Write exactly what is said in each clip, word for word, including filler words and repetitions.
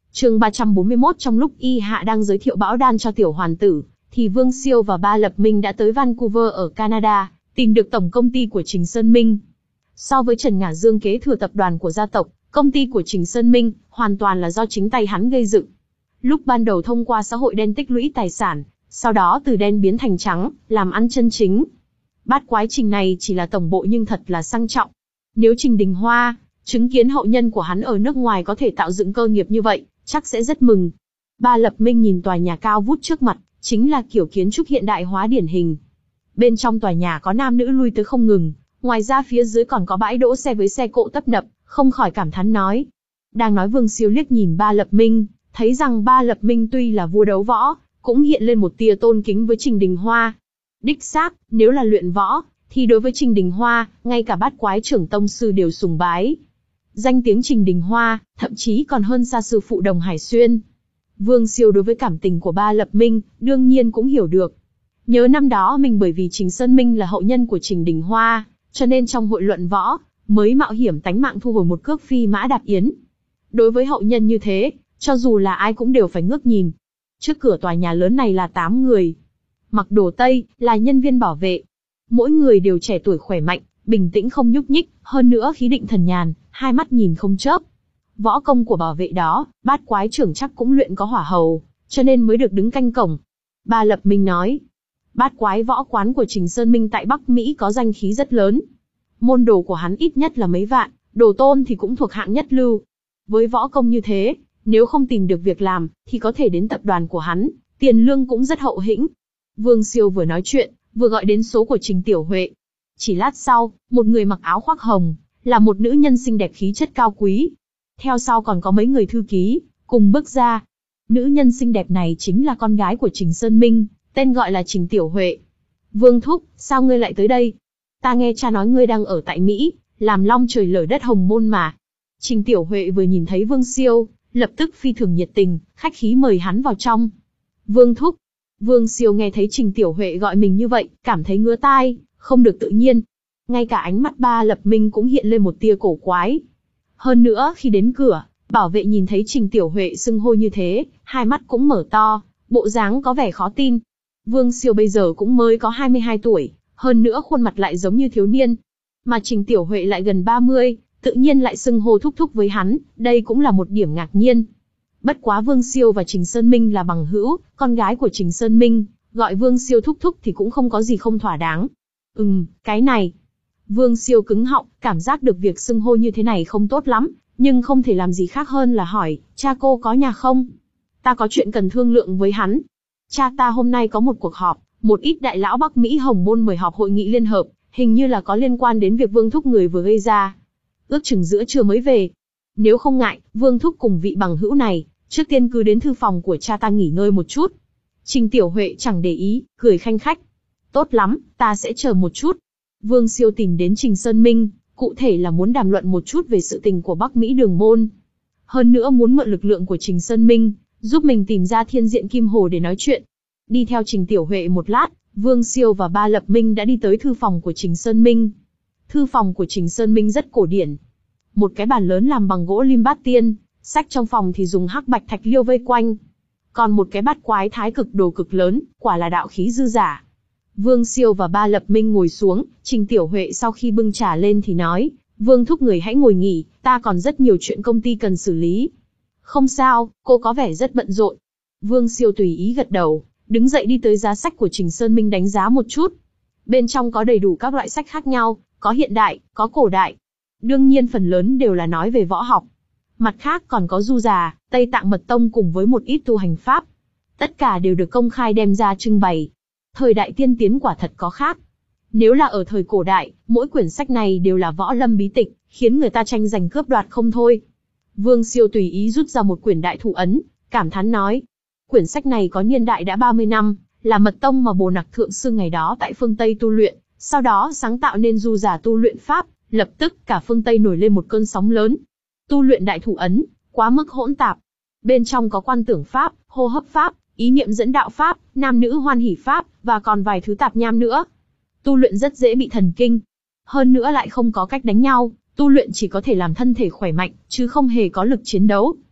Chương ba trăm bốn mươi mốt. Trong lúc Y Hạ đang giới thiệu bão đan cho tiểu hoàn tử, thì Vương Siêu và Ba Lập Minh đã tới Vancouver ở Canada, tìm được tổng công ty của Trình Sơn Minh. So với Trần Ngả Dương kế thừa tập đoàn của gia tộc, công ty của Trình Sơn Minh hoàn toàn là do chính tay hắn gây dựng. Lúc ban đầu thông qua xã hội đen tích lũy tài sản, sau đó từ đen biến thành trắng, làm ăn chân chính. Bát quái Trình này chỉ là tổng bộ nhưng thật là sang trọng. Nếu Trình Đình Hoa chứng kiến hậu nhân của hắn ở nước ngoài có thể tạo dựng cơ nghiệp như vậy, chắc sẽ rất mừng. Ba Lập Minh nhìn tòa nhà cao vút trước mặt, chính là kiểu kiến trúc hiện đại hóa điển hình. Bên trong tòa nhà có nam nữ lui tới không ngừng, ngoài ra phía dưới còn có bãi đỗ xe với xe cộ tấp nập, không khỏi cảm thán nói. Đang nói, Vương Siêu liếc nhìn Ba Lập Minh, thấy rằng Ba Lập Minh tuy là vua đấu võ, cũng hiện lên một tia tôn kính với Trình Đình Hoa. Đích xác, nếu là luyện võ, thì đối với Trình Đình Hoa, ngay cả bát quái trưởng tông sư đều sùng bái. Danh tiếng Trình Đình Hoa, thậm chí còn hơn xa sư phụ Đồng Hải Xuyên. Vương Siêu đối với cảm tình của Ba Lập Minh, đương nhiên cũng hiểu được. Nhớ năm đó mình bởi vì Trình Sơn Minh là hậu nhân của Trình Đình Hoa, cho nên trong hội luận võ, mới mạo hiểm tánh mạng thu hồi một cước phi mã đạp yến. Đối với hậu nhân như thế, cho dù là ai cũng đều phải ngước nhìn. Trước cửa tòa nhà lớn này là tám người. Mặc đồ Tây, là nhân viên bảo vệ. Mỗi người đều trẻ tuổi khỏe mạnh, bình tĩnh không nhúc nhích, hơn nữa khí định thần nhàn, hai mắt nhìn không chớp. Võ công của bảo vệ đó, bát quái trưởng chắc cũng luyện có hỏa hầu, cho nên mới được đứng canh cổng. Ba Lập Minh nói, bát quái võ quán của Trình Sơn Minh tại Bắc Mỹ có danh khí rất lớn. Môn đồ của hắn ít nhất là mấy vạn, đồ tôn thì cũng thuộc hạng nhất lưu. Với võ công như thế, nếu không tìm được việc làm, thì có thể đến tập đoàn của hắn, tiền lương cũng rất hậu hĩnh. Vương Siêu vừa nói chuyện, vừa gọi đến số của Trình Tiểu Huệ. Chỉ lát sau, một người mặc áo khoác hồng, là một nữ nhân xinh đẹp khí chất cao quý. Theo sau còn có mấy người thư ký, cùng bước ra. Nữ nhân xinh đẹp này chính là con gái của Trình Sơn Minh, tên gọi là Trình Tiểu Huệ. Vương Thúc, sao ngươi lại tới đây? Ta nghe cha nói ngươi đang ở tại Mỹ, làm long trời lở đất hồng môn mà. Trình Tiểu Huệ vừa nhìn thấy Vương Siêu, lập tức phi thường nhiệt tình, khách khí mời hắn vào trong. Vương Thúc. Vương Siêu nghe thấy Trình Tiểu Huệ gọi mình như vậy, cảm thấy ngứa tai, không được tự nhiên. Ngay cả ánh mắt Ba Lập Minh cũng hiện lên một tia cổ quái. Hơn nữa khi đến cửa, bảo vệ nhìn thấy Trình Tiểu Huệ xưng hô như thế, hai mắt cũng mở to, bộ dáng có vẻ khó tin. Vương Siêu bây giờ cũng mới có hai mươi hai tuổi, hơn nữa khuôn mặt lại giống như thiếu niên. Mà Trình Tiểu Huệ lại gần ba mươi, tự nhiên lại xưng hô thúc thúc với hắn, đây cũng là một điểm ngạc nhiên. Bất quá Vương Siêu và Trình Sơn Minh là bằng hữu, con gái của Trình Sơn Minh, gọi Vương Siêu thúc thúc thì cũng không có gì không thỏa đáng. Ừm, cái này. Vương Siêu cứng họng, cảm giác được việc xưng hô như thế này không tốt lắm, nhưng không thể làm gì khác hơn là hỏi, cha cô có nhà không? Ta có chuyện cần thương lượng với hắn. Cha ta hôm nay có một cuộc họp, một ít đại lão Bắc Mỹ Hồng Môn mời họp hội nghị liên hợp, hình như là có liên quan đến việc Vương Thúc người vừa gây ra. Ước chừng giữa trưa mới về. Nếu không ngại, Vương Thúc cùng vị bằng hữu này, trước tiên cứ đến thư phòng của cha ta nghỉ ngơi một chút. Trình Tiểu Huệ chẳng để ý, cười khanh khách. Tốt lắm, ta sẽ chờ một chút. Vương Siêu tìm đến Trình Sơn Minh, cụ thể là muốn đàm luận một chút về sự tình của Bắc Mỹ Đường Môn. Hơn nữa muốn mượn lực lượng của Trình Sơn Minh, giúp mình tìm ra thiên diện kim hồ để nói chuyện. Đi theo Trình Tiểu Huệ một lát, Vương Siêu và Ba Lập Minh đã đi tới thư phòng của Trình Sơn Minh. Thư phòng của Trình Sơn Minh rất cổ điển. Một cái bàn lớn làm bằng gỗ lim bát tiên, sách trong phòng thì dùng hắc bạch thạch liêu vây quanh. Còn một cái bát quái thái cực đồ cực lớn, quả là đạo khí dư giả. Vương Siêu và Ba Lập Minh ngồi xuống, Trình Tiểu Huệ sau khi bưng trà lên thì nói, Vương Thúc người hãy ngồi nghỉ, ta còn rất nhiều chuyện công ty cần xử lý. Không sao, cô có vẻ rất bận rộn. Vương Siêu tùy ý gật đầu, đứng dậy đi tới giá sách của Trình Sơn Minh đánh giá một chút. Bên trong có đầy đủ các loại sách khác nhau, có hiện đại, có cổ đại. Đương nhiên phần lớn đều là nói về võ học. Mặt khác còn có du già, Tây Tạng Mật Tông cùng với một ít tu hành pháp. Tất cả đều được công khai đem ra trưng bày. Thời đại tiên tiến quả thật có khác. Nếu là ở thời cổ đại, mỗi quyển sách này đều là võ lâm bí tịch, khiến người ta tranh giành cướp đoạt không thôi. Vương Siêu tùy ý rút ra một quyển đại thủ ấn, cảm thán nói. Quyển sách này có niên đại đã ba mươi năm, là mật tông mà Bồ Nặc Thượng Sư ngày đó tại phương Tây tu luyện, sau đó sáng tạo nên du giả tu luyện pháp, lập tức cả phương Tây nổi lên một cơn sóng lớn. Tu luyện đại thủ ấn, quá mức hỗn tạp. Bên trong có quan tưởng pháp, hô hấp pháp, ý niệm dẫn đạo pháp, nam nữ hoan hỷ pháp, và còn vài thứ tạp nham nữa. Tu luyện rất dễ bị thần kinh. Hơn nữa lại không có cách đánh nhau, tu luyện chỉ có thể làm thân thể khỏe mạnh, chứ không hề có lực chiến đấu.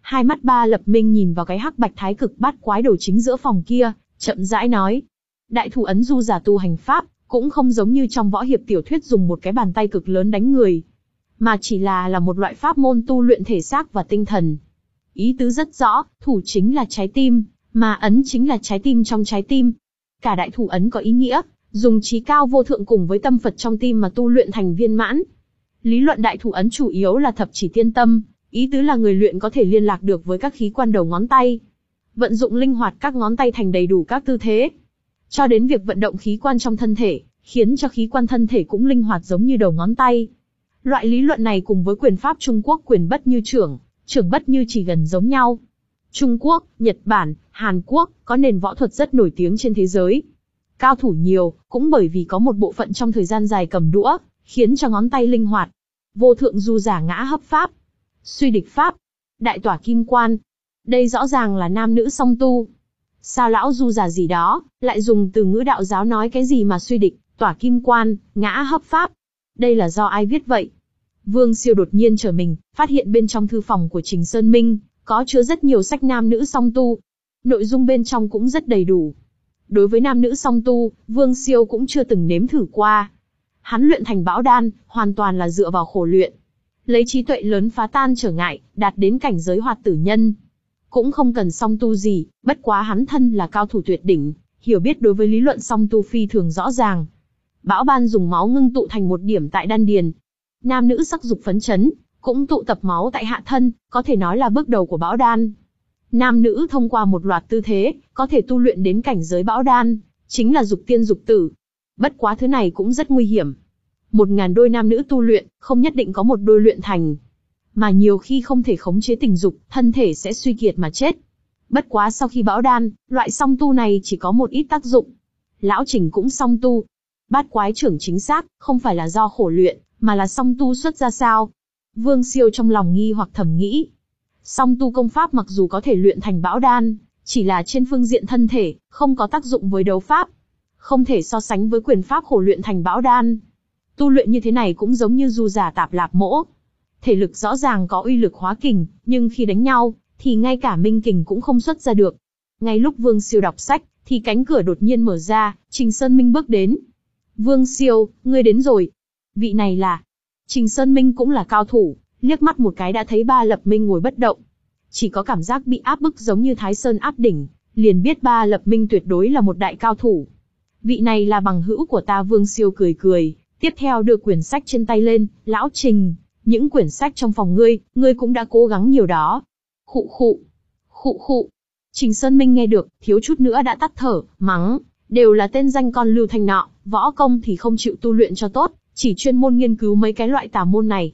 Hai mắt Ba Lập Minh nhìn vào cái hắc bạch thái cực bát quái đồ chính giữa phòng kia, chậm rãi nói. Đại thủ ấn du giả tu hành pháp, cũng không giống như trong võ hiệp tiểu thuyết dùng một cái bàn tay cực lớn đánh người, mà chỉ là là một loại pháp môn tu luyện thể xác và tinh thần. Ý tứ rất rõ, thủ chính là trái tim, mà ấn chính là trái tim trong trái tim. Cả đại thủ ấn có ý nghĩa, dùng trí cao vô thượng cùng với tâm Phật trong tim mà tu luyện thành viên mãn. Lý luận đại thủ ấn chủ yếu là thập chỉ tiên tâm, ý tứ là người luyện có thể liên lạc được với các khí quan đầu ngón tay, vận dụng linh hoạt các ngón tay thành đầy đủ các tư thế, cho đến việc vận động khí quan trong thân thể, khiến cho khí quan thân thể cũng linh hoạt giống như đầu ngón tay. Loại lý luận này cùng với quyền pháp Trung Quốc quyền bất như trưởng, trưởng bất như chỉ gần giống nhau. Trung Quốc, Nhật Bản, Hàn Quốc có nền võ thuật rất nổi tiếng trên thế giới. Cao thủ nhiều, cũng bởi vì có một bộ phận trong thời gian dài cầm đũa, khiến cho ngón tay linh hoạt. Vô thượng du giả ngã hấp pháp, suy địch pháp, đại tỏa kim quan. Đây rõ ràng là nam nữ song tu. Sao lão du giả gì đó, lại dùng từ ngữ đạo giáo nói cái gì mà suy địch, tỏa kim quan, ngã hấp pháp. Đây là do ai viết vậy? Vương Siêu đột nhiên trở mình, phát hiện bên trong thư phòng của Trình Sơn Minh, có chứa rất nhiều sách nam nữ song tu. Nội dung bên trong cũng rất đầy đủ. Đối với nam nữ song tu, Vương Siêu cũng chưa từng nếm thử qua. Hắn luyện thành bão đan, hoàn toàn là dựa vào khổ luyện. Lấy trí tuệ lớn phá tan trở ngại, đạt đến cảnh giới hoạt tử nhân. Cũng không cần song tu gì, bất quá hắn thân là cao thủ tuyệt đỉnh, hiểu biết đối với lý luận song tu phi thường rõ ràng. Bão ban dùng máu ngưng tụ thành một điểm tại đan điền. Nam nữ sắc dục phấn chấn, cũng tụ tập máu tại hạ thân, có thể nói là bước đầu của bão đan. Nam nữ thông qua một loạt tư thế, có thể tu luyện đến cảnh giới bão đan, chính là dục tiên dục tử. Bất quá thứ này cũng rất nguy hiểm. Một ngàn đôi nam nữ tu luyện, không nhất định có một đôi luyện thành. Mà nhiều khi không thể khống chế tình dục, thân thể sẽ suy kiệt mà chết. Bất quá sau khi bão đan, loại song tu này chỉ có một ít tác dụng. Lão Trình cũng song tu. Bát quái trưởng chính xác, không phải là do khổ luyện, mà là song tu xuất ra sao? Vương Siêu trong lòng nghi hoặc thầm nghĩ. Song tu công pháp mặc dù có thể luyện thành bão đan, chỉ là trên phương diện thân thể, không có tác dụng với đấu pháp. Không thể so sánh với quyền pháp khổ luyện thành bão đan. Tu luyện như thế này cũng giống như du giả tạp lạp mỗ. Thể lực rõ ràng có uy lực hóa kình, nhưng khi đánh nhau, thì ngay cả minh kình cũng không xuất ra được. Ngay lúc Vương Siêu đọc sách, thì cánh cửa đột nhiên mở ra, Trình Sơn Minh bước đến. Vương Siêu, ngươi đến rồi. Vị này là... Trình Sơn Minh cũng là cao thủ, liếc mắt một cái đã thấy Ba Lập Minh ngồi bất động. Chỉ có cảm giác bị áp bức giống như Thái Sơn áp đỉnh, liền biết Ba Lập Minh tuyệt đối là một đại cao thủ. Vị này là bằng hữu của ta. Vương Siêu cười cười, tiếp theo đưa quyển sách trên tay lên. Lão Trình, những quyển sách trong phòng ngươi, ngươi cũng đã cố gắng nhiều đó. Khụ khụ, khụ khụ. Trình Sơn Minh nghe được, thiếu chút nữa đã tắt thở, mắng, đều là tên danh con Lưu Thanh nọ, võ công thì không chịu tu luyện cho tốt, chỉ chuyên môn nghiên cứu mấy cái loại tà môn này.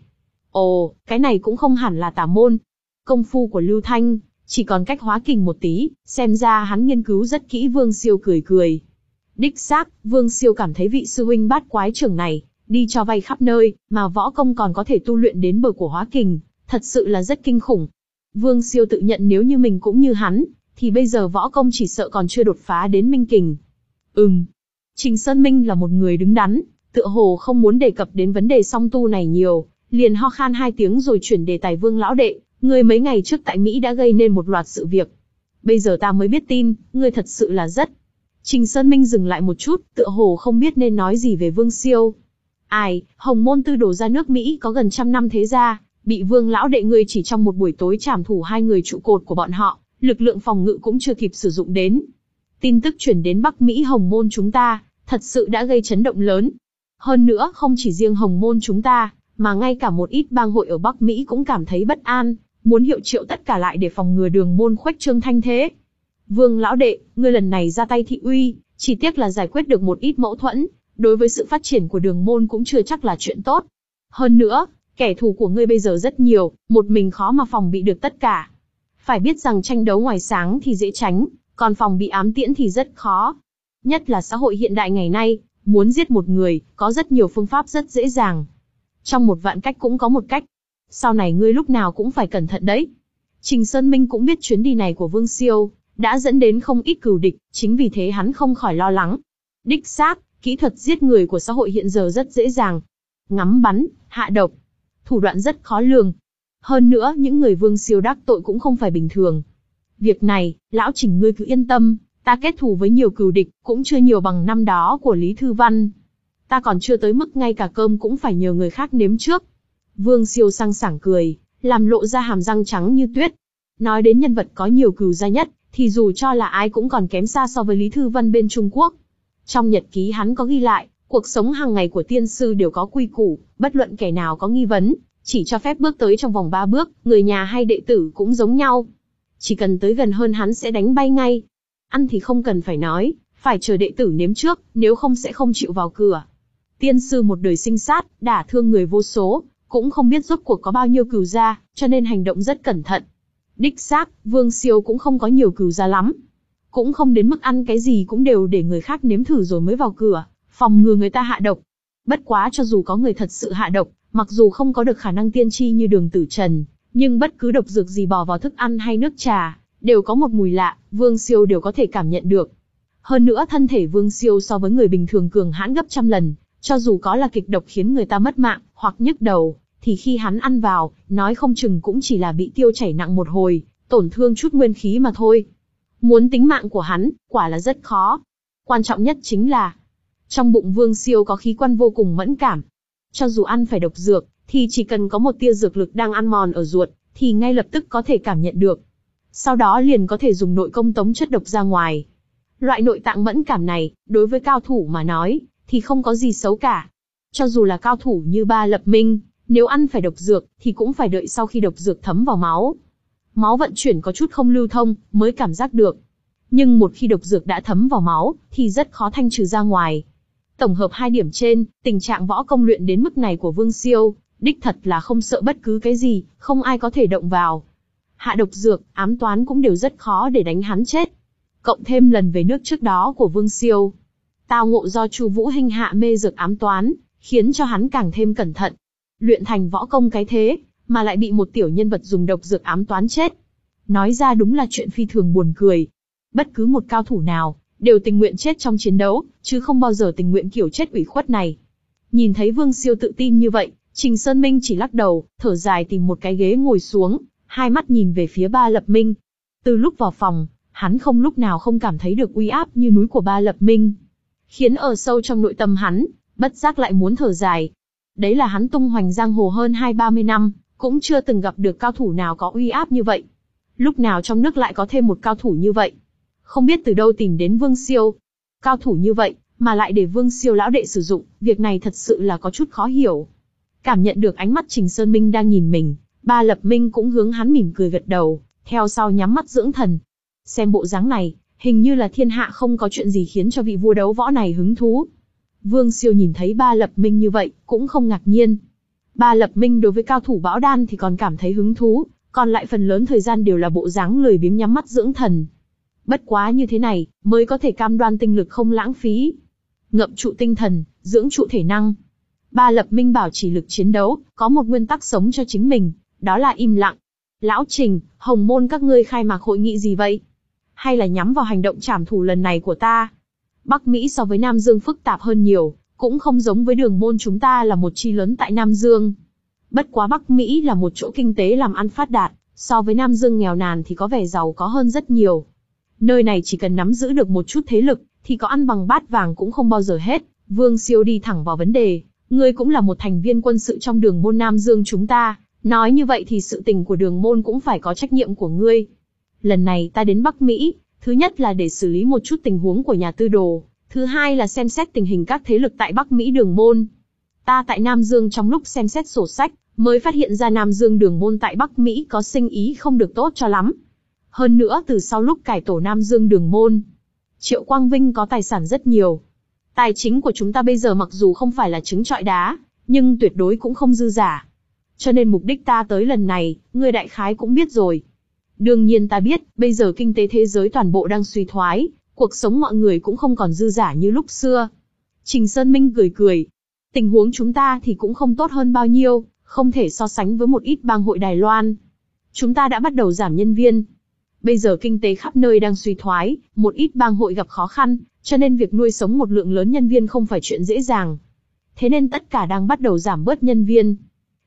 Ồ, cái này cũng không hẳn là tà môn. Công phu của Lưu Thanh, chỉ còn cách hóa kình một tí, xem ra hắn nghiên cứu rất kỹ. Vương Siêu cười cười. Đích xác, Vương Siêu cảm thấy vị sư huynh bát quái trưởng này, đi cho vay khắp nơi, mà võ công còn có thể tu luyện đến bờ của hóa kình, thật sự là rất kinh khủng. Vương Siêu tự nhận nếu như mình cũng như hắn, thì bây giờ võ công chỉ sợ còn chưa đột phá đến minh kình. Ừm. Trình Sơn Minh là một người đứng đắn, tựa hồ không muốn đề cập đến vấn đề song tu này nhiều, liền ho khan hai tiếng rồi chuyển đề tài. Vương lão đệ, ngươi mấy ngày trước tại Mỹ đã gây nên một loạt sự việc. Bây giờ ta mới biết tin, ngươi thật sự là rất... Trình Sơn Minh dừng lại một chút, tựa hồ không biết nên nói gì về Vương Siêu. Ai, Hồng Môn Tư đổ ra nước Mỹ có gần trăm năm thế gia, bị Vương lão đệ ngươi chỉ trong một buổi tối trảm thủ hai người trụ cột của bọn họ, lực lượng phòng ngự cũng chưa kịp sử dụng đến. Tin tức chuyển đến Bắc Mỹ Hồng Môn chúng ta, thật sự đã gây chấn động lớn. Hơn nữa, không chỉ riêng Hồng Môn chúng ta, mà ngay cả một ít bang hội ở Bắc Mỹ cũng cảm thấy bất an, muốn hiệu triệu tất cả lại để phòng ngừa Đường Môn khuếch trương thanh thế. Vương lão đệ, ngươi lần này ra tay thị uy, chỉ tiếc là giải quyết được một ít mâu thuẫn, đối với sự phát triển của Đường Môn cũng chưa chắc là chuyện tốt. Hơn nữa, kẻ thù của ngươi bây giờ rất nhiều, một mình khó mà phòng bị được tất cả. Phải biết rằng tranh đấu ngoài sáng thì dễ tránh, còn phòng bị ám tiễn thì rất khó. Nhất là xã hội hiện đại ngày nay, muốn giết một người, có rất nhiều phương pháp rất dễ dàng. Trong một vạn cách cũng có một cách. Sau này ngươi lúc nào cũng phải cẩn thận đấy. Trình Sơn Minh cũng biết chuyến đi này của Vương Siêu đã dẫn đến không ít cừu địch, chính vì thế hắn không khỏi lo lắng. Đích xác, kỹ thuật giết người của xã hội hiện giờ rất dễ dàng. Ngắm bắn, hạ độc, thủ đoạn rất khó lường. Hơn nữa những người Vương Siêu đắc tội cũng không phải bình thường. Việc này, lão Trình ngươi cứ yên tâm, ta kết thù với nhiều cừu địch, cũng chưa nhiều bằng năm đó của Lý Thư Văn. Ta còn chưa tới mức ngay cả cơm cũng phải nhờ người khác nếm trước. Vương Siêu sang sảng cười, làm lộ ra hàm răng trắng như tuyết. Nói đến nhân vật có nhiều cừu gia nhất, thì dù cho là ai cũng còn kém xa so với Lý Thư Văn bên Trung Quốc. Trong nhật ký hắn có ghi lại, cuộc sống hàng ngày của tiên sư đều có quy củ, bất luận kẻ nào có nghi vấn, chỉ cho phép bước tới trong vòng ba bước, người nhà hay đệ tử cũng giống nhau. Chỉ cần tới gần hơn hắn sẽ đánh bay ngay. Ăn thì không cần phải nói, phải chờ đệ tử nếm trước, nếu không sẽ không chịu vào cửa. Tiên sư một đời sinh sát, đả thương người vô số, cũng không biết rốt cuộc có bao nhiêu cừu gia, cho nên hành động rất cẩn thận. Đích xác, Vương Siêu cũng không có nhiều cừu gia lắm. Cũng không đến mức ăn cái gì cũng đều để người khác nếm thử rồi mới vào cửa, phòng ngừa người ta hạ độc. Bất quá cho dù có người thật sự hạ độc, mặc dù không có được khả năng tiên tri như Đường Tử Trần, nhưng bất cứ độc dược gì bỏ vào thức ăn hay nước trà, đều có một mùi lạ, Vương Siêu đều có thể cảm nhận được. Hơn nữa thân thể Vương Siêu so với người bình thường cường hãn gấp trăm lần, cho dù có là kịch độc khiến người ta mất mạng, hoặc nhức đầu, thì khi hắn ăn vào, nói không chừng cũng chỉ là bị tiêu chảy nặng một hồi, tổn thương chút nguyên khí mà thôi. Muốn tính mạng của hắn, quả là rất khó. Quan trọng nhất chính là, trong bụng Vương Siêu có khí quan vô cùng mẫn cảm. Cho dù ăn phải độc dược, thì chỉ cần có một tia dược lực đang ăn mòn ở ruột, thì ngay lập tức có thể cảm nhận được. Sau đó liền có thể dùng nội công tống chất độc ra ngoài. Loại nội tạng mẫn cảm này, đối với cao thủ mà nói, thì không có gì xấu cả. Cho dù là cao thủ như Ba Lập Minh, nếu ăn phải độc dược, thì cũng phải đợi sau khi độc dược thấm vào máu. Máu vận chuyển có chút không lưu thông, mới cảm giác được. Nhưng một khi độc dược đã thấm vào máu, thì rất khó thanh trừ ra ngoài. Tổng hợp hai điểm trên, tình trạng võ công luyện đến mức này của Vương Siêu, đích thật là không sợ bất cứ cái gì, không ai có thể động vào. Hạ độc dược, ám toán cũng đều rất khó để đánh hắn chết. Cộng thêm lần về nước trước đó của Vương Siêu, tao ngộ do Chu Vũ Hinh hạ mê dược ám toán, khiến cho hắn càng thêm cẩn thận. Luyện thành võ công cái thế, mà lại bị một tiểu nhân vật dùng độc dược ám toán chết. Nói ra đúng là chuyện phi thường buồn cười. Bất cứ một cao thủ nào, đều tình nguyện chết trong chiến đấu, chứ không bao giờ tình nguyện kiểu chết ủy khuất này. Nhìn thấy Vương Siêu tự tin như vậy, Trình Sơn Minh chỉ lắc đầu, thở dài tìm một cái ghế ngồi xuống, hai mắt nhìn về phía Ba Lập Minh. Từ lúc vào phòng, hắn không lúc nào không cảm thấy được uy áp như núi của Ba Lập Minh, khiến ở sâu trong nội tâm hắn, bất giác lại muốn thở dài. Đấy là hắn tung hoành giang hồ hơn hai ba mươi năm, cũng chưa từng gặp được cao thủ nào có uy áp như vậy. Lúc nào trong nước lại có thêm một cao thủ như vậy? Không biết từ đâu tìm đến Vương Siêu. Cao thủ như vậy, mà lại để Vương Siêu lão đệ sử dụng, việc này thật sự là có chút khó hiểu. Cảm nhận được ánh mắt Trình Sơn Minh đang nhìn mình, Ba Lập Minh cũng hướng hắn mỉm cười gật đầu, theo sau nhắm mắt dưỡng thần. Xem bộ dáng này, hình như là thiên hạ không có chuyện gì khiến cho vị vua đấu võ này hứng thú. Vương Siêu nhìn thấy Ba Lập Minh như vậy, cũng không ngạc nhiên. Ba Lập Minh đối với cao thủ võ đan thì còn cảm thấy hứng thú, còn lại phần lớn thời gian đều là bộ dáng lười biếng nhắm mắt dưỡng thần. Bất quá như thế này, mới có thể cam đoan tinh lực không lãng phí. Ngậm trụ tinh thần, dưỡng trụ thể năng. Ba Lập Minh bảo trì lực chiến đấu, có một nguyên tắc sống cho chính mình, đó là im lặng. Lão Trình, Hồng Môn các ngươi khai mạc hội nghị gì vậy? Hay là nhắm vào hành động trảm thủ lần này của ta? Bắc Mỹ so với Nam Dương phức tạp hơn nhiều, cũng không giống với Đường Môn chúng ta là một chi lớn tại Nam Dương. Bất quá Bắc Mỹ là một chỗ kinh tế làm ăn phát đạt, so với Nam Dương nghèo nàn thì có vẻ giàu có hơn rất nhiều. Nơi này chỉ cần nắm giữ được một chút thế lực, thì có ăn bằng bát vàng cũng không bao giờ hết. Vương Siêu đi thẳng vào vấn đề, ngươi cũng là một thành viên quân sự trong Đường Môn Nam Dương chúng ta, nói như vậy thì sự tình của Đường Môn cũng phải có trách nhiệm của ngươi. Lần này ta đến Bắc Mỹ, thứ nhất là để xử lý một chút tình huống của nhà tư đồ, thứ hai là xem xét tình hình các thế lực tại Bắc Mỹ Đường Môn. Ta tại Nam Dương trong lúc xem xét sổ sách, mới phát hiện ra Nam Dương Đường Môn tại Bắc Mỹ có sinh ý không được tốt cho lắm. Hơn nữa từ sau lúc cải tổ Nam Dương Đường Môn, Triệu Quang Vinh có tài sản rất nhiều. Tài chính của chúng ta bây giờ mặc dù không phải là trứng trọi đá, nhưng tuyệt đối cũng không dư giả. Cho nên mục đích ta tới lần này, ngươi đại khái cũng biết rồi. Đương nhiên ta biết, bây giờ kinh tế thế giới toàn bộ đang suy thoái, cuộc sống mọi người cũng không còn dư giả như lúc xưa. Trình Sơn Minh cười cười. Tình huống chúng ta thì cũng không tốt hơn bao nhiêu, không thể so sánh với một ít bang hội Đài Loan. Chúng ta đã bắt đầu giảm nhân viên. Bây giờ kinh tế khắp nơi đang suy thoái, một ít bang hội gặp khó khăn, cho nên việc nuôi sống một lượng lớn nhân viên không phải chuyện dễ dàng. Thế nên tất cả đang bắt đầu giảm bớt nhân viên.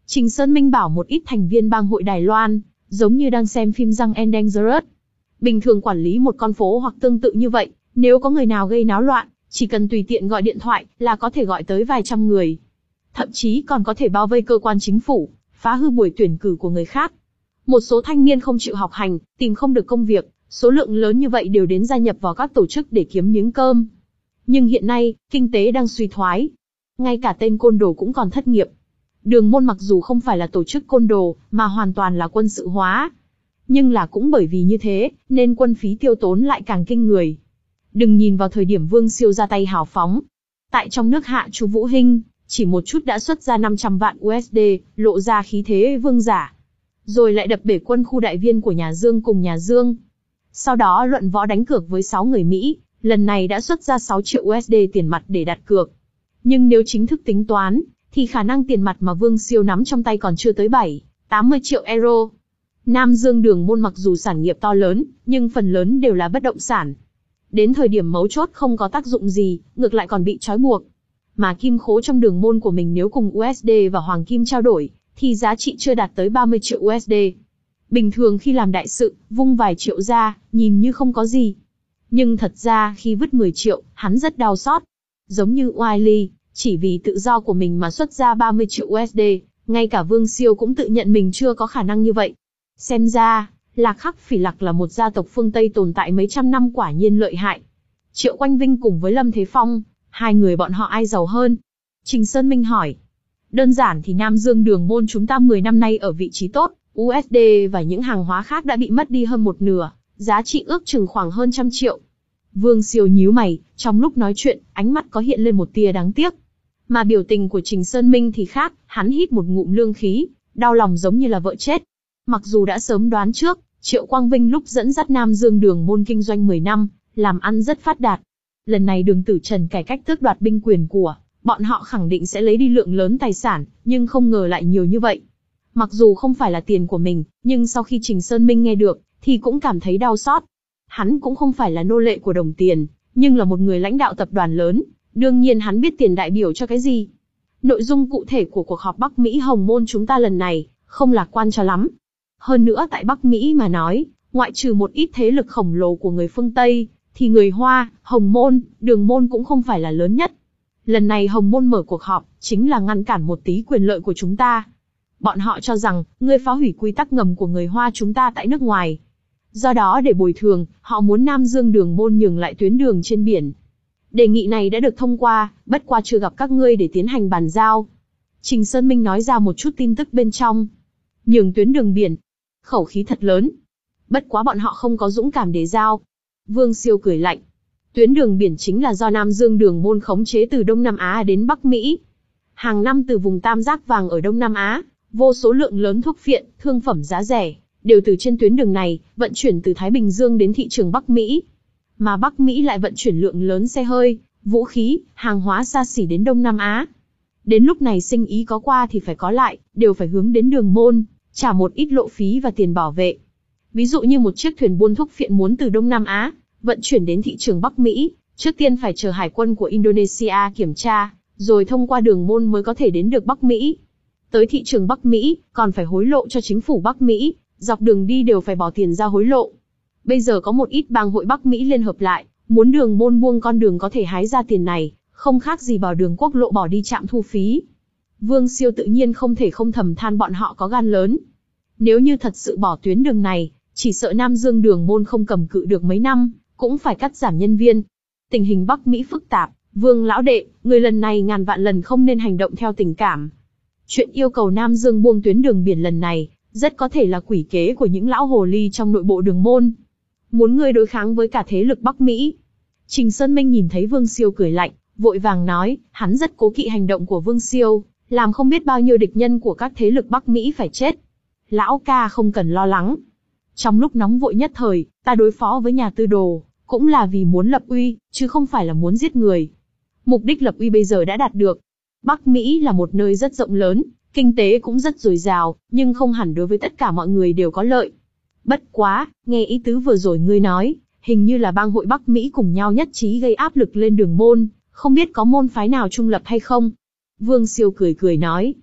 Trình Sơn Minh bảo một ít thành viên bang hội Đài Loan, giống như đang xem phim Young and Dangerous. Bình thường quản lý một con phố hoặc tương tự như vậy, nếu có người nào gây náo loạn, chỉ cần tùy tiện gọi điện thoại là có thể gọi tới vài trăm người. Thậm chí còn có thể bao vây cơ quan chính phủ, phá hư buổi tuyển cử của người khác. Một số thanh niên không chịu học hành, tìm không được công việc, số lượng lớn như vậy đều đến gia nhập vào các tổ chức để kiếm miếng cơm. Nhưng hiện nay, kinh tế đang suy thoái. Ngay cả tên côn đồ cũng còn thất nghiệp. Đường môn mặc dù không phải là tổ chức côn đồ, mà hoàn toàn là quân sự hóa. Nhưng là cũng bởi vì như thế, nên quân phí tiêu tốn lại càng kinh người. Đừng nhìn vào thời điểm Vương Siêu ra tay hào phóng. Tại trong nước Hạ Chu Vũ Hinh, chỉ một chút đã xuất ra năm trăm vạn u ét đê, lộ ra khí thế vương giả. Rồi lại đập bể quân khu đại viên của nhà Dương cùng nhà Dương. Sau đó luận võ đánh cược với sáu người Mỹ, lần này đã xuất ra sáu triệu u ét đê tiền mặt để đặt cược. Nhưng nếu chính thức tính toán, thì khả năng tiền mặt mà Vương Siêu nắm trong tay còn chưa tới bảy, tám mươi triệu euro. Nam Dương Đường môn mặc dù sản nghiệp to lớn, nhưng phần lớn đều là bất động sản. Đến thời điểm mấu chốt không có tác dụng gì, ngược lại còn bị trói buộc. Mà kim khố trong đường môn của mình nếu cùng u ét đê và hoàng kim trao đổi, thì giá trị chưa đạt tới ba mươi triệu u ét đê. Bình thường khi làm đại sự, vung vài triệu ra, nhìn như không có gì. Nhưng thật ra khi vứt mười triệu, hắn rất đau xót. Giống như Wiley, chỉ vì tự do của mình mà xuất ra ba mươi triệu u ét đê, ngay cả Vương Siêu cũng tự nhận mình chưa có khả năng như vậy. Xem ra, Lạc Khắc Phỉ Lạc là một gia tộc phương Tây tồn tại mấy trăm năm quả nhiên lợi hại. Triệu Quanh Vinh cùng với Lâm Thế Phong, hai người bọn họ ai giàu hơn? Trình Sơn Minh hỏi. Đơn giản thì Nam Dương Đường môn chúng ta mười năm nay ở vị trí tốt, u ét đê và những hàng hóa khác đã bị mất đi hơn một nửa, giá trị ước chừng khoảng hơn trăm triệu. Vương Siêu nhíu mày, trong lúc nói chuyện, ánh mắt có hiện lên một tia đáng tiếc. Mà biểu tình của Trình Sơn Minh thì khác, hắn hít một ngụm lương khí, đau lòng giống như là vợ chết. Mặc dù đã sớm đoán trước, Triệu Quang Vinh lúc dẫn dắt Nam Dương Đường môn kinh doanh mười năm, làm ăn rất phát đạt. Lần này Đường Tử Trần cải cách tước đoạt binh quyền của, bọn họ khẳng định sẽ lấy đi lượng lớn tài sản, nhưng không ngờ lại nhiều như vậy. Mặc dù không phải là tiền của mình, nhưng sau khi Trình Sơn Minh nghe được, thì cũng cảm thấy đau xót. Hắn cũng không phải là nô lệ của đồng tiền, nhưng là một người lãnh đạo tập đoàn lớn, đương nhiên hắn biết tiền đại biểu cho cái gì. Nội dung cụ thể của cuộc họp Bắc Mỹ Hồng Môn chúng ta lần này, không lạc quan cho lắm. Hơn nữa tại Bắc Mỹ mà nói, ngoại trừ một ít thế lực khổng lồ của người phương Tây, thì người Hoa, Hồng Môn, Đường Môn cũng không phải là lớn nhất. Lần này Hồng Môn mở cuộc họp, chính là ngăn cản một tí quyền lợi của chúng ta. Bọn họ cho rằng, ngươi phá hủy quy tắc ngầm của người Hoa chúng ta tại nước ngoài. Do đó để bồi thường, họ muốn Nam Dương Đường Môn nhường lại tuyến đường trên biển. Đề nghị này đã được thông qua, bất qua chưa gặp các ngươi để tiến hành bàn giao. Trình Sơn Minh nói ra một chút tin tức bên trong. Nhường tuyến đường biển. Khẩu khí thật lớn. Bất quá bọn họ không có dũng cảm để giao. Vương Siêu cười lạnh. Tuyến đường biển chính là do Nam Dương Đường Môn khống chế từ Đông Nam Á đến Bắc Mỹ. Hàng năm từ vùng Tam Giác Vàng ở Đông Nam Á, vô số lượng lớn thuốc phiện, thương phẩm giá rẻ, đều từ trên tuyến đường này, vận chuyển từ Thái Bình Dương đến thị trường Bắc Mỹ. Mà Bắc Mỹ lại vận chuyển lượng lớn xe hơi, vũ khí, hàng hóa xa xỉ đến Đông Nam Á. Đến lúc này sinh ý có qua thì phải có lại, đều phải hướng đến Đường Môn, trả một ít lộ phí và tiền bảo vệ. Ví dụ như một chiếc thuyền buôn thuốc phiện muốn từ Đông Nam Á, vận chuyển đến thị trường Bắc Mỹ, trước tiên phải chờ hải quân của Indonesia kiểm tra, rồi thông qua Đường Môn mới có thể đến được Bắc Mỹ. Tới thị trường Bắc Mỹ, còn phải hối lộ cho chính phủ Bắc Mỹ, dọc đường đi đều phải bỏ tiền ra hối lộ. Bây giờ có một ít bang hội Bắc Mỹ liên hợp lại, muốn Đường Môn buông con đường có thể hái ra tiền này, không khác gì bảo đường quốc lộ bỏ đi trạm thu phí. Vương Siêu tự nhiên không thể không thầm than bọn họ có gan lớn. Nếu như thật sự bỏ tuyến đường này, chỉ sợ Nam Dương Đường Môn không cầm cự được mấy năm, cũng phải cắt giảm nhân viên. Tình hình Bắc Mỹ phức tạp, Vương lão đệ, người lần này ngàn vạn lần không nên hành động theo tình cảm. Chuyện yêu cầu Nam Dương buông tuyến đường biển lần này, rất có thể là quỷ kế của những lão hồ ly trong nội bộ Đường Môn. Muốn ngươi đối kháng với cả thế lực Bắc Mỹ. Trình Sơn Minh nhìn thấy Vương Siêu cười lạnh, vội vàng nói, hắn rất cố kỵ hành động của Vương Siêu, làm không biết bao nhiêu địch nhân của các thế lực Bắc Mỹ phải chết. Lão ca không cần lo lắng. Trong lúc nóng vội nhất thời, ta đối phó với nhà tư đồ, cũng là vì muốn lập uy, chứ không phải là muốn giết người. Mục đích lập uy bây giờ đã đạt được. Bắc Mỹ là một nơi rất rộng lớn, kinh tế cũng rất dồi dào, nhưng không hẳn đối với tất cả mọi người đều có lợi. Bất quá, nghe ý tứ vừa rồi ngươi nói, hình như là bang hội Bắc Mỹ cùng nhau nhất trí gây áp lực lên Đường Môn, không biết có môn phái nào trung lập hay không? Vương Siêu cười cười nói.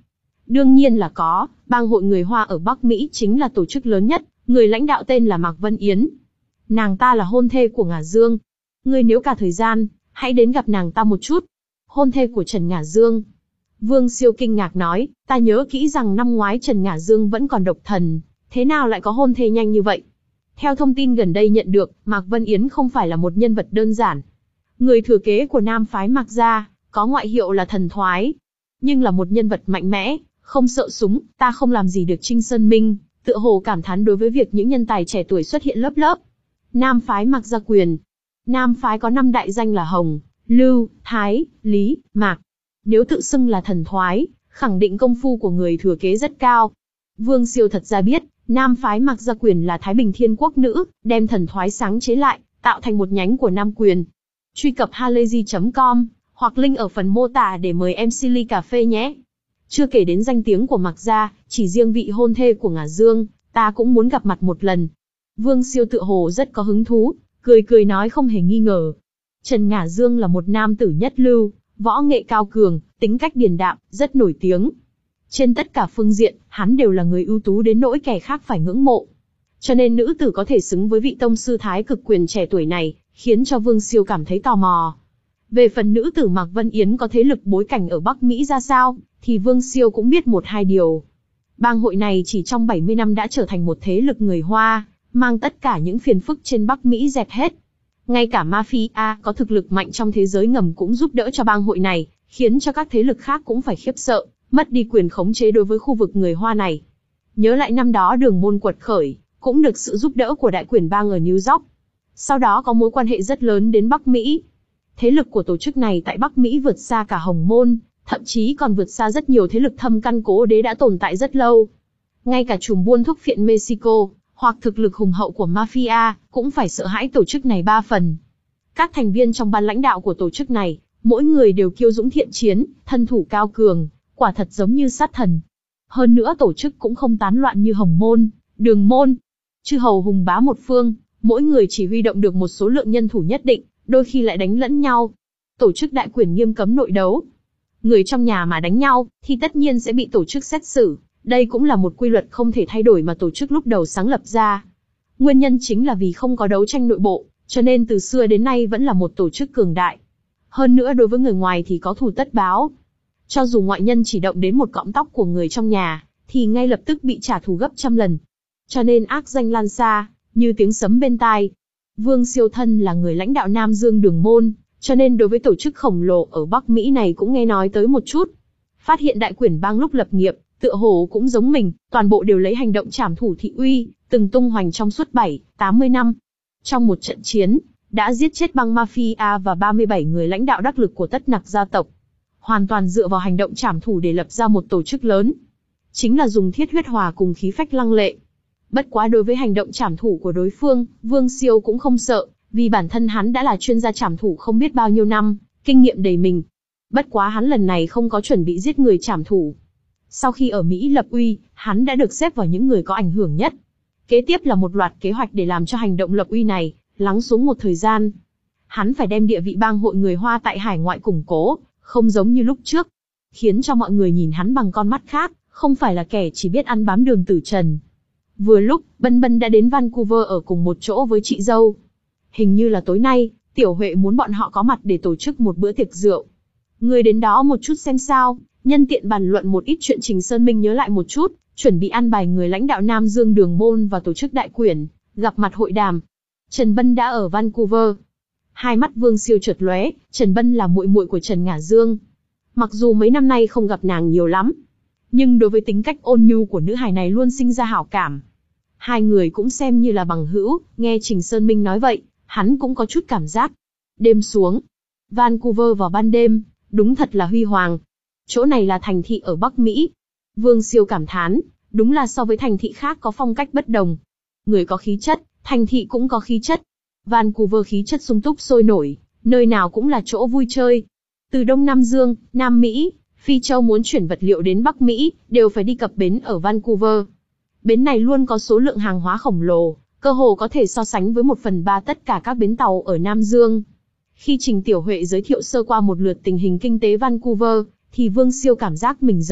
Đương nhiên là có, bang hội người Hoa ở Bắc Mỹ chính là tổ chức lớn nhất, người lãnh đạo tên là Mạc Vân Yến. Nàng ta là hôn thê của Ngả Dương. Ngươi nếu cả thời gian, hãy đến gặp nàng ta một chút. Hôn thê của Trần Ngả Dương. Vương Siêu kinh ngạc nói, ta nhớ kỹ rằng năm ngoái Trần Ngả Dương vẫn còn độc thần, thế nào lại có hôn thê nhanh như vậy? Theo thông tin gần đây nhận được, Mạc Vân Yến không phải là một nhân vật đơn giản. Người thừa kế của nam phái Mạc gia, có ngoại hiệu là thần thoái. Nhưng là một nhân vật mạnh mẽ, không sợ súng, ta không làm gì được Trinh Sơn Minh, tựa hồ cảm thán đối với việc những nhân tài trẻ tuổi xuất hiện lớp lớp. Nam phái Mạc gia quyền. Nam phái có năm đại danh là Hồng, Lưu, Thái, Lý, Mạc. Nếu tự xưng là thần thoái, khẳng định công phu của người thừa kế rất cao. Vương Siêu thật ra biết, Nam phái Mạc gia quyền là Thái Bình Thiên Quốc nữ, đem thần thoái sáng chế lại, tạo thành một nhánh của Nam quyền. Truy cập halayzi chấm com, hoặc link ở phần mô tả để mời em xê ly cà phê nhé. Chưa kể đến danh tiếng của Mạc gia, chỉ riêng vị hôn thê của Ngả Dương, ta cũng muốn gặp mặt một lần. Vương Siêu tựa hồ rất có hứng thú, cười cười nói không hề nghi ngờ. Trần Ngả Dương là một nam tử nhất lưu, võ nghệ cao cường, tính cách điềm đạm, rất nổi tiếng. Trên tất cả phương diện, hắn đều là người ưu tú đến nỗi kẻ khác phải ngưỡng mộ. Cho nên nữ tử có thể xứng với vị tông sư thái cực quyền trẻ tuổi này, khiến cho Vương Siêu cảm thấy tò mò. Về phần nữ tử Mạc Vân Yến có thế lực bối cảnh ở Bắc Mỹ ra sao, thì Vương Siêu cũng biết một hai điều. Bang hội này chỉ trong bảy mươi năm đã trở thành một thế lực người Hoa, mang tất cả những phiền phức trên Bắc Mỹ dẹp hết. Ngay cả mafia có thực lực mạnh trong thế giới ngầm cũng giúp đỡ cho bang hội này, khiến cho các thế lực khác cũng phải khiếp sợ, mất đi quyền khống chế đối với khu vực người Hoa này. Nhớ lại năm đó Đường Môn quật khởi, cũng được sự giúp đỡ của đại quyển bang ở New York. Sau đó có mối quan hệ rất lớn đến Bắc Mỹ. Thế lực của tổ chức này tại Bắc Mỹ vượt xa cả Hồng Môn, thậm chí còn vượt xa rất nhiều thế lực thâm căn cố đế đã tồn tại rất lâu. Ngay cả chùm buôn thuốc phiện Mexico, hoặc thực lực hùng hậu của mafia, cũng phải sợ hãi tổ chức này ba phần. Các thành viên trong ban lãnh đạo của tổ chức này, mỗi người đều kiêu dũng thiện chiến, thân thủ cao cường, quả thật giống như sát thần. Hơn nữa tổ chức cũng không tán loạn như Hồng Môn, Đường Môn. Chư hầu hùng bá một phương, mỗi người chỉ huy động được một số lượng nhân thủ nhất định, đôi khi lại đánh lẫn nhau. Tổ chức đại quyển nghiêm cấm nội đấu. Người trong nhà mà đánh nhau, thì tất nhiên sẽ bị tổ chức xét xử. Đây cũng là một quy luật không thể thay đổi mà tổ chức lúc đầu sáng lập ra. Nguyên nhân chính là vì không có đấu tranh nội bộ, cho nên từ xưa đến nay vẫn là một tổ chức cường đại. Hơn nữa đối với người ngoài thì có thù tất báo. Cho dù ngoại nhân chỉ động đến một cọng tóc của người trong nhà, thì ngay lập tức bị trả thù gấp trăm lần. Cho nên ác danh lan xa, như tiếng sấm bên tai. Vương Siêu thân là người lãnh đạo Nam Dương Đường Môn, cho nên đối với tổ chức khổng lồ ở Bắc Mỹ này cũng nghe nói tới một chút. Phát hiện đại quyển bang lúc lập nghiệp, tựa hồ cũng giống mình, toàn bộ đều lấy hành động trảm thủ thị uy, từng tung hoành trong suốt bảy, tám mươi năm. Trong một trận chiến, đã giết chết băng mafia và ba mươi bảy người lãnh đạo đắc lực của tất nặc gia tộc. Hoàn toàn dựa vào hành động trảm thủ để lập ra một tổ chức lớn. Chính là dùng thiết huyết hòa cùng khí phách lăng lệ. Bất quá đối với hành động trảm thủ của đối phương, Vương Siêu cũng không sợ, vì bản thân hắn đã là chuyên gia trảm thủ không biết bao nhiêu năm, kinh nghiệm đầy mình. Bất quá hắn lần này không có chuẩn bị giết người trảm thủ. Sau khi ở Mỹ lập uy, hắn đã được xếp vào những người có ảnh hưởng nhất. Kế tiếp là một loạt kế hoạch để làm cho hành động lập uy này lắng xuống một thời gian. Hắn phải đem địa vị bang hội người Hoa tại hải ngoại củng cố, không giống như lúc trước, khiến cho mọi người nhìn hắn bằng con mắt khác, không phải là kẻ chỉ biết ăn bám Đường Tử Trần. Vừa lúc, Bân Bân đã đến Vancouver ở cùng một chỗ với chị dâu. Hình như là tối nay, Tiểu Huệ muốn bọn họ có mặt để tổ chức một bữa tiệc rượu. Người đến đó một chút xem sao, nhân tiện bàn luận một ít chuyện Trình Sơn Minh nhớ lại một chút, chuẩn bị an bài người lãnh đạo Nam Dương Đường Môn và tổ chức đại quyển, gặp mặt hội đàm. Trần Bân đã ở Vancouver. Hai mắt Vương Siêu chợt lóe, Trần Bân là muội muội của Trần Ngả Dương. Mặc dù mấy năm nay không gặp nàng nhiều lắm, nhưng đối với tính cách ôn nhu của nữ hài này luôn sinh ra hảo cảm. Hai người cũng xem như là bằng hữu, nghe Trình Sơn Minh nói vậy, hắn cũng có chút cảm giác. Đêm xuống, Vancouver vào ban đêm, đúng thật là huy hoàng. Chỗ này là thành thị ở Bắc Mỹ. Vương Siêu cảm thán, đúng là so với thành thị khác có phong cách bất đồng. Người có khí chất, thành thị cũng có khí chất. Vancouver khí chất sung túc sôi nổi, nơi nào cũng là chỗ vui chơi. Từ Đông Nam Dương, Nam Mỹ, Phi Châu muốn chuyển vật liệu đến Bắc Mỹ, đều phải đi cập bến ở Vancouver. Bến này luôn có số lượng hàng hóa khổng lồ, cơ hồ có thể so sánh với một phần ba tất cả các bến tàu ở Nam Dương. Khi Trình Tiểu Huệ giới thiệu sơ qua một lượt tình hình kinh tế Vancouver, thì Vương Siêu cảm giác mình giống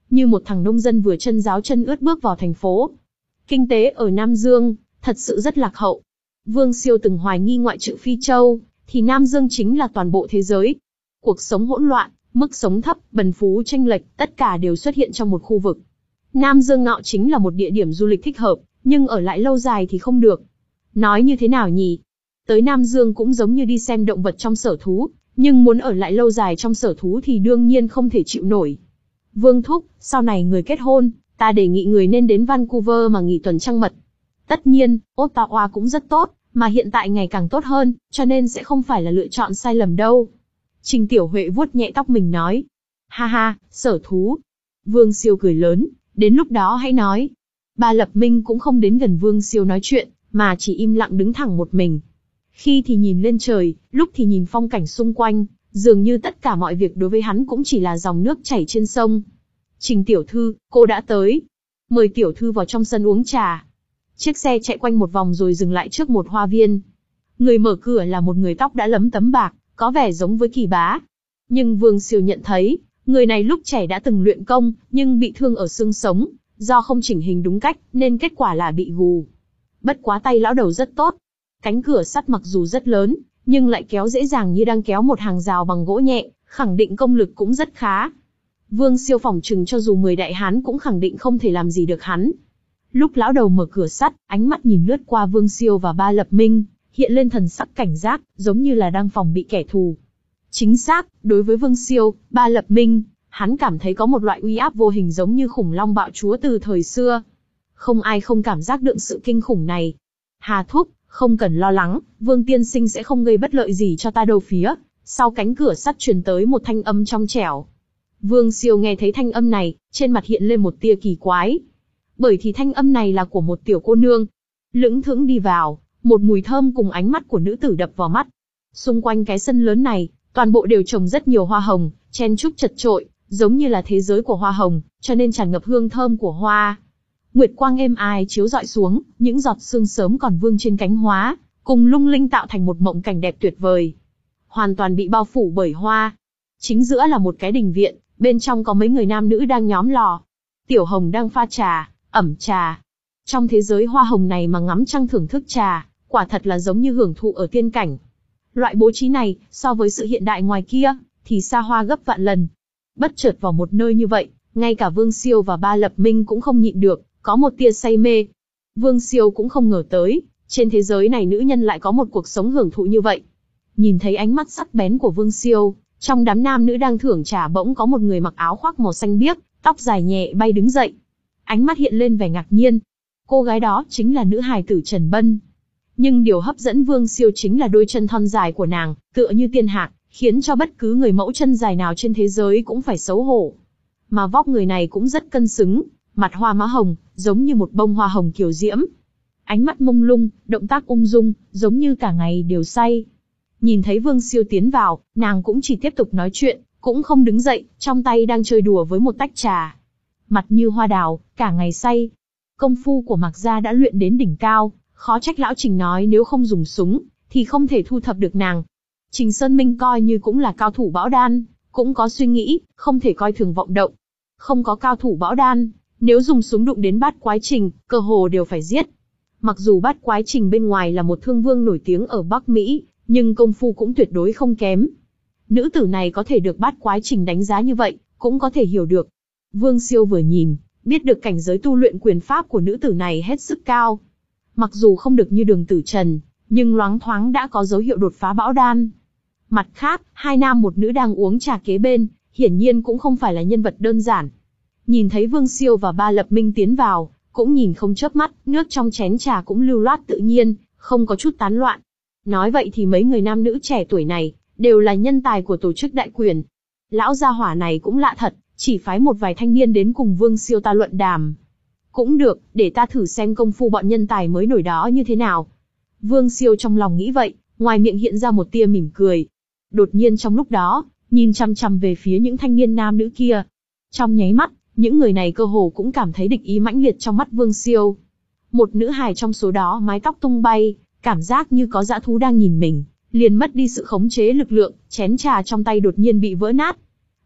như một thằng nông dân vừa chân ráo chân ướt bước vào thành phố. Kinh tế ở Nam Dương thật sự rất lạc hậu. Vương Siêu từng hoài nghi ngoại trừ Phi Châu, thì Nam Dương chính là toàn bộ thế giới. Cuộc sống hỗn loạn, mức sống thấp, bần phú chênh lệch, tất cả đều xuất hiện trong một khu vực. Nam Dương nọ chính là một địa điểm du lịch thích hợp, nhưng ở lại lâu dài thì không được. Nói như thế nào nhỉ? Tới Nam Dương cũng giống như đi xem động vật trong sở thú, nhưng muốn ở lại lâu dài trong sở thú thì đương nhiên không thể chịu nổi. Vương thúc, sau này người kết hôn, ta đề nghị người nên đến Vancouver mà nghỉ tuần trăng mật. Tất nhiên, Ottawa cũng rất tốt, mà hiện tại ngày càng tốt hơn, cho nên sẽ không phải là lựa chọn sai lầm đâu. Trình Tiểu Huệ vuốt nhẹ tóc mình nói. Ha ha, sở thú. Vương Siêu cười lớn, đến lúc đó hãy nói. Ba Lập Minh cũng không đến gần Vương Siêu nói chuyện, mà chỉ im lặng đứng thẳng một mình. Khi thì nhìn lên trời, lúc thì nhìn phong cảnh xung quanh, dường như tất cả mọi việc đối với hắn cũng chỉ là dòng nước chảy trên sông. Trình tiểu thư, cô đã tới. Mời tiểu thư vào trong sân uống trà. Chiếc xe chạy quanh một vòng rồi dừng lại trước một hoa viên. Người mở cửa là một người tóc đã lấm tấm bạc, có vẻ giống với Kỳ Bá. Nhưng Vương Siêu nhận thấy, người này lúc trẻ đã từng luyện công, nhưng bị thương ở xương sống, do không chỉnh hình đúng cách, nên kết quả là bị gù. Bất quá tay lão đầu rất tốt. Cánh cửa sắt mặc dù rất lớn, nhưng lại kéo dễ dàng như đang kéo một hàng rào bằng gỗ nhẹ, khẳng định công lực cũng rất khá. Vương Siêu phỏng chừng cho dù mười đại hán cũng khẳng định không thể làm gì được hắn. Lúc lão đầu mở cửa sắt, ánh mắt nhìn lướt qua Vương Siêu và Ba Lập Minh, hiện lên thần sắc cảnh giác, giống như là đang phòng bị kẻ thù. Chính xác, đối với Vương Siêu, Ba Lập Minh, hắn cảm thấy có một loại uy áp vô hình giống như khủng long bạo chúa từ thời xưa. Không ai không cảm giác được sự kinh khủng này. Hà thúc, không cần lo lắng, Vương tiên sinh sẽ không gây bất lợi gì cho ta đâu phía. Sau cánh cửa sắt truyền tới một thanh âm trong trẻo. Vương Siêu nghe thấy thanh âm này, trên mặt hiện lên một tia kỳ quái. Bởi thì thanh âm này là của một tiểu cô nương. Lững thững đi vào, một mùi thơm cùng ánh mắt của nữ tử đập vào mắt. Xung quanh cái sân lớn này, toàn bộ đều trồng rất nhiều hoa hồng, chen chúc chật chội, giống như là thế giới của hoa hồng, cho nên tràn ngập hương thơm của hoa. Nguyệt quang êm ái chiếu rọi xuống, những giọt sương sớm còn vương trên cánh hoa, cùng lung linh tạo thành một mộng cảnh đẹp tuyệt vời. Hoàn toàn bị bao phủ bởi hoa. Chính giữa là một cái đình viện, bên trong có mấy người nam nữ đang nhóm lò. Tiểu Hồng đang pha trà, ẩm trà. Trong thế giới hoa hồng này mà ngắm trăng thưởng thức trà, quả thật là giống như hưởng thụ ở tiên cảnh. Loại bố trí này, so với sự hiện đại ngoài kia, thì xa hoa gấp vạn lần. Bất chợt vào một nơi như vậy, ngay cả Vương Siêu và Ba Lập Minh cũng không nhịn được, có một tia say mê. Vương Siêu cũng không ngờ tới, trên thế giới này nữ nhân lại có một cuộc sống hưởng thụ như vậy. Nhìn thấy ánh mắt sắc bén của Vương Siêu, trong đám nam nữ đang thưởng trà bỗng có một người mặc áo khoác màu xanh biếc, tóc dài nhẹ bay đứng dậy. Ánh mắt hiện lên vẻ ngạc nhiên. Cô gái đó chính là nữ hài tử Trần Bân. Nhưng điều hấp dẫn Vương Siêu chính là đôi chân thon dài của nàng, tựa như tiên hạc, khiến cho bất cứ người mẫu chân dài nào trên thế giới cũng phải xấu hổ. Mà vóc người này cũng rất cân xứng, mặt hoa má hồng, giống như một bông hoa hồng kiều diễm. Ánh mắt mông lung, động tác ung dung, giống như cả ngày đều say. Nhìn thấy Vương Siêu tiến vào, nàng cũng chỉ tiếp tục nói chuyện, cũng không đứng dậy, trong tay đang chơi đùa với một tách trà. Mặt như hoa đào, cả ngày say. Công phu của Mạc Gia đã luyện đến đỉnh cao, khó trách lão Trình nói nếu không dùng súng, thì không thể thu thập được nàng. Trình Sơn Minh coi như cũng là cao thủ bão đan, cũng có suy nghĩ, không thể coi thường vọng động. Không có cao thủ bão đan, nếu dùng súng đụng đến Bát Quái Trình, cơ hồ đều phải giết. Mặc dù Bát Quái Trình bên ngoài là một thương vương nổi tiếng ở Bắc Mỹ, nhưng công phu cũng tuyệt đối không kém. Nữ tử này có thể được Bát Quái Trình đánh giá như vậy, cũng có thể hiểu được. Vương Siêu vừa nhìn, biết được cảnh giới tu luyện quyền pháp của nữ tử này hết sức cao. Mặc dù không được như Đường Tử Trần, nhưng loáng thoáng đã có dấu hiệu đột phá bão đan. Mặt khác, hai nam một nữ đang uống trà kế bên, hiển nhiên cũng không phải là nhân vật đơn giản. Nhìn thấy Vương Siêu và Ba Lập Minh tiến vào, cũng nhìn không chớp mắt, nước trong chén trà cũng lưu loát tự nhiên, không có chút tán loạn. Nói vậy thì mấy người nam nữ trẻ tuổi này, đều là nhân tài của tổ chức đại quyền. Lão gia hỏa này cũng lạ thật, chỉ phái một vài thanh niên đến cùng Vương Siêu ta luận đàm. Cũng được, để ta thử xem công phu bọn nhân tài mới nổi đó như thế nào. Vương Siêu trong lòng nghĩ vậy, ngoài miệng hiện ra một tia mỉm cười. Đột nhiên trong lúc đó, nhìn chằm chằm về phía những thanh niên nam nữ kia. Trong nháy mắt, những người này cơ hồ cũng cảm thấy địch ý mãnh liệt trong mắt Vương Siêu. Một nữ hài trong số đó mái tóc tung bay, cảm giác như có dã thú đang nhìn mình, liền mất đi sự khống chế lực lượng, chén trà trong tay đột nhiên bị vỡ nát.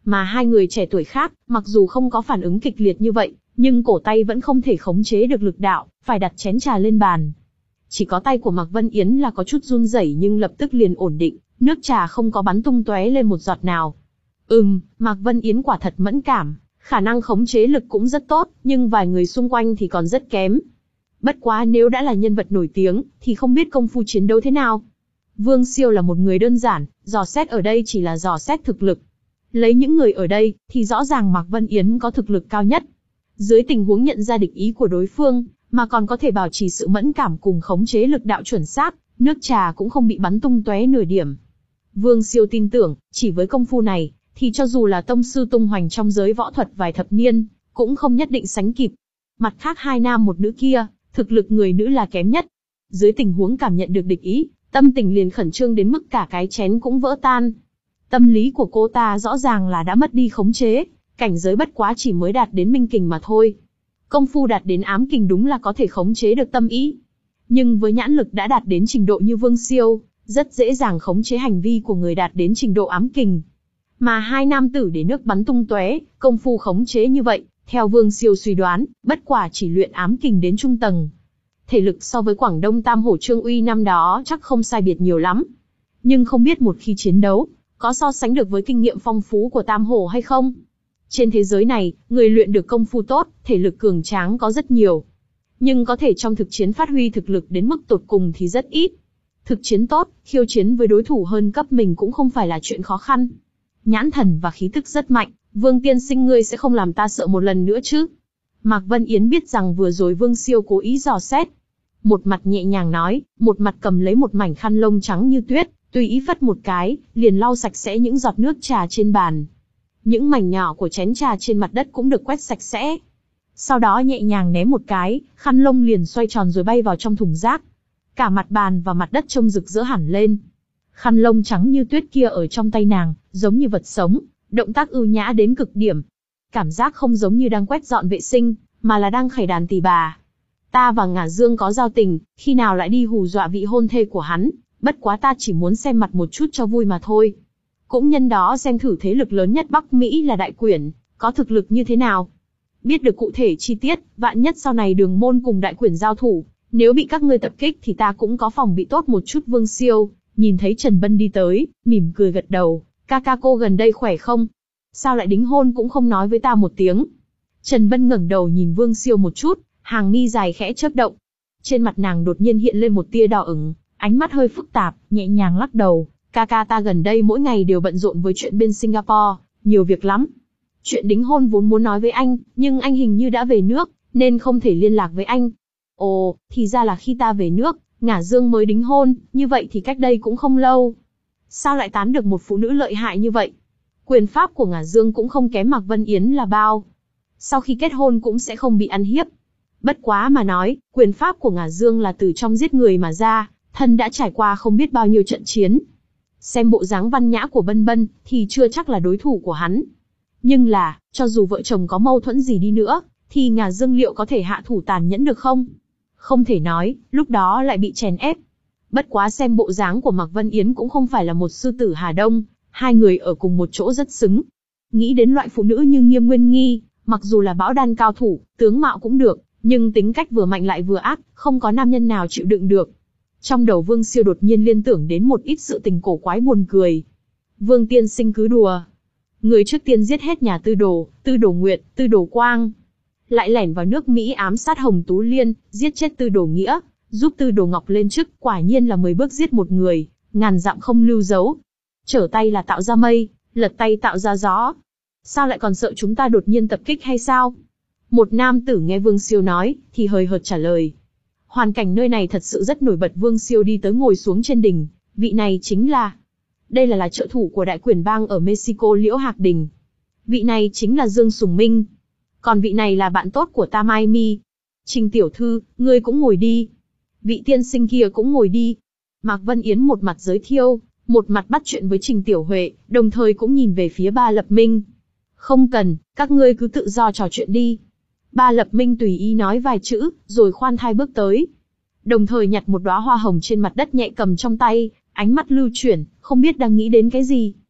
Mà hai người trẻ tuổi khác, mặc dù không có phản ứng kịch liệt như vậy, nhưng cổ tay vẫn không thể khống chế được lực đạo, phải đặt chén trà lên bàn. Chỉ có tay của Mạc Vân Yến là có chút run rẩy nhưng lập tức liền ổn định, nước trà không có bắn tung tóe lên một giọt nào. Ừm, Mạc Vân Yến quả thật mẫn cảm, khả năng khống chế lực cũng rất tốt, nhưng vài người xung quanh thì còn rất kém. Bất quá nếu đã là nhân vật nổi tiếng, thì không biết công phu chiến đấu thế nào. Vương Siêu là một người đơn giản, dò xét ở đây chỉ là dò xét thực lực. Lấy những người ở đây, thì rõ ràng Mạc Vân Yến có thực lực cao nhất. Dưới tình huống nhận ra địch ý của đối phương, mà còn có thể bảo trì sự mẫn cảm cùng khống chế lực đạo chuẩn xác, nước trà cũng không bị bắn tung tóe nửa điểm. Vương Siêu tin tưởng, chỉ với công phu này, thì cho dù là tông sư tung hoành trong giới võ thuật vài thập niên, cũng không nhất định sánh kịp. Mặt khác hai nam một nữ kia, thực lực người nữ là kém nhất. Dưới tình huống cảm nhận được địch ý, tâm tình liền khẩn trương đến mức cả cái chén cũng vỡ tan. Tâm lý của cô ta rõ ràng là đã mất đi khống chế, cảnh giới bất quá chỉ mới đạt đến minh kình mà thôi. Công phu đạt đến ám kình đúng là có thể khống chế được tâm ý. Nhưng với nhãn lực đã đạt đến trình độ như Vương Siêu, rất dễ dàng khống chế hành vi của người đạt đến trình độ ám kình. Mà hai nam tử để nước bắn tung tóe, công phu khống chế như vậy, theo Vương Siêu suy đoán, bất quả chỉ luyện ám kình đến trung tầng. Thể lực so với Quảng Đông Tam Hổ Trương Uy năm đó chắc không sai biệt nhiều lắm. Nhưng không biết một khi chiến đấu, có so sánh được với kinh nghiệm phong phú của Tam Hổ hay không? Trên thế giới này, người luyện được công phu tốt, thể lực cường tráng có rất nhiều. Nhưng có thể trong thực chiến phát huy thực lực đến mức tột cùng thì rất ít. Thực chiến tốt, khiêu chiến với đối thủ hơn cấp mình cũng không phải là chuyện khó khăn. Nhãn thần và khí tức rất mạnh, Vương tiên sinh ngươi sẽ không làm ta sợ một lần nữa chứ? Mạc Vân Yến biết rằng vừa rồi Vương Siêu cố ý dò xét. Một mặt nhẹ nhàng nói, một mặt cầm lấy một mảnh khăn lông trắng như tuyết, tùy ý phất một cái, liền lau sạch sẽ những giọt nước trà trên bàn. Những mảnh nhỏ của chén trà trên mặt đất cũng được quét sạch sẽ. Sau đó nhẹ nhàng ném một cái, khăn lông liền xoay tròn rồi bay vào trong thùng rác. Cả mặt bàn và mặt đất trông rực rỡ hẳn lên. Khăn lông trắng như tuyết kia ở trong tay nàng, giống như vật sống, động tác ưu nhã đến cực điểm. Cảm giác không giống như đang quét dọn vệ sinh, mà là đang khải đàn tỳ bà. Ta và Ngả Dương có giao tình, khi nào lại đi hù dọa vị hôn thê của hắn, bất quá ta chỉ muốn xem mặt một chút cho vui mà thôi. Cũng nhân đó xem thử thế lực lớn nhất Bắc Mỹ là Đại Quyển, có thực lực như thế nào. Biết được cụ thể chi tiết, vạn nhất sau này Đường Môn cùng Đại Quyển giao thủ, nếu bị các ngươi tập kích thì ta cũng có phòng bị tốt một chút. Vương Siêu nhìn thấy Trần Bân đi tới, mỉm cười gật đầu, ca ca cô gần đây khỏe không? Sao lại đính hôn cũng không nói với ta một tiếng? Trần Bân ngẩng đầu nhìn Vương Siêu một chút, hàng mi dài khẽ chớp động. Trên mặt nàng đột nhiên hiện lên một tia đỏ ửng, ánh mắt hơi phức tạp, nhẹ nhàng lắc đầu, ca ca ta gần đây mỗi ngày đều bận rộn với chuyện bên Singapore, nhiều việc lắm. Chuyện đính hôn vốn muốn nói với anh, nhưng anh hình như đã về nước, nên không thể liên lạc với anh. Ồ, thì ra là khi ta về nước, Ngả Dương mới đính hôn, như vậy thì cách đây cũng không lâu. Sao lại tán được một phụ nữ lợi hại như vậy? Quyền pháp của Ngả Dương cũng không kém Mạc Vân Yến là bao. Sau khi kết hôn cũng sẽ không bị ăn hiếp. Bất quá mà nói, quyền pháp của Ngả Dương là từ trong giết người mà ra, thân đã trải qua không biết bao nhiêu trận chiến. Xem bộ dáng văn nhã của Bân Bân, thì chưa chắc là đối thủ của hắn. Nhưng là, cho dù vợ chồng có mâu thuẫn gì đi nữa, thì Ngả Dương liệu có thể hạ thủ tàn nhẫn được không? Không thể nói, lúc đó lại bị chèn ép. Bất quá xem bộ dáng của Mạc Vân Yến cũng không phải là một sư tử Hà Đông, hai người ở cùng một chỗ rất xứng. Nghĩ đến loại phụ nữ như Nghiêm Nguyên Nghi, mặc dù là bão đan cao thủ, tướng mạo cũng được, nhưng tính cách vừa mạnh lại vừa ác, không có nam nhân nào chịu đựng được. Trong đầu Vương Siêu đột nhiên liên tưởng đến một ít sự tình cổ quái buồn cười. Vương tiên sinh cứ đùa. Người trước tiên giết hết nhà Tư Đồ, Tư Đồ Nguyệt, Tư Đồ Quang. Lại lẻn vào nước Mỹ ám sát Hồng Tú Liên, giết chết Tư Đồ Nghĩa, giúp Tư Đồ Ngọc lên chức, quả nhiên là mười bước giết một người, ngàn dặm không lưu dấu. Trở tay là tạo ra mây, lật tay tạo ra gió. Sao lại còn sợ chúng ta đột nhiên tập kích hay sao? Một nam tử nghe Vương Siêu nói, thì hời hợt trả lời. Hoàn cảnh nơi này thật sự rất nổi bật. Vương Siêu đi tới ngồi xuống trên đỉnh, vị này chính là... Đây là là trợ thủ của Đại Quyển bang ở Mexico Liễu Hạc Đình. Vị này chính là Dương Sùng Minh. Còn vị này là bạn tốt của ta Mai Mi. Trình tiểu thư, ngươi cũng ngồi đi. Vị tiên sinh kia cũng ngồi đi. Mạc Vân Yến một mặt giới thiệu, một mặt bắt chuyện với Trình Tiểu Huệ, đồng thời cũng nhìn về phía Ba Lập Minh. Không cần, các ngươi cứ tự do trò chuyện đi. Ba Lập Minh tùy ý nói vài chữ, rồi khoan thai bước tới. Đồng thời nhặt một đóa hoa hồng trên mặt đất nhẹ cầm trong tay, ánh mắt lưu chuyển, không biết đang nghĩ đến cái gì.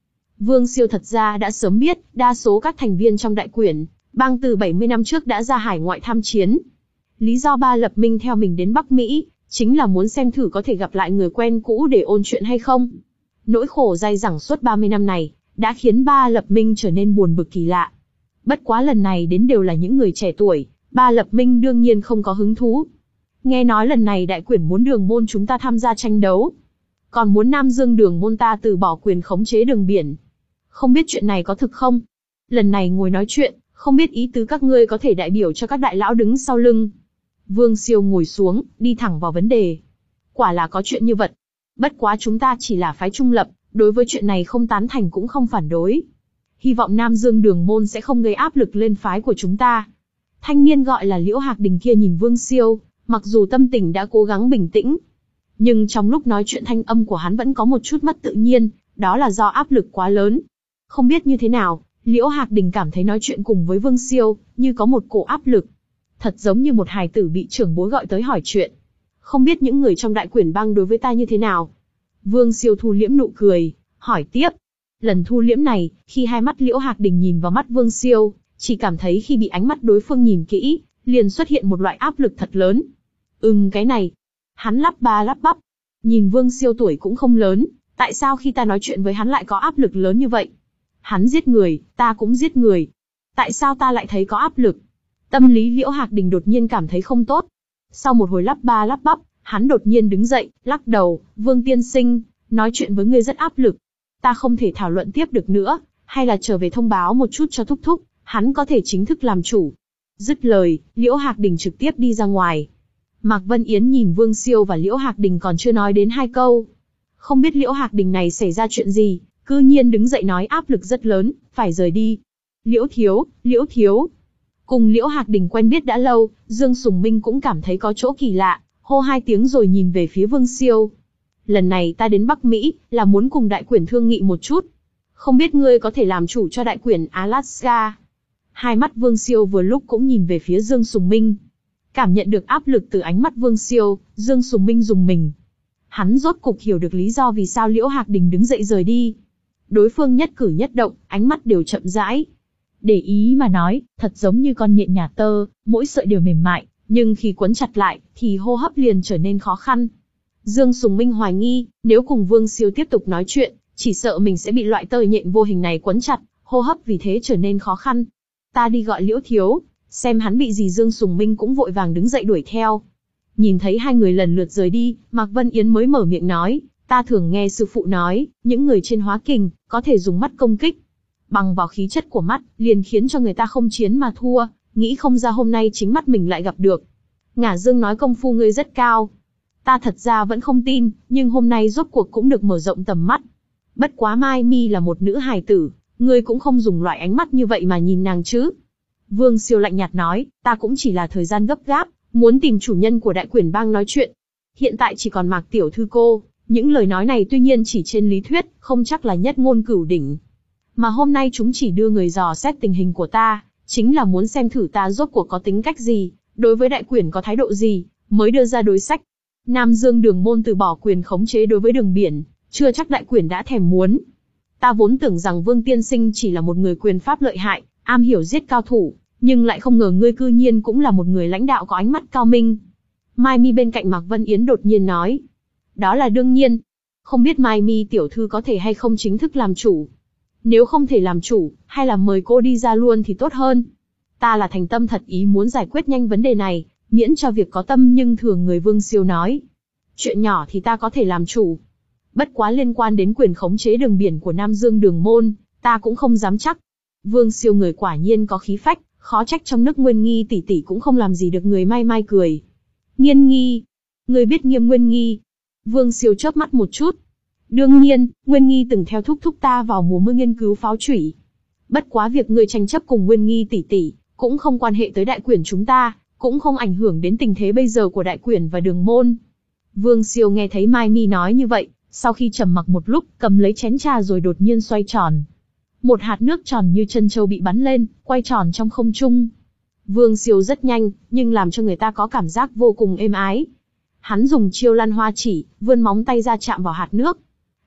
Vương Siêu thật ra đã sớm biết, đa số các thành viên trong đại quyển bang từ bảy mươi năm trước đã ra hải ngoại tham chiến. Lý do Ba Lập Minh theo mình đến Bắc Mỹ, chính là muốn xem thử có thể gặp lại người quen cũ để ôn chuyện hay không. Nỗi khổ dai dẳng suốt ba mươi năm này, đã khiến Ba Lập Minh trở nên buồn bực kỳ lạ. Bất quá lần này đến đều là những người trẻ tuổi, Ba Lập Minh đương nhiên không có hứng thú. Nghe nói lần này đại quyển muốn Đường môn chúng ta tham gia tranh đấu, còn muốn Nam Dương Đường môn ta từ bỏ quyền khống chế đường biển. Không biết chuyện này có thực không? Lần này ngồi nói chuyện, không biết ý tứ các ngươi có thể đại biểu cho các đại lão đứng sau lưng. Vương Siêu ngồi xuống, đi thẳng vào vấn đề. Quả là có chuyện như vậy. Bất quá chúng ta chỉ là phái trung lập, đối với chuyện này không tán thành cũng không phản đối. Hy vọng Nam Dương Đường môn sẽ không gây áp lực lên phái của chúng ta. Thanh niên gọi là Liễu Hạc Đình kia nhìn Vương Siêu, mặc dù tâm tình đã cố gắng bình tĩnh, nhưng trong lúc nói chuyện thanh âm của hắn vẫn có một chút mất tự nhiên, đó là do áp lực quá lớn. Không biết như thế nào, Liễu Hạc Đình cảm thấy nói chuyện cùng với Vương Siêu, như có một cổ áp lực. Thật giống như một hài tử bị trưởng bối gọi tới hỏi chuyện. Không biết những người trong đại quyển bang đối với ta như thế nào? Vương Siêu thu liễm nụ cười, hỏi tiếp. Lần thu liễm này, khi hai mắt Liễu Hạc Đình nhìn vào mắt Vương Siêu, chỉ cảm thấy khi bị ánh mắt đối phương nhìn kỹ, liền xuất hiện một loại áp lực thật lớn. Ừm cái này. Hắn lắp ba lắp bắp. Nhìn Vương Siêu tuổi cũng không lớn, tại sao khi ta nói chuyện với hắn lại có áp lực lớn như vậy? Hắn giết người, ta cũng giết người. Tại sao ta lại thấy có áp lực? Tâm lý Liễu Hạc Đình đột nhiên cảm thấy không tốt. Sau một hồi lắp ba lắp bắp, hắn đột nhiên đứng dậy, lắc đầu, Vương tiên sinh, nói chuyện với ngươi rất áp lực. Ta không thể thảo luận tiếp được nữa, hay là trở về thông báo một chút cho thúc thúc, hắn có thể chính thức làm chủ. Dứt lời, Liễu Hạc Đình trực tiếp đi ra ngoài. Mạc Vân Yến nhìn Vương Siêu và Liễu Hạc Đình còn chưa nói đến hai câu. Không biết Liễu Hạc Đình này xảy ra chuyện gì, cư nhiên đứng dậy nói áp lực rất lớn, phải rời đi. Liễu thiếu, Liễu thiếu. Cùng Liễu Hạc Đình quen biết đã lâu, Dương Sùng Minh cũng cảm thấy có chỗ kỳ lạ, hô hai tiếng rồi nhìn về phía Vương Siêu. Lần này ta đến Bắc Mỹ, là muốn cùng đại quyển thương nghị một chút. Không biết ngươi có thể làm chủ cho đại quyển Alaska. Hai mắt Vương Siêu vừa lúc cũng nhìn về phía Dương Sùng Minh. Cảm nhận được áp lực từ ánh mắt Vương Siêu, Dương Sùng Minh rùng mình. Hắn rốt cục hiểu được lý do vì sao Liễu Hạc Đình đứng dậy rời đi. Đối phương nhất cử nhất động, ánh mắt đều chậm rãi. Để ý mà nói, thật giống như con nhện nhà tơ, mỗi sợi đều mềm mại, nhưng khi quấn chặt lại, thì hô hấp liền trở nên khó khăn. Dương Sùng Minh hoài nghi, nếu cùng Vương Siêu tiếp tục nói chuyện, chỉ sợ mình sẽ bị loại tơ nhện vô hình này quấn chặt, hô hấp vì thế trở nên khó khăn. Ta đi gọi Liễu thiếu, xem hắn bị gì. Dương Sùng Minh cũng vội vàng đứng dậy đuổi theo. Nhìn thấy hai người lần lượt rời đi, Mạc Vân Yến mới mở miệng nói, ta thường nghe sư phụ nói, những người trên hóa kình, có thể dùng mắt công kích. Bằng vào khí chất của mắt, liền khiến cho người ta không chiến mà thua, nghĩ không ra hôm nay chính mắt mình lại gặp được. Ngả Dương nói công phu ngươi rất cao. Ta thật ra vẫn không tin, nhưng hôm nay rốt cuộc cũng được mở rộng tầm mắt. Bất quá Mai Mi là một nữ hài tử, ngươi cũng không dùng loại ánh mắt như vậy mà nhìn nàng chứ. Vương Siêu lạnh nhạt nói, ta cũng chỉ là thời gian gấp gáp, muốn tìm chủ nhân của đại quyển bang nói chuyện. Hiện tại chỉ còn Mạc tiểu thư cô, những lời nói này tuy nhiên chỉ trên lý thuyết, không chắc là nhất ngôn cửu đỉnh. Mà hôm nay chúng chỉ đưa người dò xét tình hình của ta, chính là muốn xem thử ta rốt cuộc có tính cách gì, đối với đại quyển có thái độ gì, mới đưa ra đối sách. Nam Dương Đường môn từ bỏ quyền khống chế đối với đường biển, chưa chắc đại quyển đã thèm muốn. Ta vốn tưởng rằng Vương tiên sinh chỉ là một người quyền pháp lợi hại, am hiểu giết cao thủ, nhưng lại không ngờ ngươi cư nhiên cũng là một người lãnh đạo có ánh mắt cao minh. Mai Mi bên cạnh Mạc Vân Yến đột nhiên nói. Đó là đương nhiên. Không biết Mai Mi tiểu thư có thể hay không chính thức làm chủ. Nếu không thể làm chủ, hay là mời cô đi ra luôn thì tốt hơn. Ta là thành tâm thật ý muốn giải quyết nhanh vấn đề này, miễn cho việc có tâm nhưng thường người. Vương Siêu nói. Chuyện nhỏ thì ta có thể làm chủ. Bất quá liên quan đến quyền khống chế đường biển của Nam Dương Đường môn, ta cũng không dám chắc. Vương Siêu người quả nhiên có khí phách, khó trách trong nước Nguyên Nghi tỷ tỷ cũng không làm gì được người. Mai Mai cười. Nghiên Nghi, người biết Nghiêm Nguyên Nghi? Vương Siêu chớp mắt một chút. Đương nhiên, Nguyên Nghi từng theo thúc thúc ta vào mùa mưa nghiên cứu pháo chủy. Bất quá việc người tranh chấp cùng Nguyên Nghi tỷ tỷ cũng không quan hệ tới đại quyển chúng ta, cũng không ảnh hưởng đến tình thế bây giờ của đại quyển và đường môn. Vương Siêu nghe thấy Mai Mi nói như vậy, sau khi trầm mặc một lúc, cầm lấy chén trà rồi đột nhiên xoay tròn. Một hạt nước tròn như chân châu bị bắn lên, quay tròn trong không trung. Vương Siêu rất nhanh, nhưng làm cho người ta có cảm giác vô cùng êm ái. Hắn dùng chiêu lăn hoa chỉ, vươn móng tay ra chạm vào hạt nước.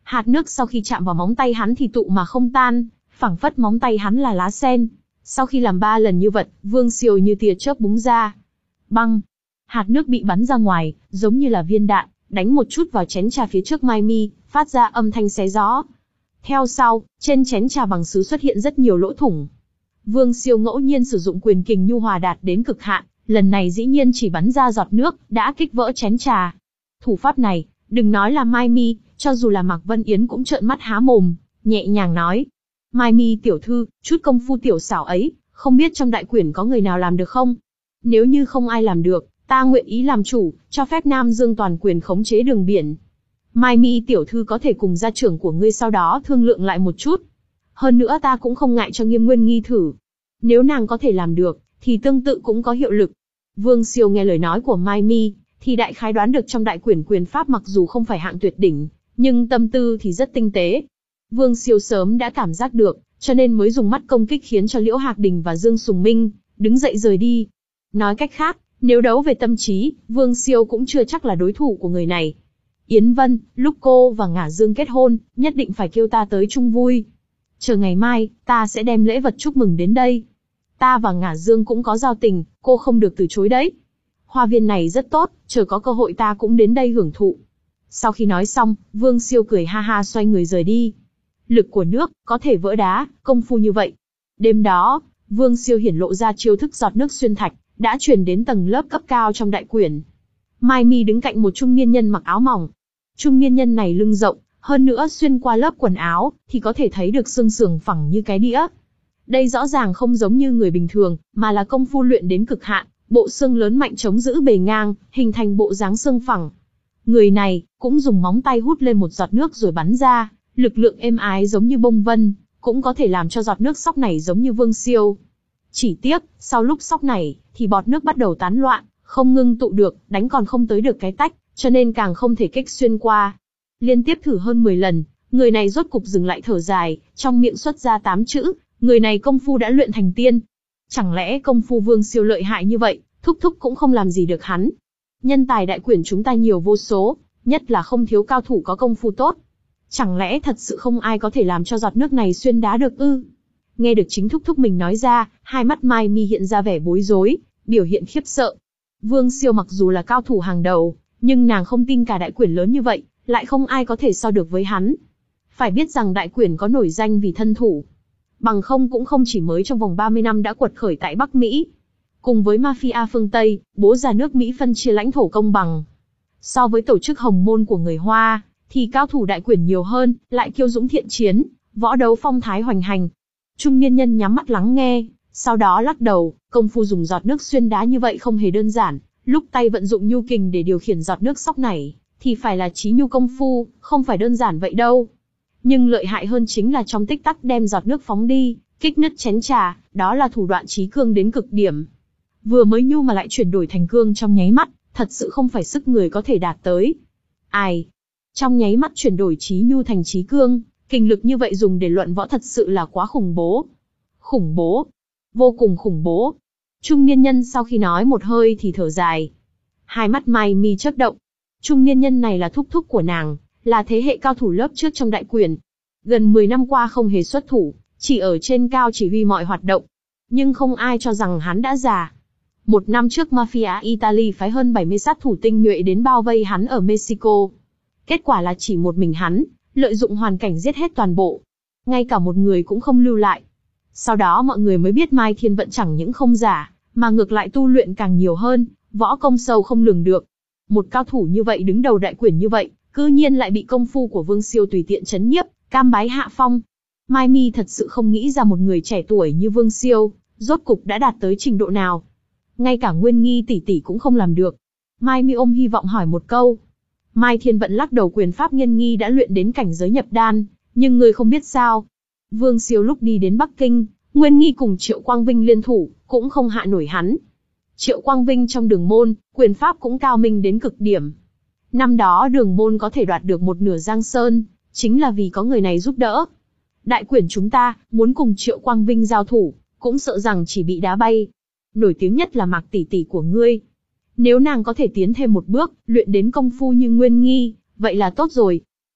Hạt nước sau khi chạm vào móng tay hắn thì tụ mà không tan, phảng phất móng tay hắn là lá sen. Sau khi làm ba lần như vậy, Vương Siêu như tia chớp búng ra. Băng! Hạt nước bị bắn ra ngoài, giống như là viên đạn, đánh một chút vào chén trà phía trước Mai Mi, phát ra âm thanh xé gió. Theo sau, trên chén trà bằng sứ xuất hiện rất nhiều lỗ thủng. Vương Siêu ngẫu nhiên sử dụng quyền kình nhu hòa đạt đến cực hạn, lần này dĩ nhiên chỉ bắn ra giọt nước, đã kích vỡ chén trà. Thủ pháp này, đừng nói là Mai Mi, cho dù là Mạc Vân Yến cũng trợn mắt há mồm, nhẹ nhàng nói. Mai Mi tiểu thư, chút công phu tiểu xảo ấy, không biết trong đại quyển có người nào làm được không? Nếu như không ai làm được, ta nguyện ý làm chủ, cho phép Nam Dương toàn quyền khống chế đường biển. Mai Mi tiểu thư có thể cùng gia trưởng của ngươi sau đó thương lượng lại một chút. Hơn nữa ta cũng không ngại cho Nghiêm Nguyên Nghi thử. Nếu nàng có thể làm được, thì tương tự cũng có hiệu lực. Vương Siêu nghe lời nói của Mai Mi, thì đại khái đoán được trong đại quyển quyền pháp mặc dù không phải hạng tuyệt đỉnh, nhưng tâm tư thì rất tinh tế. Vương Siêu sớm đã cảm giác được, cho nên mới dùng mắt công kích khiến cho Liễu Hạc Đình và Dương Sùng Minh đứng dậy rời đi. Nói cách khác, nếu đấu về tâm trí, Vương Siêu cũng chưa chắc là đối thủ của người này. Yến Vân, lúc cô và Ngả Dương kết hôn, nhất định phải kêu ta tới chung vui. Chờ ngày mai, ta sẽ đem lễ vật chúc mừng đến đây. Ta và Ngả Dương cũng có giao tình, cô không được từ chối đấy. Hoa viên này rất tốt, chờ có cơ hội ta cũng đến đây hưởng thụ. Sau khi nói xong, Vương Siêu cười ha ha xoay người rời đi. Lực của nước, có thể vỡ đá, công phu như vậy. Đêm đó, Vương Siêu hiển lộ ra chiêu thức giọt nước xuyên thạch, đã truyền đến tầng lớp cấp cao trong đại quyển. Mai Mi đứng cạnh một trung niên nhân mặc áo mỏng. Trung niên nhân này lưng rộng, hơn nữa xuyên qua lớp quần áo, thì có thể thấy được xương sườn phẳng như cái đĩa. Đây rõ ràng không giống như người bình thường, mà là công phu luyện đến cực hạn, bộ xương lớn mạnh chống giữ bề ngang, hình thành bộ dáng xương phẳng. Người này, cũng dùng móng tay hút lên một giọt nước rồi bắn ra, lực lượng êm ái giống như bông vân, cũng có thể làm cho giọt nước sóc này giống như Vương Siêu. Chỉ tiếc, sau lúc sóc này, thì bọt nước bắt đầu tán loạn, không ngưng tụ được, đánh còn không tới được cái tách, cho nên càng không thể kích xuyên qua. Liên tiếp thử hơn mười lần, người này rốt cục dừng lại thở dài, trong miệng xuất ra tám chữ, người này công phu đã luyện thành tiên. Chẳng lẽ công phu Vương Siêu lợi hại như vậy, thúc thúc cũng không làm gì được hắn. Nhân tài đại quyển chúng ta nhiều vô số, nhất là không thiếu cao thủ có công phu tốt. Chẳng lẽ thật sự không ai có thể làm cho giọt nước này xuyên đá được ư? Nghe được chính thúc thúc mình nói ra, hai mắt Mai Mi hiện ra vẻ bối rối, biểu hiện khiếp sợ. Vương Siêu mặc dù là cao thủ hàng đầu, nhưng nàng không tin cả đại quyển lớn như vậy, lại không ai có thể so được với hắn. Phải biết rằng đại quyển có nổi danh vì thân thủ. Bằng không cũng không chỉ mới trong vòng ba mươi năm đã quật khởi tại Bắc Mỹ. Cùng với mafia phương Tây, bố già nước Mỹ phân chia lãnh thổ công bằng. So với tổ chức hồng môn của người Hoa, thì cao thủ đại quyển nhiều hơn, lại kiêu dũng thiện chiến, võ đấu phong thái hoành hành. Trung niên nhân nhắm mắt lắng nghe, sau đó lắc đầu, công phu dùng giọt nước xuyên đá như vậy không hề đơn giản, lúc tay vận dụng nhu kình để điều khiển giọt nước sóc này, thì phải là trí nhu công phu, không phải đơn giản vậy đâu. Nhưng lợi hại hơn chính là trong tích tắc đem giọt nước phóng đi, kích nứt chén trà, đó là thủ đoạn trí cương đến cực điểm. Vừa mới nhu mà lại chuyển đổi thành cương trong nháy mắt, thật sự không phải sức người có thể đạt tới. Ai? Trong nháy mắt chuyển đổi trí nhu thành trí cương, kinh lực như vậy dùng để luận võ thật sự là quá khủng bố. Khủng bố. Vô cùng khủng bố. Trung niên nhân sau khi nói một hơi thì thở dài. Hai mắt Mai Mi chớp động. Trung niên nhân này là thúc thúc của nàng, là thế hệ cao thủ lớp trước trong đại quyển. Gần mười năm qua không hề xuất thủ, chỉ ở trên cao chỉ huy mọi hoạt động. Nhưng không ai cho rằng hắn đã già. Một năm trước Mafia Italy phái hơn bảy mươi sát thủ tinh nhuệ đến bao vây hắn ở Mexico. Kết quả là chỉ một mình hắn, lợi dụng hoàn cảnh giết hết toàn bộ. Ngay cả một người cũng không lưu lại. Sau đó mọi người mới biết Mai Thiên Vận chẳng những không giả, mà ngược lại tu luyện càng nhiều hơn, võ công sâu không lường được. Một cao thủ như vậy đứng đầu đại quyển như vậy, cư nhiên lại bị công phu của Vương Siêu tùy tiện chấn nhiếp, cam bái hạ phong. Mai Mi thật sự không nghĩ ra một người trẻ tuổi như Vương Siêu, rốt cục đã đạt tới trình độ nào. Ngay cả Nguyên Nghi tỷ tỷ cũng không làm được. Mai Mi ôm hy vọng hỏi một câu. Mai Thiên Vận lắc đầu, quyền pháp Nghiên Nghi đã luyện đến cảnh giới nhập đan, nhưng người không biết sao. Vương Siêu lúc đi đến Bắc Kinh, Nguyên Nghi cùng Triệu Quang Vinh liên thủ, cũng không hạ nổi hắn. Triệu Quang Vinh trong Đường Môn, quyền pháp cũng cao minh đến cực điểm. Năm đó Đường Môn có thể đoạt được một nửa Giang Sơn, chính là vì có người này giúp đỡ. Đại quyển chúng ta, muốn cùng Triệu Quang Vinh giao thủ, cũng sợ rằng chỉ bị đá bay. Nổi tiếng nhất là Mạc tỷ tỷ của ngươi. Nếu nàng có thể tiến thêm một bước, luyện đến công phu như Nguyên Nghi, vậy là tốt rồi.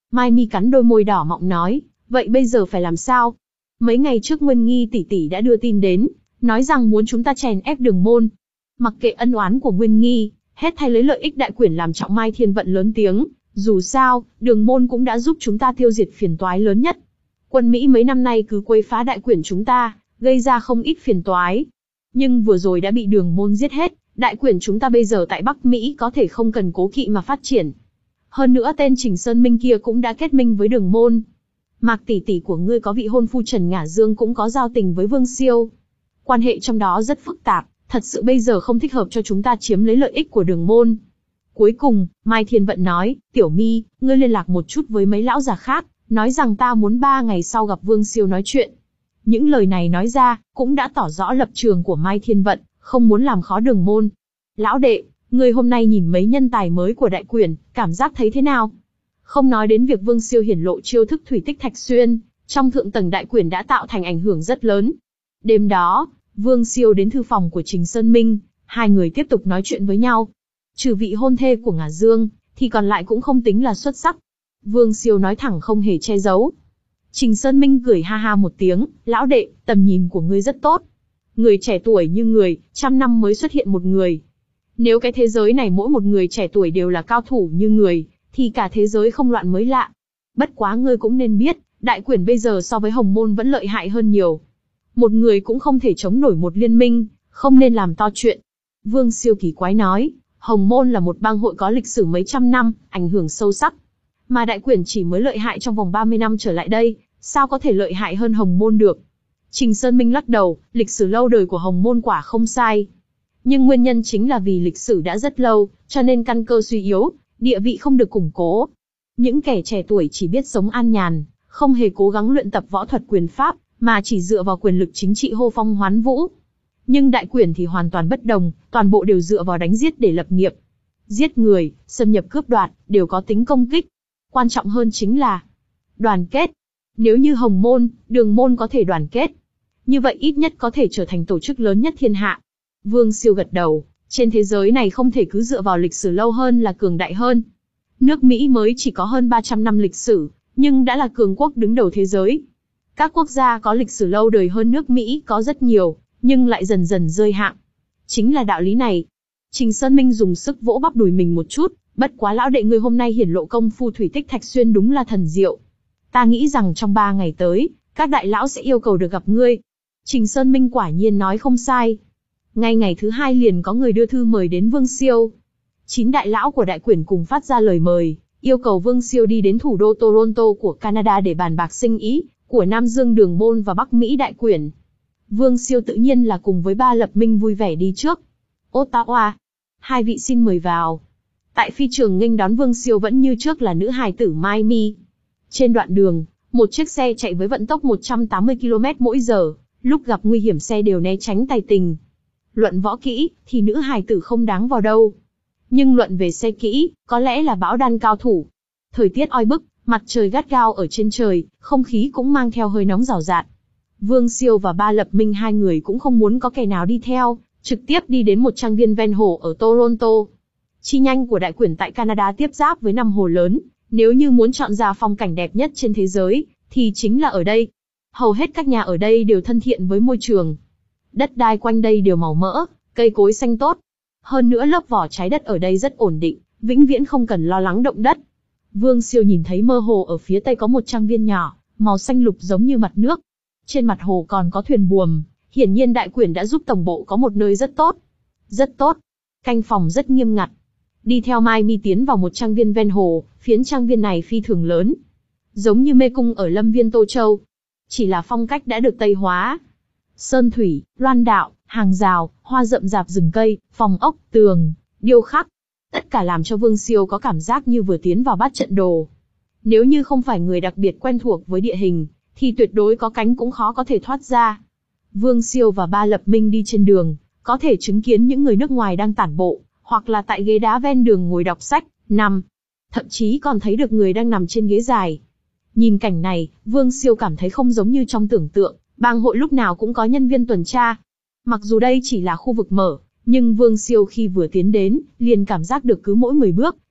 Mai Mi cắn đôi môi đỏ mọng nói, vậy bây giờ phải làm sao? Mấy ngày trước Nguyên Nghi tỷ tỷ đã đưa tin đến, nói rằng muốn chúng ta chèn ép Đường Môn. Mặc kệ ân oán của Nguyên Nghi, hết thay lấy lợi ích đại quyển làm trọng. Mai Thiên Vận lớn tiếng, dù sao, Đường Môn cũng đã giúp chúng ta tiêu diệt phiền toái lớn nhất. Quân Mỹ mấy năm nay cứ quấy phá đại quyển chúng ta, gây ra không ít phiền toái. Nhưng vừa rồi đã bị Đường Môn giết hết, đại quyển chúng ta bây giờ tại Bắc Mỹ có thể không cần cố kỵ mà phát triển. Hơn nữa tên Trình Sơn Minh kia cũng đã kết minh với Đường Môn. Mạc tỷ tỷ của ngươi có vị hôn phu Trần Ngả Dương cũng có giao tình với Vương Siêu. Quan hệ trong đó rất phức tạp, thật sự bây giờ không thích hợp cho chúng ta chiếm lấy lợi ích của Đường Môn. Cuối cùng, Mai Thiên Vận nói, Tiểu Mi, ngươi liên lạc một chút với mấy lão già khác, nói rằng ta muốn ba ngày sau gặp Vương Siêu nói chuyện. Những lời này nói ra, cũng đã tỏ rõ lập trường của Mai Thiên Vận, không muốn làm khó Đường Môn. Lão đệ, ngươi hôm nay nhìn mấy nhân tài mới của đại quyển, cảm giác thấy thế nào? Không nói đến việc Vương Siêu hiển lộ chiêu thức thủy tích thạch xuyên, trong thượng tầng đại quyển đã tạo thành ảnh hưởng rất lớn. Đêm đó, Vương Siêu đến thư phòng của Trình Sơn Minh, hai người tiếp tục nói chuyện với nhau. Trừ vị hôn thê của Ngả Dương, thì còn lại cũng không tính là xuất sắc. Vương Siêu nói thẳng không hề che giấu. Trình Sơn Minh cười ha ha một tiếng, lão đệ, tầm nhìn của ngươi rất tốt. Người trẻ tuổi như người, trăm năm mới xuất hiện một người. Nếu cái thế giới này mỗi một người trẻ tuổi đều là cao thủ như người, thì cả thế giới không loạn mới lạ. Bất quá ngươi cũng nên biết, đại quyển bây giờ so với Hồng Môn vẫn lợi hại hơn nhiều. Một người cũng không thể chống nổi một liên minh, không nên làm to chuyện. Vương Siêu kỳ quái nói, Hồng Môn là một bang hội có lịch sử mấy trăm năm, ảnh hưởng sâu sắc. Mà đại quyển chỉ mới lợi hại trong vòng ba mươi năm trở lại đây, sao có thể lợi hại hơn Hồng Môn được? Trình Sơn Minh lắc đầu, lịch sử lâu đời của Hồng Môn quả không sai. Nhưng nguyên nhân chính là vì lịch sử đã rất lâu, cho nên căn cơ suy yếu, địa vị không được củng cố. Những kẻ trẻ tuổi chỉ biết sống an nhàn, không hề cố gắng luyện tập võ thuật quyền pháp, mà chỉ dựa vào quyền lực chính trị hô phong hoán vũ. Nhưng đại quyển thì hoàn toàn bất đồng, toàn bộ đều dựa vào đánh giết để lập nghiệp. Giết người, xâm nhập cướp đoạt, đều có tính công kích. Quan trọng hơn chính là đoàn kết. Nếu như Hồng Môn, Đường Môn có thể đoàn kết, như vậy ít nhất có thể trở thành tổ chức lớn nhất thiên hạ. Vương Siêu gật đầu, trên thế giới này không thể cứ dựa vào lịch sử lâu hơn là cường đại hơn. Nước Mỹ mới chỉ có hơn ba trăm năm lịch sử, nhưng đã là cường quốc đứng đầu thế giới. Các quốc gia có lịch sử lâu đời hơn nước Mỹ có rất nhiều, nhưng lại dần dần rơi hạng. Chính là đạo lý này. Trình Sơn Minh dùng sức vỗ bắp đùi mình một chút, bất quá lão đệ ngươi hôm nay hiển lộ công phu thủy tích thạch xuyên đúng là thần diệu. Ta nghĩ rằng trong ba ngày tới, các đại lão sẽ yêu cầu được gặp ngươi. Trình Sơn Minh quả nhiên nói không sai. Ngay ngày thứ hai liền có người đưa thư mời đến Vương Siêu. Chín đại lão của đại quyển cùng phát ra lời mời, yêu cầu Vương Siêu đi đến thủ đô Toronto của Canada để bàn bạc sinh ý của Nam Dương Đường Môn và Bắc Mỹ đại quyển. Vương Siêu tự nhiên là cùng với Ba Lập Minh vui vẻ đi trước. Ottawa, hai vị xin mời vào. Tại phi trường nghênh đón Vương Siêu vẫn như trước là nữ hài tử Mai Mi. Trên đoạn đường, một chiếc xe chạy với vận tốc một trăm tám mươi ki lô mét mỗi giờ, lúc gặp nguy hiểm xe đều né tránh tài tình. Luận võ kỹ, thì nữ hài tử không đáng vào đâu. Nhưng luận về xe kỹ, có lẽ là bão đan cao thủ. Thời tiết oi bức, mặt trời gắt gao ở trên trời, không khí cũng mang theo hơi nóng rào rạt. Vương Siêu và Ba Lập Minh hai người cũng không muốn có kẻ nào đi theo, trực tiếp đi đến một trang viên ven hồ ở Toronto. Chi nhánh của đại quyển tại Canada tiếp giáp với năm hồ lớn, nếu như muốn chọn ra phong cảnh đẹp nhất trên thế giới, thì chính là ở đây. Hầu hết các nhà ở đây đều thân thiện với môi trường. Đất đai quanh đây đều màu mỡ, cây cối xanh tốt. Hơn nữa lớp vỏ trái đất ở đây rất ổn định, vĩnh viễn không cần lo lắng động đất. Vương Siêu nhìn thấy mơ hồ ở phía tây có một trang viên nhỏ, màu xanh lục giống như mặt nước. Trên mặt hồ còn có thuyền buồm, hiển nhiên đại quyển đã giúp tổng bộ có một nơi rất tốt. Rất tốt. Canh phòng rất nghiêm ngặt. Đi theo Mai Mi tiến vào một trang viên ven hồ, phiến trang viên này phi thường lớn. Giống như mê cung ở Lâm Viên Tô Châu. Chỉ là phong cách đã được Tây hóa. Sơn thủy, loan đạo, hàng rào, hoa rậm rạp rừng cây, phòng ốc, tường, điêu khắc. Tất cả làm cho Vương Siêu có cảm giác như vừa tiến vào bát trận đồ. Nếu như không phải người đặc biệt quen thuộc với địa hình, thì tuyệt đối có cánh cũng khó có thể thoát ra. Vương Siêu và Ba Lập Minh đi trên đường, có thể chứng kiến những người nước ngoài đang tản bộ, hoặc là tại ghế đá ven đường ngồi đọc sách, nằm. Thậm chí còn thấy được người đang nằm trên ghế dài. Nhìn cảnh này, Vương Siêu cảm thấy không giống như trong tưởng tượng, bang hội lúc nào cũng có nhân viên tuần tra. Mặc dù đây chỉ là khu vực mở, nhưng Vương Siêu khi vừa tiến đến, liền cảm giác được cứ mỗi mười bước,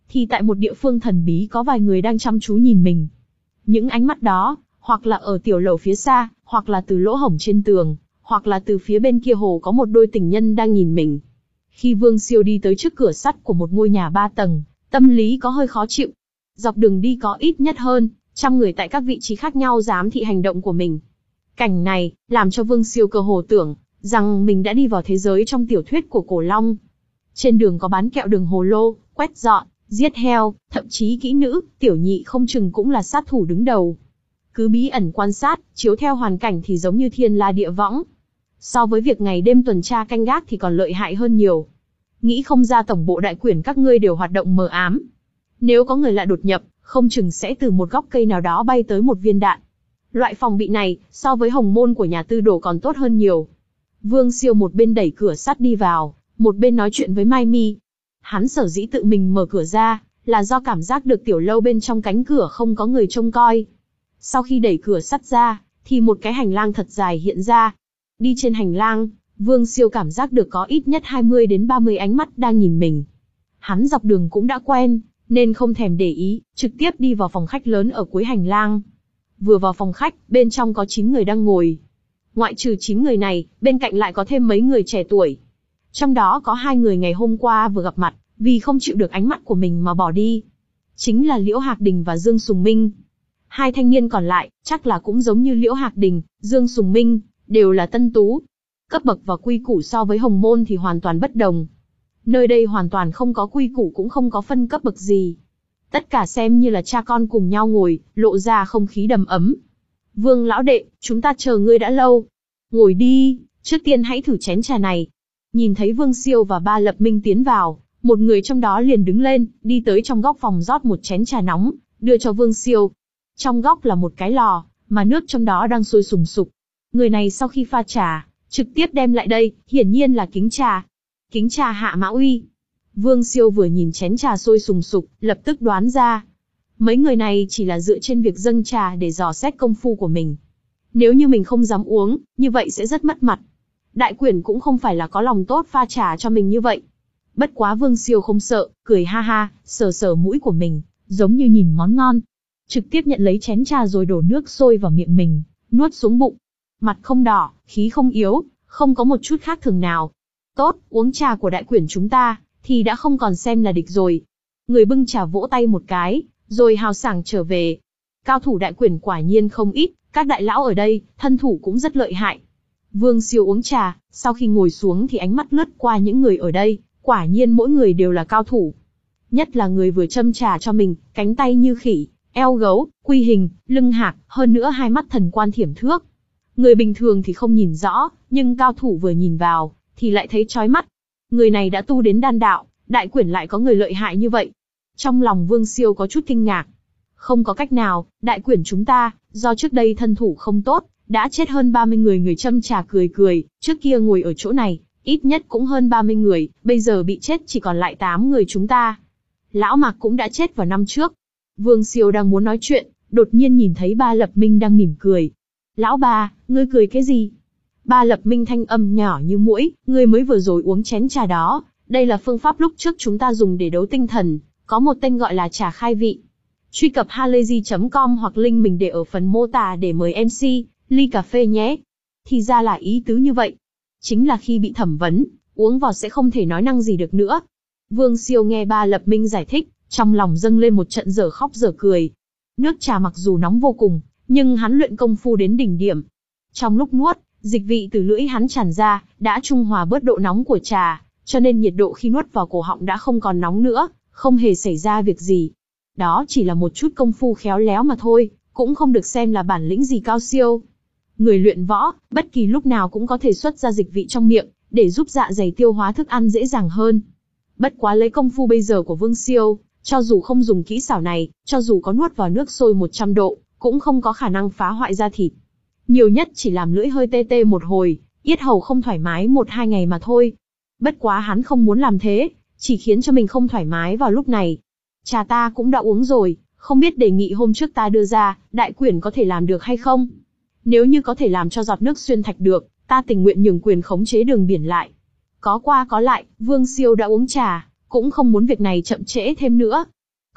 thì tại một địa phương thần bí có vài người đang chăm chú nhìn mình. Những ánh mắt đó, hoặc là ở tiểu lầu phía xa, hoặc là từ lỗ hổng trên tường, hoặc là từ phía bên kia hồ có một đôi tình nhân đang nhìn mình. Khi Vương Siêu đi tới trước cửa sắt của một ngôi nhà ba tầng, tâm lý có hơi khó chịu. Dọc đường đi có ít nhất hơn trăm người tại các vị trí khác nhau giám thị hành động của mình. Cảnh này làm cho Vương Siêu cơ hồ tưởng rằng mình đã đi vào thế giới trong tiểu thuyết của Cổ Long. Trên đường có bán kẹo đường hồ lô, quét dọn, giết heo, thậm chí kỹ nữ, tiểu nhị không chừng cũng là sát thủ đứng đầu. Cứ bí ẩn quan sát, chiếu theo hoàn cảnh thì giống như thiên la địa võng. So với việc ngày đêm tuần tra canh gác thì còn lợi hại hơn nhiều. Nghĩ không ra tổng bộ đại quyển các ngươi đều hoạt động mờ ám. Nếu có người lạ đột nhập, không chừng sẽ từ một góc cây nào đó bay tới một viên đạn. Loại phòng bị này, so với hồng môn của nhà tư đồ còn tốt hơn nhiều. Vương Siêu một bên đẩy cửa sắt đi vào, một bên nói chuyện với Mai Mi. Hắn sở dĩ tự mình mở cửa ra, là do cảm giác được tiểu lâu bên trong cánh cửa không có người trông coi. Sau khi đẩy cửa sắt ra, thì một cái hành lang thật dài hiện ra. Đi trên hành lang, Vương Siêu cảm giác được có ít nhất hai mươi đến ba mươi ánh mắt đang nhìn mình. Hắn dọc đường cũng đã quen, nên không thèm để ý, trực tiếp đi vào phòng khách lớn ở cuối hành lang. Vừa vào phòng khách, bên trong có chín người đang ngồi. Ngoại trừ chín người này, bên cạnh lại có thêm mấy người trẻ tuổi. Trong đó có hai người ngày hôm qua vừa gặp mặt, vì không chịu được ánh mắt của mình mà bỏ đi. Chính là Liễu Hạc Đình và Dương Sùng Minh. Hai thanh niên còn lại, chắc là cũng giống như Liễu Hạc Đình, Dương Sùng Minh, đều là tân tú. Cấp bậc và quy củ so với hồng môn thì hoàn toàn bất đồng. Nơi đây hoàn toàn không có quy củ cũng không có phân cấp bậc gì. Tất cả xem như là cha con cùng nhau ngồi, lộ ra không khí đầm ấm. Vương lão đệ, chúng ta chờ ngươi đã lâu. Ngồi đi, trước tiên hãy thử chén trà này. Nhìn thấy Vương Siêu và Ba Lập Minh tiến vào, một người trong đó liền đứng lên, đi tới trong góc phòng rót một chén trà nóng, đưa cho Vương Siêu. Trong góc là một cái lò, mà nước trong đó đang sôi sùng sục. Người này sau khi pha trà, trực tiếp đem lại đây, hiển nhiên là kính trà. Kính trà Hạ Mã Uy. Vương Siêu vừa nhìn chén trà sôi sùng sục, lập tức đoán ra. Mấy người này chỉ là dựa trên việc dâng trà để dò xét công phu của mình. Nếu như mình không dám uống, như vậy sẽ rất mất mặt. Đại quyển cũng không phải là có lòng tốt pha trà cho mình như vậy. Bất quá Vương Siêu không sợ, cười ha ha, sờ sờ mũi của mình, giống như nhìn món ngon. Trực tiếp nhận lấy chén trà rồi đổ nước sôi vào miệng mình, nuốt xuống bụng. Mặt không đỏ, khí không yếu, không có một chút khác thường nào. Tốt, uống trà của đại quyển chúng ta, thì đã không còn xem là địch rồi. Người bưng trà vỗ tay một cái, rồi hào sảng trở về. Cao thủ đại quyển quả nhiên không ít, các đại lão ở đây, thân thủ cũng rất lợi hại. Vương Siêu uống trà, sau khi ngồi xuống thì ánh mắt lướt qua những người ở đây, quả nhiên mỗi người đều là cao thủ. Nhất là người vừa châm trà cho mình, cánh tay như khỉ, eo gấu, quy hình, lưng hạc, hơn nữa hai mắt thần quan thiểm thước. Người bình thường thì không nhìn rõ, nhưng cao thủ vừa nhìn vào, thì lại thấy chói mắt. Người này đã tu đến đan đạo, đại quyển lại có người lợi hại như vậy. Trong lòng Vương Siêu có chút kinh ngạc. Không có cách nào, đại quyển chúng ta, do trước đây thân thủ không tốt, đã chết hơn ba mươi người. Người châm trà cười cười, trước kia ngồi ở chỗ này, ít nhất cũng hơn ba mươi người, bây giờ bị chết chỉ còn lại tám người chúng ta. Lão Mạc cũng đã chết vào năm trước. Vương Siêu đang muốn nói chuyện, đột nhiên nhìn thấy Ba Lập Minh đang mỉm cười. Lão Ba, ngươi cười cái gì? Ba Lập Minh thanh âm nhỏ như muỗi, ngươi mới vừa rồi uống chén trà đó, đây là phương pháp lúc trước chúng ta dùng để đấu tinh thần, có một tên gọi là trà khai vị. Truy cập halayzi chấm com hoặc link mình để ở phần mô tả để mời em xê, ly cà phê nhé. Thì ra là ý tứ như vậy. Chính là khi bị thẩm vấn, uống vào sẽ không thể nói năng gì được nữa. Vương Siêu nghe Ba Lập Minh giải thích, trong lòng dâng lên một trận dở khóc dở cười. Nước trà mặc dù nóng vô cùng, nhưng hắn luyện công phu đến đỉnh điểm. Trong lúc nuốt, dịch vị từ lưỡi hắn tràn ra, đã trung hòa bớt độ nóng của trà, cho nên nhiệt độ khi nuốt vào cổ họng đã không còn nóng nữa, không hề xảy ra việc gì. Đó chỉ là một chút công phu khéo léo mà thôi, cũng không được xem là bản lĩnh gì cao siêu. Người luyện võ, bất kỳ lúc nào cũng có thể xuất ra dịch vị trong miệng, để giúp dạ dày tiêu hóa thức ăn dễ dàng hơn. Bất quá lấy công phu bây giờ của Vương Siêu, cho dù không dùng kỹ xảo này, cho dù có nuốt vào nước sôi một trăm độ, cũng không có khả năng phá hoại da thịt. Nhiều nhất chỉ làm lưỡi hơi tê tê một hồi, yết hầu không thoải mái một hai ngày mà thôi. Bất quá hắn không muốn làm thế, chỉ khiến cho mình không thoải mái vào lúc này. Trà ta cũng đã uống rồi, không biết đề nghị hôm trước ta đưa ra, đại quyển có thể làm được hay không? Nếu như có thể làm cho giọt nước xuyên thạch được, ta tình nguyện nhường quyền khống chế đường biển lại. Có qua có lại, Vương Siêu đã uống trà, cũng không muốn việc này chậm trễ thêm nữa.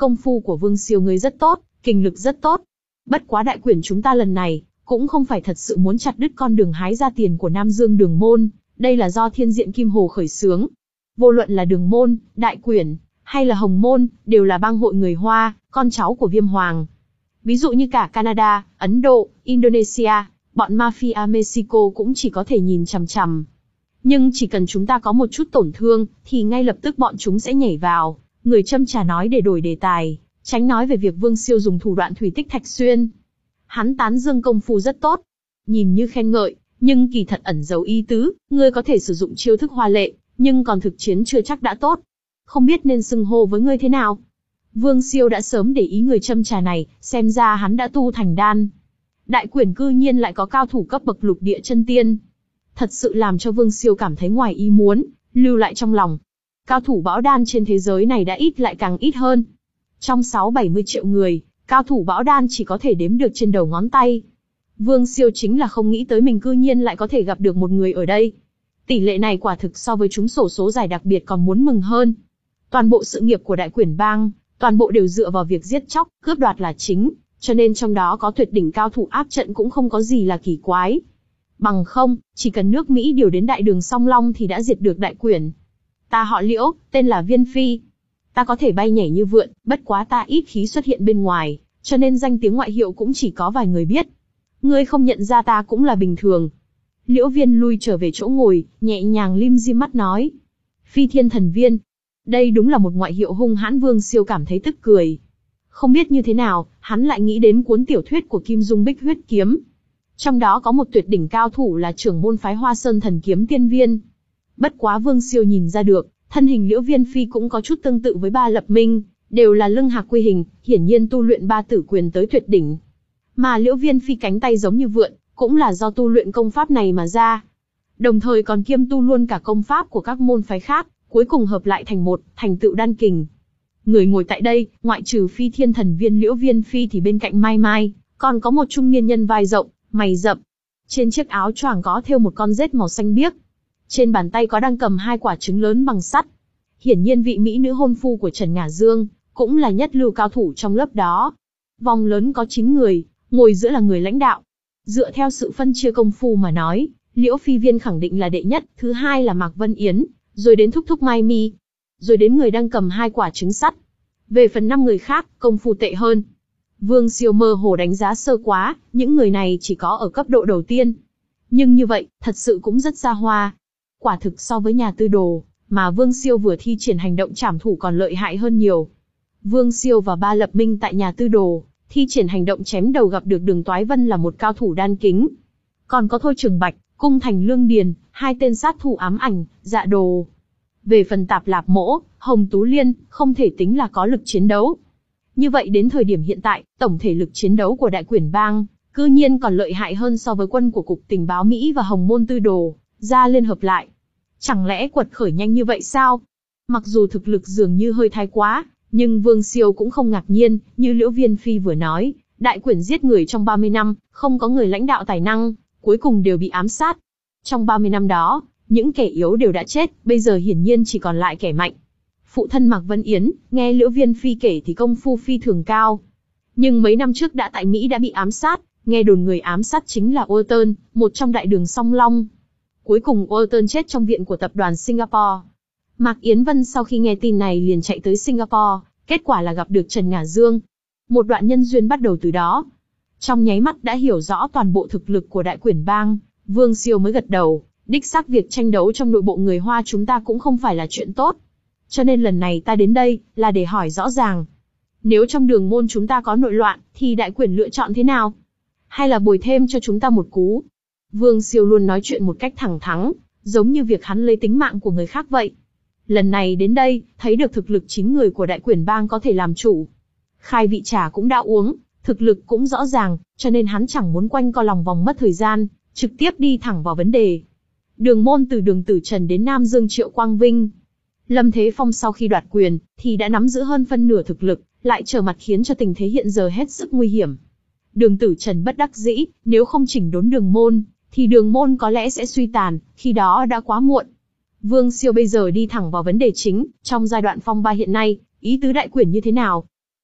công phu của Vương Siêu ngươi rất tốt, kinh lực rất tốt. Bất quá đại quyển chúng ta lần này, cũng không phải thật sự muốn chặt đứt con đường hái ra tiền của Nam Dương Đường Môn, đây là do Thiên Diện Kim Hồ khởi xướng. Vô luận là Đường Môn, Đại Quyển, hay là Hồng Môn, đều là bang hội người Hoa, con cháu của Viêm Hoàng. Ví dụ như cả Canada, Ấn Độ, Indonesia, bọn mafia Mexico cũng chỉ có thể nhìn chằm chằm. Nhưng chỉ cần chúng ta có một chút tổn thương, thì ngay lập tức bọn chúng sẽ nhảy vào, người châm trà nói để đổi đề tài, tránh nói về việc Vương Siêu dùng thủ đoạn thủy tích thạch xuyên. Hắn tán dương công phu rất tốt, nhìn như khen ngợi, nhưng kỳ thật ẩn giấu ý tứ, ngươi có thể sử dụng chiêu thức hoa lệ, nhưng còn thực chiến chưa chắc đã tốt. Không biết nên xưng hô với ngươi thế nào? Vương Siêu đã sớm để ý người châm trà này, xem ra hắn đã tu thành đan. Đại quyển cư nhiên lại có cao thủ cấp bậc lục địa chân tiên. Thật sự làm cho Vương Siêu cảm thấy ngoài ý muốn, lưu lại trong lòng. Cao thủ bão đan trên thế giới này đã ít lại càng ít hơn. Trong sáu bảy mươi triệu người, cao thủ bão đan chỉ có thể đếm được trên đầu ngón tay. Vương Siêu chính là không nghĩ tới mình cư nhiên lại có thể gặp được một người ở đây. Tỷ lệ này quả thực so với chúng sổ số giải đặc biệt còn muốn mừng hơn. Toàn bộ sự nghiệp của Đại Quyển Bang, toàn bộ đều dựa vào việc giết chóc, cướp đoạt là chính, cho nên trong đó có tuyệt đỉnh cao thủ áp trận cũng không có gì là kỳ quái. Bằng không, chỉ cần nước Mỹ điều đến Đại Đường Song Long thì đã diệt được Đại Quyển. Ta họ Liễu, tên là Viên Phi. Ta có thể bay nhảy như vượn, bất quá ta ít khi xuất hiện bên ngoài, cho nên danh tiếng ngoại hiệu cũng chỉ có vài người biết. Ngươi không nhận ra ta cũng là bình thường. Liễu Viên lui trở về chỗ ngồi, nhẹ nhàng lim dim mắt nói. Phi Thiên Thần Viên. Đây đúng là một ngoại hiệu hung hãn. Vương Siêu cảm thấy tức cười. Không biết như thế nào, hắn lại nghĩ đến cuốn tiểu thuyết của Kim Dung Bích Huyết Kiếm. Trong đó có một tuyệt đỉnh cao thủ là trưởng môn phái Hoa Sơn Thần Kiếm Tiên Viên. Bất quá Vương Siêu nhìn ra được, thân hình Liễu Viên Phi cũng có chút tương tự với Ba Lập Minh, đều là lưng hạc quy hình, hiển nhiên tu luyện ba tử quyền tới tuyệt đỉnh. Mà Liễu Viên Phi cánh tay giống như vượn, cũng là do tu luyện công pháp này mà ra. Đồng thời còn kiêm tu luôn cả công pháp của các môn phái khác, cuối cùng hợp lại thành một, thành tựu đan kình. Người ngồi tại đây, ngoại trừ Phi Thiên Thần Viên Liễu Viên Phi thì bên cạnh Mai Mai, còn có một trung niên nhân vai rộng, mày rậm. Trên chiếc áo choàng có thêu một con rết màu xanh biếc. Trên bàn tay có đang cầm hai quả trứng lớn bằng sắt. Hiển nhiên vị mỹ nữ hôn phu của Trần Ngả Dương, cũng là nhất lưu cao thủ trong lớp đó. Vòng lớn có chín người, ngồi giữa là người lãnh đạo. Dựa theo sự phân chia công phu mà nói, Liễu Phi Viên khẳng định là đệ nhất, thứ hai là Mạc Vân Yến, rồi đến Thúc Thúc Mai Mi, rồi đến người đang cầm hai quả trứng sắt. Về phần năm người khác, công phu tệ hơn. Vương Siêu mơ hồ đánh giá sơ quá, những người này chỉ có ở cấp độ đầu tiên. Nhưng như vậy, thật sự cũng rất xa hoa. Quả thực so với nhà tư đồ, mà Vương Siêu vừa thi triển hành động trảm thủ còn lợi hại hơn nhiều. Vương Siêu và Ba Lập Minh tại nhà tư đồ, thi triển hành động chém đầu gặp được Đường Toái Vân là một cao thủ đan kính. Còn có Thôi Trường Bạch, Cung Thành Lương Điền, hai tên sát thủ ám ảnh, Dạ Đồ. Về phần Tạp Lạp Mỗ, Hồng Tú Liên, không thể tính là có lực chiến đấu. Như vậy đến thời điểm hiện tại, tổng thể lực chiến đấu của Đại Quyển Bang, cư nhiên còn lợi hại hơn so với quân của Cục Tình báo Mỹ và Hồng Môn Tư Đồ, ra liên hợp lại. Chẳng lẽ quật khởi nhanh như vậy sao? Mặc dù thực lực dường như hơi thái quá, nhưng Vương Siêu cũng không ngạc nhiên, như Liễu Viên Phi vừa nói, Đại Quyển giết người trong ba mươi năm, không có người lãnh đạo tài năng, cuối cùng đều bị ám sát. Trong ba mươi năm đó, những kẻ yếu đều đã chết, bây giờ hiển nhiên chỉ còn lại kẻ mạnh. Phụ thân Mạc Vân Yến, nghe Liễu Viên Phi kể thì công phu phi thường cao. Nhưng mấy năm trước đã tại Mỹ đã bị ám sát, nghe đồn người ám sát chính là Walton, một trong Đại Đường Song Long. Cuối cùng Walton chết trong viện của tập đoàn Singapore. Mạc Yến Vân sau khi nghe tin này liền chạy tới Singapore, kết quả là gặp được Trần Ngả Dương. Một đoạn nhân duyên bắt đầu từ đó. Trong nháy mắt đã hiểu rõ toàn bộ thực lực của Đại Quyển Bang, Vương Siêu mới gật đầu, đích xác việc tranh đấu trong nội bộ người Hoa chúng ta cũng không phải là chuyện tốt. Cho nên lần này ta đến đây, là để hỏi rõ ràng. Nếu trong Đường Môn chúng ta có nội loạn, thì Đại Quyển lựa chọn thế nào? Hay là bồi thêm cho chúng ta một cú? Vương Siêu luôn nói chuyện một cách thẳng thắn, giống như việc hắn lấy tính mạng của người khác vậy. Lần này đến đây, thấy được thực lực chín người của Đại Quyển Bang có thể làm chủ. Khai vị trà cũng đã uống, thực lực cũng rõ ràng, cho nên hắn chẳng muốn quanh co lòng vòng mất thời gian, trực tiếp đi thẳng vào vấn đề. Đường Môn từ Đường Tử Trần đến Nam Dương Triệu Quang Vinh. Lâm Thế Phong sau khi đoạt quyền, thì đã nắm giữ hơn phân nửa thực lực, lại trở mặt khiến cho tình thế hiện giờ hết sức nguy hiểm. Đường Tử Trần bất đắc dĩ, nếu không chỉnh đốn Đường Môn, thì Đường Môn có lẽ sẽ suy tàn, khi đó đã quá muộn. Vương Siêu bây giờ đi thẳng vào vấn đề chính, trong giai đoạn phong ba hiện nay, ý tứ Đại Quyển như thế nào?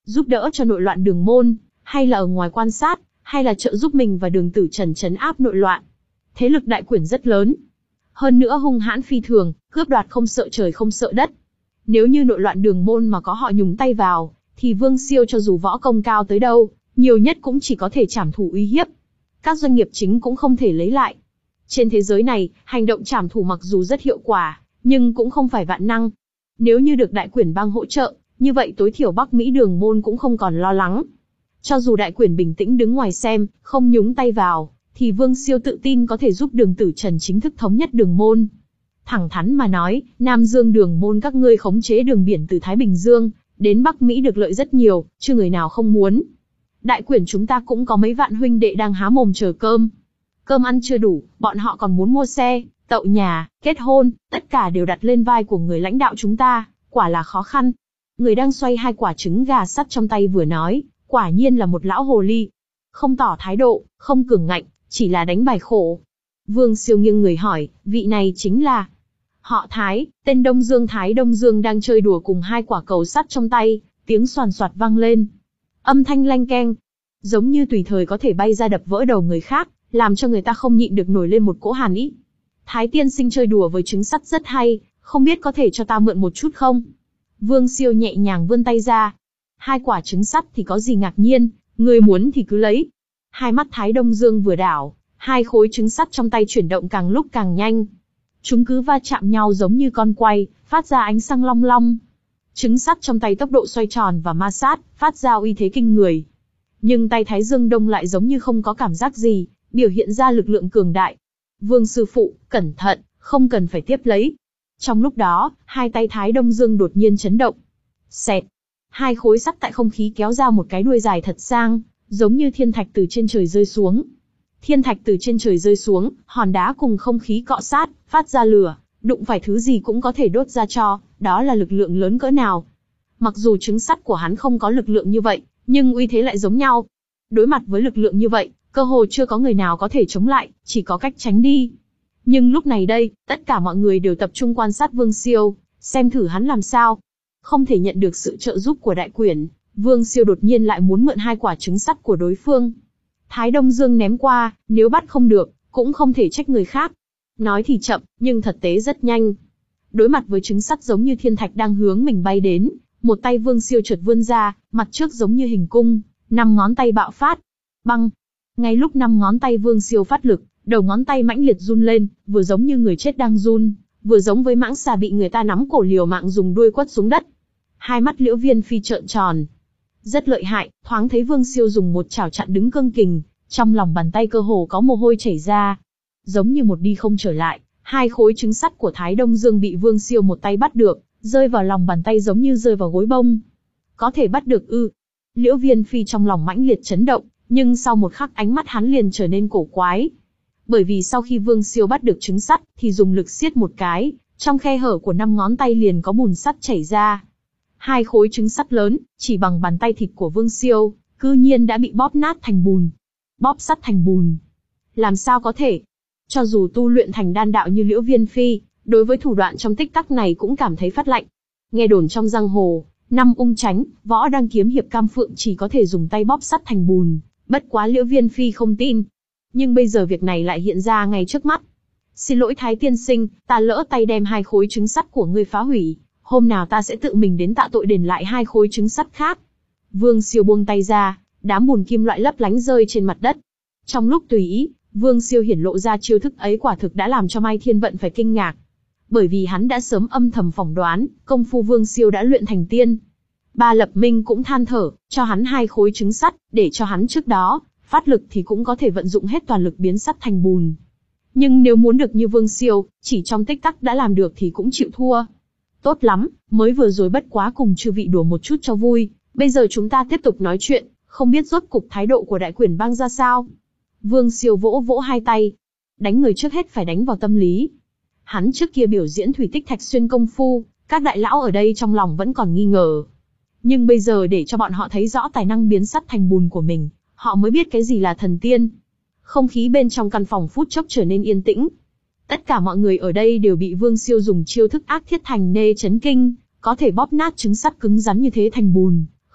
Giúp đỡ cho nội loạn Đường Môn, hay là ở ngoài quan sát, hay là trợ giúp mình và Đường Tử Trần trấn áp nội loạn. Thế lực đại quyển rất lớn. Hơn nữa hung hãn phi thường, cướp đoạt không sợ trời không sợ đất. Nếu như nội loạn Đường Môn mà có họ nhúng tay vào, thì Vương Siêu cho dù võ công cao tới đâu, nhiều nhất cũng chỉ có thể trảm thủ uy hiếp. Các doanh nghiệp chính cũng không thể lấy lại. Trên thế giới này, hành động trảm thủ mặc dù rất hiệu quả, nhưng cũng không phải vạn năng. Nếu như được đại quyển bang hỗ trợ, như vậy tối thiểu Bắc Mỹ Đường Môn cũng không còn lo lắng. Cho dù đại quyển bình tĩnh đứng ngoài xem, không nhúng tay vào, thì Vương Siêu tự tin có thể giúp Đường Tử Trần chính thức thống nhất Đường Môn. Thẳng thắn mà nói, Nam Dương Đường Môn các ngươi khống chế đường biển từ Thái Bình Dương đến Bắc Mỹ được lợi rất nhiều, chưa người nào không muốn. Đại quyển chúng ta cũng có mấy vạn huynh đệ đang há mồm chờ cơm. Cơm ăn chưa đủ, bọn họ còn muốn mua xe, tậu nhà, kết hôn, tất cả đều đặt lên vai của người lãnh đạo chúng ta, quả là khó khăn. Người đang xoay hai quả trứng gà sắt trong tay vừa nói, quả nhiên là một lão hồ ly. Không tỏ thái độ, không cường ngạnh, chỉ là đánh bài khổ. Vương Siêu nghiêng người hỏi, vị này chính là họ Thái, tên Đông Dương. Thái Đông Dương đang chơi đùa cùng hai quả cầu sắt trong tay, tiếng xoàn xoạt vang lên. Âm thanh lanh keng, giống như tùy thời có thể bay ra đập vỡ đầu người khác, làm cho người ta không nhịn được nổi lên một cỗ hàn ý. Thái tiên sinh chơi đùa với trứng sắt rất hay, không biết có thể cho ta mượn một chút không? Vương Siêu nhẹ nhàng vươn tay ra. Hai quả trứng sắt thì có gì ngạc nhiên, người muốn thì cứ lấy. Hai mắt Thái Đông Dương vừa đảo, hai khối trứng sắt trong tay chuyển động càng lúc càng nhanh. Chúng cứ va chạm nhau giống như con quay, phát ra ánh sáng long long. Trứng sắt trong tay tốc độ xoay tròn và ma sát, phát ra uy thế kinh người. Nhưng tay Thái Dương Đông lại giống như không có cảm giác gì, biểu hiện ra lực lượng cường đại. Vương sư phụ, cẩn thận, không cần phải tiếp lấy. Trong lúc đó, hai tay Thái Đông Dương đột nhiên chấn động. Xẹt. Hai khối sắt tại không khí kéo ra một cái đuôi dài thật sang, giống như thiên thạch từ trên trời rơi xuống. Thiên thạch từ trên trời rơi xuống, hòn đá cùng không khí cọ sát, phát ra lửa, đụng phải thứ gì cũng có thể đốt ra tro, đó là lực lượng lớn cỡ nào. Mặc dù trứng sắt của hắn không có lực lượng như vậy, nhưng uy thế lại giống nhau. Đối mặt với lực lượng như vậy, cơ hồ chưa có người nào có thể chống lại, chỉ có cách tránh đi. Nhưng lúc này đây, tất cả mọi người đều tập trung quan sát Vương Siêu, xem thử hắn làm sao. Không thể nhận được sự trợ giúp của đại quyển, Vương Siêu đột nhiên lại muốn mượn hai quả trứng sắt của đối phương. Thái Đông Dương ném qua, nếu bắt không được, cũng không thể trách người khác. Nói thì chậm, nhưng thực tế rất nhanh. Đối mặt với trứng sắt giống như thiên thạch đang hướng mình bay đến, một tay Vương Siêu chợt vươn ra, mặt trước giống như hình cung, năm ngón tay bạo phát. Băng! Ngay lúc năm ngón tay Vương Siêu phát lực, đầu ngón tay mãnh liệt run lên, vừa giống như người chết đang run, vừa giống với mãng xà bị người ta nắm cổ liều mạng dùng đuôi quất xuống đất. Hai mắt Liễu Viên Phi trợn tròn. Rất lợi hại, thoáng thấy Vương Siêu dùng một chảo chặn đứng cương kình, trong lòng bàn tay cơ hồ có mồ hôi chảy ra. Giống như một đi không trở lại, hai khối trứng sắt của Thái Đông Dương bị Vương Siêu một tay bắt được, rơi vào lòng bàn tay giống như rơi vào gối bông. Có thể bắt được ư? Liễu Viên Phi trong lòng mãnh liệt chấn động, nhưng sau một khắc ánh mắt hắn liền trở nên cổ quái. Bởi vì sau khi Vương Siêu bắt được trứng sắt, thì dùng lực siết một cái, trong khe hở của năm ngón tay liền có bùn sắt chảy ra. Hai khối trứng sắt lớn, chỉ bằng bàn tay thịt của Vương Siêu, cư nhiên đã bị bóp nát thành bùn. Bóp sắt thành bùn. Làm sao có thể? Cho dù tu luyện thành đan đạo như Liễu Viên Phi, đối với thủ đoạn trong tích tắc này cũng cảm thấy phát lạnh. Nghe đồn trong giang hồ, năm ung tránh, võ đăng kiếm hiệp Cam Phượng chỉ có thể dùng tay bóp sắt thành bùn, bất quá Liễu Viên Phi không tin. Nhưng bây giờ việc này lại hiện ra ngay trước mắt. Xin lỗi Thái tiên sinh, ta lỡ tay đem hai khối trứng sắt của ngươi phá hủy, hôm nào ta sẽ tự mình đến tạ tội đền lại hai khối trứng sắt khác. Vương Siêu buông tay ra, đám bùn kim loại lấp lánh rơi trên mặt đất. Trong lúc tùy ý, Vương Siêu hiển lộ ra chiêu thức ấy quả thực đã làm cho Mai Thiên Vận phải kinh ngạc. Bởi vì hắn đã sớm âm thầm phỏng đoán, công phu Vương Siêu đã luyện thành tiên. Ba Lập Minh cũng than thở, cho hắn hai khối trứng sắt, để cho hắn trước đó, phát lực thì cũng có thể vận dụng hết toàn lực biến sắt thành bùn. Nhưng nếu muốn được như Vương Siêu, chỉ trong tích tắc đã làm được thì cũng chịu thua. Tốt lắm, mới vừa rồi bất quá cùng chư vị đùa một chút cho vui, bây giờ chúng ta tiếp tục nói chuyện, không biết rốt cục thái độ của đại quyển bang ra sao. Vương Siêu vỗ vỗ hai tay. Đánh người trước hết phải đánh vào tâm lý. Hắn trước kia biểu diễn thủy tích thạch xuyên công phu, các đại lão ở đây trong lòng vẫn còn nghi ngờ. Nhưng bây giờ để cho bọn họ thấy rõ tài năng biến sắt thành bùn của mình, họ mới biết cái gì là thần tiên. Không khí bên trong căn phòng phút chốc trở nên yên tĩnh. Tất cả mọi người ở đây đều bị Vương Siêu dùng chiêu thức ác thiết thành nê chấn kinh, có thể bóp nát trứng sắt cứng rắn như thế thành bùn,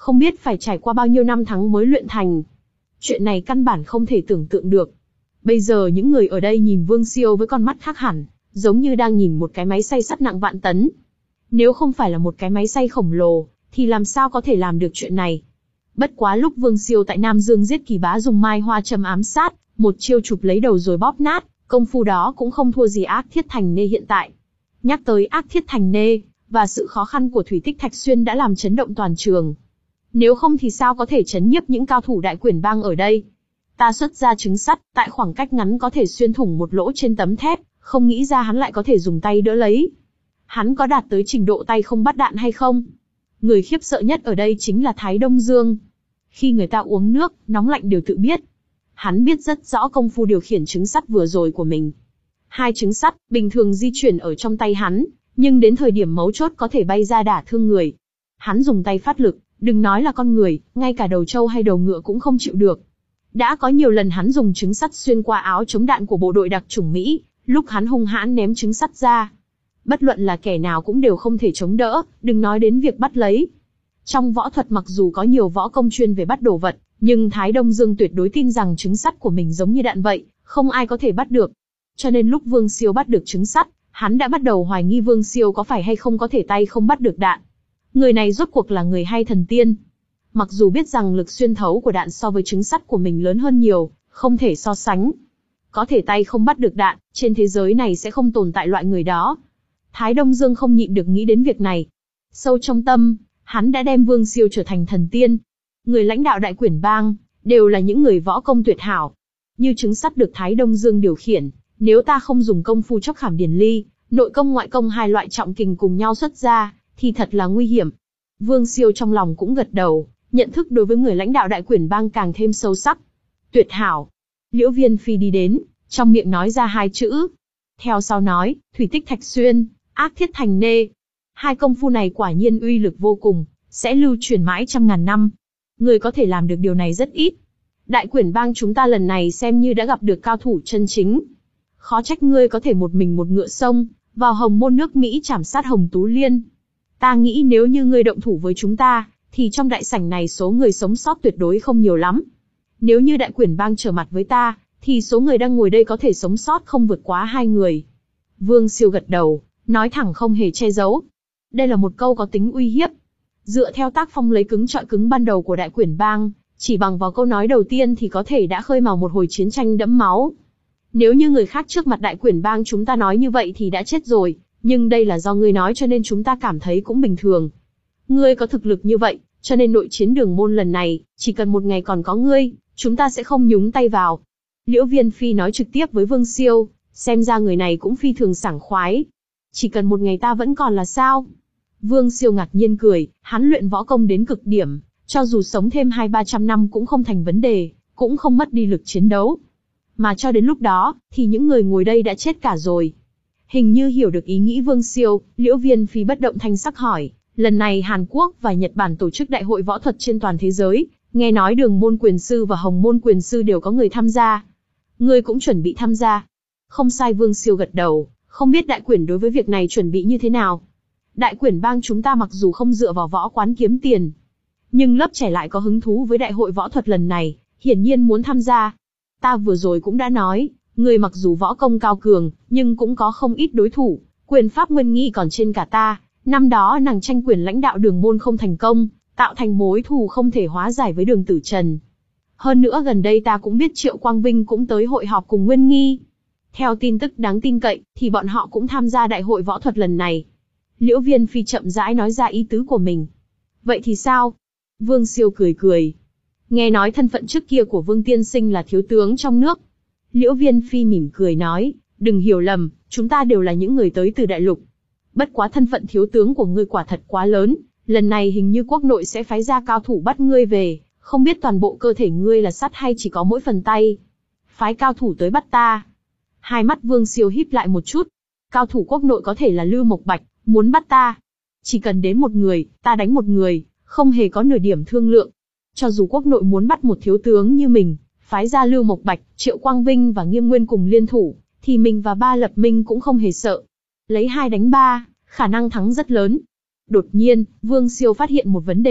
không biết phải trải qua bao nhiêu năm tháng mới luyện thành. Chuyện này căn bản không thể tưởng tượng được. Bây giờ những người ở đây nhìn Vương Siêu với con mắt khác hẳn, giống như đang nhìn một cái máy xay sắt nặng vạn tấn. Nếu không phải là một cái máy xay khổng lồ, thì làm sao có thể làm được chuyện này? Bất quá lúc Vương Siêu tại Nam Dương giết Kỳ Bá dùng mai hoa châm ám sát, một chiêu chụp lấy đầu rồi bóp nát, công phu đó cũng không thua gì Ác Thiết Thành Nê hiện tại. Nhắc tới Ác Thiết Thành Nê, và sự khó khăn của Thủy Tích Thạch Xuyên đã làm chấn động toàn trường. Nếu không thì sao có thể chấn nhiếp những cao thủ Đại Quyển Bang ở đây? Ta xuất ra trứng sắt, tại khoảng cách ngắn có thể xuyên thủng một lỗ trên tấm thép, không nghĩ ra hắn lại có thể dùng tay đỡ lấy. Hắn có đạt tới trình độ tay không bắt đạn hay không? Người khiếp sợ nhất ở đây chính là Thái Đông Dương. Khi người ta uống nước, nóng lạnh đều tự biết. Hắn biết rất rõ công phu điều khiển trứng sắt vừa rồi của mình. Hai trứng sắt, bình thường di chuyển ở trong tay hắn, nhưng đến thời điểm mấu chốt có thể bay ra đả thương người. Hắn dùng tay phát lực, đừng nói là con người, ngay cả đầu trâu hay đầu ngựa cũng không chịu được. Đã có nhiều lần hắn dùng trứng sắt xuyên qua áo chống đạn của bộ đội đặc chủng Mỹ, lúc hắn hung hãn ném trứng sắt ra. Bất luận là kẻ nào cũng đều không thể chống đỡ, đừng nói đến việc bắt lấy. Trong võ thuật mặc dù có nhiều võ công chuyên về bắt đồ vật, nhưng Thái Đông Dương tuyệt đối tin rằng trứng sắt của mình giống như đạn vậy, không ai có thể bắt được. Cho nên lúc Vương Siêu bắt được trứng sắt, hắn đã bắt đầu hoài nghi Vương Siêu có phải hay không có thể tay không bắt được đạn. Người này rốt cuộc là người hay thần tiên? Mặc dù biết rằng lực xuyên thấu của đạn so với trứng sắt của mình lớn hơn nhiều, không thể so sánh. Có thể tay không bắt được đạn, trên thế giới này sẽ không tồn tại loại người đó. Thái Đông Dương không nhịn được nghĩ đến việc này. Sâu trong tâm, hắn đã đem Vương Siêu trở thành thần tiên. Người lãnh đạo Đại Quyển Bang, đều là những người võ công tuyệt hảo. Như trứng sắt được Thái Đông Dương điều khiển, nếu ta không dùng công phu chóc khảm điền ly, nội công ngoại công hai loại trọng kình cùng nhau xuất ra, thì thật là nguy hiểm. Vương Siêu trong lòng cũng gật đầu, nhận thức đối với người lãnh đạo Đại Quyển Bang càng thêm sâu sắc. Tuyệt hảo. Liễu Viên Phi đi đến, trong miệng nói ra hai chữ. Theo sau nói, Thủy Tích Thạch Xuyên, Ác Thiết Thành Nê. Hai công phu này quả nhiên uy lực vô cùng, sẽ lưu truyền mãi trăm ngàn năm. Người có thể làm được điều này rất ít. Đại Quyển Bang chúng ta lần này xem như đã gặp được cao thủ chân chính. Khó trách ngươi có thể một mình một ngựa sông, vào Hồng Môn nước Mỹ trảm sát Hồng Tú Liên. Ta nghĩ nếu như ngươi động thủ với chúng ta, thì trong đại sảnh này số người sống sót tuyệt đối không nhiều lắm. Nếu như Đại Quyển Bang trở mặt với ta, thì số người đang ngồi đây có thể sống sót không vượt quá hai người. Vương Siêu gật đầu, nói thẳng không hề che giấu. Đây là một câu có tính uy hiếp. Dựa theo tác phong lấy cứng trọi cứng ban đầu của Đại Quyển Bang, chỉ bằng vào câu nói đầu tiên thì có thể đã khơi mào một hồi chiến tranh đẫm máu. Nếu như người khác trước mặt Đại Quyển Bang chúng ta nói như vậy thì đã chết rồi, nhưng đây là do ngươi nói cho nên chúng ta cảm thấy cũng bình thường. Ngươi có thực lực như vậy, cho nên nội chiến Đường Môn lần này, chỉ cần một ngày còn có ngươi, chúng ta sẽ không nhúng tay vào. Liễu Viên Phi nói trực tiếp với Vương Siêu, xem ra người này cũng phi thường sảng khoái. Chỉ cần một ngày ta vẫn còn là sao? Vương Siêu ngạc nhiên cười, hắn luyện võ công đến cực điểm, cho dù sống thêm hai ba trăm năm cũng không thành vấn đề, cũng không mất đi lực chiến đấu. Mà cho đến lúc đó, thì những người ngồi đây đã chết cả rồi. Hình như hiểu được ý nghĩ Vương Siêu, Liễu Viên Phi bất động thanh sắc hỏi, lần này Hàn Quốc và Nhật Bản tổ chức đại hội võ thuật trên toàn thế giới, nghe nói Đường Môn Quyền Sư và Hồng Môn Quyền Sư đều có người tham gia. Ngươi cũng chuẩn bị tham gia? Không sai. Vương Siêu gật đầu, không biết Đại Quyển đối với việc này chuẩn bị như thế nào. Đại Quyển Bang chúng ta mặc dù không dựa vào võ quán kiếm tiền, nhưng lớp trẻ lại có hứng thú với đại hội võ thuật lần này, hiển nhiên muốn tham gia. Ta vừa rồi cũng đã nói, người mặc dù võ công cao cường, nhưng cũng có không ít đối thủ, quyền pháp Nguyên Nghi còn trên cả ta. Năm đó nàng tranh quyền lãnh đạo Đường Môn không thành công, tạo thành mối thù không thể hóa giải với Đường Tử Trần. Hơn nữa gần đây ta cũng biết Triệu Quang Vinh cũng tới hội họp cùng Nguyên Nghi. Theo tin tức đáng tin cậy, thì bọn họ cũng tham gia đại hội võ thuật lần này. Liễu Viên Phi chậm rãi nói ra ý tứ của mình. Vậy thì sao? Vương Siêu cười cười. Nghe nói thân phận trước kia của Vương Tiên Sinh là thiếu tướng trong nước. Liễu Viên Phi mỉm cười nói, đừng hiểu lầm, chúng ta đều là những người tới từ đại lục. Bất quá thân phận thiếu tướng của ngươi quả thật quá lớn, lần này hình như quốc nội sẽ phái ra cao thủ bắt ngươi về, không biết toàn bộ cơ thể ngươi là sắt hay chỉ có mỗi phần tay. Phái cao thủ tới bắt ta. Hai mắt Vương Siêu híp lại một chút. Cao thủ quốc nội có thể là Lưu Mộc Bạch, muốn bắt ta. Chỉ cần đến một người, ta đánh một người, không hề có nửa điểm thương lượng. Cho dù quốc nội muốn bắt một thiếu tướng như mình, phái ra Lưu Mộc Bạch, Triệu Quang Vinh và Nghiêm Nguyên cùng liên thủ, thì mình và Ba Lập Minh cũng không hề sợ. Lấy hai đánh ba, khả năng thắng rất lớn. Đột nhiên, Vương Siêu phát hiện một vấn đề,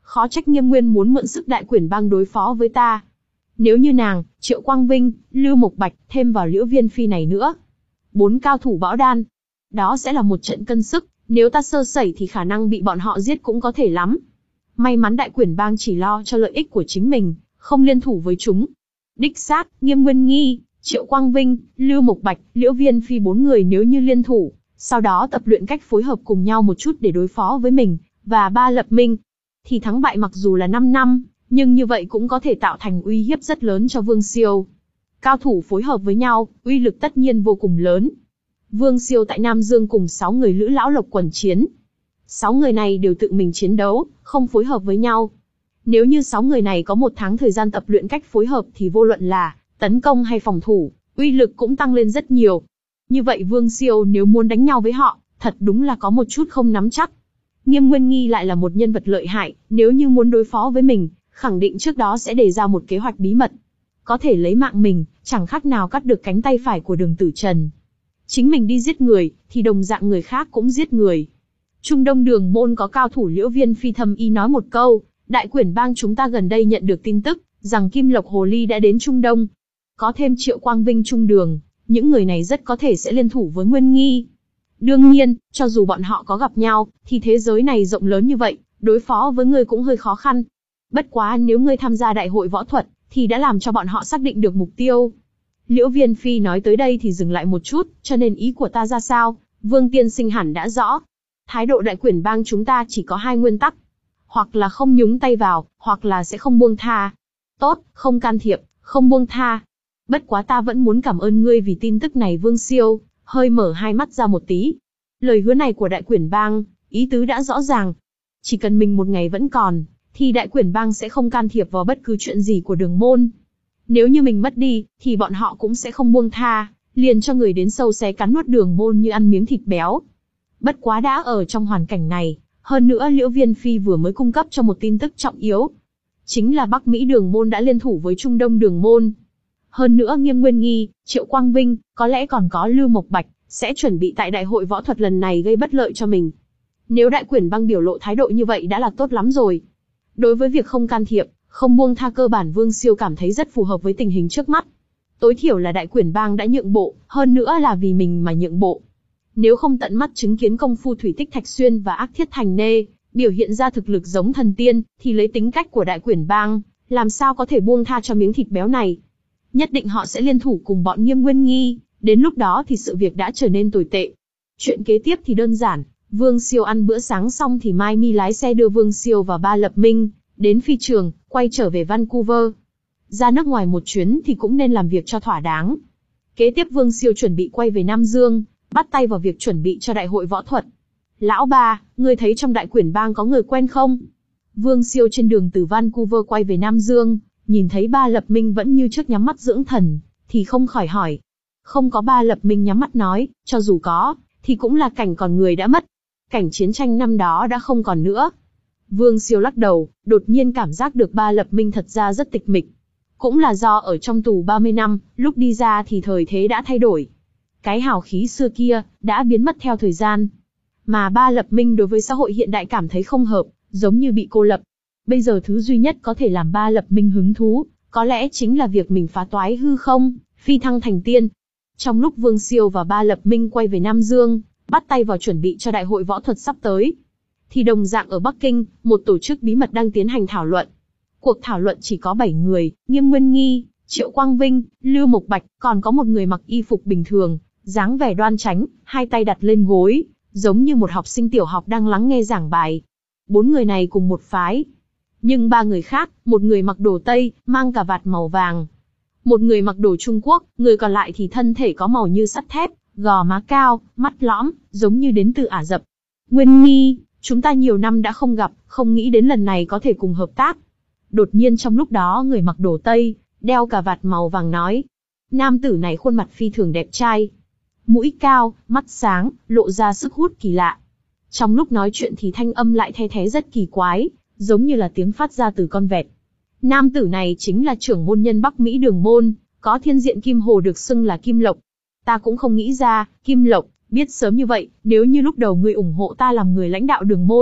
khó trách Nghiêm Nguyên muốn mượn sức Đại Quyển Bang đối phó với ta. Nếu như nàng, Triệu Quang Vinh, Lưu Mộc Bạch thêm vào Liễu Viên Phi này nữa, bốn cao thủ võ đan, đó sẽ là một trận cân sức, nếu ta sơ sẩy thì khả năng bị bọn họ giết cũng có thể lắm. May mắn Đại Quyển Bang chỉ lo cho lợi ích của chính mình, không liên thủ với chúng. Đích xác, Nghiêm Nguyên Nghi, Triệu Quang Vinh, Lưu Mộc Bạch, Liễu Viên Phi bốn người nếu như liên thủ, sau đó tập luyện cách phối hợp cùng nhau một chút để đối phó với mình và Ba Lập Minh, thì thắng bại mặc dù là năm năm, nhưng như vậy cũng có thể tạo thành uy hiếp rất lớn cho Vương Siêu. Cao thủ phối hợp với nhau, uy lực tất nhiên vô cùng lớn. Vương Siêu tại Nam Dương cùng sáu người Lữ Lão Lộc quần chiến. Sáu người này đều tự mình chiến đấu, không phối hợp với nhau. Nếu như sáu người này có một tháng thời gian tập luyện cách phối hợp thì vô luận là tấn công hay phòng thủ, uy lực cũng tăng lên rất nhiều. Như vậy Vương Siêu nếu muốn đánh nhau với họ, thật đúng là có một chút không nắm chắc. Nghiêm Nguyên Nghi lại là một nhân vật lợi hại, nếu như muốn đối phó với mình, khẳng định trước đó sẽ đề ra một kế hoạch bí mật. Có thể lấy mạng mình, chẳng khác nào cắt được cánh tay phải của Đường Tử Trần. Chính mình đi giết người, thì đồng dạng người khác cũng giết người. Trung Đông Đường môn có cao thủ Liễu Viên Phi thầm ý nói một câu, Đại Quyển Bang chúng ta gần đây nhận được tin tức, rằng Kim Lộc Hồ Ly đã đến Trung Đông. Có thêm Triệu Quang Vinh Trung Đường, những người này rất có thể sẽ liên thủ với Nguyên Nghi. Đương nhiên, cho dù bọn họ có gặp nhau, thì thế giới này rộng lớn như vậy, đối phó với ngươi cũng hơi khó khăn. Bất quá nếu ngươi tham gia đại hội võ thuật, thì đã làm cho bọn họ xác định được mục tiêu. Liễu Viên Phi nói tới đây thì dừng lại một chút, cho nên ý của ta ra sao, Vương Tiên Sinh hẳn đã rõ. Thái độ Đại Quyển Bang chúng ta chỉ có hai nguyên tắc. Hoặc là không nhúng tay vào, hoặc là sẽ không buông tha. Tốt, không can thiệp, không buông tha. Bất quá ta vẫn muốn cảm ơn ngươi vì tin tức này. Vương Siêu hơi mở hai mắt ra một tí. Lời hứa này của Đại Quyển Bang, ý tứ đã rõ ràng. Chỉ cần mình một ngày vẫn còn, thì Đại Quyển Bang sẽ không can thiệp vào bất cứ chuyện gì của Đường môn. Nếu như mình mất đi, thì bọn họ cũng sẽ không buông tha, liền cho người đến sâu xé cắn nuốt Đường môn như ăn miếng thịt béo. Bất quá đã ở trong hoàn cảnh này, hơn nữa Liễu Viên Phi vừa mới cung cấp cho một tin tức trọng yếu. Chính là Bắc Mỹ Đường môn đã liên thủ với Trung Đông Đường môn. Hơn nữa Nghiêm Nguyên Nghi, Triệu Quang Vinh, có lẽ còn có Lưu Mộc Bạch, sẽ chuẩn bị tại đại hội võ thuật lần này gây bất lợi cho mình. Nếu Đại Quyển Bang biểu lộ thái độ như vậy đã là tốt lắm rồi. Đối với việc không can thiệp, không buông tha cơ bản Vương Siêu cảm thấy rất phù hợp với tình hình trước mắt. Tối thiểu là Đại Quyển Bang đã nhượng bộ, hơn nữa là vì mình mà nhượng bộ. Nếu không tận mắt chứng kiến công phu Thủy Tích Thạch Xuyên và Ác Thiết Thành Nê, biểu hiện ra thực lực giống thần tiên, thì lấy tính cách của Đại Quyển Bang, làm sao có thể buông tha cho miếng thịt béo này. Nhất định họ sẽ liên thủ cùng bọn Nghiêm Nguyên Nghi, đến lúc đó thì sự việc đã trở nên tồi tệ. Chuyện kế tiếp thì đơn giản, Vương Siêu ăn bữa sáng xong thì Mai Mi lái xe đưa Vương Siêu và Ba Lập Minh đến phi trường, quay trở về Vancouver. Ra nước ngoài một chuyến thì cũng nên làm việc cho thỏa đáng. Kế tiếp Vương Siêu chuẩn bị quay về Nam Dương, bắt tay vào việc chuẩn bị cho đại hội võ thuật. Lão Ba, ngươi thấy trong Đại Quyển Bang có người quen không? Vương Siêu trên đường từ Vancouver quay về Nam Dương, nhìn thấy Ba Lập Minh vẫn như trước nhắm mắt dưỡng thần, thì không khỏi hỏi. Không có. Ba Lập Minh nhắm mắt nói, cho dù có, thì cũng là cảnh còn người đã mất. Cảnh chiến tranh năm đó đã không còn nữa. Vương Siêu lắc đầu, đột nhiên cảm giác được Ba Lập Minh thật ra rất tịch mịch. Cũng là do ở trong tù ba mươi năm, lúc đi ra thì thời thế đã thay đổi. Cái hào khí xưa kia, đã biến mất theo thời gian. Mà Ba Lập Minh đối với xã hội hiện đại cảm thấy không hợp, giống như bị cô lập. Bây giờ thứ duy nhất có thể làm Ba Lập Minh hứng thú, có lẽ chính là việc mình phá toái hư không, phi thăng thành tiên. Trong lúc Vương Siêu và Ba Lập Minh quay về Nam Dương, bắt tay vào chuẩn bị cho đại hội võ thuật sắp tới, thì đồng dạng ở Bắc Kinh, một tổ chức bí mật đang tiến hành thảo luận. Cuộc thảo luận chỉ có bảy người, Nghiêm Nguyên Nghi, Triệu Quang Vinh, Lưu Mộc Bạch, còn có một người mặc y phục bình thường, dáng vẻ đoan chánh, hai tay đặt lên gối, giống như một học sinh tiểu học đang lắng nghe giảng bài. Bốn người này cùng một phái. Nhưng ba người khác, một người mặc đồ Tây, mang cà vạt màu vàng. Một người mặc đồ Trung Quốc, người còn lại thì thân thể có màu như sắt thép, gò má cao, mắt lõm, giống như đến từ Ả Rập. Nguyên Nghi, chúng ta nhiều năm đã không gặp, không nghĩ đến lần này có thể cùng hợp tác. Đột nhiên trong lúc đó người mặc đồ Tây, đeo cà vạt màu vàng nói. Nam tử này khuôn mặt phi thường đẹp trai. Mũi cao, mắt sáng, lộ ra sức hút kỳ lạ. Trong lúc nói chuyện thì thanh âm lại the thé rất kỳ quái, giống như là tiếng phát ra từ con vẹt. Nam tử này chính là trưởng môn nhân Bắc Mỹ Đường môn, có thiên diện Kim Hồ được xưng là Kim Lộc. Ta cũng không nghĩ ra, Kim Lộc, biết sớm như vậy, nếu như lúc đầu ngươi ủng hộ ta làm người lãnh đạo Đường môn,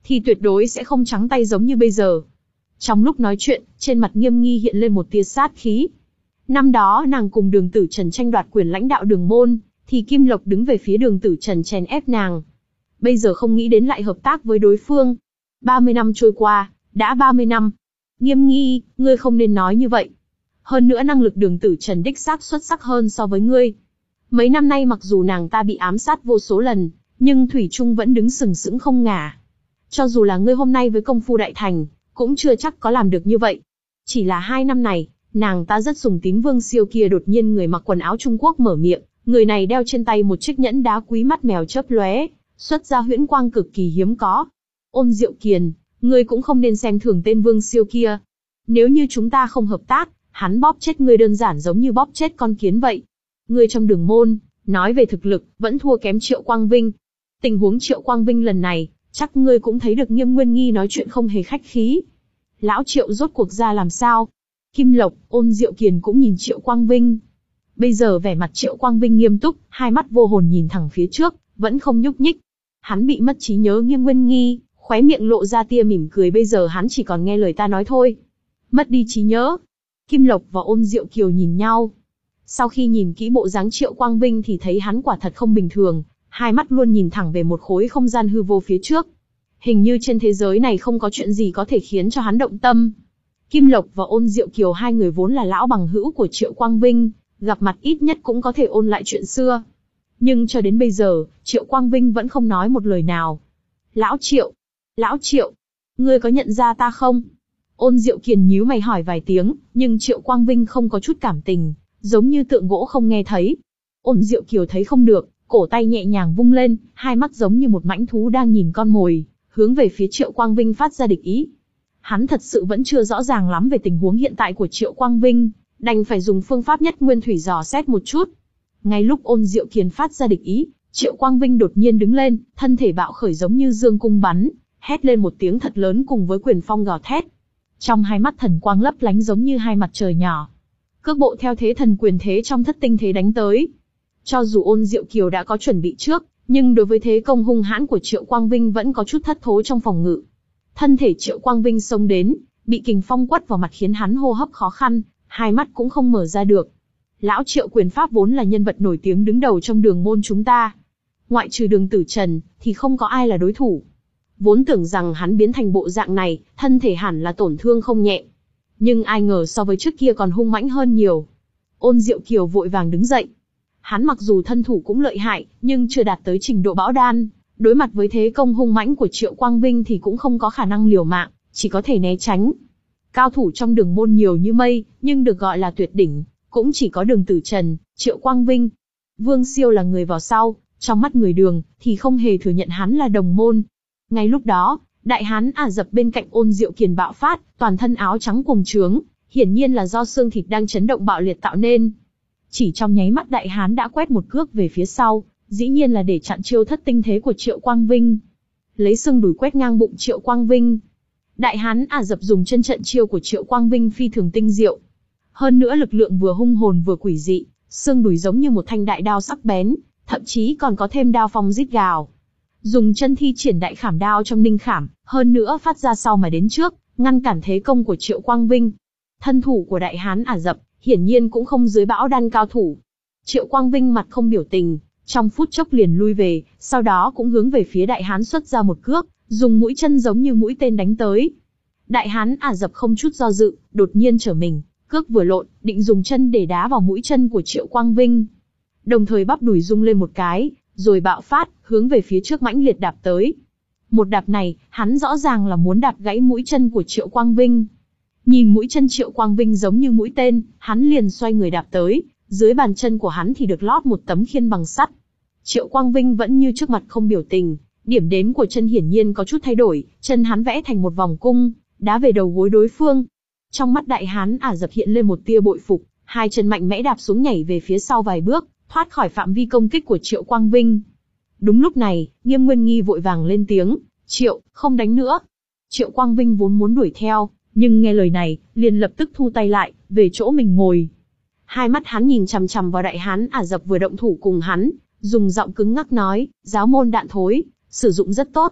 thì tuyệt đối sẽ không trắng tay giống như bây giờ. Trong lúc nói chuyện, trên mặt Nghiêm Nghi hiện lên một tia sát khí. Năm đó nàng cùng Đường Tử Trần tranh đoạt quyền lãnh đạo Đường môn, thì Kim Lộc đứng về phía Đường Tử Trần chèn ép nàng. Bây giờ không nghĩ đến lại hợp tác với đối phương. ba mươi năm trôi qua, đã ba mươi năm. Nghiêm Nghi, ngươi không nên nói như vậy. Hơn nữa năng lực Đường Tử Trần đích xác xuất sắc hơn so với ngươi. Mấy năm nay mặc dù nàng ta bị ám sát vô số lần, nhưng Thủy Trung vẫn đứng sừng sững không ngả. Cho dù là ngươi hôm nay với công phu đại thành, cũng chưa chắc có làm được như vậy. Chỉ là hai năm này, nàng ta rất sùng tín Vương Siêu kia. Đột nhiên người mặc quần áo Trung Quốc mở miệng, người này đeo trên tay một chiếc nhẫn đá quý, mắt mèo chớp lóe, xuất ra huyễn quang cực kỳ hiếm có. Ôn Diệu Kiền, ngươi cũng không nên xem thường tên Vương Siêu kia. Nếu như chúng ta không hợp tác, hắn bóp chết ngươi đơn giản giống như bóp chết con kiến vậy. Ngươi trong Đường môn, nói về thực lực, vẫn thua kém Triệu Quang Vinh. Tình huống Triệu Quang Vinh lần này, chắc ngươi cũng thấy được Nghiêm Nguyên Nghi nói chuyện không hề khách khí. Lão Triệu rốt cuộc ra làm sao? Kim Lộc, Ôn Diệu Kiền cũng nhìn Triệu Quang Vinh. Bây giờ vẻ mặt Triệu Quang Vinh nghiêm túc, hai mắt vô hồn nhìn thẳng phía trước, vẫn không nhúc nhích. Hắn bị mất trí nhớ Nghiêm Nguyên Nghi, khóe miệng lộ ra tia mỉm cười. Bây giờ hắn chỉ còn nghe lời ta nói thôi. Mất đi trí nhớ. Kim Lộc và Ôn Diệu Kiều nhìn nhau. Sau khi nhìn kỹ bộ dáng Triệu Quang Vinh thì thấy hắn quả thật không bình thường, hai mắt luôn nhìn thẳng về một khối không gian hư vô phía trước. Hình như trên thế giới này không có chuyện gì có thể khiến cho hắn động tâm. Kim Lộc và Ôn Diệu Kiều hai người vốn là lão bằng hữu của Triệu Quang Vinh, gặp mặt ít nhất cũng có thể ôn lại chuyện xưa. Nhưng cho đến bây giờ, Triệu Quang Vinh vẫn không nói một lời nào. Lão Triệu, Lão Triệu, ngươi có nhận ra ta không? Ôn Diệu Kiền nhíu mày hỏi vài tiếng, nhưng Triệu Quang Vinh không có chút cảm tình, giống như tượng gỗ không nghe thấy. Ôn Diệu Kiều thấy không được, cổ tay nhẹ nhàng vung lên, hai mắt giống như một mãnh thú đang nhìn con mồi, hướng về phía Triệu Quang Vinh phát ra địch ý. Hắn thật sự vẫn chưa rõ ràng lắm về tình huống hiện tại của Triệu Quang Vinh, đành phải dùng phương pháp nhất nguyên thủy dò xét một chút. Ngay lúc Ôn Diệu Kiền phát ra địch ý, Triệu Quang Vinh đột nhiên đứng lên, thân thể bạo khởi giống như dương cung bắn, hét lên một tiếng thật lớn cùng với quyền phong gào thét. Trong hai mắt thần quang lấp lánh giống như hai mặt trời nhỏ. Cước bộ theo thế thần quyền thế trong thất tinh thế đánh tới. Cho dù Ôn Diệu Kiều đã có chuẩn bị trước, nhưng đối với thế công hung hãn của Triệu Quang Vinh vẫn có chút thất thố trong phòng ngự. Thân thể Triệu Quang Vinh xông đến, bị kình phong quất vào mặt khiến hắn hô hấp khó khăn, hai mắt cũng không mở ra được. Lão Triệu quyền pháp vốn là nhân vật nổi tiếng đứng đầu trong Đường môn chúng ta. Ngoại trừ Đường Tử Trần, thì không có ai là đối thủ. Vốn tưởng rằng hắn biến thành bộ dạng này, thân thể hẳn là tổn thương không nhẹ. Nhưng ai ngờ so với trước kia còn hung mãnh hơn nhiều. Ôn Diệu Kiều vội vàng đứng dậy. Hắn mặc dù thân thủ cũng lợi hại, nhưng chưa đạt tới trình độ bão đan. Đối mặt với thế công hung mãnh của Triệu Quang Vinh thì cũng không có khả năng liều mạng, chỉ có thể né tránh. Cao thủ trong Đường môn nhiều như mây, nhưng được gọi là tuyệt đỉnh, cũng chỉ có Đường Tử Trần, Triệu Quang Vinh. Vương Siêu là người vào sau, trong mắt người Đường, thì không hề thừa nhận hắn là đồng môn. Ngay lúc đó, đại hán Ả Dập bên cạnh Ôn Diệu Kiền bạo phát, toàn thân áo trắng cuồng trướng, hiển nhiên là do xương thịt đang chấn động bạo liệt tạo nên. Chỉ trong nháy mắt đại hán đã quét một cước về phía sau, dĩ nhiên là để chặn chiêu thất tinh thế của Triệu Quang Vinh. Lấy xương đùi quét ngang bụng Triệu Quang Vinh. Đại hán Ả Dập dùng chân trận chiêu của Triệu Quang Vinh phi thường tinh diệu. Hơn nữa lực lượng vừa hung hồn vừa quỷ dị, xương đùi giống như một thanh đại đao sắc bén, thậm chí còn có thêm đao phong rít gào. Dùng chân thi triển đại khảm đao trong ninh khảm, hơn nữa phát ra sau mà đến trước, ngăn cản thế công của Triệu Quang Vinh. Thân thủ của đại hán Ả Dập, hiển nhiên cũng không dưới bão đan cao thủ. Triệu Quang Vinh mặt không biểu tình, trong phút chốc liền lui về, sau đó cũng hướng về phía đại hán xuất ra một cước, dùng mũi chân giống như mũi tên đánh tới. Đại hán Ả Dập không chút do dự, đột nhiên trở mình, cước vừa lộn, định dùng chân để đá vào mũi chân của Triệu Quang Vinh. Đồng thời bắp đùi rung lên một cái, rồi bạo phát, hướng về phía trước mãnh liệt đạp tới. Một đạp này, hắn rõ ràng là muốn đạp gãy mũi chân của Triệu Quang Vinh. Nhìn mũi chân Triệu Quang Vinh giống như mũi tên, hắn liền xoay người đạp tới, dưới bàn chân của hắn thì được lót một tấm khiên bằng sắt. Triệu Quang Vinh vẫn như trước mặt không biểu tình, điểm đến của chân hiển nhiên có chút thay đổi, chân hắn vẽ thành một vòng cung, đá về đầu gối đối phương. Trong mắt đại hán Ả Dập hiện lên một tia bội phục, hai chân mạnh mẽ đạp xuống nhảy về phía sau vài bước, thoát khỏi phạm vi công kích của Triệu Quang Vinh. Đúng lúc này, Nghiêm Nguyên Nghi vội vàng lên tiếng, Triệu, không đánh nữa. Triệu Quang Vinh vốn muốn đuổi theo, nhưng nghe lời này, liền lập tức thu tay lại, về chỗ mình ngồi. Hai mắt hắn nhìn chằm chằm vào đại hán Ả Dập vừa động thủ cùng hắn, dùng giọng cứng ngắc nói, giáo môn đạn thối, sử dụng rất tốt.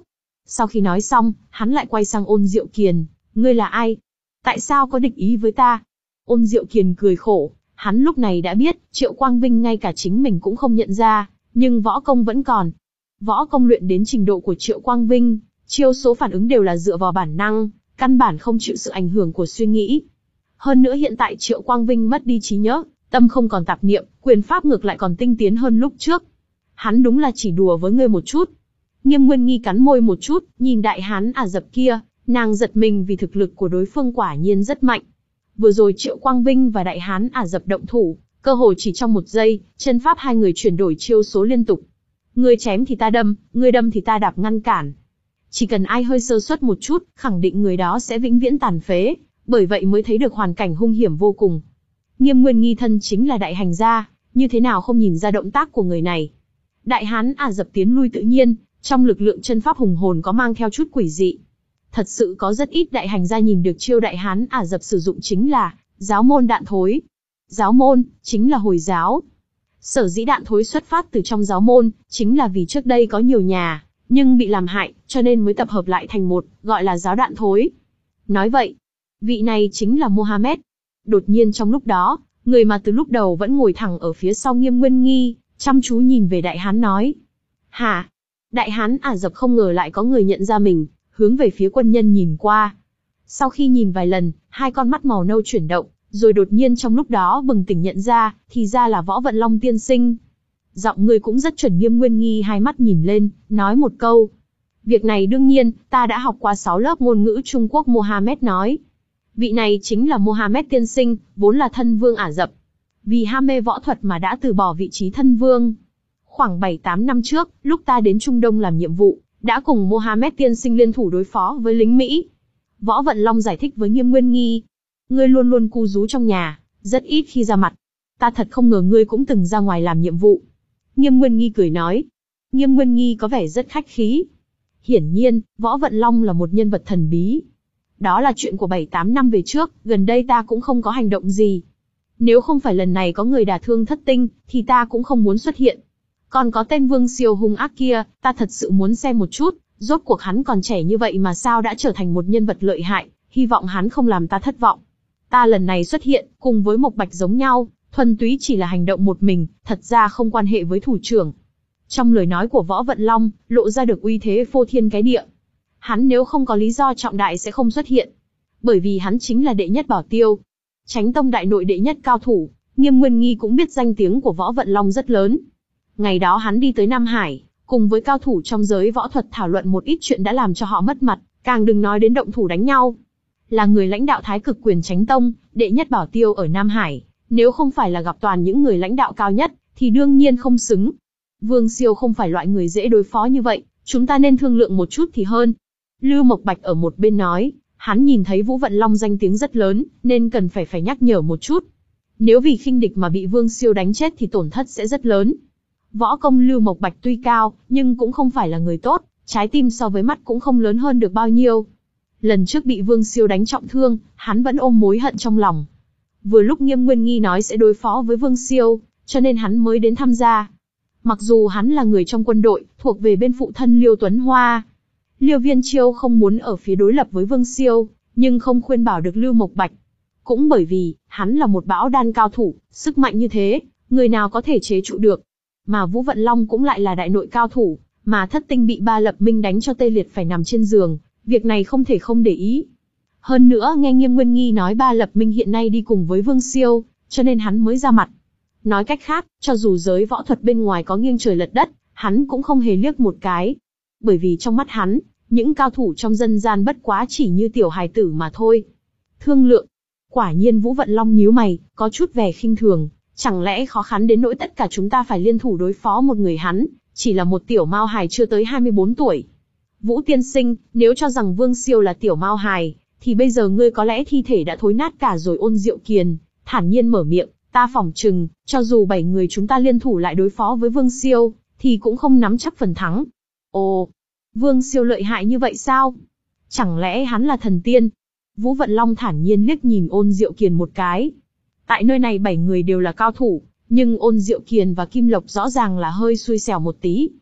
Sau khi nói xong, hắn lại quay sang Ôn Diệu Kiền, ngươi là ai? Tại sao có địch ý với ta? Ôn Diệu Kiền cười khổ, hắn lúc này đã biết, Triệu Quang Vinh ngay cả chính mình cũng không nhận ra, nhưng võ công vẫn còn. Võ công luyện đến trình độ của Triệu Quang Vinh, chiêu số phản ứng đều là dựa vào bản năng, căn bản không chịu sự ảnh hưởng của suy nghĩ. Hơn nữa hiện tại Triệu Quang Vinh mất đi trí nhớ, tâm không còn tạp niệm, quyền pháp ngược lại còn tinh tiến hơn lúc trước. Hắn đúng là chỉ đùa với ngươi một chút. Nghiêm Nguyên Nghi cắn môi một chút, nhìn đại hán Ả Dập kia, nàng giật mình vì thực lực của đối phương quả nhiên rất mạnh. Vừa rồi Triệu Quang Vinh và đại hán Ả Dập động thủ, cơ hội chỉ trong một giây, chân pháp hai người chuyển đổi chiêu số liên tục. Ngươi chém thì ta đâm, ngươi đâm thì ta đạp ngăn cản. Chỉ cần ai hơi sơ suất một chút, khẳng định người đó sẽ vĩnh viễn tàn phế, bởi vậy mới thấy được hoàn cảnh hung hiểm vô cùng. Nghiêm Nguyên Nghi thân chính là đại hành gia, như thế nào không nhìn ra động tác của người này. Đại hán Ả Dập tiến lui tự nhiên, trong lực lượng chân pháp hùng hồn có mang theo chút quỷ dị. Thật sự có rất ít đại hành gia nhìn được chiêu đại hán Ả Dập sử dụng chính là giáo môn đạn thối. Giáo môn, chính là Hồi giáo. Sở dĩ đạn thối xuất phát từ trong giáo môn, chính là vì trước đây có nhiều nhà, nhưng bị làm hại, cho nên mới tập hợp lại thành một, gọi là giáo đạn thối. Nói vậy, vị này chính là Mohammed. Đột nhiên trong lúc đó, người mà từ lúc đầu vẫn ngồi thẳng ở phía sau Nghiêm Nguyên Nghi, chăm chú nhìn về đại hán nói. Hả? Đại hán Ả Dập không ngờ lại có người nhận ra mình, hướng về phía quân nhân nhìn qua. Sau khi nhìn vài lần, hai con mắt màu nâu chuyển động, rồi đột nhiên trong lúc đó bừng tỉnh nhận ra, thì ra là Võ Vận Long tiên sinh. Giọng người cũng rất chuẩn. Nghiêm Nguyên Nghi hai mắt nhìn lên, nói một câu. Việc này đương nhiên, ta đã học qua sáu lớp ngôn ngữ Trung Quốc. Mohammed nói. Vị này chính là Mohammed tiên sinh, vốn là thân vương Ả Dập. Vì ham mê võ thuật mà đã từ bỏ vị trí thân vương. Khoảng bảy tám năm trước, lúc ta đến Trung Đông làm nhiệm vụ, đã cùng Mohammed tiên sinh liên thủ đối phó với lính Mỹ. Võ Vận Long giải thích với Nghiêm Nguyên Nghi. Ngươi luôn luôn cu rú trong nhà, rất ít khi ra mặt. Ta thật không ngờ ngươi cũng từng ra ngoài làm nhiệm vụ. Nghiêm Nguyên Nghi cười nói. Nghiêm Nguyên Nghi có vẻ rất khách khí. Hiển nhiên, Võ Vận Long là một nhân vật thần bí. Đó là chuyện của bảy tám năm về trước, gần đây ta cũng không có hành động gì. Nếu không phải lần này có người đả thương thất tinh, thì ta cũng không muốn xuất hiện. Còn có tên Vương Siêu hung ác kia, ta thật sự muốn xem một chút, rốt cuộc hắn còn trẻ như vậy mà sao đã trở thành một nhân vật lợi hại, hy vọng hắn không làm ta thất vọng. Ta lần này xuất hiện, cùng với Mộc Bạch giống nhau, thuần túy chỉ là hành động một mình, thật ra không quan hệ với thủ trưởng. Trong lời nói của Võ Vận Long, lộ ra được uy thế phô thiên cái địa. Hắn nếu không có lý do trọng đại sẽ không xuất hiện. Bởi vì hắn chính là đệ nhất bảo tiêu. Chánh tông đại nội đệ nhất cao thủ, Nghiêm Nguyên Nghi cũng biết danh tiếng của Võ Vận Long rất lớn. Ngày đó hắn đi tới Nam Hải, cùng với cao thủ trong giới võ thuật thảo luận một ít chuyện đã làm cho họ mất mặt, càng đừng nói đến động thủ đánh nhau. Là người lãnh đạo Thái Cực Quyền Chánh Tông, đệ nhất bảo tiêu ở Nam Hải, nếu không phải là gặp toàn những người lãnh đạo cao nhất, thì đương nhiên không xứng. Vương Siêu không phải loại người dễ đối phó như vậy, chúng ta nên thương lượng một chút thì hơn. Lưu Mộc Bạch ở một bên nói, hắn nhìn thấy Vũ Vận Long danh tiếng rất lớn, nên cần phải phải nhắc nhở một chút. Nếu vì khinh địch mà bị Vương Siêu đánh chết thì tổn thất sẽ rất lớn. Võ công Lưu Mộc Bạch tuy cao, nhưng cũng không phải là người tốt, trái tim so với mắt cũng không lớn hơn được bao nhiêu. Lần trước bị Vương Siêu đánh trọng thương, hắn vẫn ôm mối hận trong lòng. Vừa lúc Nghiêm Nguyên Nghi nói sẽ đối phó với Vương Siêu, cho nên hắn mới đến tham gia. Mặc dù hắn là người trong quân đội, thuộc về bên phụ thân Liêu Tuấn Hoa. Liêu Viên Chiêu không muốn ở phía đối lập với Vương Siêu, nhưng không khuyên bảo được Lưu Mộc Bạch. Cũng bởi vì, hắn là một bão đan cao thủ, sức mạnh như thế, người nào có thể chế trụ được. Mà Vũ Vận Long cũng lại là đại nội cao thủ, mà thất tinh bị Ba Lập Minh đánh cho tê liệt phải nằm trên giường, việc này không thể không để ý. Hơn nữa nghe Nghiêm Nguyên Nghi nói Ba Lập Minh hiện nay đi cùng với Vương Siêu, cho nên hắn mới ra mặt. Nói cách khác, cho dù giới võ thuật bên ngoài có nghiêng trời lật đất, hắn cũng không hề liếc một cái. Bởi vì trong mắt hắn, những cao thủ trong dân gian bất quá chỉ như tiểu hài tử mà thôi. Thương lượng. Quả nhiên Vũ Vận Long nhíu mày, có chút vẻ khinh thường. Chẳng lẽ khó khăn đến nỗi tất cả chúng ta phải liên thủ đối phó một người hắn, chỉ là một tiểu mao hài chưa tới hai mươi bốn tuổi. Vũ tiên sinh, nếu cho rằng Vương Siêu là tiểu mao hài, thì bây giờ ngươi có lẽ thi thể đã thối nát cả rồi. Ôn Diệu Kiền thản nhiên mở miệng, ta phỏng chừng, cho dù bảy người chúng ta liên thủ lại đối phó với Vương Siêu, thì cũng không nắm chắc phần thắng. Ồ, Vương Siêu lợi hại như vậy sao? Chẳng lẽ hắn là thần tiên? Vũ Vận Long thản nhiên liếc nhìn Ôn Diệu Kiền một cái. Tại nơi này bảy người đều là cao thủ, nhưng Ôn Diệu Kiền và Kim Lộc rõ ràng là hơi xui xẻo một tí.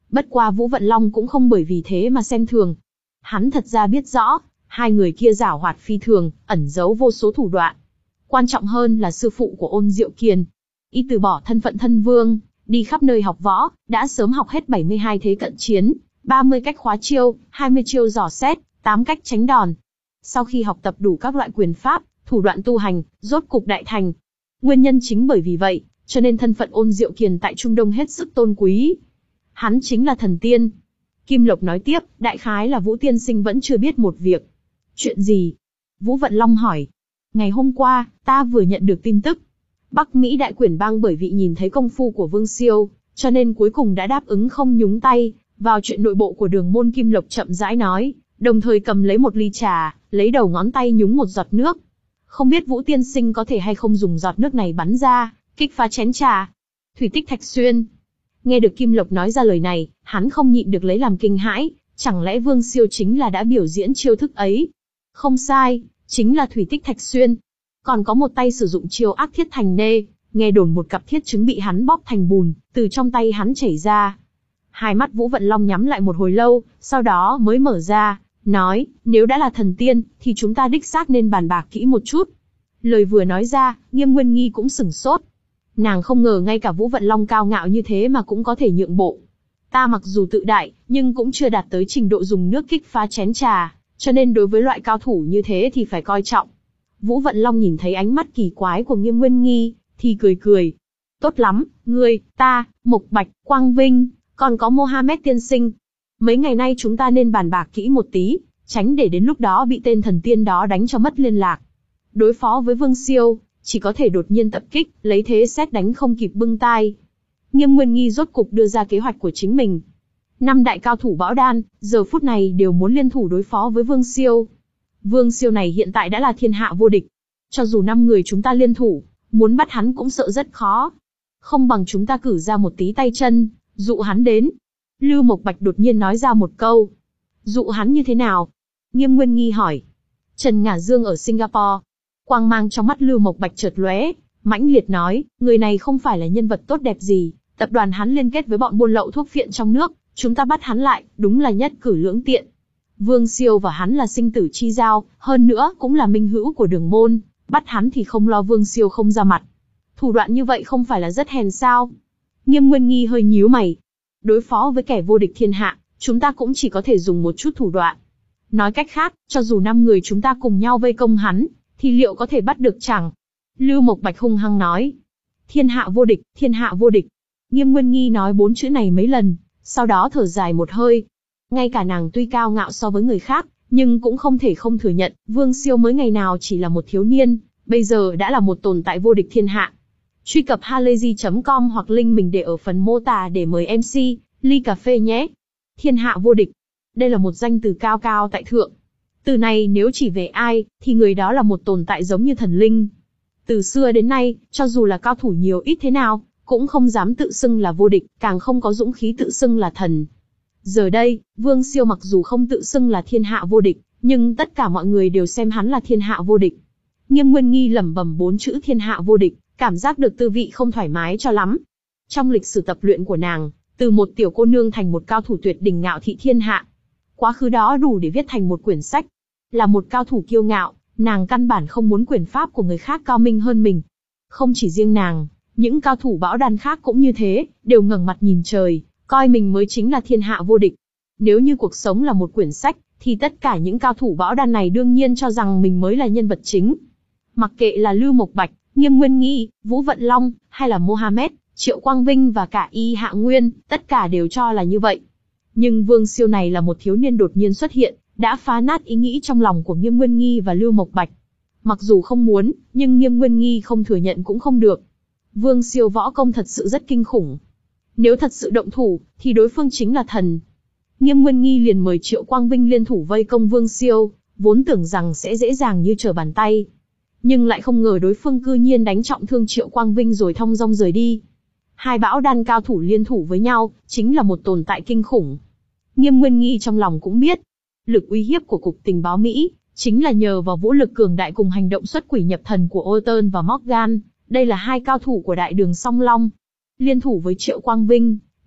Bất qua Vũ Vận Long cũng không bởi vì thế mà xem thường. Hắn thật ra biết rõ, hai người kia giảo hoạt phi thường, ẩn giấu vô số thủ đoạn. Quan trọng hơn là sư phụ của Ôn Diệu Kiền. Y từ bỏ thân phận thân vương, đi khắp nơi học võ, đã sớm học hết bảy mươi hai thế cận chiến, ba mươi cách khóa chiêu, hai mươi chiêu dò xét, tám cách tránh đòn. Sau khi học tập đủ các loại quyền pháp, thủ đoạn tu hành, rốt cục đại thành. Nguyên nhân chính bởi vì vậy, cho nên thân phận Ôn Diệu Kiền tại Trung Đông hết sức tôn quý. Hắn chính là thần tiên. Kim Lộc nói tiếp, đại khái là Vũ tiên sinh vẫn chưa biết một việc. Chuyện gì? Vũ Vận Long hỏi. Ngày hôm qua, ta vừa nhận được tin tức. Bắc Mỹ đại quyển bang bởi vì nhìn thấy công phu của Vương Siêu, cho nên cuối cùng đã đáp ứng không nhúng tay vào chuyện nội bộ của Đường môn. Kim Lộc chậm rãi nói, đồng thời cầm lấy một ly trà, lấy đầu ngón tay nhúng một giọt nước. Không biết Vũ tiên sinh có thể hay không dùng giọt nước này bắn ra, kích phá chén trà. Thủy tích thạch xuyên. Nghe được Kim Lộc nói ra lời này, hắn không nhịn được lấy làm kinh hãi, chẳng lẽ Vương Siêu chính là đã biểu diễn chiêu thức ấy? Không sai, chính là thủy tích thạch xuyên. Còn có một tay sử dụng chiêu ác thiết thành nê, nghe đồn một cặp thiết trứng bị hắn bóp thành bùn, từ trong tay hắn chảy ra. Hai mắt Vũ Vận Long nhắm lại một hồi lâu, sau đó mới mở ra, nói, nếu đã là thần tiên, thì chúng ta đích xác nên bàn bạc kỹ một chút. Lời vừa nói ra, Nghiêm Nguyên Nghi cũng sửng sốt. Nàng không ngờ ngay cả Vũ Vận Long cao ngạo như thế mà cũng có thể nhượng bộ. Ta mặc dù tự đại, nhưng cũng chưa đạt tới trình độ dùng nước kích phá chén trà, cho nên đối với loại cao thủ như thế thì phải coi trọng. Vũ Vận Long nhìn thấy ánh mắt kỳ quái của Nghiêm Nguyên Nghi, thì cười cười. Tốt lắm, ngươi, ta, Mộc Bạch, Quang Vinh, còn có Mohammed tiên sinh. Mấy ngày nay chúng ta nên bàn bạc kỹ một tí, tránh để đến lúc đó bị tên thần tiên đó đánh cho mất liên lạc. Đối phó với Vương Siêu, chỉ có thể đột nhiên tập kích, lấy thế sét đánh không kịp bưng tai. Nghiêm Nguyên Nghi rốt cục đưa ra kế hoạch của chính mình. Năm đại cao thủ Bão Đan, giờ phút này đều muốn liên thủ đối phó với Vương Siêu. Vương Siêu này hiện tại đã là thiên hạ vô địch. Cho dù năm người chúng ta liên thủ, muốn bắt hắn cũng sợ rất khó. Không bằng chúng ta cử ra một tí tay chân, dụ hắn đến. Lưu Mộc Bạch đột nhiên nói ra một câu. Dụ hắn như thế nào? Nghiêm Nguyên Nghi hỏi. Trần Ngả Dương ở Singapore. Quang mang trong mắt Lưu Mộc Bạch chợt lóe, mãnh liệt nói, người này không phải là nhân vật tốt đẹp gì, tập đoàn hắn liên kết với bọn buôn lậu thuốc phiện trong nước, chúng ta bắt hắn lại, đúng là nhất cử lưỡng tiện. Vương Siêu và hắn là sinh tử chi giao, hơn nữa cũng là minh hữu của Đường môn, bắt hắn thì không lo Vương Siêu không ra mặt. Thủ đoạn như vậy không phải là rất hèn sao? Nghiêm Nguyên Nghi hơi nhíu mày. Đối phó với kẻ vô địch thiên hạ, chúng ta cũng chỉ có thể dùng một chút thủ đoạn. Nói cách khác, cho dù năm người chúng ta cùng nhau vây công hắn, thì liệu có thể bắt được chẳng? Lưu Mộc Bạch hung hăng nói. Thiên hạ vô địch, thiên hạ vô địch. Nghiêm Nguyên Nghi nói bốn chữ này mấy lần, sau đó thở dài một hơi. Ngay cả nàng tuy cao ngạo so với người khác, nhưng cũng không thể không thừa nhận, Vương Siêu mới ngày nào chỉ là một thiếu niên, bây giờ đã là một tồn tại vô địch thiên hạ. Truy cập halayzi chấm com hoặc link mình để ở phần mô tả để mời em xê, ly cà phê nhé. Thiên hạ vô địch. Đây là một danh từ cao cao tại thượng. Từ này nếu chỉ về ai, thì người đó là một tồn tại giống như thần linh. Từ xưa đến nay, cho dù là cao thủ nhiều ít thế nào, cũng không dám tự xưng là vô địch, càng không có dũng khí tự xưng là thần. Giờ đây, Vương Siêu mặc dù không tự xưng là thiên hạ vô địch, nhưng tất cả mọi người đều xem hắn là thiên hạ vô địch. Nghiêm Nguyên Nghi lẩm bẩm bốn chữ thiên hạ vô địch, cảm giác được tư vị không thoải mái cho lắm. Trong lịch sử tập luyện của nàng, từ một tiểu cô nương thành một cao thủ tuyệt đỉnh ngạo thị thiên hạ. Quá khứ đó đủ để viết thành một quyển sách. Là một cao thủ kiêu ngạo, nàng căn bản không muốn quyền pháp của người khác cao minh hơn mình. Không chỉ riêng nàng, những cao thủ Bão Đan khác cũng như thế, đều ngẩng mặt nhìn trời, coi mình mới chính là thiên hạ vô địch. Nếu như cuộc sống là một quyển sách, thì tất cả những cao thủ Bão Đan này đương nhiên cho rằng mình mới là nhân vật chính. Mặc kệ là Lưu Mộc Bạch, Nghiêm Nguyên Nghi, Vũ Vận Long, hay là Mohammed, Triệu Quang Vinh và cả Y Hạ Nguyên, tất cả đều cho là như vậy. Nhưng Vương Siêu này là một thiếu niên đột nhiên xuất hiện, đã phá nát ý nghĩ trong lòng của Nghiêm Nguyên Nghi và Lưu Mộc Bạch. Mặc dù không muốn, nhưng Nghiêm Nguyên Nghi không thừa nhận cũng không được. Vương Siêu võ công thật sự rất kinh khủng. Nếu thật sự động thủ, thì đối phương chính là thần. Nghiêm Nguyên Nghi liền mời Triệu Quang Vinh liên thủ vây công Vương Siêu, vốn tưởng rằng sẽ dễ dàng như trở bàn tay. Nhưng lại không ngờ đối phương cư nhiên đánh trọng thương Triệu Quang Vinh rồi thong dong rời đi. Hai Bão Đan cao thủ liên thủ với nhau, chính là một tồn tại kinh khủng. Nghiêm Nguyên Nghi trong lòng cũng biết, lực uy hiếp của Cục Tình báo Mỹ, chính là nhờ vào vũ lực cường đại cùng hành động xuất quỷ nhập thần của Orton và Morgan, đây là hai cao thủ của Đại Đường Song Long. Liên thủ với Triệu Quang Vinh,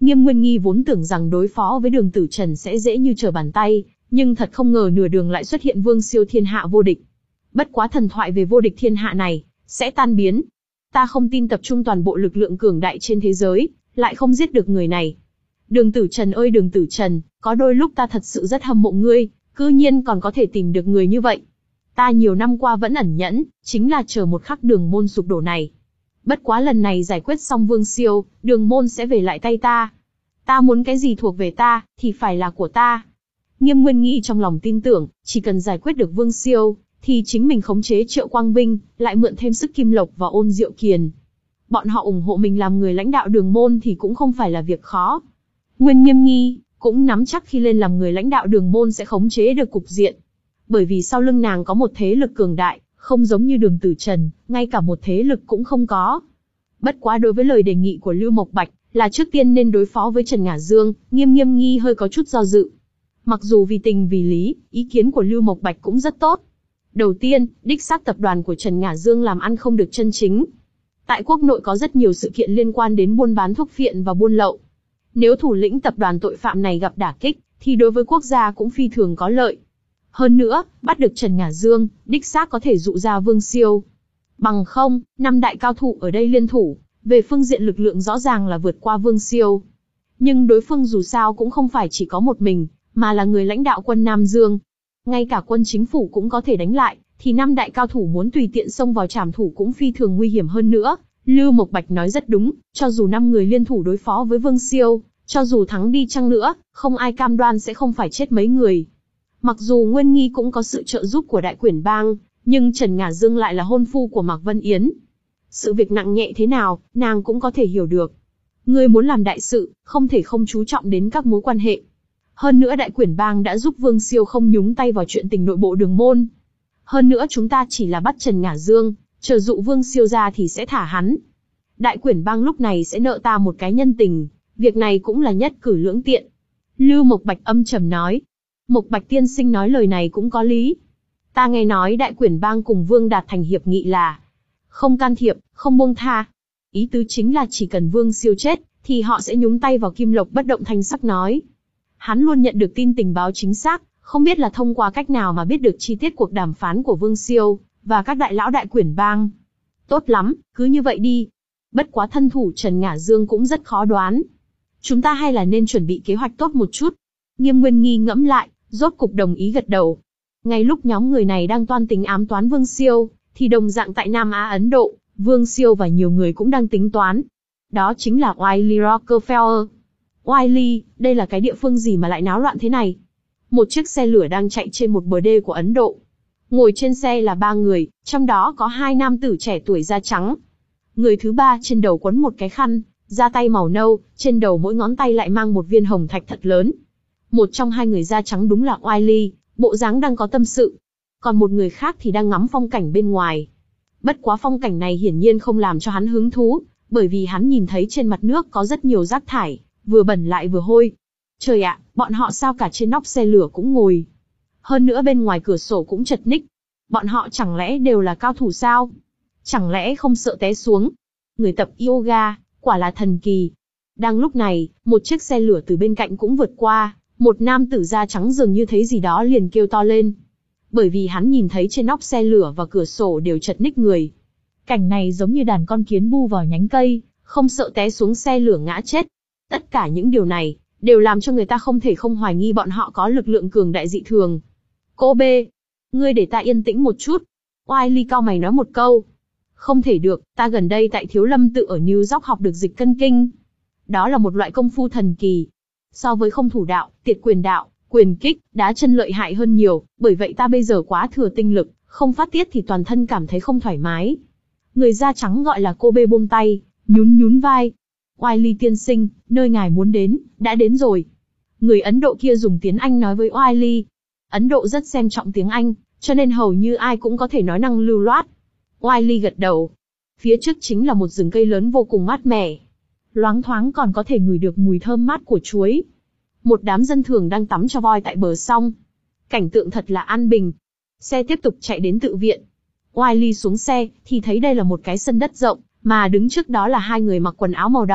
Nghiêm Nguyên Nghi vốn tưởng rằng đối phó với Đường Tử Trần sẽ dễ như trở bàn tay, nhưng thật không ngờ nửa đường lại xuất hiện Vương Siêu thiên hạ vô địch. Bất quá thần thoại về vô địch thiên hạ này sẽ tan biến. Ta không tin tập trung toàn bộ lực lượng cường đại trên thế giới, lại không giết được người này. Đường Tử Trần ơi Đường Tử Trần, có đôi lúc ta thật sự rất hâm mộ ngươi, cư nhiên còn có thể tìm được người như vậy. Ta nhiều năm qua vẫn ẩn nhẫn, chính là chờ một khắc đường môn sụp đổ này. Bất quá lần này giải quyết xong Vương Siêu, đường môn sẽ về lại tay ta. Ta muốn cái gì thuộc về ta, thì phải là của ta. Nghiêm Nguyên Nghi trong lòng tin tưởng, chỉ cần giải quyết được Vương Siêu, thì chính mình khống chế Triệu Quang Vinh, lại mượn thêm sức Kim Lộc và Ôn Diệu Kiền. Bọn họ ủng hộ mình làm người lãnh đạo đường môn thì cũng không phải là việc khó. Nguyên Nghiêm Nghi cũng nắm chắc khi lên làm người lãnh đạo đường môn sẽ khống chế được cục diện. Bởi vì sau lưng nàng có một thế lực cường đại, không giống như Đường Tử Trần, ngay cả một thế lực cũng không có. Bất quá đối với lời đề nghị của Lưu Mộc Bạch, là trước tiên nên đối phó với Trần Ngả Dương, Nghiêm Nghiêm Nghi hơi có chút do dự. Mặc dù vì tình vì lý, ý kiến của Lưu Mộc Bạch cũng rất tốt. Đầu tiên, đích xác tập đoàn của Trần Ngả Dương làm ăn không được chân chính. Tại quốc nội có rất nhiều sự kiện liên quan đến buôn bán thuốc phiện và buôn lậu. Nếu thủ lĩnh tập đoàn tội phạm này gặp đả kích, thì đối với quốc gia cũng phi thường có lợi. Hơn nữa, bắt được Trần Ngả Dương, đích xác có thể dụ ra Vương Siêu. Bằng không, năm đại cao thủ ở đây liên thủ, về phương diện lực lượng rõ ràng là vượt qua Vương Siêu. Nhưng đối phương dù sao cũng không phải chỉ có một mình, mà là người lãnh đạo quân Nam Dương. Ngay cả quân chính phủ cũng có thể đánh lại, thì năm đại cao thủ muốn tùy tiện xông vào trảm thủ cũng phi thường nguy hiểm hơn nữa. Lưu Mộc Bạch nói rất đúng, cho dù năm người liên thủ đối phó với Vương Siêu, cho dù thắng đi chăng nữa, không ai cam đoan sẽ không phải chết mấy người. Mặc dù Nguyên Nghi cũng có sự trợ giúp của Đại Quyển Bang, nhưng Trần Ngả Dương lại là hôn phu của Mạc Vân Yến. Sự việc nặng nhẹ thế nào, nàng cũng có thể hiểu được. Ngươi muốn làm đại sự, không thể không chú trọng đến các mối quan hệ. Hơn nữa Đại Quyển Bang đã giúp Vương Siêu không nhúng tay vào chuyện tình nội bộ đường môn. Hơn nữa chúng ta chỉ là bắt Trần Ngả Dương, chờ dụ Vương Siêu ra thì sẽ thả hắn. Đại Quyển Bang lúc này sẽ nợ ta một cái nhân tình, việc này cũng là nhất cử lưỡng tiện. Lưu Mộc Bạch âm trầm nói. Mộc Bạch tiên sinh nói lời này cũng có lý. Ta nghe nói Đại Quyển Bang cùng Vương đạt thành hiệp nghị là không can thiệp, không buông tha. Ý tứ chính là chỉ cần Vương Siêu chết, thì họ sẽ nhúng tay vào Kim Lộc bất động thanh sắc nói. Hắn luôn nhận được tin tình báo chính xác, không biết là thông qua cách nào mà biết được chi tiết cuộc đàm phán của Vương Siêu và các đại lão Đại Quyển Bang. Tốt lắm, cứ như vậy đi. Bất quá thân thủ Trần Ngả Dương cũng rất khó đoán. Chúng ta hay là nên chuẩn bị kế hoạch tốt một chút. Nghiêm Nguyên Nghi ngẫm lại, rốt cục đồng ý gật đầu. Ngay lúc nhóm người này đang toan tính ám toán Vương Siêu, thì đồng dạng tại Nam Á Ấn Độ, Vương Siêu và nhiều người cũng đang tính toán. Đó chính là Wiley Rockefeller. Wiley, đây là cái địa phương gì mà lại náo loạn thế này? Một chiếc xe lửa đang chạy trên một bờ đê của Ấn Độ. Ngồi trên xe là ba người, trong đó có hai nam tử trẻ tuổi da trắng. Người thứ ba trên đầu quấn một cái khăn, da tay màu nâu, trên đầu mỗi ngón tay lại mang một viên hồng thạch thật lớn. Một trong hai người da trắng đúng là Wiley, bộ dáng đang có tâm sự. Còn một người khác thì đang ngắm phong cảnh bên ngoài. Bất quá phong cảnh này hiển nhiên không làm cho hắn hứng thú, bởi vì hắn nhìn thấy trên mặt nước có rất nhiều rác thải, vừa bẩn lại vừa hôi. Trời ạ, bọn họ sao cả trên nóc xe lửa cũng ngồi. Hơn nữa bên ngoài cửa sổ cũng chật ních. Bọn họ chẳng lẽ đều là cao thủ sao? Chẳng lẽ không sợ té xuống? Người tập yoga, quả là thần kỳ. Đang lúc này, một chiếc xe lửa từ bên cạnh cũng vượt qua, một nam tử da trắng dường như thấy gì đó liền kêu to lên. Bởi vì hắn nhìn thấy trên nóc xe lửa và cửa sổ đều chật ních người. Cảnh này giống như đàn con kiến bu vào nhánh cây, không sợ té xuống xe lửa ngã chết. Tất cả những điều này, đều làm cho người ta không thể không hoài nghi bọn họ có lực lượng cường đại dị thường. Cô bê, ngươi để ta yên tĩnh một chút. Wiley cau mày nói một câu. Không thể được, ta gần đây tại Thiếu Lâm tự ở New York học được dịch cân kinh. Đó là một loại công phu thần kỳ. So với không thủ đạo, tiệt quyền đạo, quyền kích, đá chân lợi hại hơn nhiều, bởi vậy ta bây giờ quá thừa tinh lực, không phát tiết thì toàn thân cảm thấy không thoải mái. Người da trắng gọi là cô bê buông tay, nhún nhún vai. Wiley tiên sinh, nơi ngài muốn đến, đã đến rồi. Người Ấn Độ kia dùng tiếng Anh nói với Wiley. Ấn Độ rất xem trọng tiếng Anh, cho nên hầu như ai cũng có thể nói năng lưu loát. Wiley gật đầu. Phía trước chính là một rừng cây lớn vô cùng mát mẻ. Loáng thoáng còn có thể ngửi được mùi thơm mát của chuối. Một đám dân thường đang tắm cho voi tại bờ sông. Cảnh tượng thật là an bình. Xe tiếp tục chạy đến tự viện. Wiley xuống xe, thì thấy đây là một cái sân đất rộng, mà đứng trước đó là hai người mặc quần áo màu đỏ,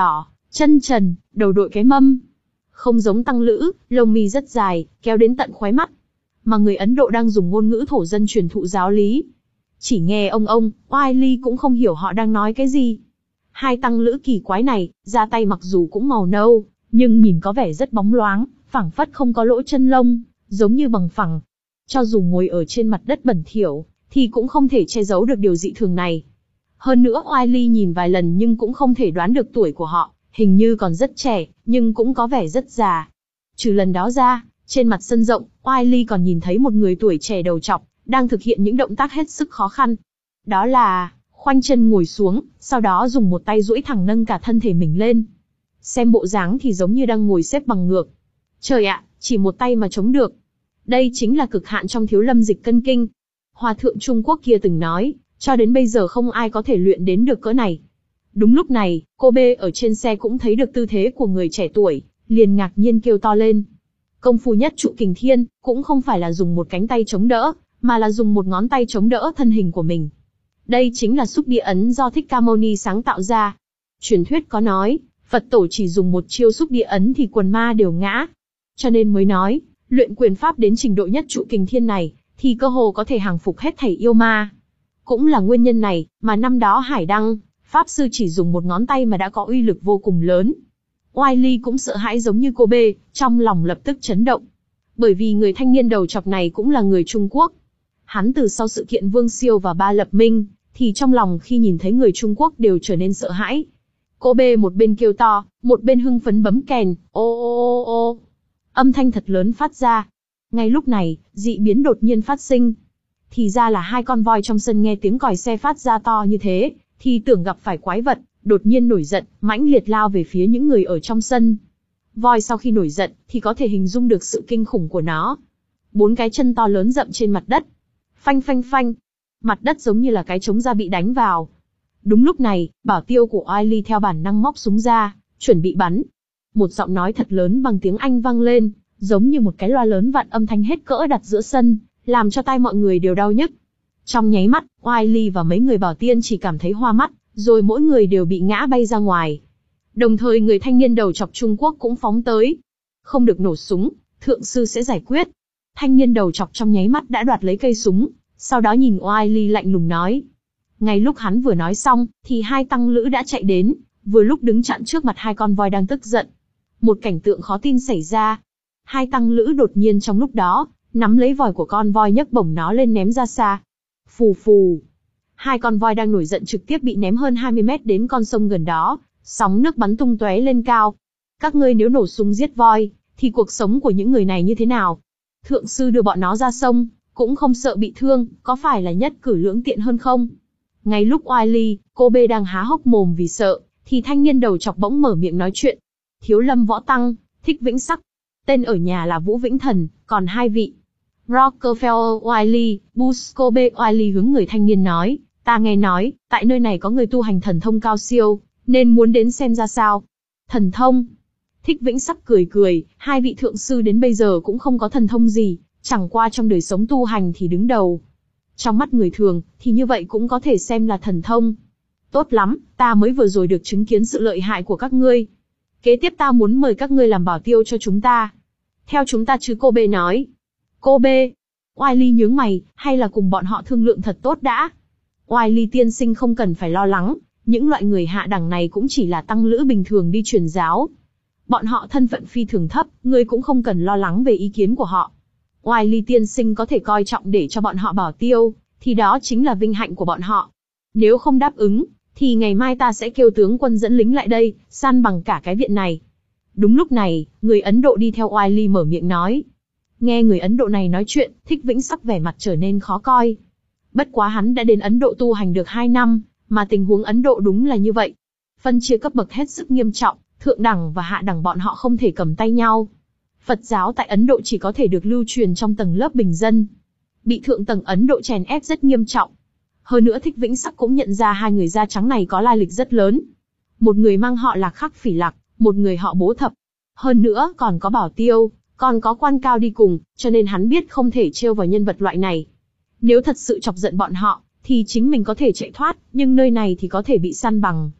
Chân trần, đầu đội cái mâm. Không giống tăng lữ, lông mi rất dài, kéo đến tận khóe mắt. Mà người Ấn Độ đang dùng ngôn ngữ thổ dân truyền thụ giáo lý. Chỉ nghe ông ông, Wiley cũng không hiểu họ đang nói cái gì. Hai tăng lữ kỳ quái này, da tay mặc dù cũng màu nâu, nhưng nhìn có vẻ rất bóng loáng, phảng phất không có lỗ chân lông, giống như bằng phẳng. Cho dù ngồi ở trên mặt đất bẩn thỉu, thì cũng không thể che giấu được điều dị thường này. Hơn nữa Wiley nhìn vài lần nhưng cũng không thể đoán được tuổi của họ, hình như còn rất trẻ, nhưng cũng có vẻ rất già. Trừ lần đó ra, trên mặt sân rộng, Wiley còn nhìn thấy một người tuổi trẻ đầu trọc, đang thực hiện những động tác hết sức khó khăn. Đó là, khoanh chân ngồi xuống, sau đó dùng một tay duỗi thẳng nâng cả thân thể mình lên. Xem bộ dáng thì giống như đang ngồi xếp bằng ngược. Trời ạ, chỉ một tay mà chống được. Đây chính là cực hạn trong thiếu lâm dịch cân kinh. Hòa thượng Trung Quốc kia từng nói, cho đến bây giờ không ai có thể luyện đến được cỡ này. Đúng lúc này, cô B ở trên xe cũng thấy được tư thế của người trẻ tuổi, liền ngạc nhiên kêu to lên. Công phu nhất trụ kình thiên, cũng không phải là dùng một cánh tay chống đỡ, mà là dùng một ngón tay chống đỡ thân hình của mình. Đây chính là xúc địa ấn do Thích Ca Mâu Ni sáng tạo ra. Truyền thuyết có nói, Phật tổ chỉ dùng một chiêu xúc địa ấn thì quần ma đều ngã. Cho nên mới nói, luyện quyền pháp đến trình độ nhất trụ kình thiên này, thì cơ hồ có thể hàng phục hết thảy yêu ma. Cũng là nguyên nhân này, mà năm đó Hải Đăng, Pháp Sư chỉ dùng một ngón tay mà đã có uy lực vô cùng lớn. Wiley cũng sợ hãi giống như cô B, trong lòng lập tức chấn động. Bởi vì người thanh niên đầu chọc này cũng là người Trung Quốc. Hắn từ sau sự kiện Vương Siêu và Ba Lập Minh, thì trong lòng khi nhìn thấy người Trung Quốc đều trở nên sợ hãi. Cô B một bên kêu to, một bên hưng phấn bấm kèn, ô ô ô ô. Âm thanh thật lớn phát ra. Ngay lúc này, dị biến đột nhiên phát sinh. Thì ra là hai con voi trong sân nghe tiếng còi xe phát ra to như thế, thì tưởng gặp phải quái vật, đột nhiên nổi giận, mãnh liệt lao về phía những người ở trong sân. Voi sau khi nổi giận, thì có thể hình dung được sự kinh khủng của nó. Bốn cái chân to lớn rậm trên mặt đất. Phanh phanh phanh. Mặt đất giống như là cái trống da bị đánh vào. Đúng lúc này, bảo tiêu của Wiley theo bản năng móc súng ra, chuẩn bị bắn. Một giọng nói thật lớn bằng tiếng Anh vang lên, giống như một cái loa lớn vặn âm thanh hết cỡ đặt giữa sân, làm cho tai mọi người đều đau nhức. Trong nháy mắt, Wiley và mấy người bảo tiên chỉ cảm thấy hoa mắt, rồi mỗi người đều bị ngã bay ra ngoài. Đồng thời người thanh niên đầu chọc Trung Quốc cũng phóng tới. Không được nổ súng, thượng sư sẽ giải quyết. Thanh niên đầu chọc trong nháy mắt đã đoạt lấy cây súng, sau đó nhìn Wiley lạnh lùng nói. Ngay lúc hắn vừa nói xong, thì hai tăng lữ đã chạy đến, vừa lúc đứng chặn trước mặt hai con voi đang tức giận. Một cảnh tượng khó tin xảy ra. Hai tăng lữ đột nhiên trong lúc đó, nắm lấy vòi của con voi nhấc bổng nó lên ném ra xa. Phù phù. Hai con voi đang nổi giận trực tiếp bị ném hơn hai mươi mét đến con sông gần đó, sóng nước bắn tung tóe lên cao. Các ngươi nếu nổ súng giết voi, thì cuộc sống của những người này như thế nào? Thượng sư đưa bọn nó ra sông, cũng không sợ bị thương, có phải là nhất cử lưỡng tiện hơn không? Ngay lúc Wiley, cô B đang há hốc mồm vì sợ, thì thanh niên đầu chọc bỗng mở miệng nói chuyện. Thiếu lâm võ tăng, Thích Vĩnh Sắc. Tên ở nhà là Vũ Vĩnh Thần, còn hai vị. Rockefeller Wiley, Bush. Cô B Wiley hướng người thanh niên nói, ta nghe nói, tại nơi này có người tu hành thần thông cao siêu, nên muốn đến xem ra sao. Thần thông? Thích Vĩnh Sắc cười cười, hai vị thượng sư đến bây giờ cũng không có thần thông gì, chẳng qua trong đời sống tu hành thì đứng đầu. Trong mắt người thường, thì như vậy cũng có thể xem là thần thông. Tốt lắm, ta mới vừa rồi được chứng kiến sự lợi hại của các ngươi. Kế tiếp ta muốn mời các ngươi làm bảo tiêu cho chúng ta. Theo chúng ta chứ, cô B nói. Cô B. Wiley nhướng mày, hay là cùng bọn họ thương lượng thật tốt đã. Wiley tiên sinh không cần phải lo lắng, những loại người hạ đẳng này cũng chỉ là tăng lữ bình thường đi truyền giáo. Bọn họ thân phận phi thường thấp, ngươi cũng không cần lo lắng về ý kiến của họ. Wiley tiên sinh có thể coi trọng để cho bọn họ bảo tiêu, thì đó chính là vinh hạnh của bọn họ. Nếu không đáp ứng, thì ngày mai ta sẽ kêu tướng quân dẫn lính lại đây, san bằng cả cái viện này. Đúng lúc này, người Ấn Độ đi theo Wiley mở miệng nói. Nghe người Ấn Độ này nói chuyện, Thích Vĩnh Sắc vẻ mặt trở nên khó coi. Bất quá hắn đã đến Ấn Độ tu hành được hai năm, mà tình huống Ấn Độ đúng là như vậy. Phân chia cấp bậc hết sức nghiêm trọng, thượng đẳng và hạ đẳng bọn họ không thể cầm tay nhau. Phật giáo tại Ấn Độ chỉ có thể được lưu truyền trong tầng lớp bình dân. Bị thượng tầng Ấn Độ chèn ép rất nghiêm trọng. Hơn nữa Thích Vĩnh Sắc cũng nhận ra hai người da trắng này có lai lịch rất lớn. Một người mang họ Lạc Khắc Phỉ Lạc, một người họ Bố Thập. Hơn nữa còn có bảo tiêu, còn có quan cao đi cùng, cho nên hắn biết không thể trêu vào nhân vật loại này. Nếu thật sự chọc giận bọn họ, thì chính mình có thể chạy thoát, nhưng nơi này thì có thể bị săn bằng.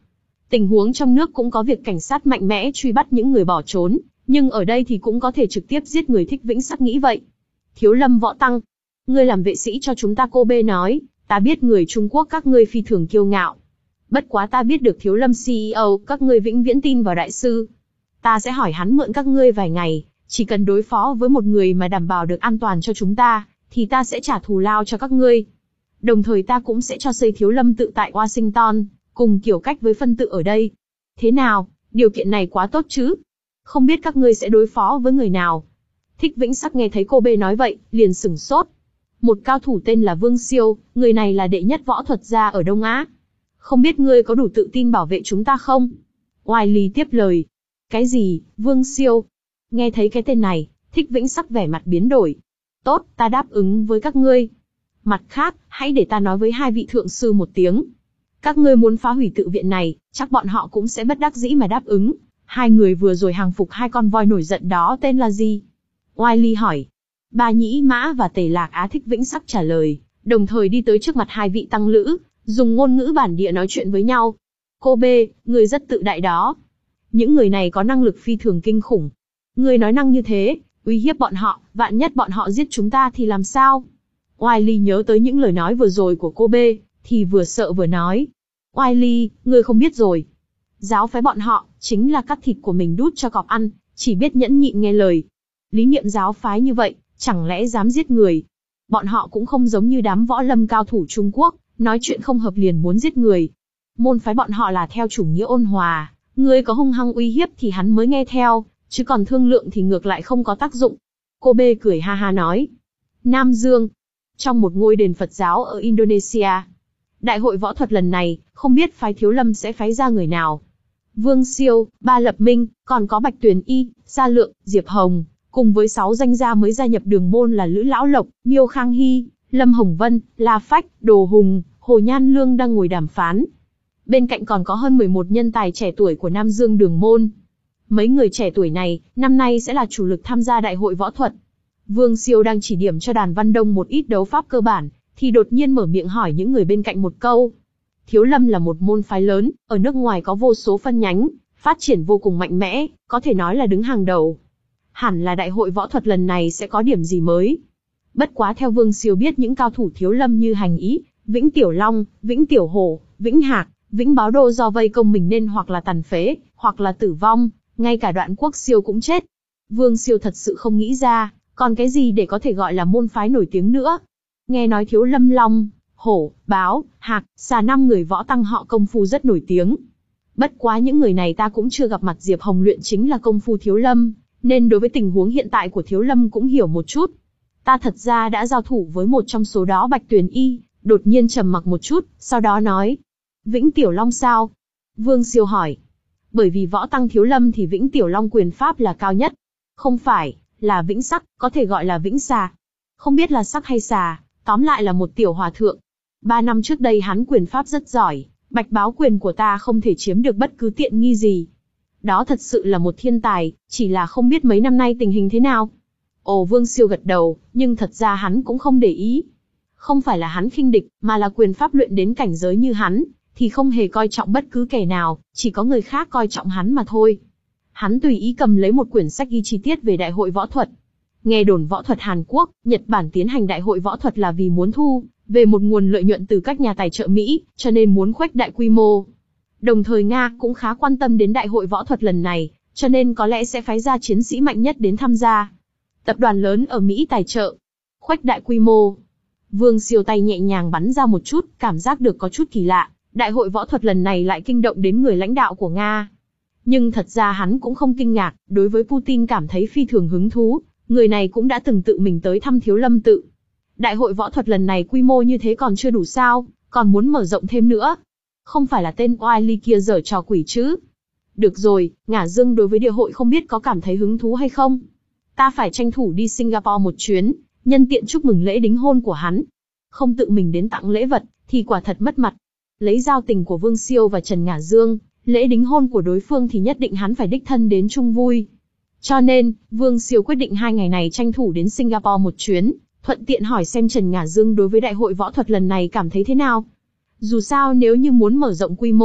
Tình huống trong nước cũng có việc cảnh sát mạnh mẽ truy bắt những người bỏ trốn, nhưng ở đây thì cũng có thể trực tiếp giết người. Thích Vĩnh Sắc nghĩ vậy. Thiếu lâm Võ Tăng, ngươi làm vệ sĩ cho chúng ta. Cô B nói, ta biết người Trung Quốc các ngươi phi thường kiêu ngạo. Bất quá ta biết được Thiếu lâm xê e ô các ngươi vĩnh viễn tin vào đại sư. Ta sẽ hỏi hắn mượn các ngươi vài ngày, chỉ cần đối phó với một người mà đảm bảo được an toàn cho chúng ta, thì ta sẽ trả thù lao cho các ngươi. Đồng thời ta cũng sẽ cho xây Thiếu lâm tự tại Washington, cùng kiểu cách với phân tự ở đây. Thế nào, điều kiện này quá tốt chứ? Không biết các ngươi sẽ đối phó với người nào? Thích Vĩnh Sắc nghe thấy cô B nói vậy, liền sửng sốt. Một cao thủ tên là Vương Siêu, người này là đệ nhất võ thuật gia ở Đông Á. Không biết ngươi có đủ tự tin bảo vệ chúng ta không? Wiley tiếp lời. Cái gì, Vương Siêu? Nghe thấy cái tên này, Thích Vĩnh Sắc vẻ mặt biến đổi. Tốt, ta đáp ứng với các ngươi. Mặt khác, hãy để ta nói với hai vị thượng sư một tiếng. Các ngươi muốn phá hủy tự viện này, chắc bọn họ cũng sẽ bất đắc dĩ mà đáp ứng. Hai người vừa rồi hàng phục hai con voi nổi giận đó tên là gì? Wiley hỏi. Ba Nhĩ Mã và Tề Lạc Á. Thích Vĩnh Sắc trả lời, đồng thời đi tới trước mặt hai vị tăng lữ, dùng ngôn ngữ bản địa nói chuyện với nhau. Cô B, người rất tự đại đó. Những người này có năng lực phi thường kinh khủng. Người nói năng như thế, uy hiếp bọn họ, vạn nhất bọn họ giết chúng ta thì làm sao? Wiley nhớ tới những lời nói vừa rồi của cô B, thì vừa sợ vừa nói. Wiley, ngươi không biết rồi. Giáo phái bọn họ, chính là cắt thịt của mình đút cho cọp ăn, chỉ biết nhẫn nhịn nghe lời. Lý niệm giáo phái như vậy, chẳng lẽ dám giết người? Bọn họ cũng không giống như đám võ lâm cao thủ Trung Quốc, nói chuyện không hợp liền muốn giết người. Môn phái bọn họ là theo chủ nghĩa ôn hòa, ngươi có hung hăng uy hiếp thì hắn mới nghe theo, chứ còn thương lượng thì ngược lại không có tác dụng. Cô B cười ha ha nói. Nam Dương, trong một ngôi đền Phật giáo ở Indonesia. Đại hội võ thuật lần này, không biết phái Thiếu lâm sẽ phái ra người nào. Vương Siêu, Ba Lập Minh, còn có Bạch Tuyền Y, Sa Lượng, Diệp Hồng, cùng với sáu danh gia mới gia nhập đường môn là Lữ Lão Lộc, Miêu Khang Hy, Lâm Hồng Vân, La Phách, Đồ Hùng, Hồ Nhan Lương đang ngồi đàm phán. Bên cạnh còn có hơn mười một nhân tài trẻ tuổi của Nam Dương đường môn. Mấy người trẻ tuổi này, năm nay sẽ là chủ lực tham gia đại hội võ thuật. Vương Siêu đang chỉ điểm cho Đàn Văn Đông một ít đấu pháp cơ bản, thì đột nhiên mở miệng hỏi những người bên cạnh một câu. Thiếu lâm là một môn phái lớn, ở nước ngoài có vô số phân nhánh, phát triển vô cùng mạnh mẽ, có thể nói là đứng hàng đầu. Hẳn là đại hội võ thuật lần này sẽ có điểm gì mới. Bất quá theo Vương Siêu biết những cao thủ Thiếu lâm như Hành Ý, Vĩnh Tiểu Long, Vĩnh Tiểu Hổ, Vĩnh Hạc, Vĩnh Báo Đô do vây công mình nên hoặc là tàn phế, hoặc là tử vong, ngay cả Đoạn Quốc Siêu cũng chết. Vương Siêu thật sự không nghĩ ra, còn cái gì để có thể gọi là môn phái nổi tiếng nữa. Nghe nói Thiếu lâm Long, Hổ, Báo, Hạc, Xà năm người võ tăng họ công phu rất nổi tiếng. Bất quá những người này ta cũng chưa gặp mặt. Diệp Hồng luyện chính là công phu Thiếu lâm, nên đối với tình huống hiện tại của Thiếu lâm cũng hiểu một chút. Ta thật ra đã giao thủ với một trong số đó. Bạch Tuyền Y đột nhiên trầm mặc một chút, sau đó nói. Vĩnh Tiểu Long sao? Vương Siêu hỏi. Bởi vì võ tăng Thiếu lâm thì Vĩnh Tiểu Long quyền pháp là cao nhất. Không phải, là Vĩnh Sắc, có thể gọi là Vĩnh Xà. Không biết là sắc hay xà, tóm lại là một tiểu hòa thượng. Ba năm trước đây hắn quyền pháp rất giỏi, Bạch Báo quyền của ta không thể chiếm được bất cứ tiện nghi gì. Đó thật sự là một thiên tài, chỉ là không biết mấy năm nay tình hình thế nào. Ồ, Vương Siêu gật đầu, nhưng thật ra hắn cũng không để ý. Không phải là hắn khinh địch, mà là quyền pháp luyện đến cảnh giới như hắn, thì không hề coi trọng bất cứ kẻ nào, chỉ có người khác coi trọng hắn mà thôi. Hắn tùy ý cầm lấy một quyển sách ghi chi tiết về đại hội võ thuật. Nghe đồn võ thuật Hàn Quốc, Nhật Bản tiến hành đại hội võ thuật là vì muốn thu về một nguồn lợi nhuận từ các nhà tài trợ Mỹ, cho nên muốn khuếch đại quy mô. Đồng thời Nga cũng khá quan tâm đến đại hội võ thuật lần này, cho nên có lẽ sẽ phái ra chiến sĩ mạnh nhất đến tham gia. Tập đoàn lớn ở Mỹ tài trợ, khuếch đại quy mô. Vương Siêu tay nhẹ nhàng bắn ra một chút, cảm giác được có chút kỳ lạ. Đại hội võ thuật lần này lại kinh động đến người lãnh đạo của Nga. Nhưng thật ra hắn cũng không kinh ngạc, đối với Putin cảm thấy phi thường hứng thú. Người này cũng đã từng tự mình tới thăm Thiếu lâm tự. Đại hội võ thuật lần này quy mô như thế còn chưa đủ sao, còn muốn mở rộng thêm nữa. Không phải là tên Wiley kia giở trò quỷ chứ. Được rồi, Ngả Dương đối với địa hội không biết có cảm thấy hứng thú hay không. Ta phải tranh thủ đi Singapore một chuyến, nhân tiện chúc mừng lễ đính hôn của hắn. Không tự mình đến tặng lễ vật, thì quả thật mất mặt. Lấy giao tình của Vương Siêu và Trần Ngả Dương, lễ đính hôn của đối phương thì nhất định hắn phải đích thân đến chung vui. Cho nên, Vương Siêu quyết định hai ngày này tranh thủ đến Singapore một chuyến, thuận tiện hỏi xem Trần Ngả Dương đối với đại hội võ thuật lần này cảm thấy thế nào. Dù sao nếu như muốn mở rộng quy mô,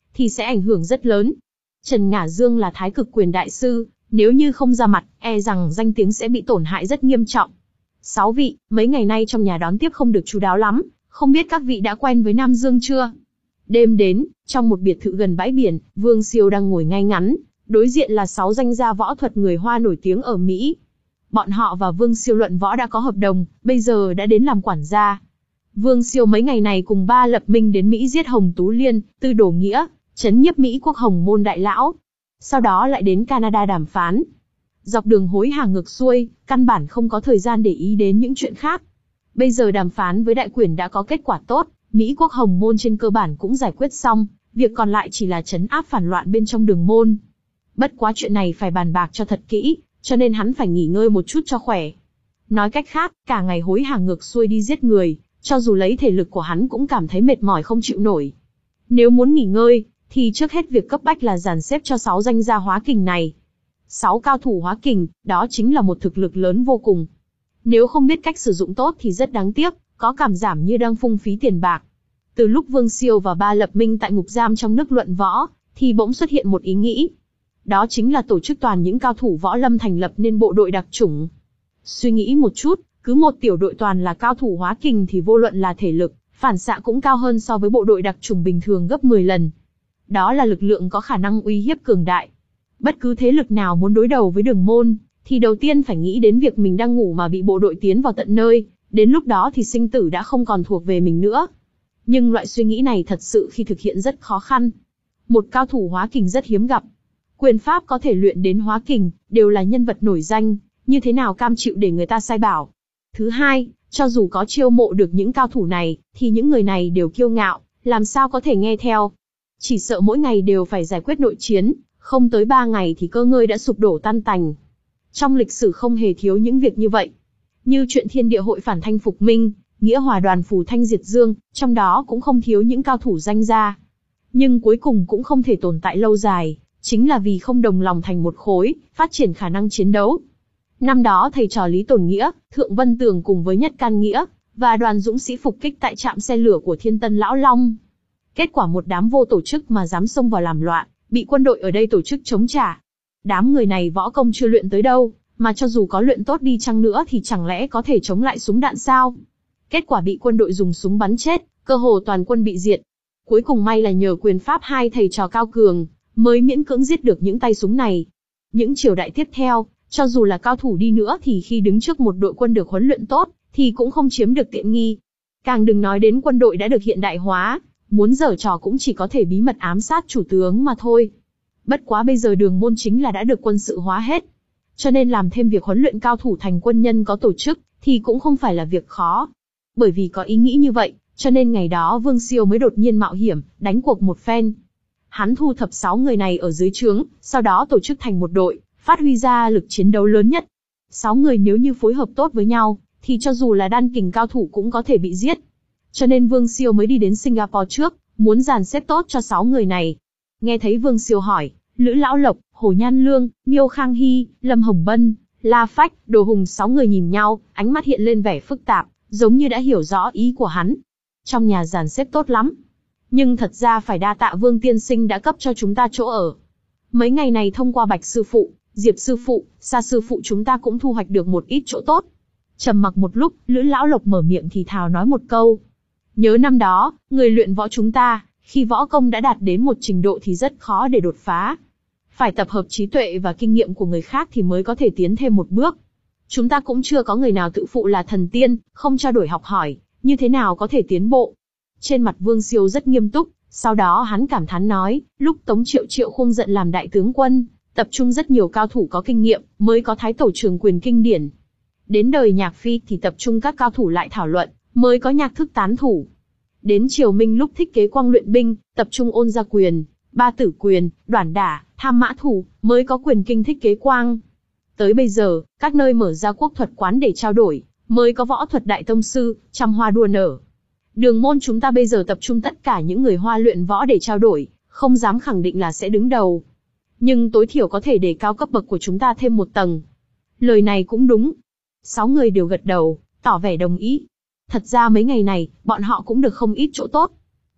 thì sẽ ảnh hưởng rất lớn. Trần Ngả Dương là thái cực quyền đại sư, nếu như không ra mặt, e rằng danh tiếng sẽ bị tổn hại rất nghiêm trọng. Sáu vị, mấy ngày nay trong nhà đón tiếp không được chu đáo lắm, không biết các vị đã quen với Nam Dương chưa? Đêm đến, trong một biệt thự gần bãi biển, Vương Siêu đang ngồi ngay ngắn, đối diện là sáu danh gia võ thuật người Hoa nổi tiếng ở Mỹ. Bọn họ và Vương Siêu luận võ đã có hợp đồng, bây giờ đã đến làm quản gia. Vương Siêu mấy ngày này cùng Ba Lập Minh đến Mỹ giết Hồng Tú Liên, Tư Đồ Nghĩa, trấn nhiếp Mỹ quốc Hồng Môn đại lão. Sau đó lại đến Canada đàm phán. Dọc đường hối hả ngược xuôi, căn bản không có thời gian để ý đến những chuyện khác. Bây giờ đàm phán với đại quyển đã có kết quả tốt, Mỹ quốc Hồng Môn trên cơ bản cũng giải quyết xong, việc còn lại chỉ là trấn áp phản loạn bên trong đường môn. Bất quá chuyện này phải bàn bạc cho thật kỹ, cho nên hắn phải nghỉ ngơi một chút cho khỏe. Nói cách khác, cả ngày hối hả ngược xuôi đi giết người, cho dù lấy thể lực của hắn cũng cảm thấy mệt mỏi không chịu nổi. Nếu muốn nghỉ ngơi, thì trước hết việc cấp bách là dàn xếp cho sáu danh gia hóa kình này. Sáu cao thủ hóa kình, đó chính là một thực lực lớn vô cùng. Nếu không biết cách sử dụng tốt thì rất đáng tiếc, có cảm giảm như đang phung phí tiền bạc. Từ lúc Vương Siêu và Ba Lập Minh tại ngục giam trong nước luận võ, thì bỗng xuất hiện một ý nghĩ. Đó chính là tổ chức toàn những cao thủ võ lâm thành lập nên bộ đội đặc chủng. Suy nghĩ một chút, cứ một tiểu đội toàn là cao thủ hóa kình thì vô luận là thể lực, phản xạ cũng cao hơn so với bộ đội đặc chủng bình thường gấp mười lần. Đó là lực lượng có khả năng uy hiếp cường đại. Bất cứ thế lực nào muốn đối đầu với đường môn, thì đầu tiên phải nghĩ đến việc mình đang ngủ mà bị bộ đội tiến vào tận nơi, đến lúc đó thì sinh tử đã không còn thuộc về mình nữa. Nhưng loại suy nghĩ này thật sự khi thực hiện rất khó khăn. Một cao thủ hóa kình rất hiếm gặp. Quyền pháp có thể luyện đến hóa kình, đều là nhân vật nổi danh, như thế nào cam chịu để người ta sai bảo. Thứ hai, cho dù có chiêu mộ được những cao thủ này, thì những người này đều kiêu ngạo, làm sao có thể nghe theo. Chỉ sợ mỗi ngày đều phải giải quyết nội chiến, không tới ba ngày thì cơ ngơi đã sụp đổ tan tành. Trong lịch sử không hề thiếu những việc như vậy. Như chuyện Thiên Địa Hội phản thanh phục minh, Nghĩa Hòa đoàn phù thanh diệt dương, trong đó cũng không thiếu những cao thủ danh gia. Nhưng cuối cùng cũng không thể tồn tại lâu dài, chính là vì không đồng lòng thành một khối, phát triển khả năng chiến đấu. Năm đó thầy trò Lý Tồn Nghĩa, Thượng Vân Tường cùng với Nhất Can Nghĩa, và đoàn dũng sĩ phục kích tại trạm xe lửa của Thiên Tân Lão Long. Kết quả một đám vô tổ chức mà dám xông vào làm loạn, bị quân đội ở đây tổ chức chống trả. Đám người này võ công chưa luyện tới đâu, mà cho dù có luyện tốt đi chăng nữa thì chẳng lẽ có thể chống lại súng đạn sao? Kết quả bị quân đội dùng súng bắn chết, cơ hồ toàn quân bị diệt. Cuối cùng may là nhờ quyền pháp hai thầy trò cao cường, mới miễn cưỡng giết được những tay súng này. Những triều đại tiếp theo, cho dù là cao thủ đi nữa thì khi đứng trước một đội quân được huấn luyện tốt, thì cũng không chiếm được tiện nghi. Càng đừng nói đến quân đội đã được hiện đại hóa, muốn giở trò cũng chỉ có thể bí mật ám sát chủ tướng mà thôi. Bất quá bây giờ đường môn chính là đã được quân sự hóa hết. Cho nên làm thêm việc huấn luyện cao thủ thành quân nhân có tổ chức, thì cũng không phải là việc khó. Bởi vì có ý nghĩ như vậy, cho nên ngày đó Vương Siêu mới đột nhiên mạo hiểm, đánh cuộc một phen. Hắn thu thập sáu người này ở dưới trướng, sau đó tổ chức thành một đội, phát huy ra lực chiến đấu lớn nhất. Sáu người nếu như phối hợp tốt với nhau, thì cho dù là đan kình cao thủ cũng có thể bị giết. Cho nên Vương Siêu mới đi đến Singapore trước, muốn dàn xếp tốt cho sáu người này. Nghe thấy Vương Siêu hỏi, Lữ Lão Lộc, Hồ Nhan Lương, Miêu Khang Hy, Lâm Hồng Bân, La Phách, Đồ Hùng sáu người nhìn nhau, ánh mắt hiện lên vẻ phức tạp, giống như đã hiểu rõ ý của hắn. Trong nhà dàn xếp tốt lắm. Nhưng thật ra phải đa tạ Vương Tiên Sinh đã cấp cho chúng ta chỗ ở. Mấy ngày này thông qua Bạch Sư Phụ, Diệp Sư Phụ, Sa Sư Phụ chúng ta cũng thu hoạch được một ít chỗ tốt. Trầm mặc một lúc, Lữ Lão Lộc mở miệng thì thào nói một câu. Nhớ năm đó, người luyện võ chúng ta, khi võ công đã đạt đến một trình độ thì rất khó để đột phá. Phải tập hợp trí tuệ và kinh nghiệm của người khác thì mới có thể tiến thêm một bước. Chúng ta cũng chưa có người nào tự phụ là thần tiên, không trao đổi học hỏi, như thế nào có thể tiến bộ. Trên mặt Vương Siêu rất nghiêm túc, sau đó hắn cảm thán nói, lúc Tống Triệu Triệu Khung giận làm đại tướng quân, tập trung rất nhiều cao thủ có kinh nghiệm, mới có Thái Tổ Trường Quyền kinh điển. Đến đời Nhạc Phi thì tập trung các cao thủ lại thảo luận, mới có Nhạc Thức Tán Thủ. Đến Triều Minh lúc thích kế quang luyện binh, tập trung Ôn Gia Quyền, Ba Tử Quyền, Đoản Đả, Tham Mã Thủ, mới có Quyền Kinh Thích Kế Quang. Tới bây giờ, các nơi mở ra quốc thuật quán để trao đổi, mới có Võ Thuật Đại Tông Sư, Trăm Hoa Đua Nở. Đường môn chúng ta bây giờ tập trung tất cả những người Hoa luyện võ để trao đổi, không dám khẳng định là sẽ đứng đầu. Nhưng tối thiểu có thể đề cao cấp bậc của chúng ta thêm một tầng. Lời này cũng đúng. Sáu người đều gật đầu, tỏ vẻ đồng ý. Thật ra mấy ngày này, bọn họ cũng được không ít chỗ tốt.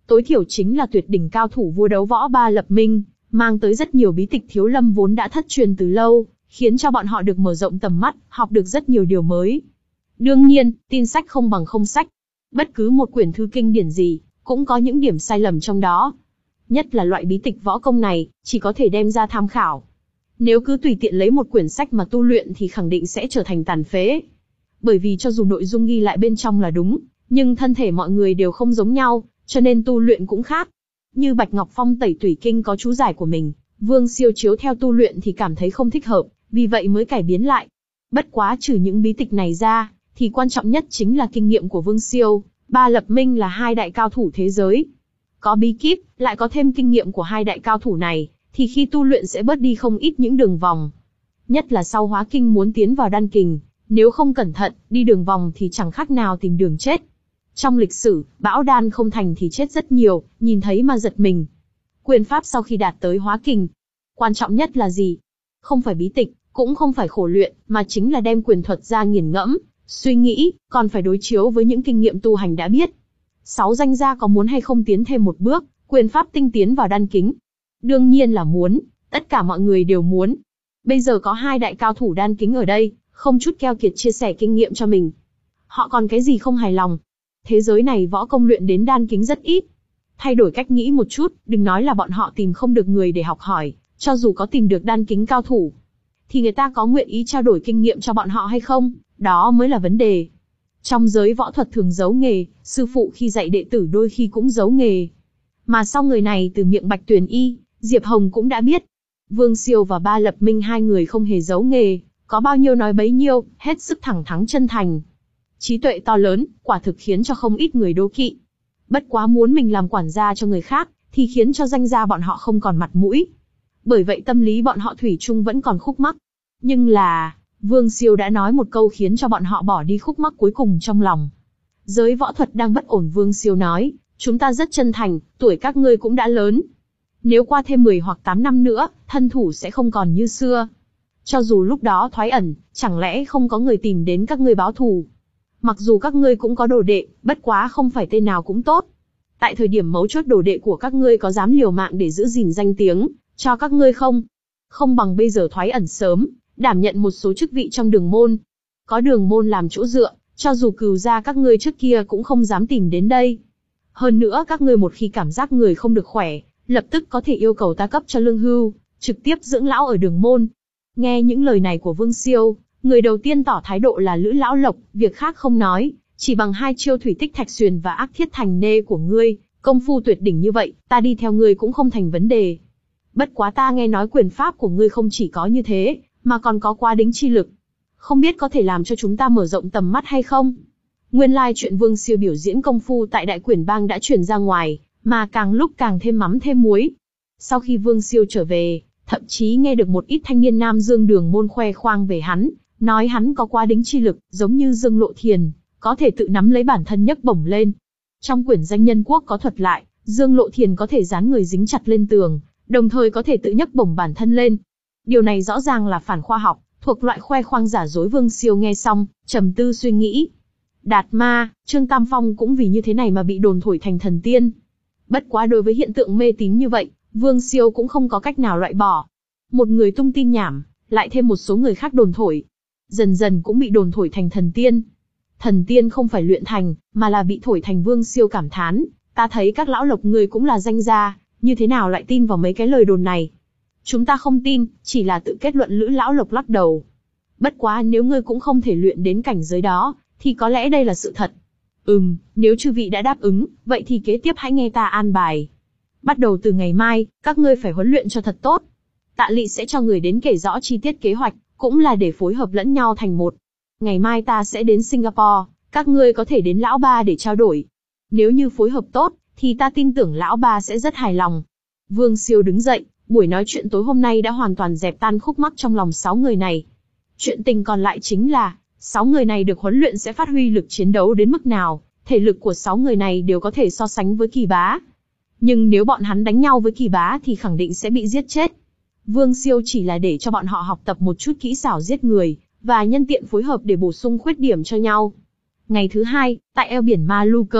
tối thiểu chính là tuyệt đỉnh cao thủ vua đấu võ Ba Lập Minh, mang tới rất nhiều bí tịch Thiếu Lâm vốn đã thất truyền từ lâu, khiến cho bọn họ được mở rộng tầm mắt, học được rất nhiều điều mới. Đương nhiên, tin sách không bằng không sách. Bất cứ một quyển thư kinh điển gì, cũng có những điểm sai lầm trong đó. Nhất là loại bí tịch võ công này, chỉ có thể đem ra tham khảo. Nếu cứ tùy tiện lấy một quyển sách mà tu luyện thì khẳng định sẽ trở thành tàn phế. Bởi vì cho dù nội dung ghi lại bên trong là đúng, nhưng thân thể mọi người đều không giống nhau, cho nên tu luyện cũng khác. Như Bạch Ngọc Phong Tẩy Tủy Kinh có chú giải của mình, Vương Siêu chiếu theo tu luyện thì cảm thấy không thích hợp, vì vậy mới cải biến lại. Bất quá trừ những bí tịch này ra, thì quan trọng nhất chính là kinh nghiệm của Vương Siêu, Ba Lập Minh là hai đại cao thủ thế giới. Có bí kíp, lại có thêm kinh nghiệm của hai đại cao thủ này, thì khi tu luyện sẽ bớt đi không ít những đường vòng. Nhất là sau hóa kinh muốn tiến vào đan kình, nếu không cẩn thận, đi đường vòng thì chẳng khác nào tìm đường chết. Trong lịch sử, bão đan không thành thì chết rất nhiều, nhìn thấy mà giật mình. Quyền pháp sau khi đạt tới hóa kình, quan trọng nhất là gì? Không phải bí tịch, cũng không phải khổ luyện, mà chính là đem quyền thuật ra nghiền ngẫm, suy nghĩ, còn phải đối chiếu với những kinh nghiệm tu hành đã biết. Sáu danh gia có muốn hay không tiến thêm một bước, quyền pháp tinh tiến vào đan kính? Đương nhiên là muốn, tất cả mọi người đều muốn. Bây giờ có hai đại cao thủ đan kính ở đây, không chút keo kiệt chia sẻ kinh nghiệm cho mình. Họ còn cái gì không hài lòng? Thế giới này võ công luyện đến đan kính rất ít. Thay đổi cách nghĩ một chút, đừng nói là bọn họ tìm không được người để học hỏi, cho dù có tìm được đan kính cao thủ, thì người ta có nguyện ý trao đổi kinh nghiệm cho bọn họ hay không? Đó mới là vấn đề. Trong giới võ thuật thường giấu nghề, sư phụ khi dạy đệ tử đôi khi cũng giấu nghề. Mà sau người này từ miệng Bạch Tuyền Y, Diệp Hồng cũng đã biết. Vương Siêu và Ba Lập Minh hai người không hề giấu nghề, có bao nhiêu nói bấy nhiêu, hết sức thẳng thắn chân thành. Trí tuệ to lớn, quả thực khiến cho không ít người đố kỵ. Bất quá muốn mình làm quản gia cho người khác, thì khiến cho danh gia bọn họ không còn mặt mũi. Bởi vậy tâm lý bọn họ thủy chung vẫn còn khúc mắc. Nhưng là, Vương Siêu đã nói một câu khiến cho bọn họ bỏ đi khúc mắc cuối cùng trong lòng. Giới võ thuật đang bất ổn. Vương Siêu nói, chúng ta rất chân thành, tuổi các ngươi cũng đã lớn. Nếu qua thêm mười hoặc tám năm nữa, thân thủ sẽ không còn như xưa. Cho dù lúc đó thoái ẩn, chẳng lẽ không có người tìm đến các ngươi báo thù? Mặc dù các ngươi cũng có đồ đệ, bất quá không phải tên nào cũng tốt. Tại thời điểm mấu chốt đồ đệ của các ngươi có dám liều mạng để giữ gìn danh tiếng cho các ngươi không? Không bằng bây giờ thoái ẩn sớm, đảm nhận một số chức vị trong đường môn. Có đường môn làm chỗ dựa, cho dù cừu gia các ngươi trước kia cũng không dám tìm đến đây. Hơn nữa các ngươi một khi cảm giác người không được khỏe, lập tức có thể yêu cầu ta cấp cho lương hưu, trực tiếp dưỡng lão ở đường môn. Nghe những lời này của Vương Siêu, người đầu tiên tỏ thái độ là Lữ Lão Lộc, việc khác không nói, chỉ bằng hai chiêu thủy tích thạch xuyền và ác thiết thành nê của ngươi, công phu tuyệt đỉnh như vậy, ta đi theo ngươi cũng không thành vấn đề. Bất quá ta nghe nói quyền pháp của ngươi không chỉ có như thế, mà còn có quá đính chi lực. Không biết có thể làm cho chúng ta mở rộng tầm mắt hay không? Nguyên lai chuyện Vương Siêu biểu diễn công phu tại Đại Quyển Bang đã truyền ra ngoài, mà càng lúc càng thêm mắm thêm muối. Sau khi Vương Siêu trở về, thậm chí nghe được một ít thanh niên Nam Dương đường môn khoe khoang về hắn, nói hắn có quá đính chi lực, giống như Dương Lộ Thiền, có thể tự nắm lấy bản thân nhấc bổng lên. Trong quyển Danh Nhân Quốc có thuật lại, Dương Lộ Thiền có thể dán người dính chặt lên tường, đồng thời có thể tự nhấc bổng bản thân lên. Điều này rõ ràng là phản khoa học, thuộc loại khoe khoang giả dối. Vương Siêu nghe xong, trầm tư suy nghĩ. Đạt Ma, Trương Tam Phong cũng vì như thế này mà bị đồn thổi thành thần tiên. Bất quá đối với hiện tượng mê tín như vậy, Vương Siêu cũng không có cách nào loại bỏ. Một người tung tin nhảm, lại thêm một số người khác đồn thổi. Dần dần cũng bị đồn thổi thành thần tiên. Thần tiên không phải luyện thành, mà là bị thổi thành. Vương Siêu cảm thán, ta thấy các lão Lộc người cũng là danh gia, như thế nào lại tin vào mấy cái lời đồn này? Chúng ta không tin, chỉ là tự kết luận. Lữ Lão Lộc lắc đầu. Bất quá nếu ngươi cũng không thể luyện đến cảnh giới đó, thì có lẽ đây là sự thật. Ừm, nếu chư vị đã đáp ứng, vậy thì kế tiếp hãy nghe ta an bài. Bắt đầu từ ngày mai, các ngươi phải huấn luyện cho thật tốt. Tạ Lị sẽ cho người đến kể rõ chi tiết kế hoạch, cũng là để phối hợp lẫn nhau thành một. Ngày mai ta sẽ đến Singapore, các ngươi có thể đến Lão Ba để trao đổi. Nếu như phối hợp tốt, thì ta tin tưởng Lão Ba sẽ rất hài lòng. Vương Siêu đứng dậy, buổi nói chuyện tối hôm nay đã hoàn toàn dẹp tan khúc mắc trong lòng sáu người này. Chuyện tình còn lại chính là, sáu người này được huấn luyện sẽ phát huy lực chiến đấu đến mức nào, thể lực của sáu người này đều có thể so sánh với Kỳ Bá. Nhưng nếu bọn hắn đánh nhau với Kỳ Bá thì khẳng định sẽ bị giết chết. Vương Siêu chỉ là để cho bọn họ học tập một chút kỹ xảo giết người, và nhân tiện phối hợp để bổ sung khuyết điểm cho nhau. Ngày thứ hai, tại eo biển Maluku,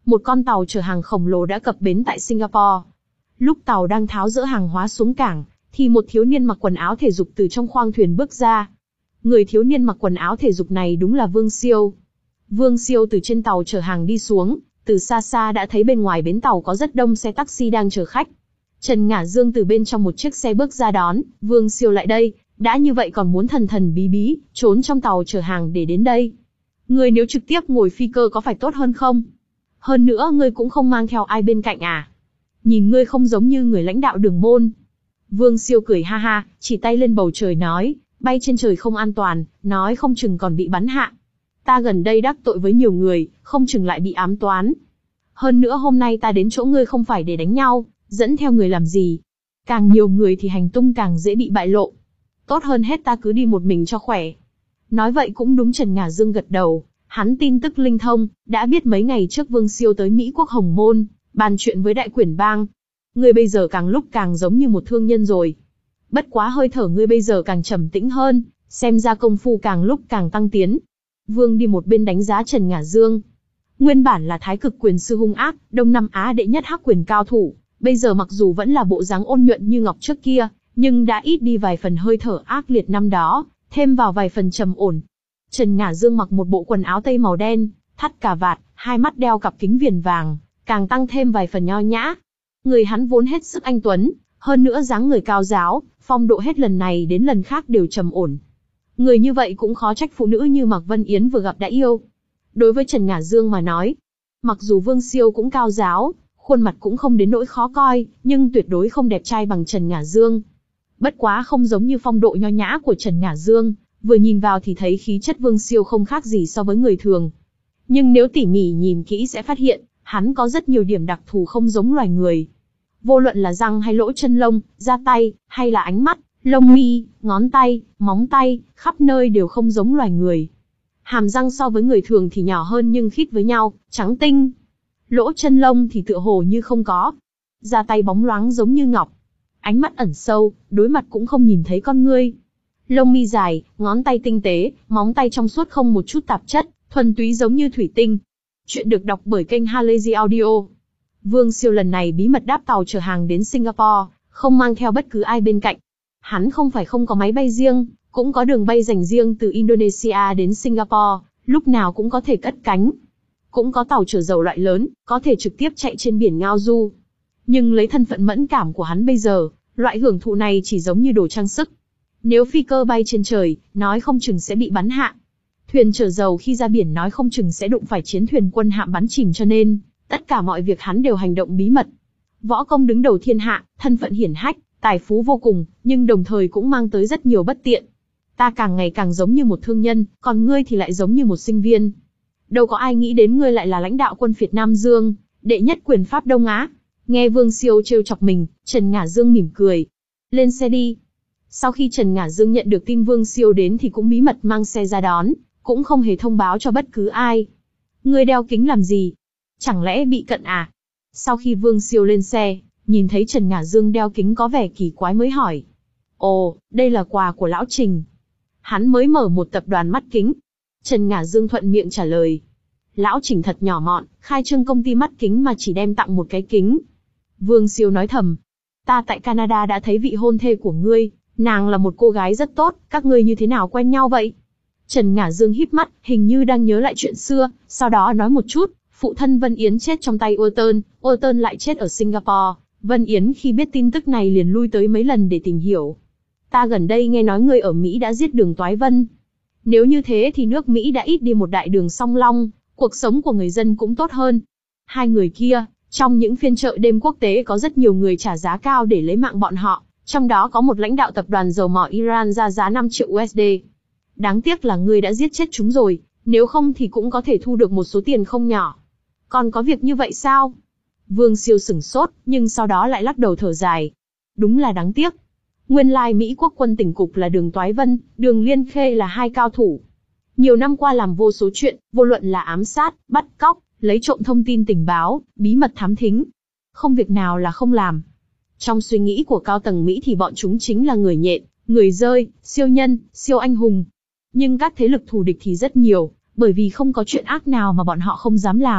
một con tàu chở hàng khổng lồ đã cập bến tại Singapore. Lúc tàu đang tháo dỡ hàng hóa xuống cảng, thì một thiếu niên mặc quần áo thể dục từ trong khoang thuyền bước ra. Người thiếu niên mặc quần áo thể dục này đúng là Vương Siêu. Vương Siêu từ trên tàu chở hàng đi xuống, từ xa xa đã thấy bên ngoài bến tàu có rất đông xe taxi đang chở khách. Trần Ngả Dương từ bên trong một chiếc xe bước ra đón, Vương Siêu lại đây, đã như vậy còn muốn thần thần bí bí, trốn trong tàu chở hàng để đến đây. Ngươi nếu trực tiếp ngồi phi cơ có phải tốt hơn không? Hơn nữa ngươi cũng không mang theo ai bên cạnh à? Nhìn ngươi không giống như người lãnh đạo Đường Môn. Vương Siêu cười ha ha, chỉ tay lên bầu trời nói, bay trên trời không an toàn, nói không chừng còn bị bắn hạ. Ta gần đây đắc tội với nhiều người, không chừng lại bị ám toán. Hơn nữa hôm nay ta đến chỗ ngươi không phải để đánh nhau, dẫn theo người làm gì. Càng nhiều người thì hành tung càng dễ bị bại lộ. Tốt hơn hết ta cứ đi một mình cho khỏe. Nói vậy cũng đúng. Trần Ngả Dương gật đầu, hắn tin tức linh thông, đã biết mấy ngày trước Vương Siêu tới Mỹ quốc Hồng Môn, bàn chuyện với đại quyển bang. Ngươi bây giờ càng lúc càng giống như một thương nhân rồi. Bất quá hơi thở ngươi bây giờ càng trầm tĩnh hơn, xem ra công phu càng lúc càng tăng tiến. Vương đi một bên đánh giá Trần Ngả Dương. Nguyên bản là thái cực quyền sư hung ác, Đông Nam Á đệ nhất hắc quyền cao thủ, bây giờ mặc dù vẫn là bộ dáng ôn nhuận như ngọc trước kia, nhưng đã ít đi vài phần hơi thở ác liệt năm đó, thêm vào vài phần trầm ổn. Trần Ngả Dương mặc một bộ quần áo tây màu đen, thắt cà vạt, hai mắt đeo cặp kính viền vàng, càng tăng thêm vài phần nho nhã. Người hắn vốn hết sức anh tuấn, hơn nữa dáng người cao ráo, phong độ hết lần này đến lần khác đều trầm ổn. Người như vậy cũng khó trách phụ nữ như Mạc Vân Yến vừa gặp đã yêu. Đối với Trần Ngả Dương mà nói, mặc dù Vương Siêu cũng cao ráo, khuôn mặt cũng không đến nỗi khó coi, nhưng tuyệt đối không đẹp trai bằng Trần Ngả Dương. Bất quá không giống như phong độ nho nhã của Trần Ngả Dương, vừa nhìn vào thì thấy khí chất Vương Siêu không khác gì so với người thường. Nhưng nếu tỉ mỉ nhìn kỹ sẽ phát hiện, hắn có rất nhiều điểm đặc thù không giống loài người. Vô luận là răng hay lỗ chân lông, da tay, hay là ánh mắt, lông mi, ngón tay, móng tay, khắp nơi đều không giống loài người. Hàm răng so với người thường thì nhỏ hơn nhưng khít với nhau, trắng tinh. Lỗ chân lông thì tựa hồ như không có. Da tay bóng loáng giống như ngọc. Ánh mắt ẩn sâu, đối mặt cũng không nhìn thấy con ngươi. Lông mi dài, ngón tay tinh tế, móng tay trong suốt không một chút tạp chất, thuần túy giống như thủy tinh. Chuyện được đọc bởi kênh Halazy Audio. Vương Siêu lần này bí mật đáp tàu chở hàng đến Singapore, không mang theo bất cứ ai bên cạnh. Hắn không phải không có máy bay riêng, cũng có đường bay dành riêng từ Indonesia đến Singapore, lúc nào cũng có thể cất cánh. Cũng có tàu chở dầu loại lớn, có thể trực tiếp chạy trên biển ngao du. Nhưng lấy thân phận mẫn cảm của hắn bây giờ, loại hưởng thụ này chỉ giống như đồ trang sức. Nếu phi cơ bay trên trời, nói không chừng sẽ bị bắn hạ. Thuyền chở dầu khi ra biển nói không chừng sẽ đụng phải chiến thuyền quân hạm bắn chìm, cho nên tất cả mọi việc hắn đều hành động bí mật. Võ công đứng đầu thiên hạ, thân phận hiển hách, tài phú vô cùng, nhưng đồng thời cũng mang tới rất nhiều bất tiện. Ta càng ngày càng giống như một thương nhân, còn ngươi thì lại giống như một sinh viên. Đâu có ai nghĩ đến ngươi lại là lãnh đạo quân phiệt Nam Dương, đệ nhất quyền Pháp Đông Á. Nghe Vương Siêu trêu chọc mình, Trần Ngả Dương mỉm cười. Lên xe đi. Sau khi Trần Ngả Dương nhận được tin Vương Siêu đến thì cũng bí mật mang xe ra đón, cũng không hề thông báo cho bất cứ ai. Ngươi đeo kính làm gì? Chẳng lẽ bị cận à? Sau khi Vương Siêu lên xe, nhìn thấy Trần Ngả Dương đeo kính có vẻ kỳ quái mới hỏi. Ồ, đây là quà của lão Trình. Hắn mới mở một tập đoàn mắt kính. Trần Ngả Dương thuận miệng trả lời. Lão Trình thật nhỏ mọn, khai trương công ty mắt kính mà chỉ đem tặng một cái kính. Vương Siêu nói thầm. Ta tại Canada đã thấy vị hôn thê của ngươi, nàng là một cô gái rất tốt, các ngươi như thế nào quen nhau vậy? Trần Ngả Dương híp mắt, hình như đang nhớ lại chuyện xưa, sau đó nói một chút. Phụ thân Vân Yến chết trong tay Walton, Walton lại chết ở Singapore. Vân Yến khi biết tin tức này liền lui tới mấy lần để tìm hiểu. Ta gần đây nghe nói ngươi ở Mỹ đã giết Đường Toái Vân. Nếu như thế thì nước Mỹ đã ít đi một đại đường song long, cuộc sống của người dân cũng tốt hơn. Hai người kia, trong những phiên chợ đêm quốc tế có rất nhiều người trả giá cao để lấy mạng bọn họ, trong đó có một lãnh đạo tập đoàn dầu mỏ Iran ra giá năm triệu u ét đê. Đáng tiếc là ngươi đã giết chết chúng rồi, nếu không thì cũng có thể thu được một số tiền không nhỏ. Còn có việc như vậy sao? Vương Siêu sửng sốt, nhưng sau đó lại lắc đầu thở dài. Đúng là đáng tiếc. Nguyên lai Mỹ quốc quân tỉnh cục là Đường Toái Vân, Đường Liên Khê là hai cao thủ. Nhiều năm qua làm vô số chuyện, vô luận là ám sát, bắt cóc, lấy trộm thông tin tình báo, bí mật thám thính. Không việc nào là không làm. Trong suy nghĩ của cao tầng Mỹ thì bọn chúng chính là người nhện, người rơi, siêu nhân, siêu anh hùng. Nhưng các thế lực thù địch thì rất nhiều, bởi vì không có chuyện ác nào mà bọn họ không dám làm.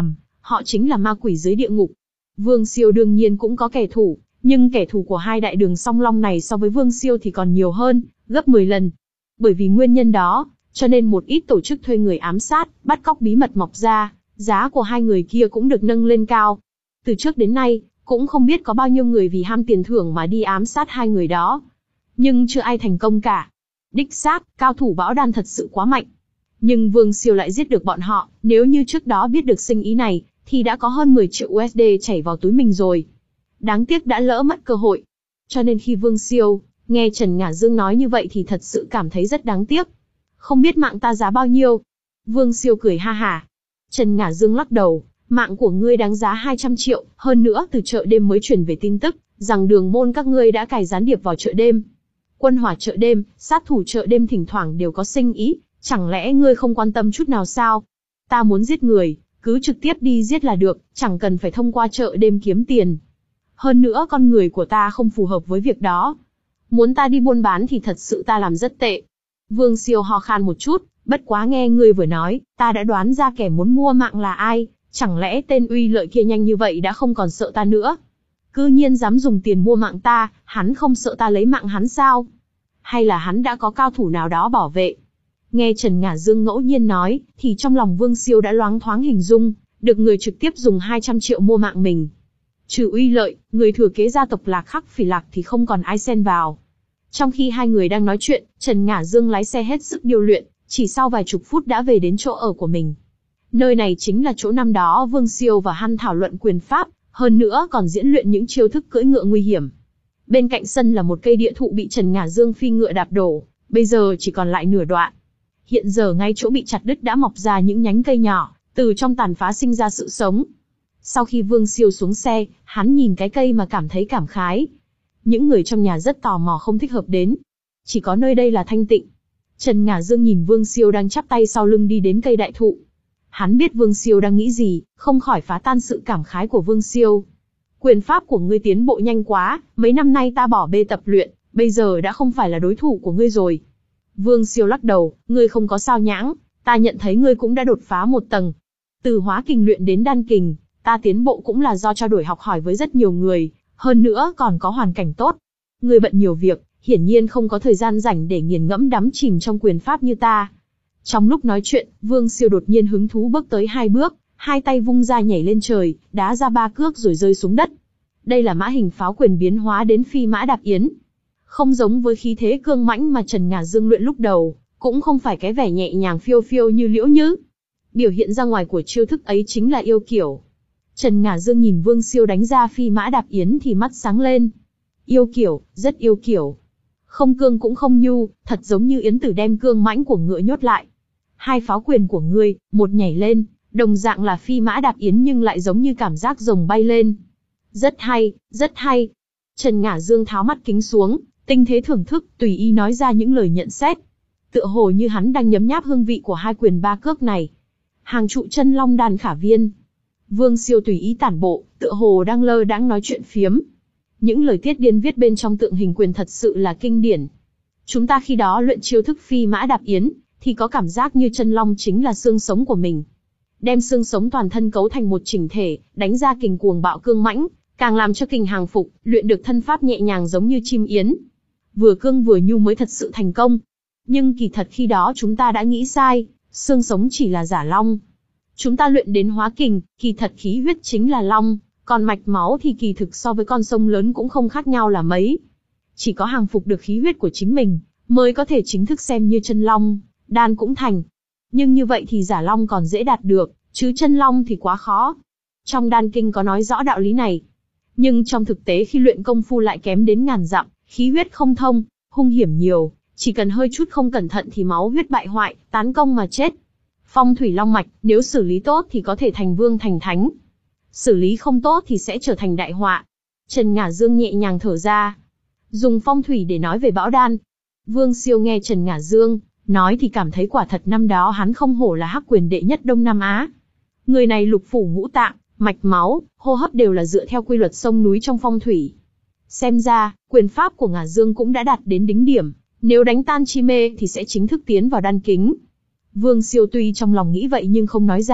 họ chính là ma quỷ dưới địa ngục. Vương Siêu đương nhiên cũng có kẻ thù, nhưng kẻ thù của hai đại đường song long này so với Vương Siêu thì còn nhiều hơn, gấp mười lần. Bởi vì nguyên nhân đó, cho nên một ít tổ chức thuê người ám sát, bắt cóc bí mật mọc ra, giá của hai người kia cũng được nâng lên cao. Từ trước đến nay, cũng không biết có bao nhiêu người vì ham tiền thưởng mà đi ám sát hai người đó. Nhưng chưa ai thành công cả. Đích xác, cao thủ bão đan thật sự quá mạnh. Nhưng Vương Siêu lại giết được bọn họ, nếu như trước đó biết được sinh ý này, thì đã có hơn mười triệu u ét đê chảy vào túi mình rồi. Đáng tiếc đã lỡ mất cơ hội. Cho nên khi Vương Siêu nghe Trần Ngả Dương nói như vậy thì thật sự cảm thấy rất đáng tiếc. Không biết mạng ta giá bao nhiêu? Vương Siêu cười ha hả. Trần Ngả Dương lắc đầu, mạng của ngươi đáng giá hai trăm triệu, hơn nữa từ chợ đêm mới truyền về tin tức, rằng đường môn các ngươi đã cài gián điệp vào chợ đêm. Quân hỏa chợ đêm, sát thủ chợ đêm thỉnh thoảng đều có sinh ý, chẳng lẽ ngươi không quan tâm chút nào sao? Ta muốn giết người, cứ trực tiếp đi giết là được, chẳng cần phải thông qua chợ đêm kiếm tiền. Hơn nữa con người của ta không phù hợp với việc đó. Muốn ta đi buôn bán thì thật sự ta làm rất tệ. Vương Siêu ho khan một chút, bất quá nghe ngươi vừa nói, ta đã đoán ra kẻ muốn mua mạng là ai, chẳng lẽ tên Uy Lợi kia nhanh như vậy đã không còn sợ ta nữa? Cư nhiên dám dùng tiền mua mạng ta, hắn không sợ ta lấy mạng hắn sao? Hay là hắn đã có cao thủ nào đó bảo vệ? Nghe Trần Ngả Dương ngẫu nhiên nói, thì trong lòng Vương Siêu đã loáng thoáng hình dung, được người trực tiếp dùng hai trăm triệu mua mạng mình. Trừ Uy Lợi, người thừa kế gia tộc Lạc Khắc Phỉ Lạc thì không còn ai xen vào. Trong khi hai người đang nói chuyện, Trần Ngả Dương lái xe hết sức điêu luyện, chỉ sau vài chục phút đã về đến chỗ ở của mình. Nơi này chính là chỗ năm đó Vương Siêu và hắn thảo luận quyền pháp, hơn nữa còn diễn luyện những chiêu thức cưỡi ngựa nguy hiểm. Bên cạnh sân là một cây địa thụ bị Trần Ngả Dương phi ngựa đạp đổ, bây giờ chỉ còn lại nửa đoạn. Hiện giờ ngay chỗ bị chặt đứt đã mọc ra những nhánh cây nhỏ, từ trong tàn phá sinh ra sự sống. Sau khi Vương Siêu xuống xe, hắn nhìn cái cây mà cảm thấy cảm khái. Những người trong nhà rất tò mò không thích hợp đến. Chỉ có nơi đây là thanh tịnh. Trần Ngả Dương nhìn Vương Siêu đang chắp tay sau lưng đi đến cây đại thụ. Hắn biết Vương Siêu đang nghĩ gì, không khỏi phá tan sự cảm khái của Vương Siêu. Quyền pháp của ngươi tiến bộ nhanh quá, mấy năm nay ta bỏ bê tập luyện, bây giờ đã không phải là đối thủ của ngươi rồi. Vương Siêu lắc đầu, ngươi không có sao nhãng, ta nhận thấy ngươi cũng đã đột phá một tầng. Từ hóa kình luyện đến đan kình, ta tiến bộ cũng là do trao đổi học hỏi với rất nhiều người, hơn nữa còn có hoàn cảnh tốt. Ngươi bận nhiều việc, hiển nhiên không có thời gian rảnh để nghiền ngẫm đắm chìm trong quyền pháp như ta. Trong lúc nói chuyện, Vương Siêu đột nhiên hứng thú bước tới hai bước, hai tay vung ra nhảy lên trời, đá ra ba cước rồi rơi xuống đất. Đây là mã hình pháo quyền biến hóa đến phi mã đạp yến. Không giống với khí thế cương mãnh mà Trần Ngả Dương luyện lúc đầu, cũng không phải cái vẻ nhẹ nhàng phiêu phiêu như Liễu Nhứ. Biểu hiện ra ngoài của chiêu thức ấy chính là yêu kiểu. Trần Ngả Dương nhìn Vương Siêu đánh ra phi mã đạp yến thì mắt sáng lên. Yêu kiểu, rất yêu kiểu. Không cương cũng không nhu, thật giống như yến tử đem cương mãnh của ngựa nhốt lại. Hai pháo quyền của ngươi, một nhảy lên, đồng dạng là phi mã đạp yến nhưng lại giống như cảm giác rồng bay lên. Rất hay, rất hay. Trần Ngả Dương tháo mắt kính xuống, tinh thế thưởng thức, tùy ý nói ra những lời nhận xét. Tựa hồ như hắn đang nhấm nháp hương vị của hai quyền ba cước này. Hàng trụ chân long đàn khả viên. Vương Siêu tùy ý tản bộ, tựa hồ đang lơ đãng nói chuyện phiếm. Những lời tiết điên viết bên trong tượng hình quyền thật sự là kinh điển. Chúng ta khi đó luyện chiêu thức phi mã đạp yến, thì có cảm giác như chân long chính là xương sống của mình. Đem xương sống toàn thân cấu thành một chỉnh thể, đánh ra kình cuồng bạo cương mãnh, càng làm cho kình hàng phục, luyện được thân pháp nhẹ nhàng giống như chim yến. Vừa cương vừa nhu mới thật sự thành công. Nhưng kỳ thật khi đó chúng ta đã nghĩ sai, xương sống chỉ là giả long. Chúng ta luyện đến hóa kình, kỳ thật khí huyết chính là long, còn mạch máu thì kỳ thực so với con sông lớn cũng không khác nhau là mấy. Chỉ có hàng phục được khí huyết của chính mình, mới có thể chính thức xem như chân long, đan cũng thành. Nhưng như vậy thì giả long còn dễ đạt được, chứ chân long thì quá khó. Trong đan kinh có nói rõ đạo lý này. Nhưng trong thực tế khi luyện công phu lại kém đến ngàn dặm, khí huyết không thông, hung hiểm nhiều, chỉ cần hơi chút không cẩn thận thì máu huyết bại hoại, tán công mà chết. Phong thủy long mạch, nếu xử lý tốt thì có thể thành vương thành thánh. Xử lý không tốt thì sẽ trở thành đại họa. Trần Ngả Dương nhẹ nhàng thở ra. Dùng phong thủy để nói về bão đan. Vương Siêu nghe Trần Ngả Dương nói thì cảm thấy quả thật năm đó hắn không hổ là hắc quyền đệ nhất Đông Nam Á. Người này lục phủ ngũ tạng, mạch máu, hô hấp đều là dựa theo quy luật sông núi trong phong thủy. Xem ra, quyền pháp của Ngả Dương cũng đã đạt đến đỉnh điểm, nếu đánh tan chi mê thì sẽ chính thức tiến vào đan kính. Vương Siêu tuy trong lòng nghĩ vậy nhưng không nói ra,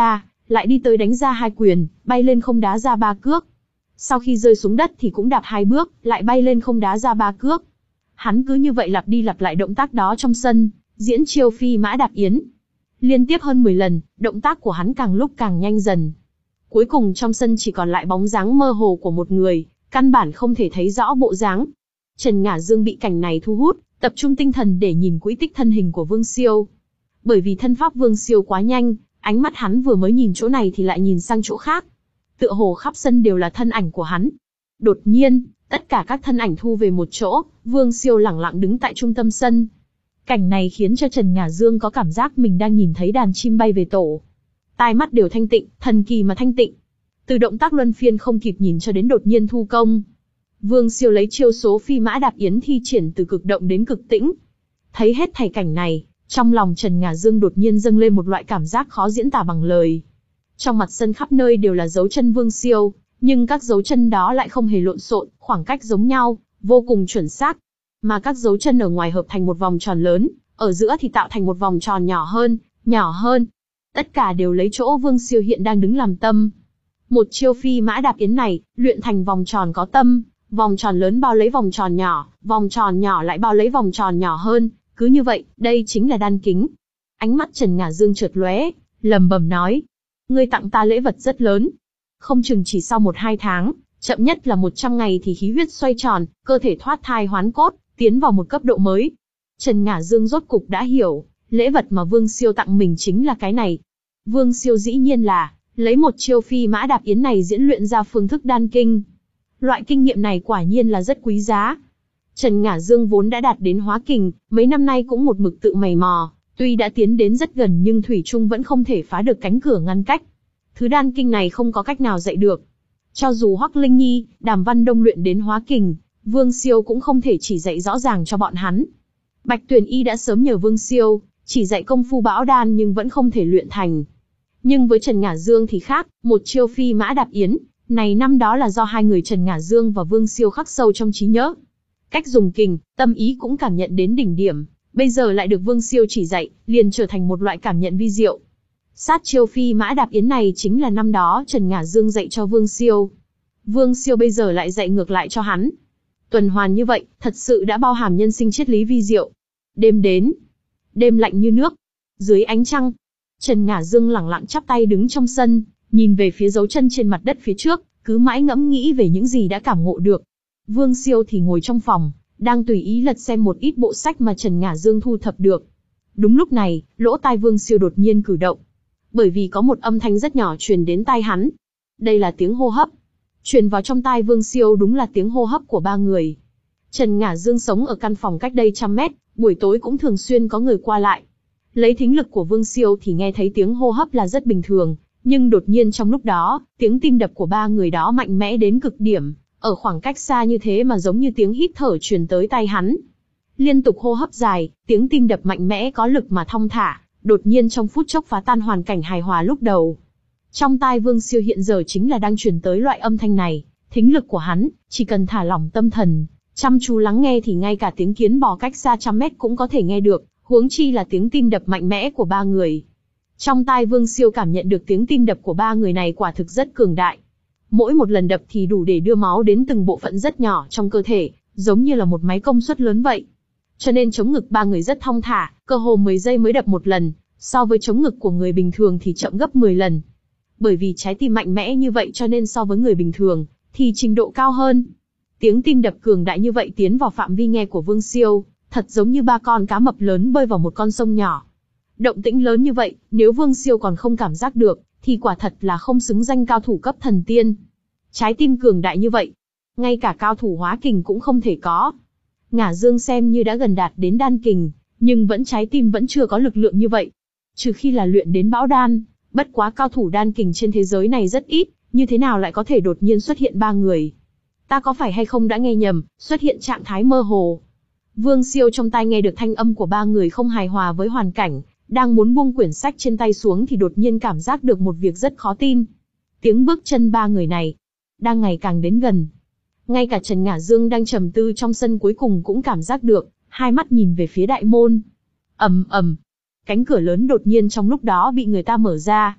lại đi tới đánh ra hai quyền, bay lên không đá ra ba cước. Sau khi rơi xuống đất thì cũng đạp hai bước, lại bay lên không đá ra ba cước. Hắn cứ như vậy lặp đi lặp lại động tác đó trong sân, diễn chiêu phi mã đạp yến. Liên tiếp hơn mười lần, động tác của hắn càng lúc càng nhanh dần. Cuối cùng trong sân chỉ còn lại bóng dáng mơ hồ của một người, căn bản không thể thấy rõ bộ dáng. Trần Ngả Dương bị cảnh này thu hút, tập trung tinh thần để nhìn quỹ tích thân hình của Vương Siêu. Bởi vì thân pháp Vương Siêu quá nhanh, ánh mắt hắn vừa mới nhìn chỗ này thì lại nhìn sang chỗ khác. Tựa hồ khắp sân đều là thân ảnh của hắn. Đột nhiên, tất cả các thân ảnh thu về một chỗ, Vương Siêu lẳng lặng đứng tại trung tâm sân. Cảnh này khiến cho Trần Ngả Dương có cảm giác mình đang nhìn thấy đàn chim bay về tổ. Tai mắt đều thanh tịnh, thần kỳ mà thanh tịnh. Từ động tác luân phiên không kịp nhìn cho đến đột nhiên thu công. Vương Siêu lấy chiêu số phi mã đạp yến thi triển từ cực động đến cực tĩnh. Thấy hết thảy cảnh này, trong lòng Trần Ngả Dương đột nhiên dâng lên một loại cảm giác khó diễn tả bằng lời. Trong mặt sân khắp nơi đều là dấu chân Vương Siêu, nhưng các dấu chân đó lại không hề lộn xộn, khoảng cách giống nhau, vô cùng chuẩn xác. Mà các dấu chân ở ngoài hợp thành một vòng tròn lớn, ở giữa thì tạo thành một vòng tròn nhỏ hơn, nhỏ hơn. Tất cả đều lấy chỗ Vương Siêu hiện đang đứng làm tâm. Một chiêu phi mã đạp yến này, luyện thành vòng tròn có tâm, vòng tròn lớn bao lấy vòng tròn nhỏ, vòng tròn nhỏ lại bao lấy vòng tròn nhỏ hơn, cứ như vậy, đây chính là đan kính. Ánh mắt Trần Ngả Dương chợt lóe, lẩm bẩm nói: "Ngươi tặng ta lễ vật rất lớn. Không chừng chỉ sau một hai tháng, chậm nhất là một trăm ngày thì khí huyết xoay tròn, cơ thể thoát thai hoán cốt, tiến vào một cấp độ mới." Trần Ngả Dương rốt cục đã hiểu, lễ vật mà Vương Siêu tặng mình chính là cái này. Vương Siêu dĩ nhiên là lấy một chiêu phi mã đạp yến này diễn luyện ra phương thức đan kinh. Loại kinh nghiệm này quả nhiên là rất quý giá. Trần Ngả Dương vốn đã đạt đến hóa kình, mấy năm nay cũng một mực tự mày mò, tuy đã tiến đến rất gần nhưng thủy chung vẫn không thể phá được cánh cửa ngăn cách. Thứ đan kinh này không có cách nào dạy được. Cho dù Hoắc Linh Nhi, Đàm Văn Đông luyện đến hóa kình, Vương Siêu cũng không thể chỉ dạy rõ ràng cho bọn hắn. Bạch Tuyền Y đã sớm nhờ Vương Siêu chỉ dạy công phu bão đan nhưng vẫn không thể luyện thành. Nhưng với Trần Ngả Dương thì khác, một chiêu phi mã đạp yến này năm đó là do hai người Trần Ngả Dương và Vương Siêu khắc sâu trong trí nhớ. Cách dùng kình, tâm ý cũng cảm nhận đến đỉnh điểm, bây giờ lại được Vương Siêu chỉ dạy, liền trở thành một loại cảm nhận vi diệu. Sát chiêu phi mã đạp yến này chính là năm đó Trần Ngả Dương dạy cho Vương Siêu. Vương Siêu bây giờ lại dạy ngược lại cho hắn. Tuần hoàn như vậy, thật sự đã bao hàm nhân sinh triết lý vi diệu. Đêm đến, đêm lạnh như nước, dưới ánh trăng, Trần Ngả Dương lẳng lặng chắp tay đứng trong sân, nhìn về phía dấu chân trên mặt đất phía trước, cứ mãi ngẫm nghĩ về những gì đã cảm ngộ được. Vương Siêu thì ngồi trong phòng, đang tùy ý lật xem một ít bộ sách mà Trần Ngả Dương thu thập được. Đúng lúc này, lỗ tai Vương Siêu đột nhiên cử động, bởi vì có một âm thanh rất nhỏ truyền đến tai hắn. Đây là tiếng hô hấp. Truyền vào trong tai Vương Siêu đúng là tiếng hô hấp của ba người. Trần Ngả Dương sống ở căn phòng cách đây trăm mét, buổi tối cũng thường xuyên có người qua lại. Lấy thính lực của Vương Siêu thì nghe thấy tiếng hô hấp là rất bình thường, nhưng đột nhiên trong lúc đó, tiếng tim đập của ba người đó mạnh mẽ đến cực điểm, ở khoảng cách xa như thế mà giống như tiếng hít thở truyền tới tai hắn. Liên tục hô hấp dài, tiếng tim đập mạnh mẽ có lực mà thong thả, đột nhiên trong phút chốc phá tan hoàn cảnh hài hòa lúc đầu. Trong tai Vương Siêu hiện giờ chính là đang truyền tới loại âm thanh này, thính lực của hắn, chỉ cần thả lỏng tâm thần, chăm chú lắng nghe thì ngay cả tiếng kiến bò cách xa trăm mét cũng có thể nghe được, huống chi là tiếng tim đập mạnh mẽ của ba người. Trong tai Vương Siêu cảm nhận được tiếng tim đập của ba người này quả thực rất cường đại. Mỗi một lần đập thì đủ để đưa máu đến từng bộ phận rất nhỏ trong cơ thể, giống như là một máy công suất lớn vậy. Cho nên chống ngực ba người rất thong thả, cơ hồ mười giây mới đập một lần, so với chống ngực của người bình thường thì chậm gấp mười lần. Bởi vì trái tim mạnh mẽ như vậy cho nên so với người bình thường, thì trình độ cao hơn. Tiếng tim đập cường đại như vậy tiến vào phạm vi nghe của Vương Siêu, thật giống như ba con cá mập lớn bơi vào một con sông nhỏ. Động tĩnh lớn như vậy, nếu Vương Siêu còn không cảm giác được, thì quả thật là không xứng danh cao thủ cấp thần tiên. Trái tim cường đại như vậy, ngay cả cao thủ hóa kình cũng không thể có. Ngả Dương xem như đã gần đạt đến đan kình, nhưng vẫn trái tim vẫn chưa có lực lượng như vậy. Trừ khi là luyện đến bão đan, bất quá cao thủ đan kình trên thế giới này rất ít, như thế nào lại có thể đột nhiên xuất hiện ba người? Ta có phải hay không đã nghe nhầm, xuất hiện trạng thái mơ hồ? Vương Siêu trong tai nghe được thanh âm của ba người không hài hòa với hoàn cảnh, đang muốn buông quyển sách trên tay xuống thì đột nhiên cảm giác được một việc rất khó tin. Tiếng bước chân ba người này đang ngày càng đến gần. Ngay cả Trần Ngả Dương đang trầm tư trong sân cuối cùng cũng cảm giác được, hai mắt nhìn về phía đại môn. Ầm ầm, cánh cửa lớn đột nhiên trong lúc đó bị người ta mở ra.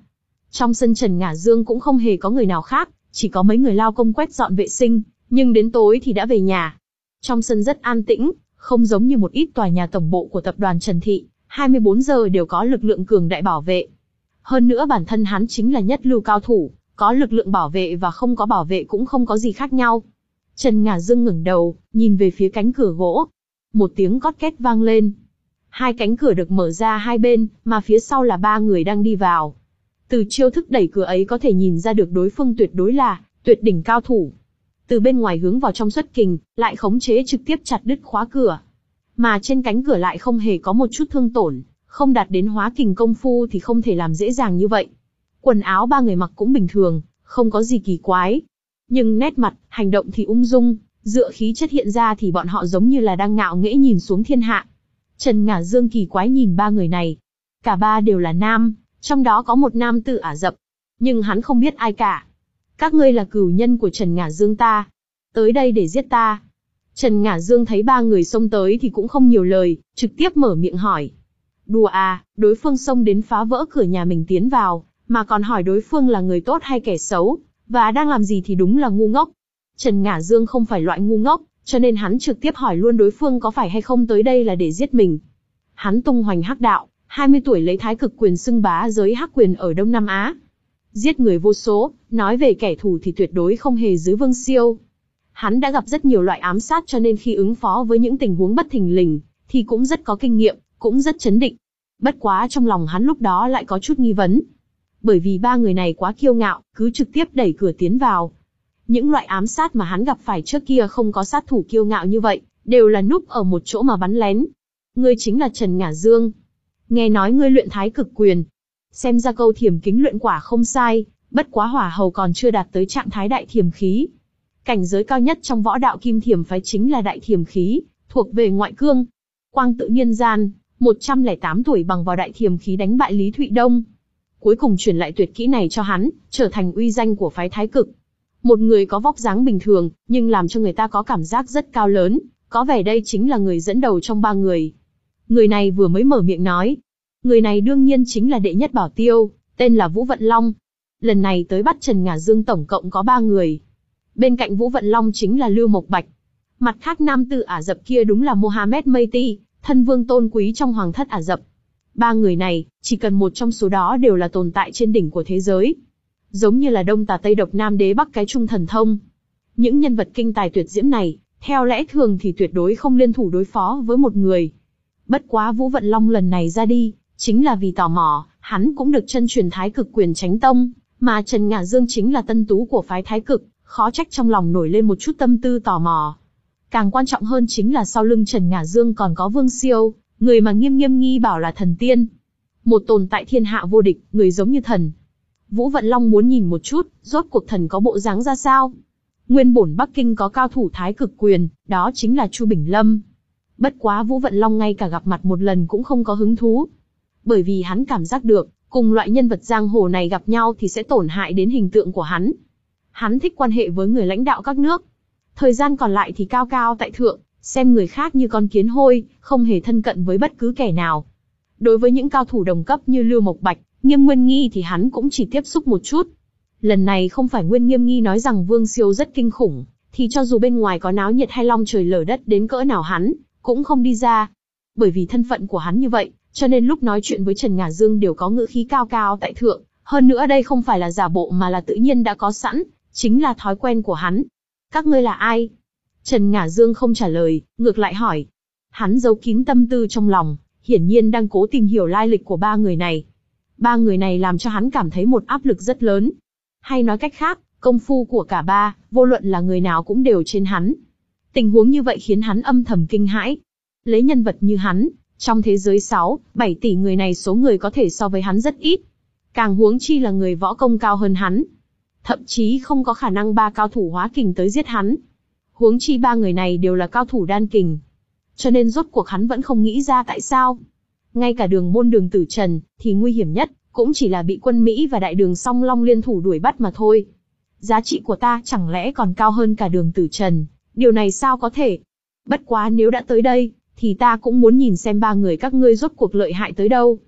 Trong sân Trần Ngả Dương cũng không hề có người nào khác, chỉ có mấy người lao công quét dọn vệ sinh, nhưng đến tối thì đã về nhà. Trong sân rất an tĩnh, không giống như một ít tòa nhà tổng bộ của tập đoàn Trần Thị, hai mươi bốn giờ đều có lực lượng cường đại bảo vệ. Hơn nữa bản thân hắn chính là nhất lưu cao thủ, có lực lượng bảo vệ và không có bảo vệ cũng không có gì khác nhau. Trần Ngả Dương ngẩng đầu, nhìn về phía cánh cửa gỗ. Một tiếng cót két vang lên. Hai cánh cửa được mở ra hai bên, mà phía sau là ba người đang đi vào. Từ chiêu thức đẩy cửa ấy có thể nhìn ra được đối phương tuyệt đối là tuyệt đỉnh cao thủ. Từ bên ngoài hướng vào trong xuất kình, lại khống chế trực tiếp chặt đứt khóa cửa. Mà trên cánh cửa lại không hề có một chút thương tổn, không đạt đến hóa kình công phu thì không thể làm dễ dàng như vậy. Quần áo ba người mặc cũng bình thường, không có gì kỳ quái. Nhưng nét mặt, hành động thì ung dung, dựa khí chất hiện ra thì bọn họ giống như là đang ngạo nghễ nhìn xuống thiên hạ. Trần Ngả Dương kỳ quái nhìn ba người này. Cả ba đều là nam, trong đó có một nam tử Ả Rập. Nhưng hắn không biết ai cả. Các ngươi là cửu nhân của Trần Ngả Dương ta. Tới đây để giết ta. Trần Ngả Dương thấy ba người xông tới thì cũng không nhiều lời, trực tiếp mở miệng hỏi. Đùa à, đối phương xông đến phá vỡ cửa nhà mình tiến vào, mà còn hỏi đối phương là người tốt hay kẻ xấu, và đang làm gì thì đúng là ngu ngốc. Trần Ngả Dương không phải loại ngu ngốc, cho nên hắn trực tiếp hỏi luôn đối phương có phải hay không tới đây là để giết mình. Hắn tung hoành hắc đạo, hai mươi tuổi lấy thái cực quyền xưng bá giới hắc quyền ở Đông Nam Á. Giết người vô số, nói về kẻ thù thì tuyệt đối không hề dưới Vương Siêu. Hắn đã gặp rất nhiều loại ám sát cho nên khi ứng phó với những tình huống bất thình lình, thì cũng rất có kinh nghiệm, cũng rất chấn định. Bất quá trong lòng hắn lúc đó lại có chút nghi vấn. Bởi vì ba người này quá kiêu ngạo, cứ trực tiếp đẩy cửa tiến vào. Những loại ám sát mà hắn gặp phải trước kia không có sát thủ kiêu ngạo như vậy, đều là núp ở một chỗ mà bắn lén. Ngươi chính là Trần Ngả Dương. Nghe nói ngươi luyện thái cực quyền. Xem ra câu thiểm kính luyện quả không sai, bất quá hỏa hầu còn chưa đạt tới trạng thái đại thiểm khí. Cảnh giới cao nhất trong võ đạo kim thiểm phái chính là đại thiểm khí, thuộc về ngoại cương. Quang tự nhiên gian, một trăm lẻ tám tuổi bằng vào đại thiểm khí đánh bại Lý Thụy Đông. Cuối cùng truyền lại tuyệt kỹ này cho hắn, trở thành uy danh của phái thái cực. Một người có vóc dáng bình thường, nhưng làm cho người ta có cảm giác rất cao lớn, có vẻ đây chính là người dẫn đầu trong ba người. Người này vừa mới mở miệng nói. Người này đương nhiên chính là đệ nhất bảo tiêu, tên là Vũ Vận Long. Lần này tới bắt Trần Ngả Dương tổng cộng có ba người. Bên cạnh Vũ Vận Long chính là Lưu Mộc Bạch. Mặt khác nam tử Ả Rập kia đúng là Mohammed Meiti, thân vương tôn quý trong hoàng thất Ả Rập. Ba người này, chỉ cần một trong số đó đều là tồn tại trên đỉnh của thế giới. Giống như là Đông Tà Tây Độc Nam Đế Bắc cái Trung Thần Thông. Những nhân vật kinh tài tuyệt diễm này, theo lẽ thường thì tuyệt đối không liên thủ đối phó với một người. Bất quá Vũ Vận Long lần này ra đi, chính là vì tò mò, hắn cũng được chân truyền thái cực quyền chánh tông, mà Trần Ngả Dương chính là tân tú của phái thái cực, khó trách trong lòng nổi lên một chút tâm tư tò mò. Càng quan trọng hơn chính là sau lưng Trần Ngả Dương còn có Vương Siêu, người mà Nghiêm Nghiêm nghi bảo là thần tiên. Một tồn tại thiên hạ vô địch, người giống như thần. Vũ Vận Long muốn nhìn một chút, rốt cuộc thần có bộ dáng ra sao. Nguyên bổn Bắc Kinh có cao thủ thái cực quyền, đó chính là Chu Bình Lâm. Bất quá Vũ Vận Long ngay cả gặp mặt một lần cũng không có hứng thú. Bởi vì hắn cảm giác được, cùng loại nhân vật giang hồ này gặp nhau thì sẽ tổn hại đến hình tượng của hắn. Hắn thích quan hệ với người lãnh đạo các nước. Thời gian còn lại thì cao cao tại thượng, xem người khác như con kiến hôi, không hề thân cận với bất cứ kẻ nào. Đối với những cao thủ đồng cấp như Lưu Mộc Bạch, Nghiêm Nguyên Nghi thì hắn cũng chỉ tiếp xúc một chút. Lần này không phải Nguyên Nghiêm Nghi nói rằng Vương Siêu rất kinh khủng, thì cho dù bên ngoài có náo nhiệt hay long trời lở đất đến cỡ nào hắn cũng không đi ra. Bởi vì thân phận của hắn như vậy, cho nên lúc nói chuyện với Trần Ngả Dương đều có ngữ khí cao cao tại thượng. Hơn nữa đây không phải là giả bộ mà là tự nhiên đã có sẵn, chính là thói quen của hắn. Các ngươi là ai? Trần Ngả Dương không trả lời, ngược lại hỏi. Hắn giấu kín tâm tư trong lòng, hiển nhiên đang cố tìm hiểu lai lịch của ba người này. Ba người này làm cho hắn cảm thấy một áp lực rất lớn. Hay nói cách khác, công phu của cả ba, vô luận là người nào cũng đều trên hắn. Tình huống như vậy khiến hắn âm thầm kinh hãi. Lấy nhân vật như hắn, trong thế giới sáu, bảy tỷ người này số người có thể so với hắn rất ít. Càng huống chi là người võ công cao hơn hắn. Thậm chí không có khả năng ba cao thủ hóa kình tới giết hắn. Huống chi ba người này đều là cao thủ đan kình. Cho nên rốt cuộc hắn vẫn không nghĩ ra tại sao. Ngay cả Đường Môn Đường Tử Trần, thì nguy hiểm nhất, cũng chỉ là bị quân Mỹ và Đại Đường Song Long liên thủ đuổi bắt mà thôi. Giá trị của ta chẳng lẽ còn cao hơn cả Đường Tử Trần, điều này sao có thể? Bất quá nếu đã tới đây, thì ta cũng muốn nhìn xem ba người các ngươi rốt cuộc lợi hại tới đâu.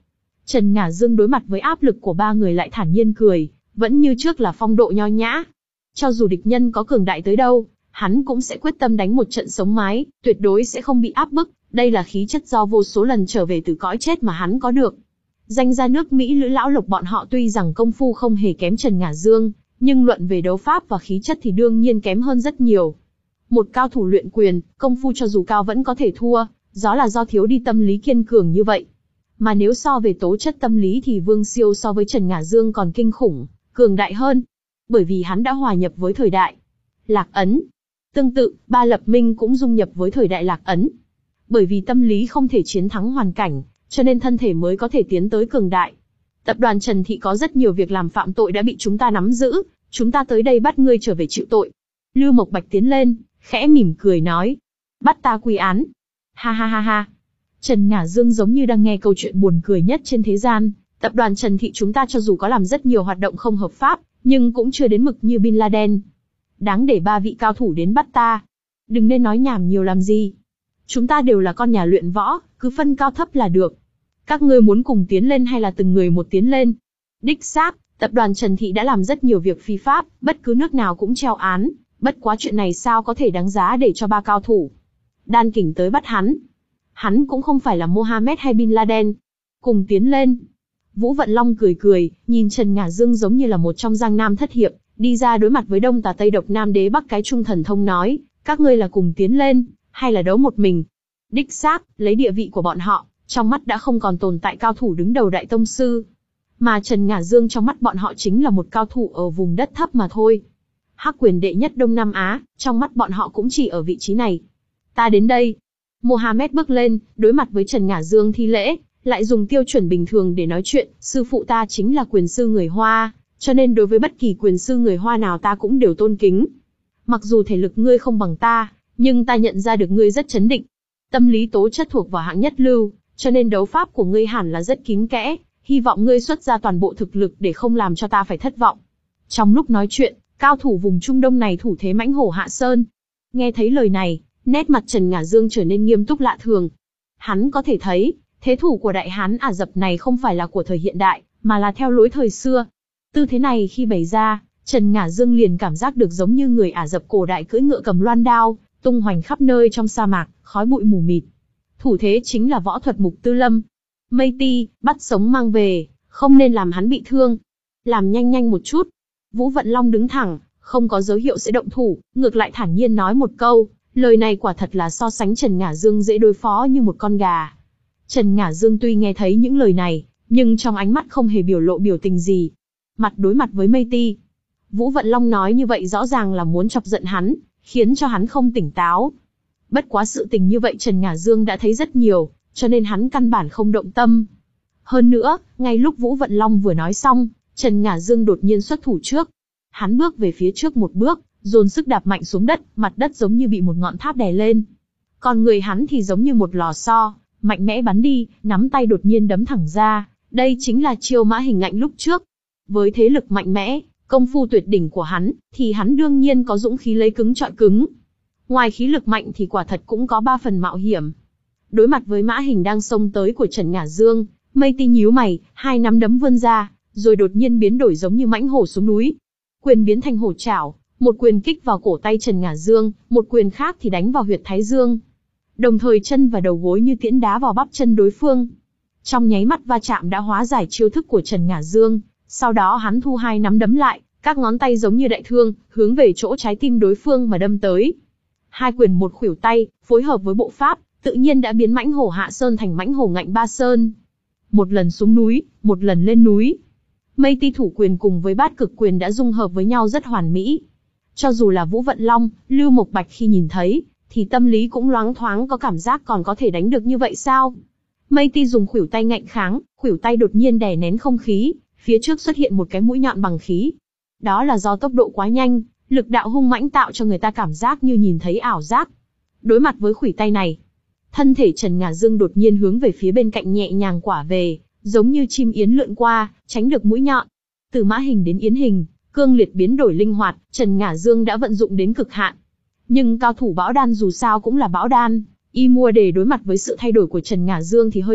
Trần Ngả Dương đối mặt với áp lực của ba người lại thản nhiên cười, vẫn như trước là phong độ nho nhã. Cho dù địch nhân có cường đại tới đâu, hắn cũng sẽ quyết tâm đánh một trận sống mái, tuyệt đối sẽ không bị áp bức, đây là khí chất do vô số lần trở về từ cõi chết mà hắn có được. Danh gia nước Mỹ Lữ Lão Lộc bọn họ tuy rằng công phu không hề kém Trần Ngả Dương, nhưng luận về đấu pháp và khí chất thì đương nhiên kém hơn rất nhiều. Một cao thủ luyện quyền, công phu cho dù cao vẫn có thể thua, đó là do thiếu đi tâm lý kiên cường như vậy. Mà nếu so về tố chất tâm lý thì Vương Siêu so với Trần Ngả Dương còn kinh khủng, cường đại hơn. Bởi vì hắn đã hòa nhập với thời đại Lạc Ấn. Tương tự, Ba Lập Minh cũng dung nhập với thời đại Lạc Ấn. Bởi vì tâm lý không thể chiến thắng hoàn cảnh, cho nên thân thể mới có thể tiến tới cường đại. Tập đoàn Trần Thị có rất nhiều việc làm phạm tội đã bị chúng ta nắm giữ, chúng ta tới đây bắt ngươi trở về chịu tội. Lưu Mộc Bạch tiến lên, khẽ mỉm cười nói. Bắt ta quy án. Ha ha ha ha. Trần Ngả Dương giống như đang nghe câu chuyện buồn cười nhất trên thế gian. Tập đoàn Trần Thị chúng ta cho dù có làm rất nhiều hoạt động không hợp pháp, nhưng cũng chưa đến mực như Bin Laden. Đáng để ba vị cao thủ đến bắt ta. Đừng nên nói nhảm nhiều làm gì. Chúng ta đều là con nhà luyện võ, cứ phân cao thấp là được. Các ngươi muốn cùng tiến lên hay là từng người một tiến lên? Đích xác, tập đoàn Trần Thị đã làm rất nhiều việc phi pháp, bất cứ nước nào cũng treo án, bất quá chuyện này sao có thể đáng giá để cho ba cao thủ đan kình tới bắt hắn. Hắn cũng không phải là Mohammed hay Bin Laden. Cùng tiến lên. Vũ Vận Long cười cười, nhìn Trần Ngả Dương giống như là một trong Giang Nam thất hiệp, đi ra đối mặt với Đông Tà Tây Độc Nam Đế Bắc cái Trung Thần Thông nói, các ngươi là cùng tiến lên, hay là đấu một mình? Đích xác, lấy địa vị của bọn họ, trong mắt đã không còn tồn tại cao thủ đứng đầu đại tông sư. Mà Trần Ngả Dương trong mắt bọn họ chính là một cao thủ ở vùng đất thấp mà thôi. Hắc quyền đệ nhất Đông Nam Á, trong mắt bọn họ cũng chỉ ở vị trí này. Ta đến đây. Mohammed bước lên, đối mặt với Trần Ngả Dương thi lễ, lại dùng tiêu chuẩn bình thường để nói chuyện, sư phụ ta chính là quyền sư người Hoa, cho nên đối với bất kỳ quyền sư người Hoa nào ta cũng đều tôn kính. Mặc dù thể lực ngươi không bằng ta, nhưng ta nhận ra được ngươi rất chấn định. Tâm lý tố chất thuộc vào hạng nhất lưu, cho nên đấu pháp của ngươi hẳn là rất kín kẽ, hy vọng ngươi xuất ra toàn bộ thực lực để không làm cho ta phải thất vọng. Trong lúc nói chuyện, cao thủ vùng Trung Đông này thủ thế mãnh hổ hạ sơn. Nghe thấy lời này, nét mặt Trần Ngả Dương trở nên nghiêm túc lạ thường. Hắn có thể thấy, thế thủ của Đại Hán Ả Rập này không phải là của thời hiện đại, mà là theo lối thời xưa. Tư thế này khi bày ra, Trần Ngả Dương liền cảm giác được giống như người Ả Rập cổ đại cưỡi ngựa cầm loan đao, tung hoành khắp nơi trong sa mạc, khói bụi mù mịt. Thủ thế chính là võ thuật Mục Tư Lâm. Mây Ti, bắt sống mang về, không nên làm hắn bị thương. Làm nhanh nhanh một chút. Vũ Vận Long đứng thẳng, không có dấu hiệu sẽ động thủ, ngược lại thản nhiên nói một câu. Lời này quả thật là so sánh Trần Ngả Dương dễ đối phó như một con gà. Trần Ngả Dương tuy nghe thấy những lời này, nhưng trong ánh mắt không hề biểu lộ biểu tình gì. Mặt đối mặt với Mây Ti. Vũ Vận Long nói như vậy rõ ràng là muốn chọc giận hắn, khiến cho hắn không tỉnh táo. Bất quá sự tình như vậy Trần Ngả Dương đã thấy rất nhiều, cho nên hắn căn bản không động tâm. Hơn nữa, ngay lúc Vũ Vận Long vừa nói xong, Trần Ngả Dương đột nhiên xuất thủ trước. Hắn bước về phía trước một bước, dồn sức đạp mạnh xuống đất, mặt đất giống như bị một ngọn tháp đè lên. Còn người hắn thì giống như một lò xo, mạnh mẽ bắn đi, nắm tay đột nhiên đấm thẳng ra. Đây chính là chiêu Mã Hình Ngạnh lúc trước. Với thế lực mạnh mẽ, công phu tuyệt đỉnh của hắn, thì hắn đương nhiên có dũng khí lấy cứng trọi cứng. Ngoài khí lực mạnh thì quả thật cũng có ba phần mạo hiểm. Đối mặt với Mã Hình đang xông tới của Trần Ngả Dương, Mây Ti nhíu mày, hai nắm đấm vươn ra, rồi đột nhiên biến đổi giống như mãnh hổ xuống núi. Quyền biến thành hổ chảo, một quyền kích vào cổ tay Trần Ngả Dương, một quyền khác thì đánh vào huyệt thái dương. Đồng thời chân và đầu gối như tiễn đá vào bắp chân đối phương. Trong nháy mắt va chạm đã hóa giải chiêu thức của Trần Ngả Dương, sau đó hắn thu hai nắm đấm lại, các ngón tay giống như đại thương, hướng về chỗ trái tim đối phương mà đâm tới. Hai quyền một khuỷu tay, phối hợp với bộ pháp, tự nhiên đã biến mãnh hổ hạ sơn thành mãnh hổ ngạnh ba sơn. Một lần xuống núi, một lần lên núi. Mây Ti thủ quyền cùng với bát cực quyền đã dung hợp với nhau rất hoàn mỹ. Cho dù là Vũ Vận Long, Lưu Mộc Bạch khi nhìn thấy, thì tâm lý cũng loáng thoáng có cảm giác còn có thể đánh được như vậy sao? Mây Ti dùng khuỷu tay ngạnh kháng, khuỷu tay đột nhiên đè nén không khí, phía trước xuất hiện một cái mũi nhọn bằng khí. Đó là do tốc độ quá nhanh, lực đạo hung mãnh tạo cho người ta cảm giác như nhìn thấy ảo giác. Đối mặt với khuỷu tay này, thân thể Trần Ngả Dương đột nhiên hướng về phía bên cạnh nhẹ nhàng quả về, giống như chim yến lượn qua, tránh được mũi nhọn. Từ Mã Hình đến Yến Hình, cương liệt biến đổi linh hoạt, Trần Ngả Dương đã vận dụng đến cực hạn. Nhưng cao thủ bão đan dù sao cũng là bão đan, y mua để đối mặt với sự thay đổi của Trần Ngả Dương thì hơi động,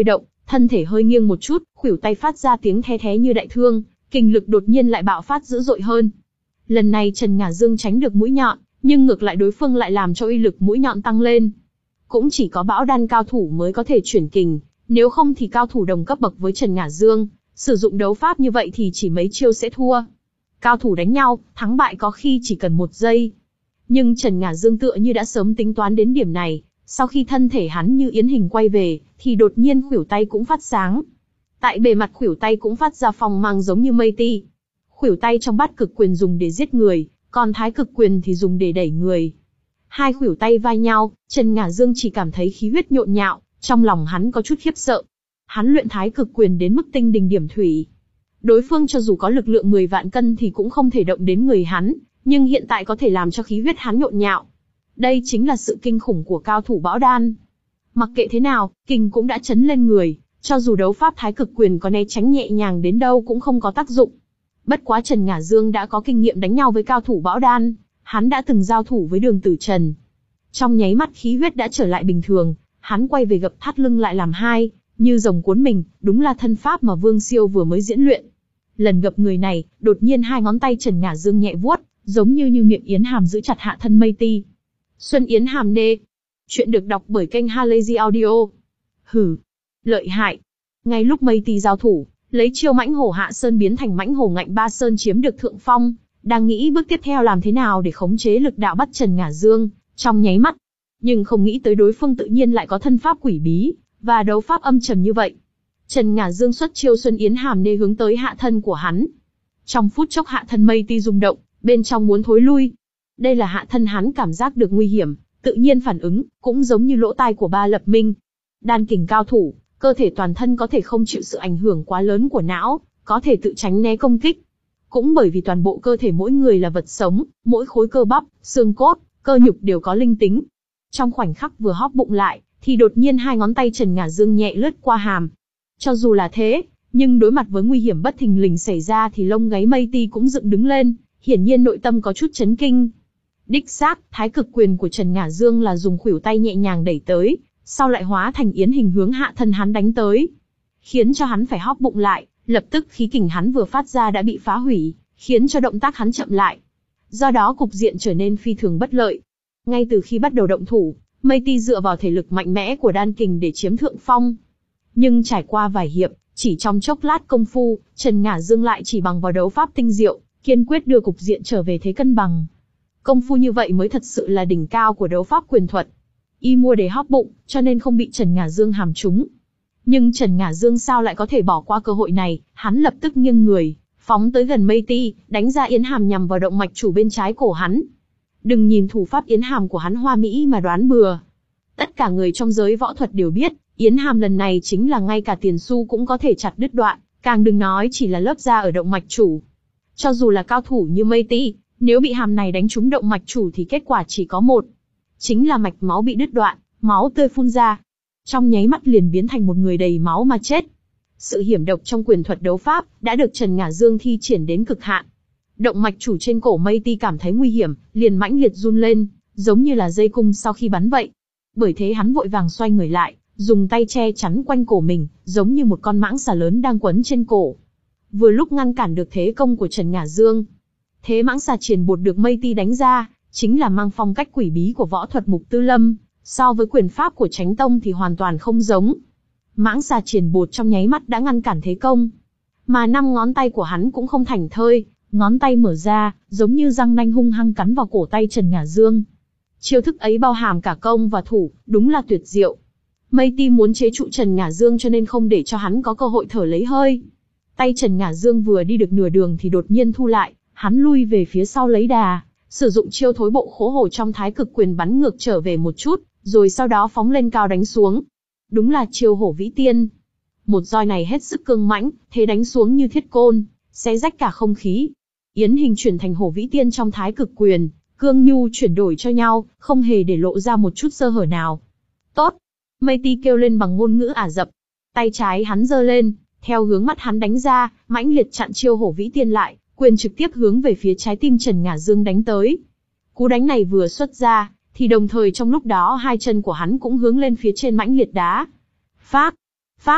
thân thể hơi nghiêng một chút, khuỷu tay phát ra tiếng the thé như đại thương, kình lực đột nhiên lại bạo phát dữ dội hơn. Lần này Trần Ngà Dương tránh được mũi nhọn, nhưng ngược lại đối phương lại làm cho uy lực mũi nhọn tăng lên. Cũng chỉ có bão đan cao thủ mới có thể chuyển kình, nếu không thì cao thủ đồng cấp bậc với Trần Ngà Dương, sử dụng đấu pháp như vậy thì chỉ mấy chiêu sẽ thua. Cao thủ đánh nhau, thắng bại có khi chỉ cần một giây. Nhưng Trần Ngà Dương tựa như đã sớm tính toán đến điểm này, sau khi thân thể hắn như yến hình quay về, thì đột nhiên khuỷu tay cũng phát sáng. Tại bề mặt khuỷu tay cũng phát ra phong mang giống như mây ti. Khuỷu tay trong bát cực quyền dùng để giết người, còn thái cực quyền thì dùng để đẩy người. Hai khuỷu tay vai nhau, Trần Ngà Dương chỉ cảm thấy khí huyết nhộn nhạo, trong lòng hắn có chút khiếp sợ. Hắn luyện thái cực quyền đến mức tinh đình điểm thủy. Đối phương cho dù có lực lượng mười vạn cân thì cũng không thể động đến người hắn, nhưng hiện tại có thể làm cho khí huyết hắn nhộn nhạo. Đây chính là sự kinh khủng của cao thủ bão đan. Mặc kệ thế nào, kình cũng đã chấn lên người, cho dù đấu pháp thái cực quyền có né tránh nhẹ nhàng đến đâu cũng không có tác dụng. Bất quá Trần Ngà Dương đã có kinh nghiệm đánh nhau với cao thủ bão đan, hắn đã từng giao thủ với Đường Tử Trần. Trong nháy mắt khí huyết đã trở lại bình thường, hắn quay về gập thắt lưng lại làm hai, như rồng cuốn mình, đúng là thân pháp mà Vương Siêu vừa mới diễn luyện. Lần gập người này, đột nhiên hai ngón tay Trần Ngà Dương nhẹ vuốt, giống như như miệng yến hàm giữ chặt hạ thân mây ti. Xuân Yến Hàm Nê. Chuyện được đọc bởi kênh Halazy Audio. Hừ, lợi hại. Ngay lúc mây ti giao thủ, lấy chiêu mãnh hổ hạ sơn biến thành mãnh hổ ngạnh ba sơn chiếm được thượng phong, đang nghĩ bước tiếp theo làm thế nào để khống chế lực đạo bắt Trần Ngà Dương, trong nháy mắt. Nhưng không nghĩ tới đối phương tự nhiên lại có thân pháp quỷ bí, và đấu pháp âm trầm như vậy. Trần Ngà Dương xuất chiêu Xuân Yến Hàm Nê hướng tới hạ thân của hắn. Trong phút chốc hạ thân mây ti rung động, bên trong muốn thối lui. Đây là hạ thân hắn cảm giác được nguy hiểm, tự nhiên phản ứng, cũng giống như lỗ tai của Ba Lập Minh. Đan kình cao thủ, cơ thể toàn thân có thể không chịu sự ảnh hưởng quá lớn của não, có thể tự tránh né công kích. Cũng bởi vì toàn bộ cơ thể mỗi người là vật sống, mỗi khối cơ bắp, xương cốt, cơ nhục đều có linh tính. Trong khoảnh khắc vừa hóp bụng lại, thì đột nhiên hai ngón tay Trần Ngà Dương nhẹ lướt qua hàm. Cho dù là thế, nhưng đối mặt với nguy hiểm bất thình lình xảy ra thì lông gáy mây ti cũng dựng đứng lên, hiển nhiên nội tâm có chút chấn kinh. Đích xác, thái cực quyền của Trần Ngà Dương là dùng khuỷu tay nhẹ nhàng đẩy tới, sau lại hóa thành yến hình hướng hạ thân hắn đánh tới, khiến cho hắn phải hóp bụng lại, lập tức khí kình hắn vừa phát ra đã bị phá hủy, khiến cho động tác hắn chậm lại. Do đó cục diện trở nên phi thường bất lợi. Ngay từ khi bắt đầu động thủ, mây ti dựa vào thể lực mạnh mẽ của đan kình để chiếm thượng phong. Nhưng trải qua vài hiệp, chỉ trong chốc lát công phu, Trần Ngà Dương lại chỉ bằng vào đấu pháp tinh diệu, kiên quyết đưa cục diện trở về thế cân bằng. Công phu như vậy mới thật sự là đỉnh cao của đấu pháp quyền thuật. Y mua để hóp bụng, cho nên không bị Trần Ngà Dương hàm trúng. Nhưng Trần Ngà Dương sao lại có thể bỏ qua cơ hội này, hắn lập tức nghiêng người, phóng tới gần mây ti, đánh ra yến hàm nhằm vào động mạch chủ bên trái cổ hắn. Đừng nhìn thủ pháp yến hàm của hắn hoa mỹ mà đoán bừa. Tất cả người trong giới võ thuật đều biết, yến hàm lần này chính là ngay cả tiền xu cũng có thể chặt đứt đoạn, càng đừng nói chỉ là lớp da ở động mạch chủ. Cho dù là cao thủ như mây ti, nếu bị hàm này đánh trúng động mạch chủ thì kết quả chỉ có một. Chính là mạch máu bị đứt đoạn, máu tươi phun ra. Trong nháy mắt liền biến thành một người đầy máu mà chết. Sự hiểm độc trong quyền thuật đấu pháp đã được Trần Ngà Dương thi triển đến cực hạn. Động mạch chủ trên cổ mây ti cảm thấy nguy hiểm, liền mãnh liệt run lên, giống như là dây cung sau khi bắn vậy. Bởi thế hắn vội vàng xoay người lại, dùng tay che chắn quanh cổ mình, giống như một con mãng xà lớn đang quấn trên cổ. Vừa lúc ngăn cản được thế công của Trần Ngà Dương. Thế mãng xà triển bột được mây ti đánh ra, chính là mang phong cách quỷ bí của võ thuật Mục Tư Lâm, so với quyền pháp của Chánh Tông thì hoàn toàn không giống. Mãng xà triển bột trong nháy mắt đã ngăn cản thế công. Mà năm ngón tay của hắn cũng không thảnh thơi, ngón tay mở ra, giống như răng nanh hung hăng cắn vào cổ tay Trần Ngà Dương. Chiêu thức ấy bao hàm cả công và thủ, đúng là tuyệt diệu. Mây ti muốn chế trụ Trần Ngà Dương cho nên không để cho hắn có cơ hội thở lấy hơi. Tay Trần Ngà Dương vừa đi được nửa đường thì đột nhiên thu lại, hắn lui về phía sau lấy đà, sử dụng chiêu thối bộ khố hổ trong thái cực quyền bắn ngược trở về một chút, rồi sau đó phóng lên cao đánh xuống. Đúng là chiêu hổ vĩ tiên. Một roi này hết sức cương mãnh, thế đánh xuống như thiết côn, xé rách cả không khí. Yến hình chuyển thành hổ vĩ tiên trong thái cực quyền, cương nhu chuyển đổi cho nhau, không hề để lộ ra một chút sơ hở nào. Tốt! Mây ti kêu lên bằng ngôn ngữ Ả Rập. Tay trái hắn giơ lên, theo hướng mắt hắn đánh ra, mãnh liệt chặn chiêu hổ vĩ tiên lại, quyền trực tiếp hướng về phía trái tim Trần Ngà Dương đánh tới. Cú đánh này vừa xuất ra, thì đồng thời trong lúc đó hai chân của hắn cũng hướng lên phía trên mãnh liệt đá. Phác! Phác!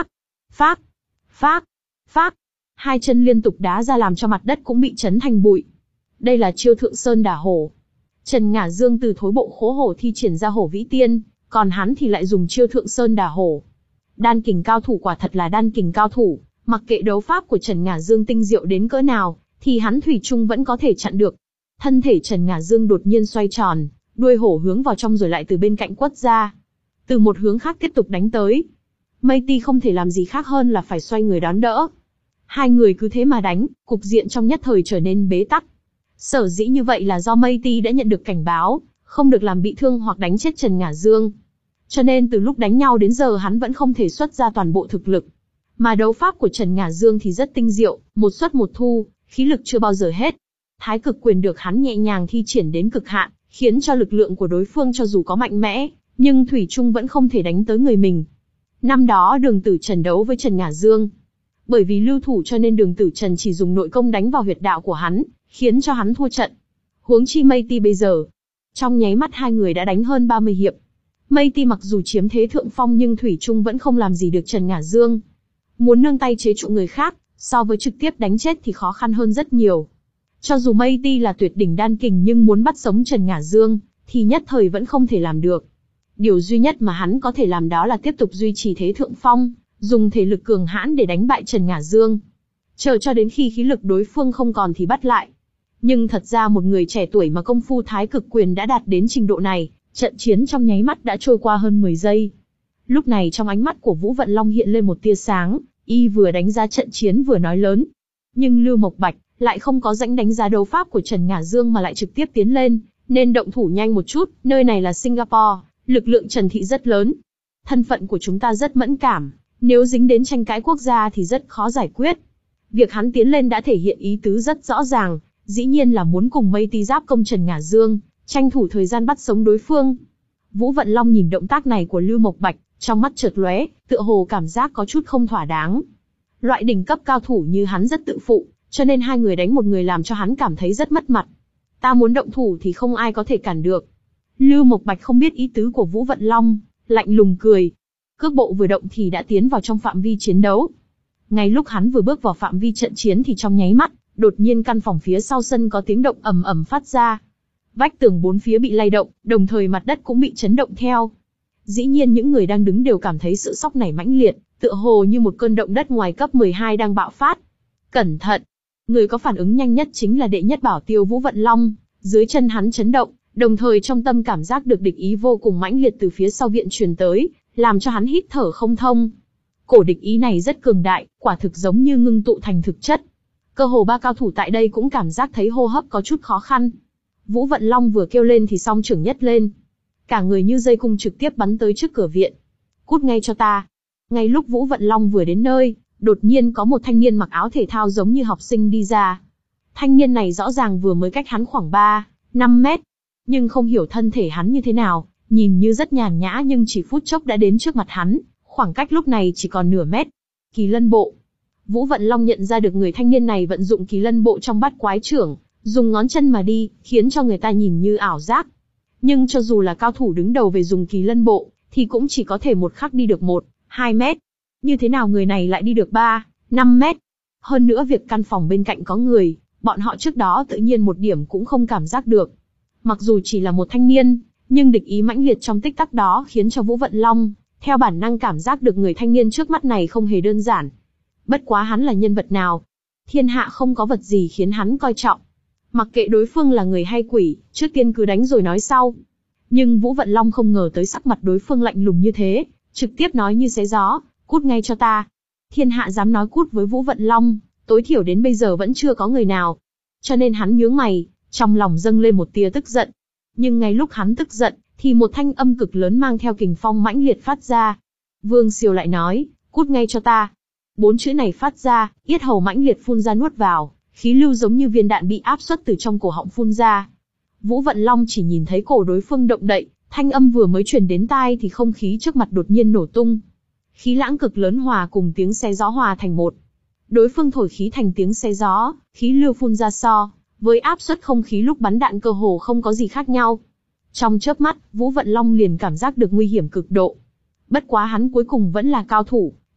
Phác, phác, phác. Hai chân liên tục đá ra làm cho mặt đất cũng bị chấn thành bụi. Đây là chiêu Thượng Sơn Đả Hổ. Trần Ngả Dương từ thối bộ khố hổ thi triển ra Hổ Vĩ Tiên, còn hắn thì lại dùng chiêu Thượng Sơn Đả Hổ. Đan kình cao thủ quả thật là đan kình cao thủ, mặc kệ đấu pháp của Trần Ngả Dương tinh diệu đến cỡ nào, thì hắn thủy chung vẫn có thể chặn được. Thân thể Trần Ngả Dương đột nhiên xoay tròn, đuôi hổ hướng vào trong rồi lại từ bên cạnh quất ra. Từ một hướng khác tiếp tục đánh tới. Mây Ti không thể làm gì khác hơn là phải xoay người đón đỡ. Hai người cứ thế mà đánh, cục diện trong nhất thời trở nên bế tắc. Sở dĩ như vậy là do Mây Ti đã nhận được cảnh báo, không được làm bị thương hoặc đánh chết Trần Ngả Dương. Cho nên từ lúc đánh nhau đến giờ hắn vẫn không thể xuất ra toàn bộ thực lực. Mà đấu pháp của Trần Ngả Dương thì rất tinh diệu, một xuất một thu, khí lực chưa bao giờ hết. Thái cực quyền được hắn nhẹ nhàng thi triển đến cực hạn, khiến cho lực lượng của đối phương cho dù có mạnh mẽ, nhưng thủy chung vẫn không thể đánh tới người mình. Năm đó Đường Tử Trần đấu với Trần Ngả Dương. Bởi vì lưu thủ cho nên Đường Tử Trần chỉ dùng nội công đánh vào huyệt đạo của hắn, khiến cho hắn thua trận. Huống chi Mây Ti bây giờ. Trong nháy mắt hai người đã đánh hơn ba mươi hiệp. Mây Ti mặc dù chiếm thế thượng phong nhưng thủy chung vẫn không làm gì được Trần Ngả Dương. Muốn nương tay chế trụ người khác, so với trực tiếp đánh chết thì khó khăn hơn rất nhiều. Cho dù Mây Ti là tuyệt đỉnh đan kình nhưng muốn bắt sống Trần Ngả Dương, thì nhất thời vẫn không thể làm được. Điều duy nhất mà hắn có thể làm đó là tiếp tục duy trì thế thượng phong, dùng thể lực cường hãn để đánh bại Trần Ngả Dương. Chờ cho đến khi khí lực đối phương không còn thì bắt lại. Nhưng thật ra một người trẻ tuổi mà công phu thái cực quyền đã đạt đến trình độ này, trận chiến trong nháy mắt đã trôi qua hơn mười giây. Lúc này trong ánh mắt của Vũ Vận Long hiện lên một tia sáng, y vừa đánh giá trận chiến vừa nói lớn. Nhưng Lưu Mộc Bạch lại không có rãnh đánh giá đấu pháp của Trần Ngả Dương mà lại trực tiếp tiến lên, nên động thủ nhanh một chút, nơi này là Singapore, lực lượng Trần Thị rất lớn. Thân phận của chúng ta rất mẫn cảm, nếu dính đến tranh cãi quốc gia thì rất khó giải quyết. Việc hắn tiến lên đã thể hiện ý tứ rất rõ ràng, dĩ nhiên là muốn cùng Mây Ti giáp công Trần Ngả Dương, tranh thủ thời gian bắt sống đối phương. Vũ Vận Long nhìn động tác này của Lưu Mộc Bạch, trong mắt chợt lóe, tựa hồ cảm giác có chút không thỏa đáng. Loại đỉnh cấp cao thủ như hắn rất tự phụ, cho nên hai người đánh một người làm cho hắn cảm thấy rất mất mặt. Ta muốn động thủ thì không ai có thể cản được. Lưu Mộc Bạch không biết ý tứ của Vũ Vận Long, lạnh lùng cười. Cước bộ vừa động thì đã tiến vào trong phạm vi chiến đấu. Ngay lúc hắn vừa bước vào phạm vi trận chiến thì trong nháy mắt, đột nhiên căn phòng phía sau sân có tiếng động ầm ầm phát ra. Vách tường bốn phía bị lay động, đồng thời mặt đất cũng bị chấn động theo. Dĩ nhiên những người đang đứng đều cảm thấy sự sốc này mãnh liệt, tựa hồ như một cơn động đất ngoài cấp mười hai đang bạo phát. Cẩn thận! Người có phản ứng nhanh nhất chính là đệ nhất bảo tiêu Vũ Vận Long, dưới chân hắn chấn động, đồng thời trong tâm cảm giác được địch ý vô cùng mãnh liệt từ phía sau viện truyền tới, làm cho hắn hít thở không thông. Cổ địch ý này rất cường đại, quả thực giống như ngưng tụ thành thực chất. Cơ hồ ba cao thủ tại đây cũng cảm giác thấy hô hấp có chút khó khăn. Vũ Vận Long vừa kêu lên thì song trưởng nhất lên. Cả người như dây cung trực tiếp bắn tới trước cửa viện. Cút ngay cho ta! Ngay lúc Vũ Vận Long vừa đến nơi, đột nhiên có một thanh niên mặc áo thể thao giống như học sinh đi ra. Thanh niên này rõ ràng vừa mới cách hắn khoảng ba, năm mét. Nhưng không hiểu thân thể hắn như thế nào, nhìn như rất nhàn nhã nhưng chỉ phút chốc đã đến trước mặt hắn, khoảng cách lúc này chỉ còn nửa mét. Kỳ lân bộ. Vũ Vận Long nhận ra được người thanh niên này vận dụng kỳ lân bộ trong bát quái trưởng, dùng ngón chân mà đi, khiến cho người ta nhìn như ảo giác. Nhưng cho dù là cao thủ đứng đầu về dùng kỳ lân bộ, thì cũng chỉ có thể một khắc đi được một, hai mét. Như thế nào người này lại đi được ba, năm mét? Hơn nữa việc căn phòng bên cạnh có người, bọn họ trước đó tự nhiên một điểm cũng không cảm giác được. Mặc dù chỉ là một thanh niên, nhưng địch ý mãnh liệt trong tích tắc đó khiến cho Vũ Vận Long, theo bản năng cảm giác được người thanh niên trước mắt này không hề đơn giản. Bất quá hắn là nhân vật nào? Thiên hạ không có vật gì khiến hắn coi trọng. Mặc kệ đối phương là người hay quỷ, trước tiên cứ đánh rồi nói sau. Nhưng Vũ Vận Long không ngờ tới sắc mặt đối phương lạnh lùng như thế, trực tiếp nói như xé gió, cút ngay cho ta. Thiên hạ dám nói cút với Vũ Vận Long, tối thiểu đến bây giờ vẫn chưa có người nào. Cho nên hắn nhướng mày, trong lòng dâng lên một tia tức giận. Nhưng ngay lúc hắn tức giận, thì một thanh âm cực lớn mang theo kình phong mãnh liệt phát ra. Vương Siêu lại nói, cút ngay cho ta. Bốn chữ này phát ra, yết hầu mãnh liệt phun ra nuốt vào, khí lưu giống như viên đạn bị áp suất từ trong cổ họng phun ra. Vũ Vận Long chỉ nhìn thấy cổ đối phương động đậy, thanh âm vừa mới truyền đến tai thì không khí trước mặt đột nhiên nổ tung. Khí lãng cực lớn hòa cùng tiếng xé gió hòa thành một. Đối phương thổi khí thành tiếng xé gió, khí lưu phun ra so, với áp suất không khí lúc bắn đạn cơ hồ không có gì khác nhau. Trong chớp mắt, Vũ Vận Long liền cảm giác được nguy hiểm cực độ. Bất quá hắn cuối cùng vẫn là cao thủ,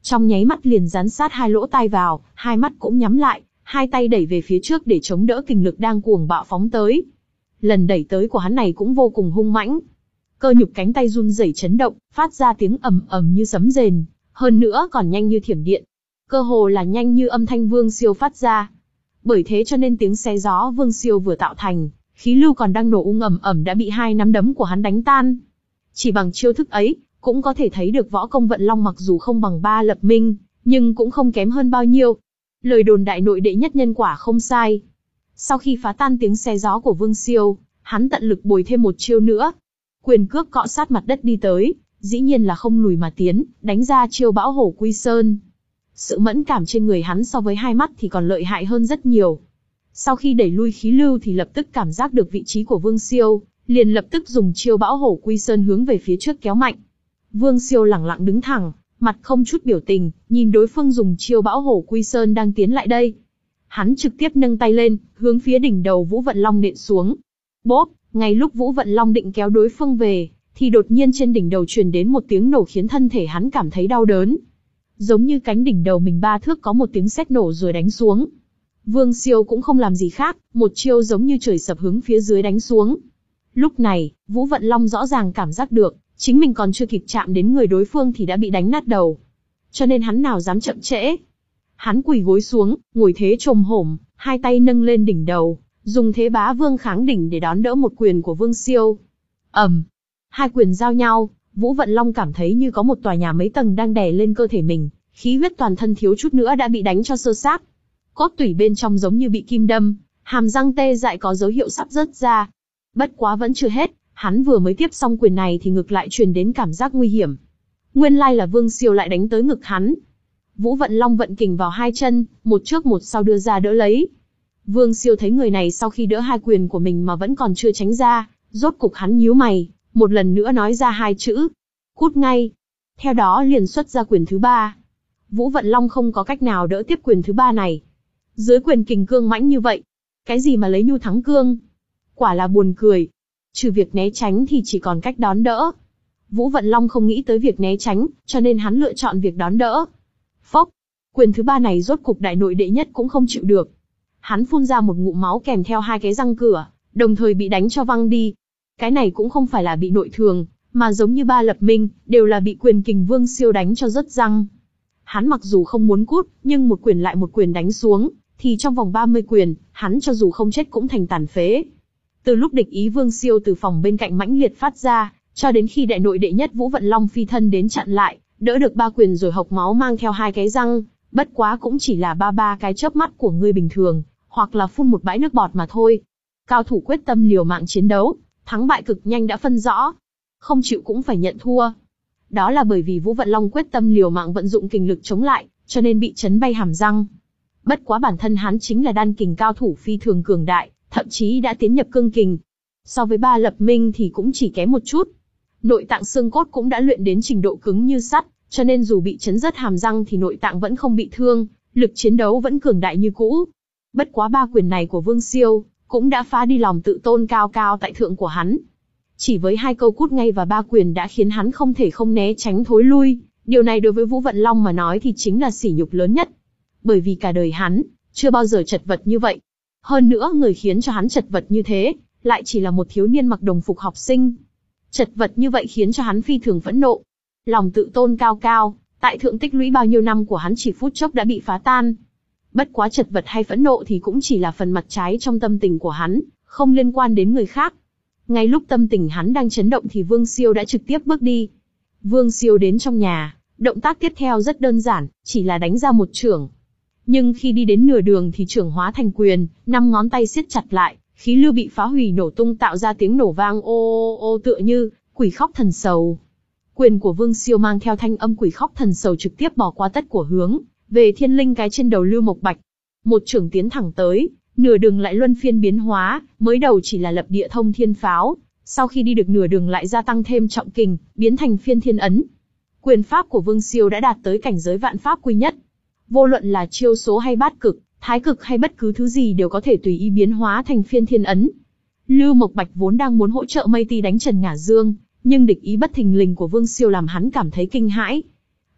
Trong nháy mắt liền dán sát hai lỗ tai vào, hai mắt cũng nhắm lại, hai tay đẩy về phía trước để chống đỡ kình lực đang cuồng bạo phóng tới. Lần đẩy tới của hắn này cũng vô cùng hung mãnh. Cơ nhục cánh tay run rẩy chấn động, phát ra tiếng ầm ầm như sấm rền, hơn nữa còn nhanh như thiểm điện. Cơ hồ là nhanh như âm thanh Vương Siêu phát ra. Bởi thế cho nên tiếng xé gió Vương Siêu vừa tạo thành, khí lưu còn đang nổ ung ầm ầm đã bị hai nắm đấm của hắn đánh tan. Chỉ bằng chiêu thức ấy, cũng có thể thấy được võ công Vận Long mặc dù không bằng Ba Lập Minh, nhưng cũng không kém hơn bao nhiêu. Lời đồn đại nội đệ nhất nhân quả không sai. Sau khi phá tan tiếng xé gió của Vương Siêu, hắn tận lực bồi thêm một chiêu nữa. Quyền cước cọ sát mặt đất đi tới, dĩ nhiên là không lùi mà tiến, đánh ra chiêu Bão Hổ Quy Sơn. Sự mẫn cảm trên người hắn so với hai mắt thì còn lợi hại hơn rất nhiều. Sau khi đẩy lui khí lưu thì lập tức cảm giác được vị trí của Vương Siêu, liền lập tức dùng chiêu Bão Hổ Quy Sơn hướng về phía trước kéo mạnh. Vương Siêu lẳng lặng đứng thẳng, mặt không chút biểu tình, nhìn đối phương dùng chiêu Bão Hổ Quy Sơn đang tiến lại đây. Hắn trực tiếp nâng tay lên, hướng phía đỉnh đầu Vũ Vận Long nện xuống. Bốp, ngay lúc Vũ Vận Long định kéo đối phương về, thì đột nhiên trên đỉnh đầu truyền đến một tiếng nổ khiến thân thể hắn cảm thấy đau đớn. Giống như cánh đỉnh đầu mình ba thước có một tiếng sét nổ rồi đánh xuống. Vương Siêu cũng không làm gì khác, một chiêu giống như trời sập hướng phía dưới đánh xuống. Lúc này, Vũ Vận Long rõ ràng cảm giác được, chính mình còn chưa kịp chạm đến người đối phương thì đã bị đánh nát đầu. Cho nên hắn nào dám chậm trễ. Hắn quỳ gối xuống, ngồi thế trồm hổm, hai tay nâng lên đỉnh đầu, dùng thế bá vương kháng đỉnh để đón đỡ một quyền của Vương Siêu. ầm, um, hai quyền giao nhau, Vũ Vận Long cảm thấy như có một tòa nhà mấy tầng đang đè lên cơ thể mình, khí huyết toàn thân thiếu chút nữa đã bị đánh cho xơ xác. Cốt tủy bên trong giống như bị kim đâm, hàm răng tê dại có dấu hiệu sắp rớt ra. Bất quá vẫn chưa hết, hắn vừa mới tiếp xong quyền này thì ngực lại truyền đến cảm giác nguy hiểm. Nguyên lai là Vương Siêu lại đánh tới ngực hắn. Vũ Vận Long vận kình vào hai chân, một trước một sau đưa ra đỡ lấy. Vương Siêu thấy người này sau khi đỡ hai quyền của mình mà vẫn còn chưa tránh ra, rốt cục hắn nhíu mày, một lần nữa nói ra hai chữ: cút ngay. Theo đó liền xuất ra quyền thứ ba. Vũ Vận Long không có cách nào đỡ tiếp quyền thứ ba này. Dưới quyền kình cương mãnh như vậy, cái gì mà lấy nhu thắng cương? Quả là buồn cười. Trừ việc né tránh thì chỉ còn cách đón đỡ. Vũ Vận Long không nghĩ tới việc né tránh, cho nên hắn lựa chọn việc đón đỡ. Phốc, quyền thứ ba này rốt cục đại nội đệ nhất cũng không chịu được. Hắn phun ra một ngụm máu kèm theo hai cái răng cửa, đồng thời bị đánh cho văng đi. Cái này cũng không phải là bị nội thường, mà giống như Ba Lập Minh, đều là bị quyền kình Vương Siêu đánh cho rớt răng. Hắn mặc dù không muốn cút, nhưng một quyền lại một quyền đánh xuống, thì trong vòng ba mươi quyền, hắn cho dù không chết cũng thành tàn phế. Từ lúc địch ý Vương Siêu từ phòng bên cạnh mãnh liệt phát ra, cho đến khi đại nội đệ nhất Vũ Vận Long phi thân đến chặn lại, đỡ được ba quyền rồi hộc máu mang theo hai cái răng, bất quá cũng chỉ là ba ba cái chớp mắt của người bình thường, hoặc là phun một bãi nước bọt mà thôi. Cao thủ quyết tâm liều mạng chiến đấu, thắng bại cực nhanh đã phân rõ. Không chịu cũng phải nhận thua. Đó là bởi vì Vũ Vận Long quyết tâm liều mạng vận dụng kình lực chống lại, cho nên bị chấn bay hàm răng. Bất quá bản thân hắn chính là đan kình cao thủ phi thường cường đại, thậm chí đã tiến nhập cương kình. So với Ba Lập Minh thì cũng chỉ kém một chút. Nội tạng xương cốt cũng đã luyện đến trình độ cứng như sắt, cho nên dù bị chấn rớt hàm răng thì nội tạng vẫn không bị thương, lực chiến đấu vẫn cường đại như cũ. Bất quá ba quyền này của Vương Siêu cũng đã phá đi lòng tự tôn cao cao tại thượng của hắn. Chỉ với hai câu cút ngay và ba quyền đã khiến hắn không thể không né tránh thối lui. Điều này đối với Vũ Vận Long mà nói thì chính là sỉ nhục lớn nhất. Bởi vì cả đời hắn chưa bao giờ chật vật như vậy. Hơn nữa người khiến cho hắn chật vật như thế, lại chỉ là một thiếu niên mặc đồng phục học sinh. Chật vật như vậy khiến cho hắn phi thường phẫn nộ. Lòng tự tôn cao cao, tại thượng tích lũy bao nhiêu năm của hắn chỉ phút chốc đã bị phá tan. Bất quá chật vật hay phẫn nộ thì cũng chỉ là phần mặt trái trong tâm tình của hắn, không liên quan đến người khác. Ngay lúc tâm tình hắn đang chấn động thì Vương Siêu đã trực tiếp bước đi. Vương Siêu đến trong nhà, động tác tiếp theo rất đơn giản, chỉ là đánh ra một chưởng. Nhưng khi đi đến nửa đường thì chưởng hóa thành quyền, năm ngón tay siết chặt lại, khí lưu bị phá hủy nổ tung tạo ra tiếng nổ vang ô ô ô tựa như quỷ khóc thần sầu. Quyền của Vương Siêu mang theo thanh âm quỷ khóc thần sầu trực tiếp bỏ qua tất của hướng về thiên linh cái trên đầu Lưu Mộc Bạch. Một chưởng tiến thẳng tới, nửa đường lại luân phiên biến hóa, mới đầu chỉ là lập địa thông thiên pháo, sau khi đi được nửa đường lại gia tăng thêm trọng kình, biến thành phiên thiên ấn. Quyền pháp của Vương Siêu đã đạt tới cảnh giới vạn pháp quy nhất. Vô luận là chiêu số hay bát cực, thái cực hay bất cứ thứ gì đều có thể tùy ý biến hóa thành phiên thiên ấn. Lưu Mộc Bạch vốn đang muốn hỗ trợ Mây Ti đánh Trần Ngả Dương, nhưng địch ý bất thình lình của Vương Siêu làm hắn cảm thấy kinh hãi.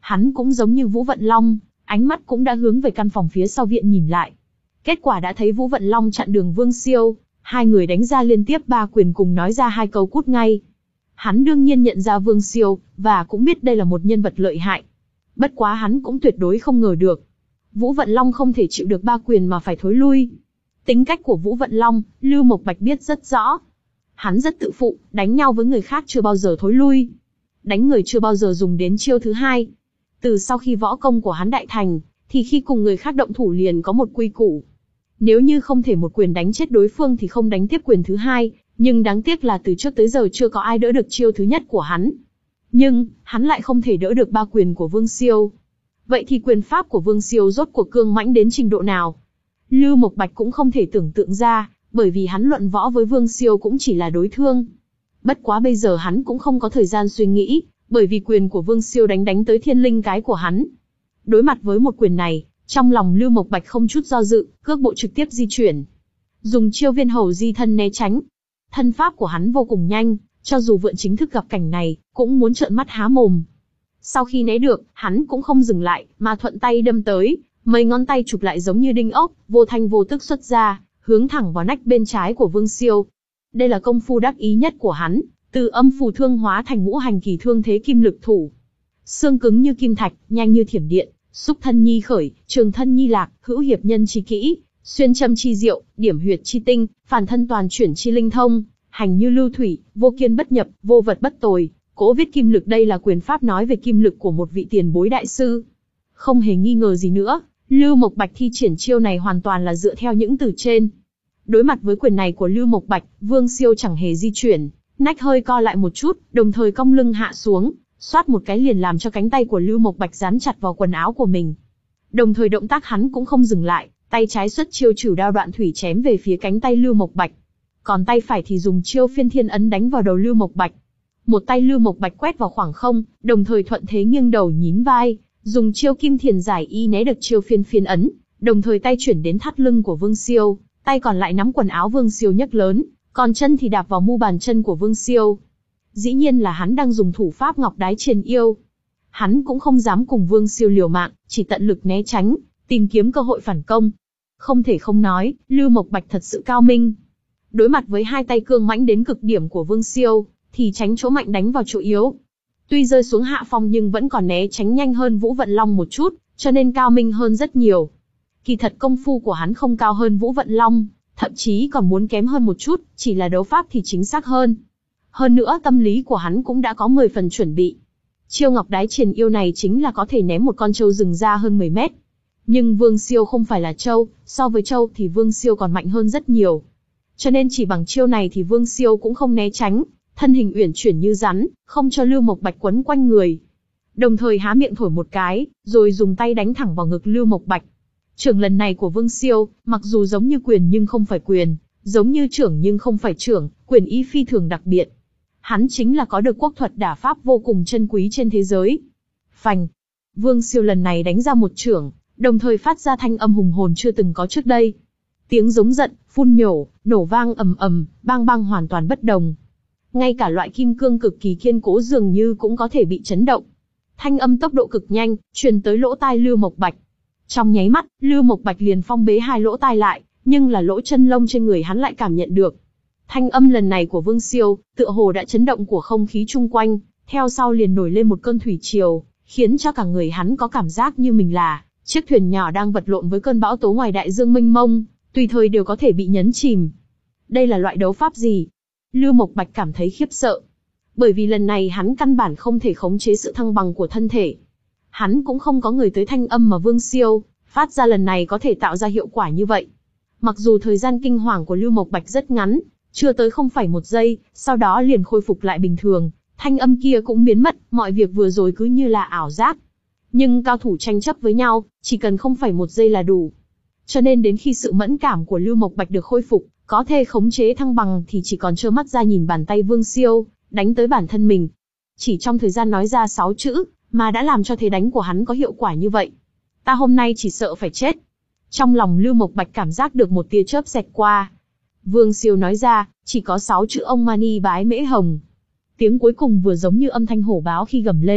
Hắn cũng giống như Vũ Vận Long, ánh mắt cũng đã hướng về căn phòng phía sau viện nhìn lại. Kết quả đã thấy Vũ Vận Long chặn đường Vương Siêu, hai người đánh ra liên tiếp ba quyền cùng nói ra hai câu cút ngay. Hắn đương nhiên nhận ra Vương Siêu, và cũng biết đây là một nhân vật lợi hại. Bất quá hắn cũng tuyệt đối không ngờ được. Vũ Vận Long không thể chịu được ba quyền mà phải thối lui. Tính cách của Vũ Vận Long, Lưu Mộc Bạch biết rất rõ. Hắn rất tự phụ, đánh nhau với người khác chưa bao giờ thối lui. Đánh người chưa bao giờ dùng đến chiêu thứ hai. Từ sau khi võ công của hắn đại thành, thì khi cùng người khác động thủ liền có một quy củ. Nếu như không thể một quyền đánh chết đối phương thì không đánh tiếp quyền thứ hai, nhưng đáng tiếc là từ trước tới giờ chưa có ai đỡ được chiêu thứ nhất của hắn. Nhưng, hắn lại không thể đỡ được ba quyền của Vương Siêu. Vậy thì quyền pháp của Vương Siêu rốt cuộc cương mãnh đến trình độ nào? Lưu Mộc Bạch cũng không thể tưởng tượng ra, bởi vì hắn luận võ với Vương Siêu cũng chỉ là đối thương. Bất quá bây giờ hắn cũng không có thời gian suy nghĩ, bởi vì quyền của Vương Siêu đánh đánh tới thiên linh cái của hắn. Đối mặt với một quyền này, trong lòng Lưu Mộc Bạch không chút do dự, cước bộ trực tiếp di chuyển. Dùng chiêu viên hầu di thân né tránh. Thân pháp của hắn vô cùng nhanh, cho dù Vượn chính thức gặp cảnh này, cũng muốn trợn mắt há mồm. Sau khi né được, hắn cũng không dừng lại, mà thuận tay đâm tới, mấy ngón tay chụp lại giống như đinh ốc, vô thanh vô tức xuất ra, hướng thẳng vào nách bên trái của Vương Siêu. Đây là công phu đắc ý nhất của hắn, từ âm phù thương hóa thành ngũ hành kỳ thương thế kim lực thủ. Xương cứng như kim thạch, nhanh như thiểm điện, xúc thân nhi khởi, trường thân nhi lạc, hữu hiệp nhân chi kỹ, xuyên châm chi diệu, điểm huyệt chi tinh, phản thân toàn chuyển chi linh thông, hành như lưu thủy, vô kiên bất nhập, vô vật bất tồi. Cố viết kim lực, đây là quyền pháp nói về kim lực của một vị tiền bối đại sư. Không hề nghi ngờ gì nữa, Lưu Mộc Bạch thi triển chiêu này hoàn toàn là dựa theo những từ trên. Đối mặt với quyền này của Lưu Mộc Bạch, Vương Siêu chẳng hề di chuyển, nách hơi co lại một chút, đồng thời cong lưng hạ xuống, xoát một cái liền làm cho cánh tay của Lưu Mộc Bạch dán chặt vào quần áo của mình. Đồng thời động tác hắn cũng không dừng lại, tay trái xuất chiêu trửu đao đoạn thủy chém về phía cánh tay Lưu Mộc Bạch. Còn tay phải thì dùng chiêu phiên thiên ấn đánh vào đầu Lưu Mộc Bạch. Một tay Lưu Mộc Bạch quét vào khoảng không, đồng thời thuận thế nghiêng đầu nhín vai, dùng chiêu kim thiền giải y né được chiêu phiên phiên ấn, đồng thời tay chuyển đến thắt lưng của Vương Siêu, tay còn lại nắm quần áo Vương Siêu nhấc lớn, còn chân thì đạp vào mu bàn chân của Vương Siêu. Dĩ nhiên là hắn đang dùng thủ pháp Ngọc Đái Triền Yêu. Hắn cũng không dám cùng Vương Siêu liều mạng, chỉ tận lực né tránh, tìm kiếm cơ hội phản công. Không thể không nói, Lưu Mộc Bạch thật sự cao minh. Đối mặt với hai tay cương mãnh đến cực điểm của Vương Siêu, thì tránh chỗ mạnh đánh vào chỗ yếu. Tuy rơi xuống hạ phong nhưng vẫn còn né tránh nhanh hơn Vũ Vận Long một chút, cho nên cao minh hơn rất nhiều. Kỳ thật công phu của hắn không cao hơn Vũ Vận Long, thậm chí còn muốn kém hơn một chút, chỉ là đấu pháp thì chính xác hơn. Hơn nữa tâm lý của hắn cũng đã có mười phần chuẩn bị. Chiêu Ngọc Đái Triền Yêu này chính là có thể ném một con trâu rừng ra hơn mười mét. Nhưng Vương Siêu không phải là trâu, so với trâu thì Vương Siêu còn mạnh hơn rất nhiều. Cho nên chỉ bằng chiêu này thì Vương Siêu cũng không né tránh, thân hình uyển chuyển như rắn, không cho Lưu Mộc Bạch quấn quanh người. Đồng thời há miệng thổi một cái, rồi dùng tay đánh thẳng vào ngực Lưu Mộc Bạch. Chưởng lần này của Vương Siêu, mặc dù giống như quyền nhưng không phải quyền, giống như chưởng nhưng không phải chưởng, quyền ý phi thường đặc biệt. Hắn chính là có được quốc thuật đả pháp vô cùng chân quý trên thế giới. Phành! Vương Siêu lần này đánh ra một chưởng, đồng thời phát ra thanh âm hùng hồn chưa từng có trước đây. Tiếng giống giận, phun nhổ, nổ vang ầm ầm, bang bang hoàn toàn bất đồng. Ngay cả loại kim cương cực kỳ kiên cố dường như cũng có thể bị chấn động. Thanh âm tốc độ cực nhanh, truyền tới lỗ tai Lưu Mộc Bạch. Trong nháy mắt, Lưu Mộc Bạch liền phong bế hai lỗ tai lại, nhưng là lỗ chân lông trên người hắn lại cảm nhận được. Thanh âm lần này của Vương Siêu, tựa hồ đã chấn động của không khí chung quanh, theo sau liền nổi lên một cơn thủy triều, khiến cho cả người hắn có cảm giác như mình là chiếc thuyền nhỏ đang vật lộn với cơn bão tố ngoài đại dương mênh mông, tùy thời đều có thể bị nhấn chìm. Đây là loại đấu pháp gì? Lưu Mộc Bạch cảm thấy khiếp sợ. Bởi vì lần này hắn căn bản không thể khống chế sự thăng bằng của thân thể. Hắn cũng không có người tới thanh âm mà Vương Siêu phát ra lần này có thể tạo ra hiệu quả như vậy. Mặc dù thời gian kinh hoàng của Lưu Mộc Bạch rất ngắn, chưa tới không phải một giây, sau đó liền khôi phục lại bình thường, thanh âm kia cũng biến mất, mọi việc vừa rồi cứ như là ảo giác. Nhưng cao thủ tranh chấp với nhau, chỉ cần không phải một giây là đủ. Cho nên đến khi sự mẫn cảm của Lưu Mộc Bạch được khôi phục, có thể khống chế thăng bằng thì chỉ còn trơ mắt ra nhìn bàn tay Vương Siêu đánh tới bản thân mình. Chỉ trong thời gian nói ra sáu chữ, mà đã làm cho thế đánh của hắn có hiệu quả như vậy. Ta hôm nay chỉ sợ phải chết. Trong lòng Lưu Mộc Bạch cảm giác được một tia chớp xẹt qua. Vương Siêu nói ra, chỉ có sáu chữ ông Mani Bái Mễ Hồng. Tiếng cuối cùng vừa giống như âm thanh hổ báo khi gầm lên,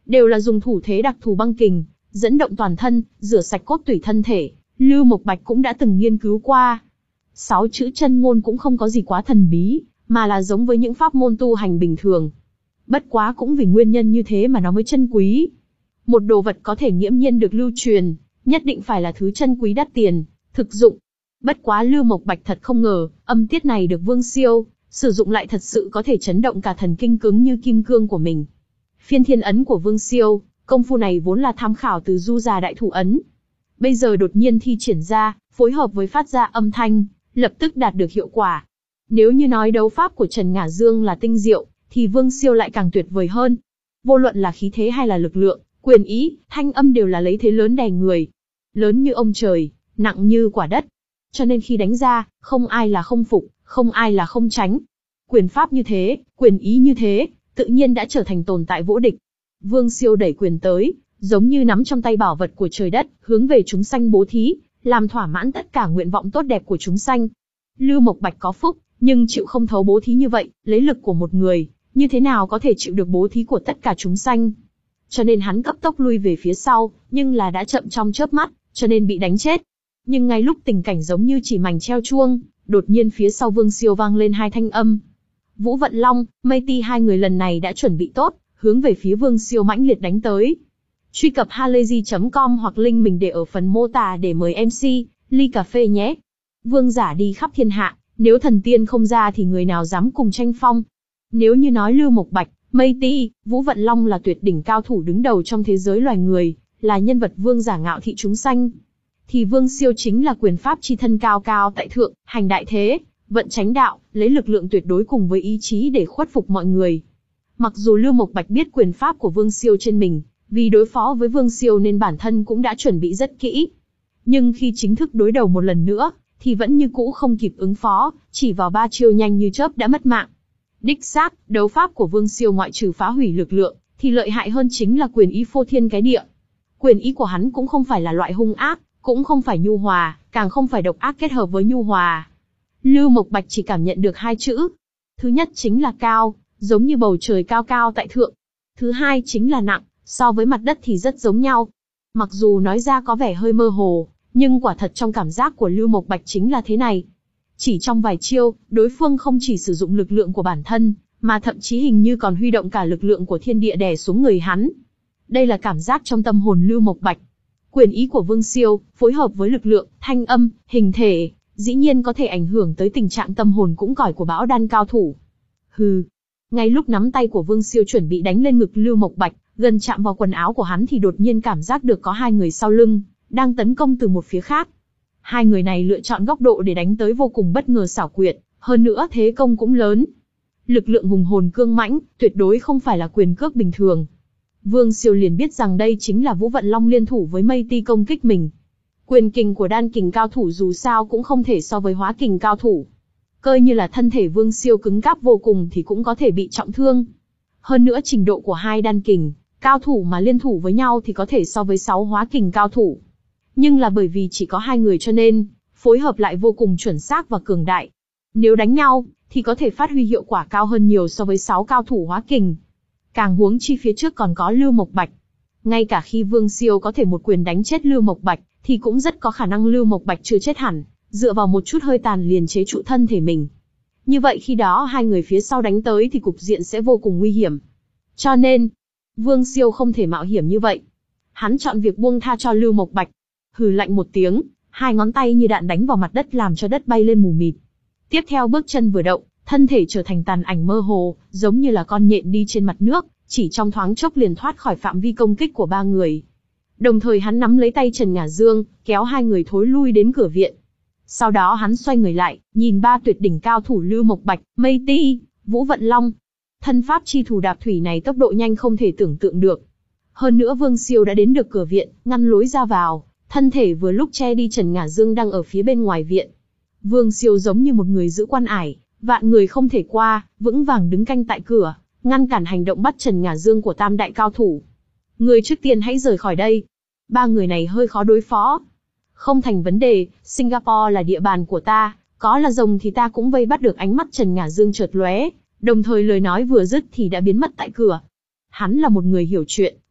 đều là dùng thủ thế đặc thù băng kình, dẫn động toàn thân, rửa sạch cốt tủy thân thể. Lưu Mộc Bạch cũng đã từng nghiên cứu qua. Sáu chữ chân ngôn cũng không có gì quá thần bí, mà là giống với những pháp môn tu hành bình thường. Bất quá cũng vì nguyên nhân như thế mà nó mới chân quý. Một đồ vật có thể nghiễm nhiên được lưu truyền, nhất định phải là thứ chân quý đắt tiền, thực dụng. Bất quá Lưu Mộc Bạch thật không ngờ, âm tiết này được Vương Siêu sử dụng lại thật sự có thể chấn động cả thần kinh cứng như kim cương của mình. Phiên thiên ấn của Vương Siêu, công phu này vốn là tham khảo từ Du Già Đại Thủ ấn. Bây giờ đột nhiên thi triển ra, phối hợp với phát ra âm thanh, lập tức đạt được hiệu quả. Nếu như nói đấu pháp của Trần Ngả Dương là tinh diệu, thì Vương Siêu lại càng tuyệt vời hơn. Vô luận là khí thế hay là lực lượng, quyền ý, thanh âm đều là lấy thế lớn đè người. Lớn như ông trời, nặng như quả đất. Cho nên khi đánh ra, không ai là không phục, không ai là không tránh. Quyền pháp như thế, quyền ý như thế, tự nhiên đã trở thành tồn tại vô địch. Vương Siêu đẩy quyền tới, giống như nắm trong tay bảo vật của trời đất, hướng về chúng sanh bố thí, làm thỏa mãn tất cả nguyện vọng tốt đẹp của chúng sanh. Lưu Mộc Bạch có phúc, nhưng chịu không thấu bố thí như vậy, lấy lực của một người, như thế nào có thể chịu được bố thí của tất cả chúng sanh. Cho nên hắn cấp tốc lui về phía sau, nhưng là đã chậm trong chớp mắt, cho nên bị đánh chết. Nhưng ngay lúc tình cảnh giống như chỉ mảnh treo chuông, đột nhiên phía sau Vương Siêu vang lên hai thanh âm. Vũ Vận Long, Mây Ti hai người lần này đã chuẩn bị tốt, hướng về phía Vương Siêu mãnh liệt đánh tới. Truy cập halayzi chấm com hoặc link mình để ở phần mô tả để mời em xê, ly cà phê nhé. Vương giả đi khắp thiên hạ, nếu thần tiên không ra thì người nào dám cùng tranh phong. Nếu như nói Lưu Mộc Bạch, Mây Ti, Vũ Vận Long là tuyệt đỉnh cao thủ đứng đầu trong thế giới loài người, là nhân vật vương giả ngạo thị chúng sanh, thì Vương Siêu chính là quyền pháp chi thân cao cao tại thượng, hành đại thế, vận chánh đạo, lấy lực lượng tuyệt đối cùng với ý chí để khuất phục mọi người. Mặc dù Lưu Mộc Bạch biết quyền pháp của Vương Siêu trên mình, vì đối phó với Vương Siêu nên bản thân cũng đã chuẩn bị rất kỹ. Nhưng khi chính thức đối đầu một lần nữa, thì vẫn như cũ không kịp ứng phó, chỉ vào ba chiêu nhanh như chớp đã mất mạng. Đích xác, đấu pháp của Vương Siêu ngoại trừ phá hủy lực lượng, thì lợi hại hơn chính là quyền ý phô thiên cái địa. Quyền ý của hắn cũng không phải là loại hung ác, cũng không phải nhu hòa, càng không phải độc ác kết hợp với nhu hòa. Lưu Mộc Bạch chỉ cảm nhận được hai chữ. Thứ nhất chính là cao, giống như bầu trời cao cao tại thượng. Thứ hai chính là nặng, so với mặt đất thì rất giống nhau. Mặc dù nói ra có vẻ hơi mơ hồ, nhưng quả thật trong cảm giác của Lưu Mộc Bạch chính là thế này. Chỉ trong vài chiêu, đối phương không chỉ sử dụng lực lượng của bản thân, mà thậm chí hình như còn huy động cả lực lượng của thiên địa đè xuống người hắn. Đây là cảm giác trong tâm hồn Lưu Mộc Bạch. Quyền ý của Vương Siêu, phối hợp với lực lượng, thanh âm, hình thể, dĩ nhiên có thể ảnh hưởng tới tình trạng tâm hồn cũng cỏi của bão đan cao thủ. Hừ. Ngay lúc nắm tay của Vương Siêu chuẩn bị đánh lên ngực Lưu Mộc Bạch, gần chạm vào quần áo của hắn thì đột nhiên cảm giác được có hai người sau lưng, đang tấn công từ một phía khác. Hai người này lựa chọn góc độ để đánh tới vô cùng bất ngờ xảo quyệt, hơn nữa thế công cũng lớn. Lực lượng hùng hồn cương mãnh, tuyệt đối không phải là quyền cước bình thường. Vương Siêu liền biết rằng đây chính là Vũ Vận Long liên thủ với Mây Ti công kích mình. Quyền kình của đan kình cao thủ dù sao cũng không thể so với hóa kình cao thủ. Coi như là thân thể Vương Siêu cứng cáp vô cùng thì cũng có thể bị trọng thương. Hơn nữa trình độ của hai đan kình cao thủ mà liên thủ với nhau thì có thể so với sáu hóa kình cao thủ. Nhưng là bởi vì chỉ có hai người cho nên, phối hợp lại vô cùng chuẩn xác và cường đại. Nếu đánh nhau, thì có thể phát huy hiệu quả cao hơn nhiều so với sáu cao thủ hóa kình. Càng huống chi phía trước còn có Lưu Mộc Bạch. Ngay cả khi Vương Siêu có thể một quyền đánh chết Lưu Mộc Bạch, thì cũng rất có khả năng Lưu Mộc Bạch chưa chết hẳn, dựa vào một chút hơi tàn liền chế trụ thân thể mình. Như vậy khi đó hai người phía sau đánh tới thì cục diện sẽ vô cùng nguy hiểm. Cho nên, Vương Siêu không thể mạo hiểm như vậy. Hắn chọn việc buông tha cho Lưu Mộc Bạch. Hừ lạnh một tiếng, hai ngón tay như đạn đánh vào mặt đất làm cho đất bay lên mù mịt. Tiếp theo bước chân vừa động, thân thể trở thành tàn ảnh mơ hồ, giống như là con nhện đi trên mặt nước, chỉ trong thoáng chốc liền thoát khỏi phạm vi công kích của ba người. Đồng thời hắn nắm lấy tay Trần Ngả Dương, kéo hai người thối lui đến cửa viện. Sau đó hắn xoay người lại, nhìn ba tuyệt đỉnh cao thủ Lưu Mộc Bạch, Mây Ti, Vũ Vận Long. Thân pháp chi thủ đạp thủy này tốc độ nhanh không thể tưởng tượng được. Hơn nữa Vương Siêu đã đến được cửa viện, ngăn lối ra vào, thân thể vừa lúc che đi Trần Ngả Dương đang ở phía bên ngoài viện. Vương Siêu giống như một người giữ quan ải, vạn người không thể qua, vững vàng đứng canh tại cửa, ngăn cản hành động bắt Trần Ngả Dương của tam đại cao thủ. Người trước tiên hãy rời khỏi đây. Ba người này hơi khó đối phó. Không thành vấn đề, Singapore là địa bàn của ta, có là rồng thì ta cũng vây bắt được. Ánh mắt Trần Ngả Dương chợt lóe, đồng thời lời nói vừa dứt thì đã biến mất tại cửa. Hắn là một người hiểu chuyện,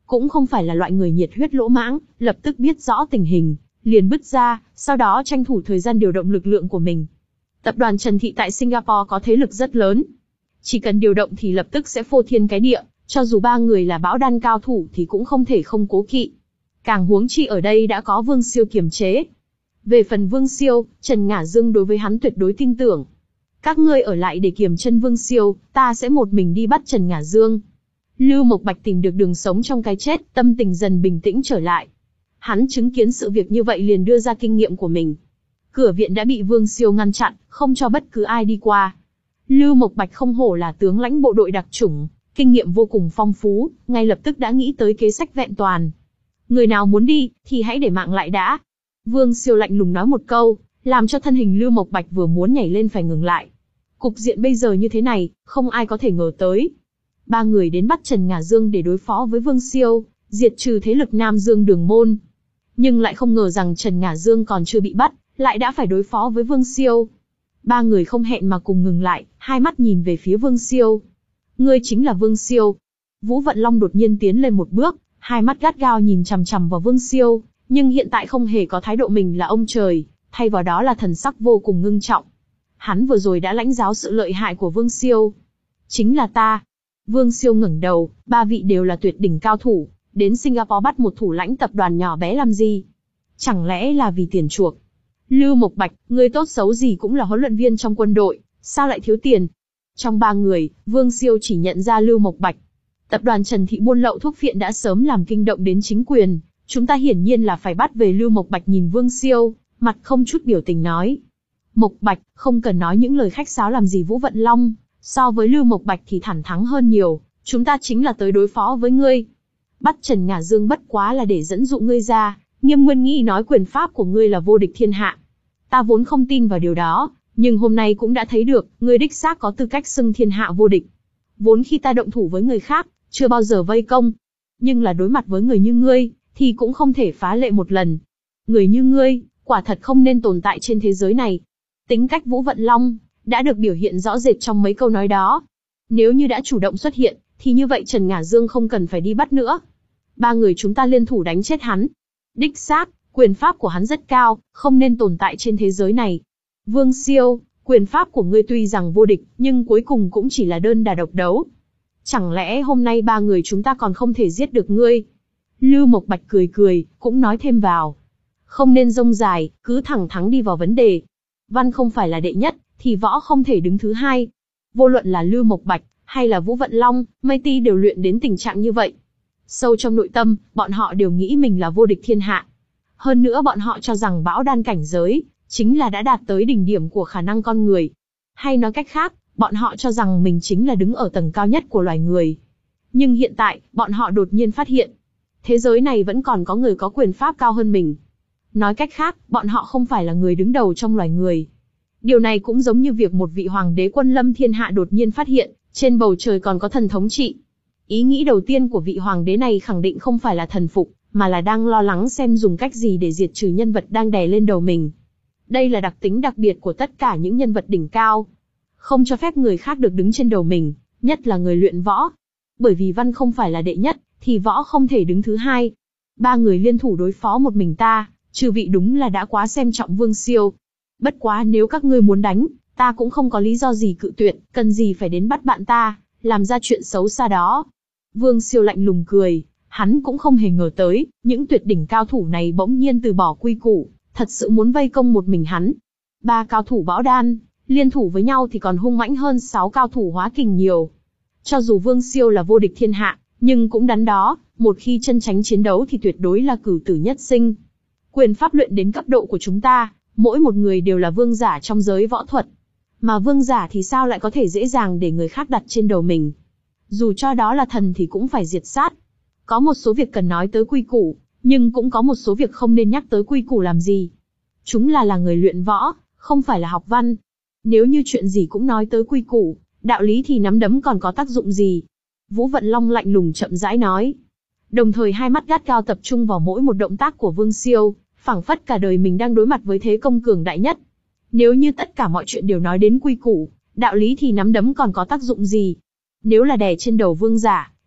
cũng không phải là loại người nhiệt huyết lỗ mãng, lập tức biết rõ tình hình, liền bứt ra, sau đó tranh thủ thời gian điều động lực lượng của mình. Tập đoàn Trần Thị tại Singapore có thế lực rất lớn. Chỉ cần điều động thì lập tức sẽ phô thiên cái địa, cho dù ba người là bão đan cao thủ thì cũng không thể không cố kỵ. Càng huống chi ở đây đã có Vương Siêu kiềm chế. Về phần Vương Siêu, Trần Ngả Dương đối với hắn tuyệt đối tin tưởng. Các ngươi ở lại để kiềm chân Vương Siêu, ta sẽ một mình đi bắt Trần Ngả Dương. Lưu Mộc Bạch tìm được đường sống trong cái chết, tâm tình dần bình tĩnh trở lại. Hắn chứng kiến sự việc như vậy liền đưa ra kinh nghiệm của mình. Cửa viện đã bị Vương Siêu ngăn chặn, không cho bất cứ ai đi qua. Lưu Mộc Bạch không hổ là tướng lãnh bộ đội đặc chủng, kinh nghiệm vô cùng phong phú, ngay lập tức đã nghĩ tới kế sách vẹn toàn. Người nào muốn đi, thì hãy để mạng lại đã. Vương Siêu lạnh lùng nói một câu, làm cho thân hình Lưu Mộc Bạch vừa muốn nhảy lên phải ngừng lại. Cục diện bây giờ như thế này, không ai có thể ngờ tới. Ba người đến bắt Trần Ngả Dương để đối phó với Vương Siêu, diệt trừ thế lực Nam Dương Đường Môn. Nhưng lại không ngờ rằng Trần Ngả Dương còn chưa bị bắt, lại đã phải đối phó với Vương Siêu. Ba người không hẹn mà cùng ngừng lại, hai mắt nhìn về phía Vương Siêu. Ngươi chính là Vương Siêu. Vũ Vận Long đột nhiên tiến lên một bước, hai mắt gắt gao nhìn chằm chằm vào Vương Siêu, nhưng hiện tại không hề có thái độ mình là ông trời, thay vào đó là thần sắc vô cùng ngưng trọng. Hắn vừa rồi đã lãnh giáo sự lợi hại của Vương Siêu. Chính là ta. Vương Siêu ngẩng đầu, ba vị đều là tuyệt đỉnh cao thủ, đến Singapore bắt một thủ lãnh tập đoàn nhỏ bé làm gì? Chẳng lẽ là vì tiền chuộc? Lưu Mộc Bạch, ngươi tốt xấu gì cũng là huấn luyện viên trong quân đội, sao lại thiếu tiền? Trong ba người, Vương Siêu chỉ nhận ra Lưu Mộc Bạch. Tập đoàn Trần Thị buôn lậu thuốc phiện đã sớm làm kinh động đến chính quyền, chúng ta hiển nhiên là phải bắt về Lưu Mộc Bạch. Nhìn Vương Siêu, mặt không chút biểu tình nói. Mộc Bạch, không cần nói những lời khách sáo làm gì. Vũ Vận Long, so với Lưu Mộc Bạch thì thẳng thắn hơn nhiều, chúng ta chính là tới đối phó với ngươi. Bắt Trần Ngả Dương bất quá là để dẫn dụ ngươi ra, Nghiêm Nguyên nghĩ nói quyền pháp của ngươi là vô địch thiên hạ. Ta vốn không tin vào điều đó, nhưng hôm nay cũng đã thấy được, ngươi đích xác có tư cách xưng thiên hạ vô địch. Vốn khi ta động thủ với người khác, chưa bao giờ vây công. Nhưng là đối mặt với người như ngươi, thì cũng không thể phá lệ một lần. Người như ngươi, quả thật không nên tồn tại trên thế giới này. Tính cách Vũ Vận Long, đã được biểu hiện rõ rệt trong mấy câu nói đó. Nếu như đã chủ động xuất hiện, thì như vậy Trần Ngả Dương không cần phải đi bắt nữa. Ba người chúng ta liên thủ đánh chết hắn. Đích xác, quyền pháp của hắn rất cao, không nên tồn tại trên thế giới này. Vương Siêu, quyền pháp của ngươi tuy rằng vô địch, nhưng cuối cùng cũng chỉ là đơn đả độc đấu. Chẳng lẽ hôm nay ba người chúng ta còn không thể giết được ngươi? Lưu Mộc Bạch cười cười, cũng nói thêm vào. Không nên rông dài, cứ thẳng thắn đi vào vấn đề. Văn không phải là đệ nhất, thì võ không thể đứng thứ hai. Vô luận là Lưu Mộc Bạch, hay là Vũ Vận Long, Mây Ti đều luyện đến tình trạng như vậy. Sâu trong nội tâm, bọn họ đều nghĩ mình là vô địch thiên hạ. Hơn nữa bọn họ cho rằng bão đan cảnh giới, chính là đã đạt tới đỉnh điểm của khả năng con người. Hay nói cách khác, bọn họ cho rằng mình chính là đứng ở tầng cao nhất của loài người. Nhưng hiện tại, bọn họ đột nhiên phát hiện, thế giới này vẫn còn có người có quyền pháp cao hơn mình. Nói cách khác, bọn họ không phải là người đứng đầu trong loài người. Điều này cũng giống như việc một vị hoàng đế quân lâm thiên hạ đột nhiên phát hiện, trên bầu trời còn có thần thống trị. Ý nghĩ đầu tiên của vị hoàng đế này khẳng định không phải là thần phục, mà là đang lo lắng xem dùng cách gì để diệt trừ nhân vật đang đè lên đầu mình. Đây là đặc tính đặc biệt của tất cả những nhân vật đỉnh cao. Không cho phép người khác được đứng trên đầu mình, nhất là người luyện võ. Bởi vì văn không phải là đệ nhất, thì võ không thể đứng thứ hai. Ba người liên thủ đối phó một mình ta, trừ vị đúng là đã quá xem trọng Vương Siêu. Bất quá nếu các ngươi muốn đánh, ta cũng không có lý do gì cự tuyệt, cần gì phải đến bắt bạn ta, làm ra chuyện xấu xa đó. Vương Siêu lạnh lùng cười, hắn cũng không hề ngờ tới, những tuyệt đỉnh cao thủ này bỗng nhiên từ bỏ quy củ, thật sự muốn vây công một mình hắn. Ba cao thủ bão đan, liên thủ với nhau thì còn hung mãnh hơn sáu cao thủ hóa kình nhiều. Cho dù Vương Siêu là vô địch thiên hạ, nhưng cũng đắn đo, một khi chân tránh chiến đấu thì tuyệt đối là cửu tử nhất sinh. Quyền pháp luyện đến cấp độ của chúng ta, mỗi một người đều là vương giả trong giới võ thuật. Mà vương giả thì sao lại có thể dễ dàng để người khác đặt trên đầu mình? Dù cho đó là thần thì cũng phải diệt sát. Có một số việc cần nói tới quy củ, nhưng cũng có một số việc không nên nhắc tới quy củ làm gì. Chúng là là người luyện võ, không phải là học văn. Nếu như chuyện gì cũng nói tới quy củ, đạo lý thì nắm đấm còn có tác dụng gì? Vũ Vận Long lạnh lùng chậm rãi nói. Đồng thời hai mắt gắt gao tập trung vào mỗi một động tác của Vương Siêu, phảng phất cả đời mình đang đối mặt với thế công cường đại nhất. Nếu như tất cả mọi chuyện đều nói đến quy củ, đạo lý thì nắm đấm còn có tác dụng gì? Nếu là đè trên đầu vương giả,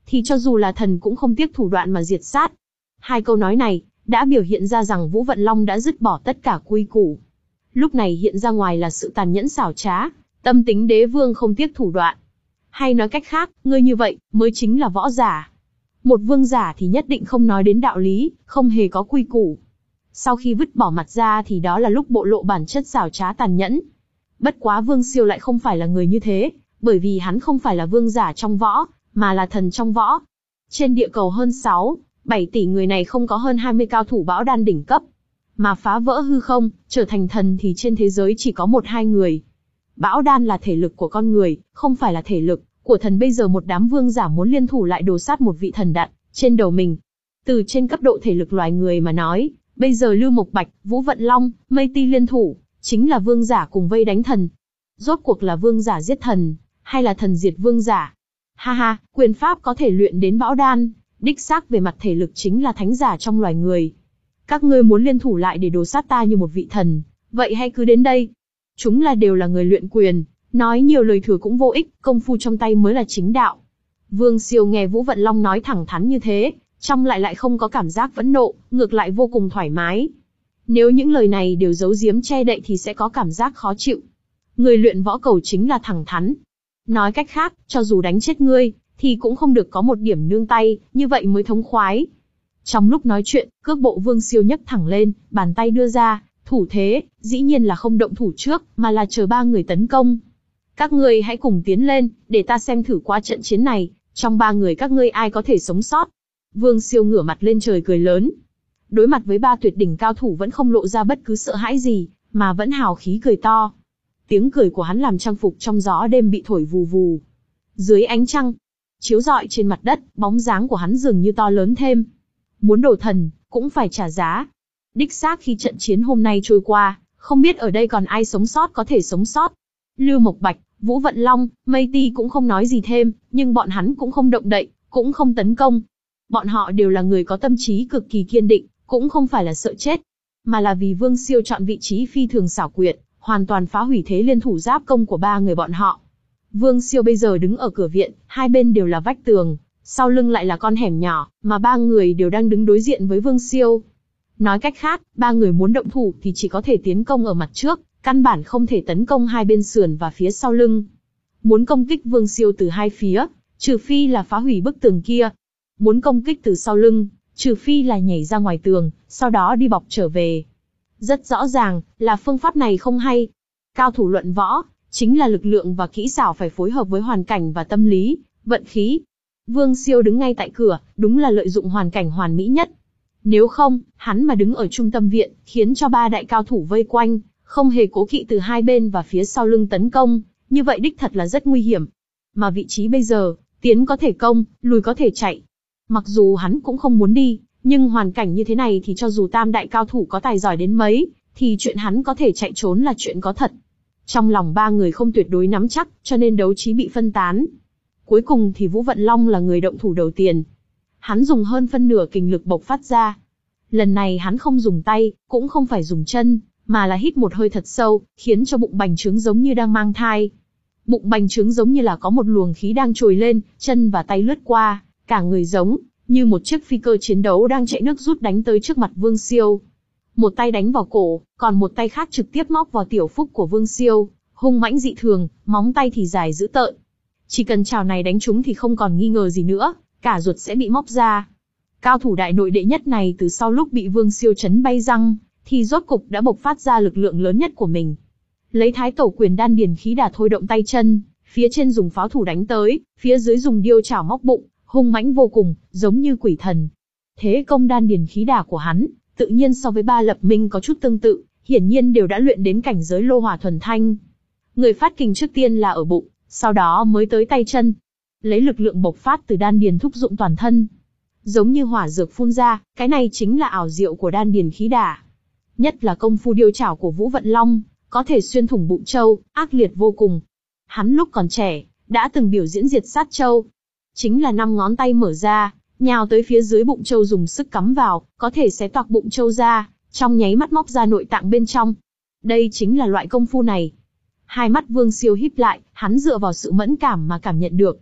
thì cho dù là thần cũng không tiếc thủ đoạn mà diệt sát. Hai câu nói này đã biểu hiện ra rằng Vũ Vận Long đã dứt bỏ tất cả quy củ. Lúc này hiện ra ngoài là sự tàn nhẫn xảo trá, tâm tính đế vương không tiếc thủ đoạn. Hay nói cách khác, ngươi như vậy mới chính là võ giả. Một vương giả thì nhất định không nói đến đạo lý, không hề có quy củ. Sau khi vứt bỏ mặt ra thì đó là lúc bộ lộ bản chất xảo trá tàn nhẫn. Bất quá Vương Siêu lại không phải là người như thế, bởi vì hắn không phải là vương giả trong võ, mà là thần trong võ. Trên địa cầu hơn sáu, bảy tỷ người này không có hơn hai mươi cao thủ bão đan đỉnh cấp. Mà phá vỡ hư không, trở thành thần thì trên thế giới chỉ có một hai người. Bão đan là thể lực của con người, không phải là thể lực của thần. Bây giờ một đám vương giả muốn liên thủ lại đồ sát một vị thần đặt trên đầu mình. Từ trên cấp độ thể lực loài người mà nói, bây giờ Lưu Mộc Bạch, Vũ Vận Long, Mây Ti liên thủ, chính là vương giả cùng vây đánh thần. Rốt cuộc là vương giả giết thần, hay là thần diệt vương giả? Ha ha, quyền pháp có thể luyện đến bão đan, đích xác về mặt thể lực chính là thánh giả trong loài người. Các ngươi muốn liên thủ lại để đồ sát ta như một vị thần, vậy hãy cứ đến đây. Chúng là đều là người luyện quyền, nói nhiều lời thừa cũng vô ích, công phu trong tay mới là chính đạo. Vương Siêu nghe Vũ Vận Long nói thẳng thắn như thế, trong lại lại không có cảm giác phẫn nộ, ngược lại vô cùng thoải mái. Nếu những lời này đều giấu giếm che đậy thì sẽ có cảm giác khó chịu. Người luyện võ cầu chính là thẳng thắn. Nói cách khác, cho dù đánh chết ngươi, thì cũng không được có một điểm nương tay, như vậy mới thống khoái. Trong lúc nói chuyện, cước bộ Vương Siêu nhấc thẳng lên, bàn tay đưa ra, thủ thế, dĩ nhiên là không động thủ trước, mà là chờ ba người tấn công. Các ngươi hãy cùng tiến lên, để ta xem thử qua trận chiến này, trong ba người các ngươi ai có thể sống sót. Vương Siêu ngửa mặt lên trời cười lớn. Đối mặt với ba tuyệt đỉnh cao thủ vẫn không lộ ra bất cứ sợ hãi gì, mà vẫn hào khí cười to. Tiếng cười của hắn làm trang phục trong gió đêm bị thổi vù vù. Dưới ánh trăng, chiếu rọi trên mặt đất, bóng dáng của hắn dường như to lớn thêm. Muốn đổ thần, cũng phải trả giá. Đích xác khi trận chiến hôm nay trôi qua, không biết ở đây còn ai sống sót có thể sống sót. Lưu Mộc Bạch, Vũ Vận Long, Mây Ti cũng không nói gì thêm, nhưng bọn hắn cũng không động đậy, cũng không tấn công. Bọn họ đều là người có tâm trí cực kỳ kiên định, cũng không phải là sợ chết, mà là vì Vương Siêu chọn vị trí phi thường xảo quyệt, hoàn toàn phá hủy thế liên thủ giáp công của ba người bọn họ. Vương Siêu bây giờ đứng ở cửa viện, hai bên đều là vách tường, sau lưng lại là con hẻm nhỏ, mà ba người đều đang đứng đối diện với Vương Siêu. Nói cách khác, ba người muốn động thủ thì chỉ có thể tiến công ở mặt trước, căn bản không thể tấn công hai bên sườn và phía sau lưng. Muốn công kích Vương Siêu từ hai phía, trừ phi là phá hủy bức tường kia. Muốn công kích từ sau lưng, trừ phi là nhảy ra ngoài tường, sau đó đi bọc trở về. Rất rõ ràng, là phương pháp này không hay. Cao thủ luận võ, chính là lực lượng và kỹ xảo phải phối hợp với hoàn cảnh và tâm lý, vận khí. Vương Siêu đứng ngay tại cửa, đúng là lợi dụng hoàn cảnh hoàn mỹ nhất. Nếu không, hắn mà đứng ở trung tâm viện, khiến cho ba đại cao thủ vây quanh, không hề cố kỵ từ hai bên và phía sau lưng tấn công, như vậy đích thật là rất nguy hiểm. Mà vị trí bây giờ, tiến có thể công, lùi có thể chạy. Mặc dù hắn cũng không muốn đi, nhưng hoàn cảnh như thế này thì cho dù tam đại cao thủ có tài giỏi đến mấy, thì chuyện hắn có thể chạy trốn là chuyện có thật. Trong lòng ba người không tuyệt đối nắm chắc, cho nên đấu trí bị phân tán. Cuối cùng thì Vũ Vận Long là người động thủ đầu tiên. Hắn dùng hơn phân nửa kình lực bộc phát ra. Lần này hắn không dùng tay, cũng không phải dùng chân, mà là hít một hơi thật sâu, khiến cho bụng bành trướng giống như đang mang thai. Bụng bành trướng giống như là có một luồng khí đang trồi lên, chân và tay lướt qua, cả người giống như một chiếc phi cơ chiến đấu đang chạy nước rút đánh tới trước mặt Vương Siêu. Một tay đánh vào cổ, còn một tay khác trực tiếp móc vào tiểu phúc của Vương Siêu, hung mãnh dị thường, móng tay thì dài dữ tợn. Chỉ cần chảo này đánh trúng thì không còn nghi ngờ gì nữa, cả ruột sẽ bị móc ra. Cao thủ đại nội đệ nhất này từ sau lúc bị Vương Siêu chấn bay răng, thì rốt cục đã bộc phát ra lực lượng lớn nhất của mình. Lấy Thái Tổ quyền đan điền khí đả thôi động tay chân, phía trên dùng pháo thủ đánh tới, phía dưới dùng điêu chảo móc bụng, hung mãnh vô cùng, giống như quỷ thần. Thế công đan điền khí đả của hắn, tự nhiên so với Ba Lập Minh có chút tương tự, hiển nhiên đều đã luyện đến cảnh giới lô hỏa thuần thanh. Người phát kình trước tiên là ở bụng, sau đó mới tới tay chân. Lấy lực lượng bộc phát từ đan điền thúc dụng toàn thân. Giống như hỏa dược phun ra, cái này chính là ảo diệu của đan điền khí đả. Nhất là công phu điêu chảo của Vũ Vận Long, có thể xuyên thủng bụng trâu, ác liệt vô cùng. Hắn lúc còn trẻ, đã từng biểu diễn diệt sát trâu. Chính là năm ngón tay mở ra, nhào tới phía dưới bụng trâu dùng sức cắm vào, có thể xé toạc bụng trâu ra, trong nháy mắt móc ra nội tạng bên trong. Đây chính là loại công phu này. Hai mắt Vương Siêu híp lại, hắn dựa vào sự mẫn cảm mà cảm nhận được.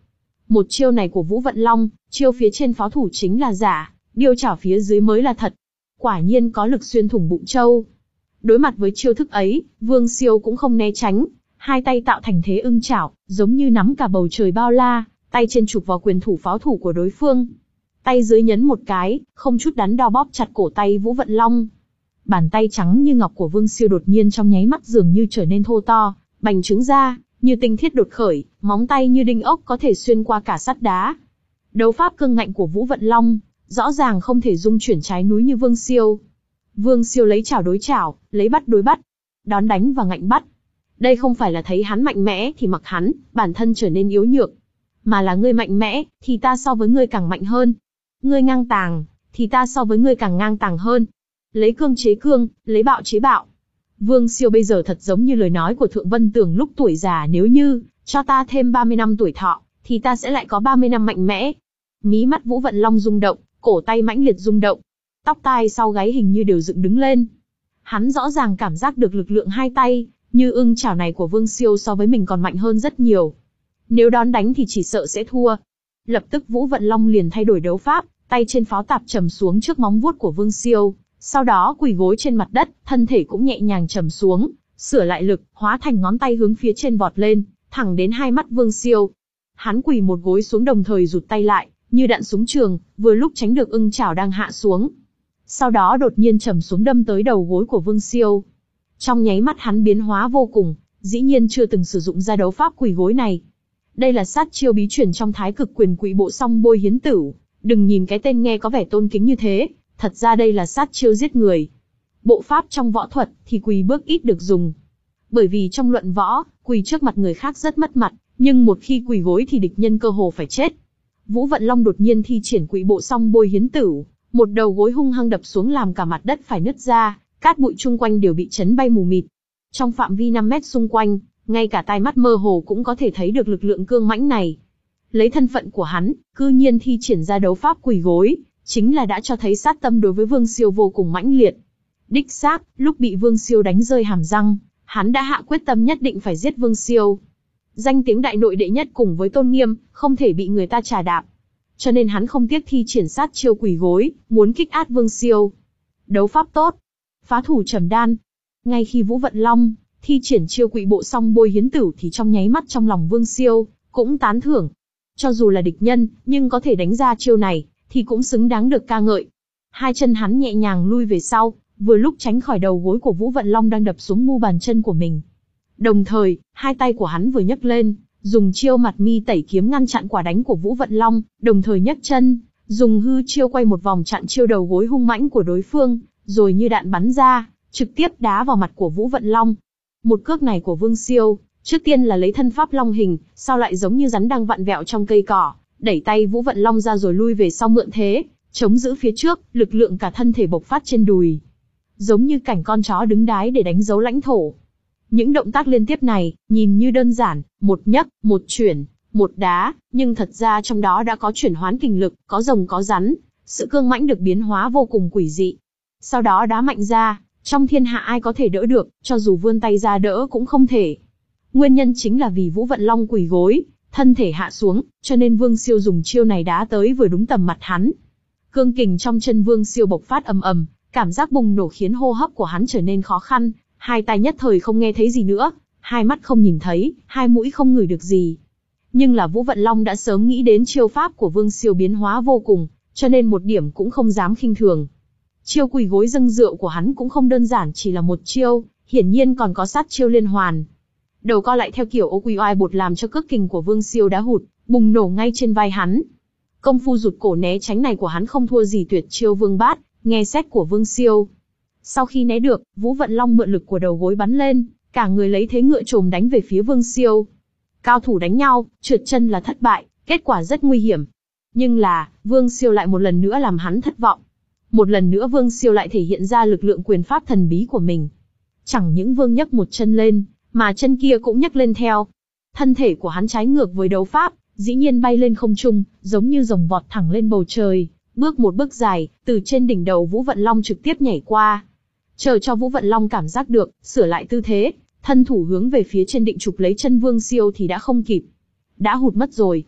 Một chiêu này của Vũ Vận Long, chiêu phía trên pháo thủ chính là giả, điêu chảo phía dưới mới là thật. Quả nhiên có lực xuyên thủng bụng trâu. Đối mặt với chiêu thức ấy, Vương Siêu cũng không né tránh, hai tay tạo thành thế ưng chảo, giống như nắm cả bầu trời bao la, tay trên chụp vào quyền thủ pháo thủ của đối phương. Tay dưới nhấn một cái, không chút đắn đo bóp chặt cổ tay Vũ Vận Long. Bàn tay trắng như ngọc của Vương Siêu đột nhiên trong nháy mắt dường như trở nên thô to, bành trướng ra, như tinh thiết đột khởi, móng tay như đinh ốc có thể xuyên qua cả sắt đá. Đấu pháp cương ngạnh của Vũ Vận Long, rõ ràng không thể dung chuyển trái núi như Vương Siêu. Vương Siêu lấy chảo đối chảo, lấy bắt đối bắt, đón đánh và ngạnh bắt. Đây không phải là thấy hắn mạnh mẽ thì mặc hắn, bản thân trở nên yếu nhược. Mà là ngươi mạnh mẽ, thì ta so với ngươi càng mạnh hơn. Ngươi ngang tàng, thì ta so với ngươi càng ngang tàng hơn. Lấy cương chế cương, lấy bạo chế bạo. Vương Siêu bây giờ thật giống như lời nói của Thượng Vân Tường lúc tuổi già, nếu như cho ta thêm ba mươi năm tuổi thọ, thì ta sẽ lại có ba mươi năm mạnh mẽ. Mí mắt Vũ Vận Long rung động, cổ tay mãnh liệt rung động, tóc tai sau gáy hình như đều dựng đứng lên. Hắn rõ ràng cảm giác được lực lượng hai tay, như ưng chảo này của Vương Siêu so với mình còn mạnh hơn rất nhiều. Nếu đón đánh thì chỉ sợ sẽ thua. Lập tức Vũ Vận Long liền thay đổi đấu pháp, tay trên pháo tạp trầm xuống trước móng vuốt của Vương Siêu, sau đó quỳ gối trên mặt đất, thân thể cũng nhẹ nhàng trầm xuống, sửa lại lực, hóa thành ngón tay hướng phía trên vọt lên, thẳng đến hai mắt Vương Siêu. Hắn quỳ một gối xuống đồng thời rụt tay lại, như đạn súng trường, vừa lúc tránh được ưng chảo đang hạ xuống. Sau đó đột nhiên trầm xuống đâm tới đầu gối của Vương Siêu. Trong nháy mắt hắn biến hóa vô cùng, dĩ nhiên chưa từng sử dụng ra đấu pháp quỳ gối này. Đây là sát chiêu bí truyền trong Thái Cực Quyền Quỳ Bộ Song Bôi Hiến Tửu. Đừng nhìn cái tên nghe có vẻ tôn kính như thế, thật ra đây là sát chiêu giết người. Bộ pháp trong võ thuật thì quỳ bước ít được dùng. Bởi vì trong luận võ, quỳ trước mặt người khác rất mất mặt, nhưng một khi quỳ gối thì địch nhân cơ hồ phải chết. Vũ Vận Long đột nhiên thi triển Quỳ Bộ Song Bôi Hiến Tửu, một đầu gối hung hăng đập xuống làm cả mặt đất phải nứt ra, cát bụi chung quanh đều bị chấn bay mù mịt. Trong phạm vi năm mét xung quanh, ngay cả tai mắt mơ hồ cũng có thể thấy được lực lượng cương mãnh này. Lấy thân phận của hắn, cư nhiên thi triển ra đấu pháp quỳ gối, chính là đã cho thấy sát tâm đối với Vương Siêu vô cùng mãnh liệt. Đích xác, lúc bị Vương Siêu đánh rơi hàm răng, hắn đã hạ quyết tâm nhất định phải giết Vương Siêu. Danh tiếng đại nội đệ nhất cùng với tôn nghiêm, không thể bị người ta trà đạp. Cho nên hắn không tiếc thi triển sát chiêu quỳ gối, muốn kích át Vương Siêu. Đấu pháp tốt, phá thủ trầm đan. Ngay khi Vũ Vận Long thi triển chiêu Quỳ Bộ Song Bôi Hiến Tửu thì trong nháy mắt trong lòng Vương Siêu cũng tán thưởng. Cho dù là địch nhân, nhưng có thể đánh ra chiêu này, thì cũng xứng đáng được ca ngợi. Hai chân hắn nhẹ nhàng lui về sau, vừa lúc tránh khỏi đầu gối của Vũ Vận Long đang đập xuống mu bàn chân của mình. Đồng thời, hai tay của hắn vừa nhấc lên, dùng chiêu Mặt Mi Tẩy Kiếm ngăn chặn quả đánh của Vũ Vận Long, đồng thời nhấc chân, dùng hư chiêu quay một vòng chặn chiêu đầu gối hung mãnh của đối phương, rồi như đạn bắn ra, trực tiếp đá vào mặt của Vũ Vận Long. Một cước này của Vương Siêu, trước tiên là lấy thân pháp long hình, sau lại giống như rắn đang vặn vẹo trong cây cỏ, đẩy tay Vũ Vận Long ra rồi lui về sau mượn thế, chống giữ phía trước, lực lượng cả thân thể bộc phát trên đùi. Giống như cảnh con chó đứng đái để đánh dấu lãnh thổ. Những động tác liên tiếp này, nhìn như đơn giản, một nhấc, một chuyển, một đá, nhưng thật ra trong đó đã có chuyển hoán kình lực, có rồng có rắn, sự cương mãnh được biến hóa vô cùng quỷ dị. Sau đó đá mạnh ra, trong thiên hạ ai có thể đỡ được, cho dù vươn tay ra đỡ cũng không thể. Nguyên nhân chính là vì Vũ Vận Long quỳ gối, thân thể hạ xuống, cho nên Vương Siêu dùng chiêu này đá tới vừa đúng tầm mặt hắn. Cương kình trong chân Vương Siêu bộc phát ầm ầm, cảm giác bùng nổ khiến hô hấp của hắn trở nên khó khăn, hai tai nhất thời không nghe thấy gì nữa, hai mắt không nhìn thấy, hai mũi không ngửi được gì. Nhưng là Vũ Vận Long đã sớm nghĩ đến chiêu pháp của Vương Siêu biến hóa vô cùng, cho nên một điểm cũng không dám khinh thường. Chiêu quỳ gối dâng rượu của hắn cũng không đơn giản chỉ là một chiêu, hiển nhiên còn có sát chiêu liên hoàn. Đầu co lại theo kiểu ô quy oai bột làm cho cước kình của Vương Siêu đá hụt, bùng nổ ngay trên vai hắn. Công phu rụt cổ né tránh này của hắn không thua gì tuyệt chiêu Vương Bát, nghe xét của Vương Siêu. Sau khi né được, Vũ Vận Long mượn lực của đầu gối bắn lên, cả người lấy thế ngựa trồm đánh về phía Vương Siêu. Cao thủ đánh nhau, trượt chân là thất bại, kết quả rất nguy hiểm. Nhưng là, Vương Siêu lại một lần nữa làm hắn thất vọng. Một lần nữa Vương Siêu lại thể hiện ra lực lượng quyền pháp thần bí của mình. Chẳng những Vương nhấc một chân lên, mà chân kia cũng nhấc lên theo. Thân thể của hắn trái ngược với đấu pháp, dĩ nhiên bay lên không trung, giống như rồng vọt thẳng lên bầu trời, bước một bước dài, từ trên đỉnh đầu Vũ Vận Long trực tiếp nhảy qua. Chờ cho Vũ Vận Long cảm giác được, sửa lại tư thế, thân thủ hướng về phía trên định chụp lấy chân Vương Siêu thì đã không kịp. Đã hụt mất rồi.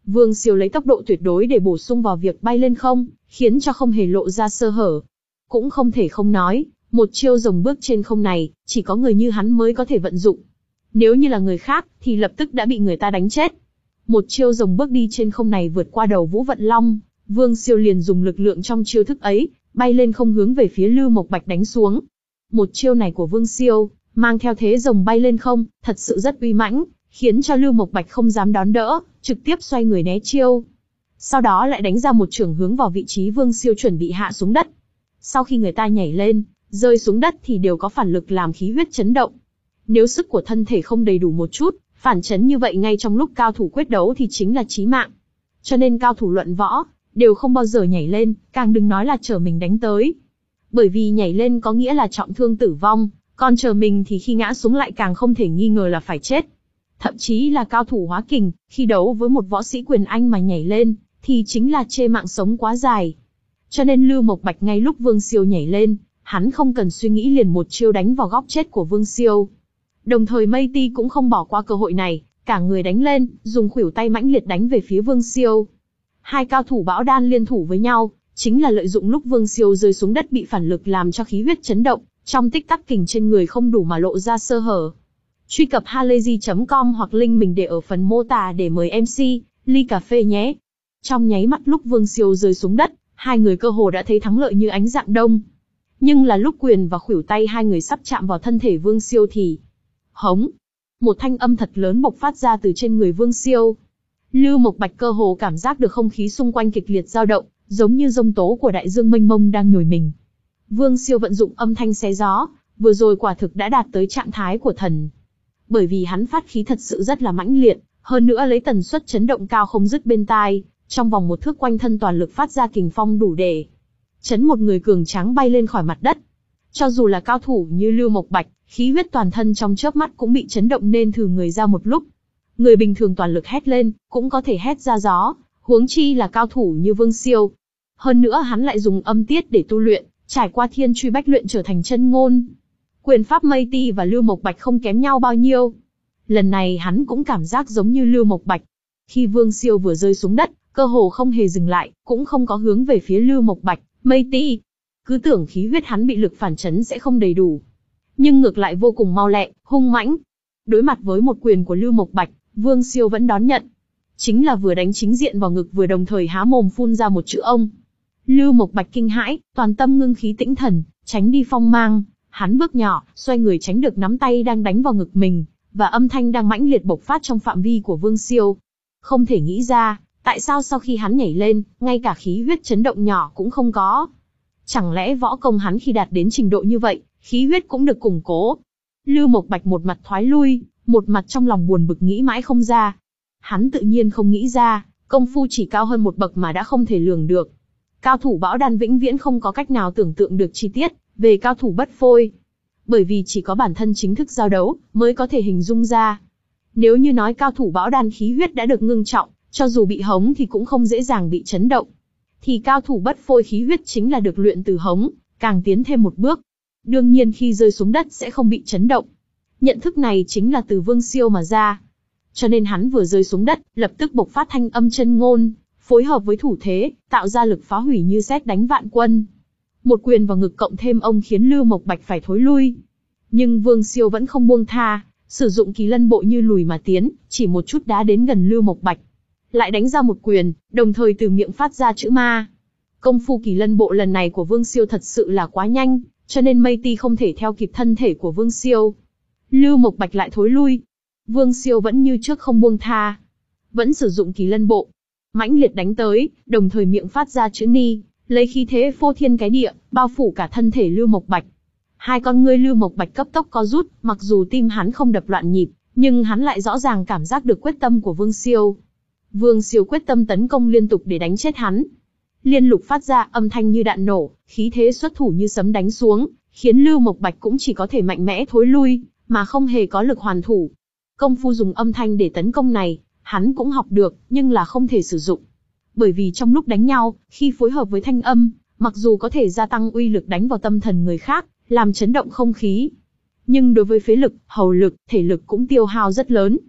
Vương Siêu lấy tốc độ tuyệt đối để bổ sung vào việc bay lên không, khiến cho không hề lộ ra sơ hở. Cũng không thể không nói, một chiêu rồng bước trên không này, chỉ có người như hắn mới có thể vận dụng. Nếu như là người khác, thì lập tức đã bị người ta đánh chết. Một chiêu rồng bước đi trên không này vượt qua đầu Vũ Vận Long, Vương Siêu liền dùng lực lượng trong chiêu thức ấy, bay lên không hướng về phía Lưu Mộc Bạch đánh xuống. Một chiêu này của Vương Siêu, mang theo thế rồng bay lên không, thật sự rất uy mãnh, khiến cho Lưu Mộc Bạch không dám đón đỡ, trực tiếp xoay người né chiêu. Sau đó lại đánh ra một chưởng hướng vào vị trí Vương Siêu chuẩn bị hạ xuống đất. Sau khi người ta nhảy lên, rơi xuống đất thì đều có phản lực làm khí huyết chấn động. Nếu sức của thân thể không đầy đủ một chút, phản chấn như vậy ngay trong lúc cao thủ quyết đấu thì chính là chí mạng. Cho nên cao thủ luận võ, đều không bao giờ nhảy lên, càng đừng nói là chờ mình đánh tới. Bởi vì nhảy lên có nghĩa là trọng thương tử vong, còn chờ mình thì khi ngã xuống lại càng không thể nghi ngờ là phải chết. Thậm chí là cao thủ hóa kình, khi đấu với một võ sĩ quyền Anh mà nhảy lên, thì chính là chê mạng sống quá dài. Cho nên Lưu Mộc Bạch ngay lúc Vương Siêu nhảy lên, hắn không cần suy nghĩ liền một chiêu đánh vào góc chết của Vương Siêu. Đồng thời Mây Ti cũng không bỏ qua cơ hội này, cả người đánh lên, dùng khuỷu tay mãnh liệt đánh về phía Vương Siêu. Hai cao thủ bão đan liên thủ với nhau, chính là lợi dụng lúc Vương Siêu rơi xuống đất bị phản lực làm cho khí huyết chấn động, trong tích tắc kình trên người không đủ mà lộ ra sơ hở. Truy cập halayzi chấm com hoặc link mình để ở phần mô tả để mời em xê, ly cà phê nhé. Trong nháy mắt lúc Vương Siêu rơi xuống đất, hai người cơ hồ đã thấy thắng lợi như ánh dạng đông. Nhưng là lúc quyền và khuỷu tay hai người sắp chạm vào thân thể Vương Siêu thì... hống! Một thanh âm thật lớn bộc phát ra từ trên người Vương Siêu. Lưu Mộc Bạch cơ hồ cảm giác được không khí xung quanh kịch liệt dao động, giống như giông tố của đại dương mênh mông đang nhồi mình. Vương Siêu vận dụng âm thanh xé gió, vừa rồi quả thực đã đạt tới trạng thái của thần. Bởi vì hắn phát khí thật sự rất là mãnh liệt, hơn nữa lấy tần suất chấn động cao không dứt bên tai, trong vòng một thước quanh thân toàn lực phát ra kình phong đủ để chấn một người cường tráng bay lên khỏi mặt đất. Cho dù là cao thủ như Lưu Mộc Bạch, khí huyết toàn thân trong chớp mắt cũng bị chấn động nên thừ người ra một lúc. Người bình thường toàn lực hét lên, cũng có thể hét ra gió, huống chi là cao thủ như Vương Siêu. Hơn nữa hắn lại dùng âm tiết để tu luyện, trải qua thiên truy bách luyện trở thành chân ngôn. Quyền pháp Mây Ti và Lưu Mộc Bạch không kém nhau bao nhiêu. Lần này hắn cũng cảm giác giống như Lưu Mộc Bạch. Khi Vương Siêu vừa rơi xuống đất, cơ hồ không hề dừng lại, cũng không có hướng về phía Lưu Mộc Bạch, Mây Ti. Cứ tưởng khí huyết hắn bị lực phản chấn sẽ không đầy đủ. Nhưng ngược lại vô cùng mau lẹ, hung mãnh. Đối mặt với một quyền của Lưu Mộc Bạch, Vương Siêu vẫn đón nhận. Chính là vừa đánh chính diện vào ngực vừa đồng thời há mồm phun ra một chữ ông. Lưu Mộc Bạch kinh hãi, toàn tâm ngưng khí tĩnh thần, tránh đi phong mang. Hắn bước nhỏ, xoay người tránh được nắm tay đang đánh vào ngực mình, và âm thanh đang mãnh liệt bộc phát trong phạm vi của Vương Siêu. Không thể nghĩ ra, tại sao sau khi hắn nhảy lên, ngay cả khí huyết chấn động nhỏ cũng không có. Chẳng lẽ võ công hắn khi đạt đến trình độ như vậy, khí huyết cũng được củng cố. Lưu Mộc Bạch một mặt thoái lui, một mặt trong lòng buồn bực nghĩ mãi không ra. Hắn tự nhiên không nghĩ ra, công phu chỉ cao hơn một bậc mà đã không thể lường được. Cao thủ bão đan vĩnh viễn không có cách nào tưởng tượng được chi tiết về cao thủ bất phôi. Bởi vì chỉ có bản thân chính thức giao đấu mới có thể hình dung ra. Nếu như nói cao thủ bão đan khí huyết đã được ngưng trọng, cho dù bị hống thì cũng không dễ dàng bị chấn động. Thì cao thủ bất phôi khí huyết chính là được luyện từ hống, càng tiến thêm một bước. Đương nhiên khi rơi xuống đất sẽ không bị chấn động. Nhận thức này chính là từ Vương Siêu mà ra. Cho nên hắn vừa rơi xuống đất, lập tức bộc phát thanh âm chân ngôn, phối hợp với thủ thế, tạo ra lực phá hủy như sét đánh vạn quân. Một quyền vào ngực cộng thêm ông khiến Lưu Mộc Bạch phải thối lui. Nhưng Vương Siêu vẫn không buông tha, sử dụng Kỳ Lân Bộ như lùi mà tiến, chỉ một chút đá đến gần Lưu Mộc Bạch. Lại đánh ra một quyền, đồng thời từ miệng phát ra chữ ma. Công phu Kỳ Lân Bộ lần này của Vương Siêu thật sự là quá nhanh, cho nên Mây Ti không thể theo kịp thân thể của Vương Siêu. Lưu Mộc Bạch lại thối lui. Vương Siêu vẫn như trước không buông tha, vẫn sử dụng Kỳ Lân Bộ, mãnh liệt đánh tới, đồng thời miệng phát ra chữ ni, lấy khí thế phô thiên cái địa, bao phủ cả thân thể Lưu Mộc Bạch. Hai con ngươi Lưu Mộc Bạch cấp tốc co rút, mặc dù tim hắn không đập loạn nhịp, nhưng hắn lại rõ ràng cảm giác được quyết tâm của Vương Siêu. Vương Siêu quyết tâm tấn công liên tục để đánh chết hắn. Liên lục phát ra âm thanh như đạn nổ, khí thế xuất thủ như sấm đánh xuống, khiến Lưu Mộc Bạch cũng chỉ có thể mạnh mẽ thối lui, mà không hề có lực hoàn thủ. Công phu dùng âm thanh để tấn công này, hắn cũng học được, nhưng là không thể sử dụng. Bởi vì trong lúc đánh nhau, khi phối hợp với thanh âm, mặc dù có thể gia tăng uy lực đánh vào tâm thần người khác, làm chấn động không khí, nhưng đối với phế lực, hầu lực, thể lực cũng tiêu hao rất lớn.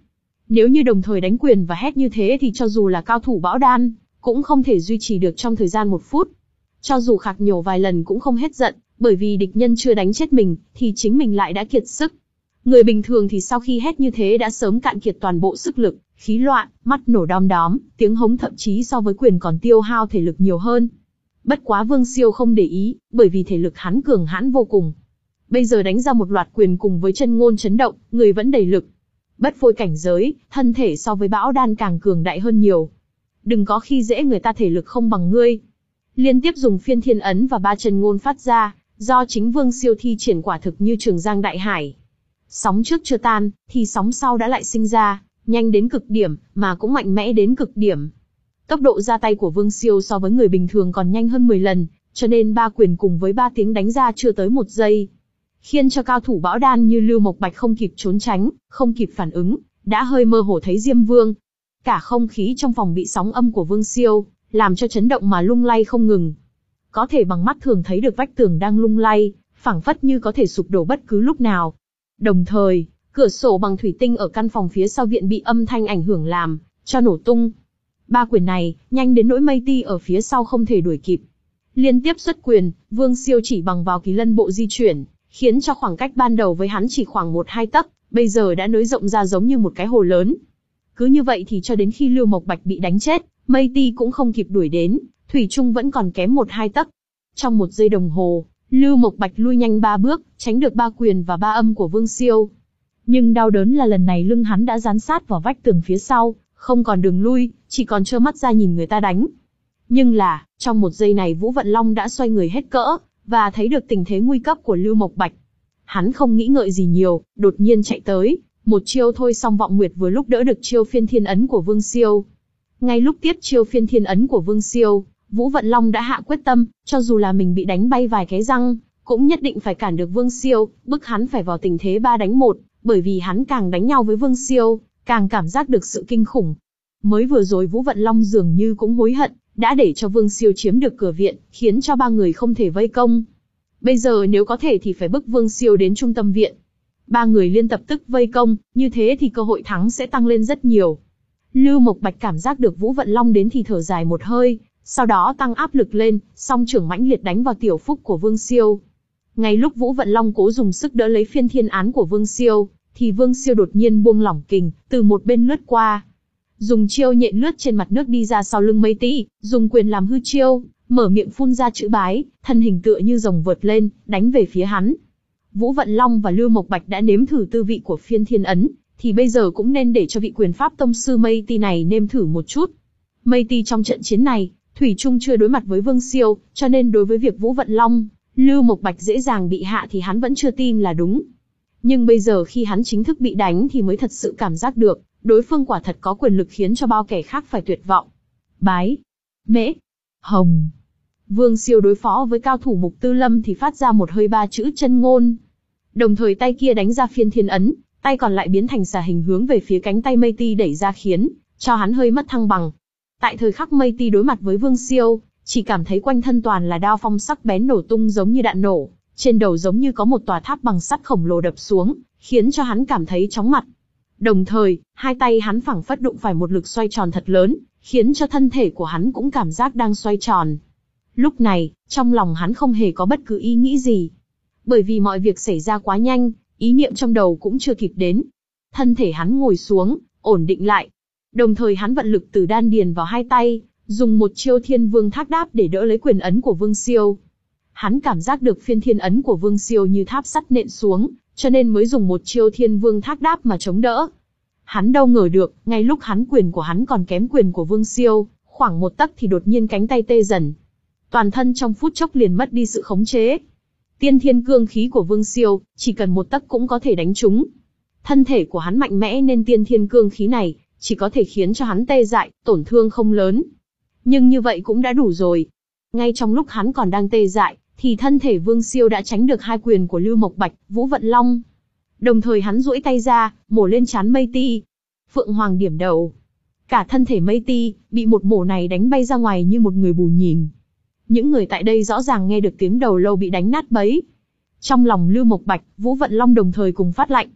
Nếu như đồng thời đánh quyền và hét như thế thì cho dù là cao thủ bão đan, cũng không thể duy trì được trong thời gian một phút. Cho dù khạc nhổ vài lần cũng không hết giận, bởi vì địch nhân chưa đánh chết mình, thì chính mình lại đã kiệt sức. Người bình thường thì sau khi hét như thế đã sớm cạn kiệt toàn bộ sức lực, khí loạn, mắt nổ đom đóm, tiếng hống thậm chí so với quyền còn tiêu hao thể lực nhiều hơn. Bất quá Vương Siêu không để ý, bởi vì thể lực hắn cường hãn vô cùng. Bây giờ đánh ra một loạt quyền cùng với chân ngôn chấn động, người vẫn đầy lực. Bất phôi cảnh giới, thân thể so với bão đan càng cường đại hơn nhiều. Đừng có khi dễ người ta thể lực không bằng ngươi. Liên tiếp dùng phiên thiên ấn và ba chân ngôn phát ra, do chính Vương Siêu thi triển quả thực như trường giang đại hải. Sóng trước chưa tan, thì sóng sau đã lại sinh ra, nhanh đến cực điểm, mà cũng mạnh mẽ đến cực điểm. Tốc độ ra tay của Vương Siêu so với người bình thường còn nhanh hơn mười lần, cho nên ba quyền cùng với ba tiếng đánh ra chưa tới một giây. Khiến cho cao thủ bão đan như Lưu Mộc Bạch không kịp trốn tránh, không kịp phản ứng, đã hơi mơ hồ thấy Diêm Vương. Cả không khí trong phòng bị sóng âm của Vương Siêu, làm cho chấn động mà lung lay không ngừng. Có thể bằng mắt thường thấy được vách tường đang lung lay, phảng phất như có thể sụp đổ bất cứ lúc nào. Đồng thời, cửa sổ bằng thủy tinh ở căn phòng phía sau viện bị âm thanh ảnh hưởng làm cho nổ tung. Ba quyền này, nhanh đến nỗi Mây Ti ở phía sau không thể đuổi kịp. Liên tiếp xuất quyền, Vương Siêu chỉ bằng vào Kỳ Lân bộ di chuyển, khiến cho khoảng cách ban đầu với hắn chỉ khoảng một hai tấc, bây giờ đã nới rộng ra giống như một cái hồ lớn. Cứ như vậy thì cho đến khi Lưu Mộc Bạch bị đánh chết, Mây Ti cũng không kịp đuổi đến, thủy chung vẫn còn kém một hai tấc. Trong một giây đồng hồ, Lưu Mộc Bạch lui nhanh ba bước, tránh được ba quyền và ba âm của Vương Siêu. Nhưng đau đớn là lần này lưng hắn đã dán sát vào vách tường phía sau, không còn đường lui, chỉ còn trơ mắt ra nhìn người ta đánh. Nhưng là, trong một giây này Vũ Vận Long đã xoay người hết cỡ, và thấy được tình thế nguy cấp của Lưu Mộc Bạch. Hắn không nghĩ ngợi gì nhiều, đột nhiên chạy tới, một chiêu thôi xong Vọng Nguyệt vừa lúc đỡ được chiêu phiên thiên ấn của Vương Siêu. Ngay lúc tiếp chiêu phiên thiên ấn của Vương Siêu, Vũ Vận Long đã hạ quyết tâm, cho dù là mình bị đánh bay vài cái răng, cũng nhất định phải cản được Vương Siêu, bức hắn phải vào tình thế ba đánh một, bởi vì hắn càng đánh nhau với Vương Siêu, càng cảm giác được sự kinh khủng. Mới vừa rồi Vũ Vận Long dường như cũng hối hận, đã để cho Vương Siêu chiếm được cửa viện, khiến cho ba người không thể vây công. Bây giờ nếu có thể thì phải bức Vương Siêu đến trung tâm viện. Ba người liên tập tức vây công, như thế thì cơ hội thắng sẽ tăng lên rất nhiều. Lưu Mộc Bạch cảm giác được Vũ Vận Long đến thì thở dài một hơi, sau đó tăng áp lực lên, song trưởng mãnh liệt đánh vào tiểu phúc của Vương Siêu. Ngay lúc Vũ Vận Long cố dùng sức đỡ lấy phiên thiên án của Vương Siêu, thì Vương Siêu đột nhiên buông lỏng kình, từ một bên lướt qua. Dùng chiêu nhện lướt trên mặt nước đi ra sau lưng Mây Ti, dùng quyền làm hư chiêu, mở miệng phun ra chữ bái, thân hình tựa như rồng vượt lên, đánh về phía hắn. Vũ Vận Long và Lưu Mộc Bạch đã nếm thử tư vị của phiên thiên ấn, thì bây giờ cũng nên để cho vị quyền pháp tông sư Mây Ti này nếm thử một chút. Mây Ti trong trận chiến này, thủy chung chưa đối mặt với Vương Siêu, cho nên đối với việc Vũ Vận Long, Lưu Mộc Bạch dễ dàng bị hạ thì hắn vẫn chưa tin là đúng. Nhưng bây giờ khi hắn chính thức bị đánh thì mới thật sự cảm giác được, đối phương quả thật có quyền lực khiến cho bao kẻ khác phải tuyệt vọng. Bái, Mễ, Hồng. Vương Siêu đối phó với cao thủ Mục Tư Lâm thì phát ra một hơi ba chữ chân ngôn. Đồng thời tay kia đánh ra phiên thiên ấn, tay còn lại biến thành xà hình hướng về phía cánh tay Mây Ti đẩy ra khiến cho hắn hơi mất thăng bằng. Tại thời khắc Mây Ti đối mặt với Vương Siêu, chỉ cảm thấy quanh thân toàn là đao phong sắc bén nổ tung giống như đạn nổ, trên đầu giống như có một tòa tháp bằng sắt khổng lồ đập xuống, khiến cho hắn cảm thấy chóng mặt. Đồng thời, hai tay hắn phảng phất đụng phải một lực xoay tròn thật lớn, khiến cho thân thể của hắn cũng cảm giác đang xoay tròn. Lúc này, trong lòng hắn không hề có bất cứ ý nghĩ gì. Bởi vì mọi việc xảy ra quá nhanh, ý niệm trong đầu cũng chưa kịp đến. Thân thể hắn ngồi xuống, ổn định lại. Đồng thời hắn vận lực từ đan điền vào hai tay, dùng một chiêu Thiên Vương Thác Đáp để đỡ lấy quyền ấn của Vương Siêu. Hắn cảm giác được phiên thiên ấn của Vương Siêu như tháp sắt nện xuống, cho nên mới dùng một chiêu Thiên Vương Thác Đáp mà chống đỡ. Hắn đâu ngờ được, ngay lúc hắn quyền của hắn còn kém quyền của Vương Siêu, khoảng một tấc thì đột nhiên cánh tay tê dần. Toàn thân trong phút chốc liền mất đi sự khống chế. Tiên thiên cương khí của Vương Siêu, chỉ cần một tấc cũng có thể đánh trúng. Thân thể của hắn mạnh mẽ nên tiên thiên cương khí này, chỉ có thể khiến cho hắn tê dại, tổn thương không lớn. Nhưng như vậy cũng đã đủ rồi. Ngay trong lúc hắn còn đang tê dại, thì thân thể Vương Siêu đã tránh được hai quyền của Lưu Mộc Bạch, Vũ Vận Long. Đồng thời hắn duỗi tay ra, mổ lên trán Mây Ti. Phượng Hoàng điểm đầu. Cả thân thể Mây Ti, bị một mổ này đánh bay ra ngoài như một người bù nhìn. Những người tại đây rõ ràng nghe được tiếng đầu lâu bị đánh nát bấy. Trong lòng Lưu Mộc Bạch, Vũ Vận Long đồng thời cùng phát lạnh.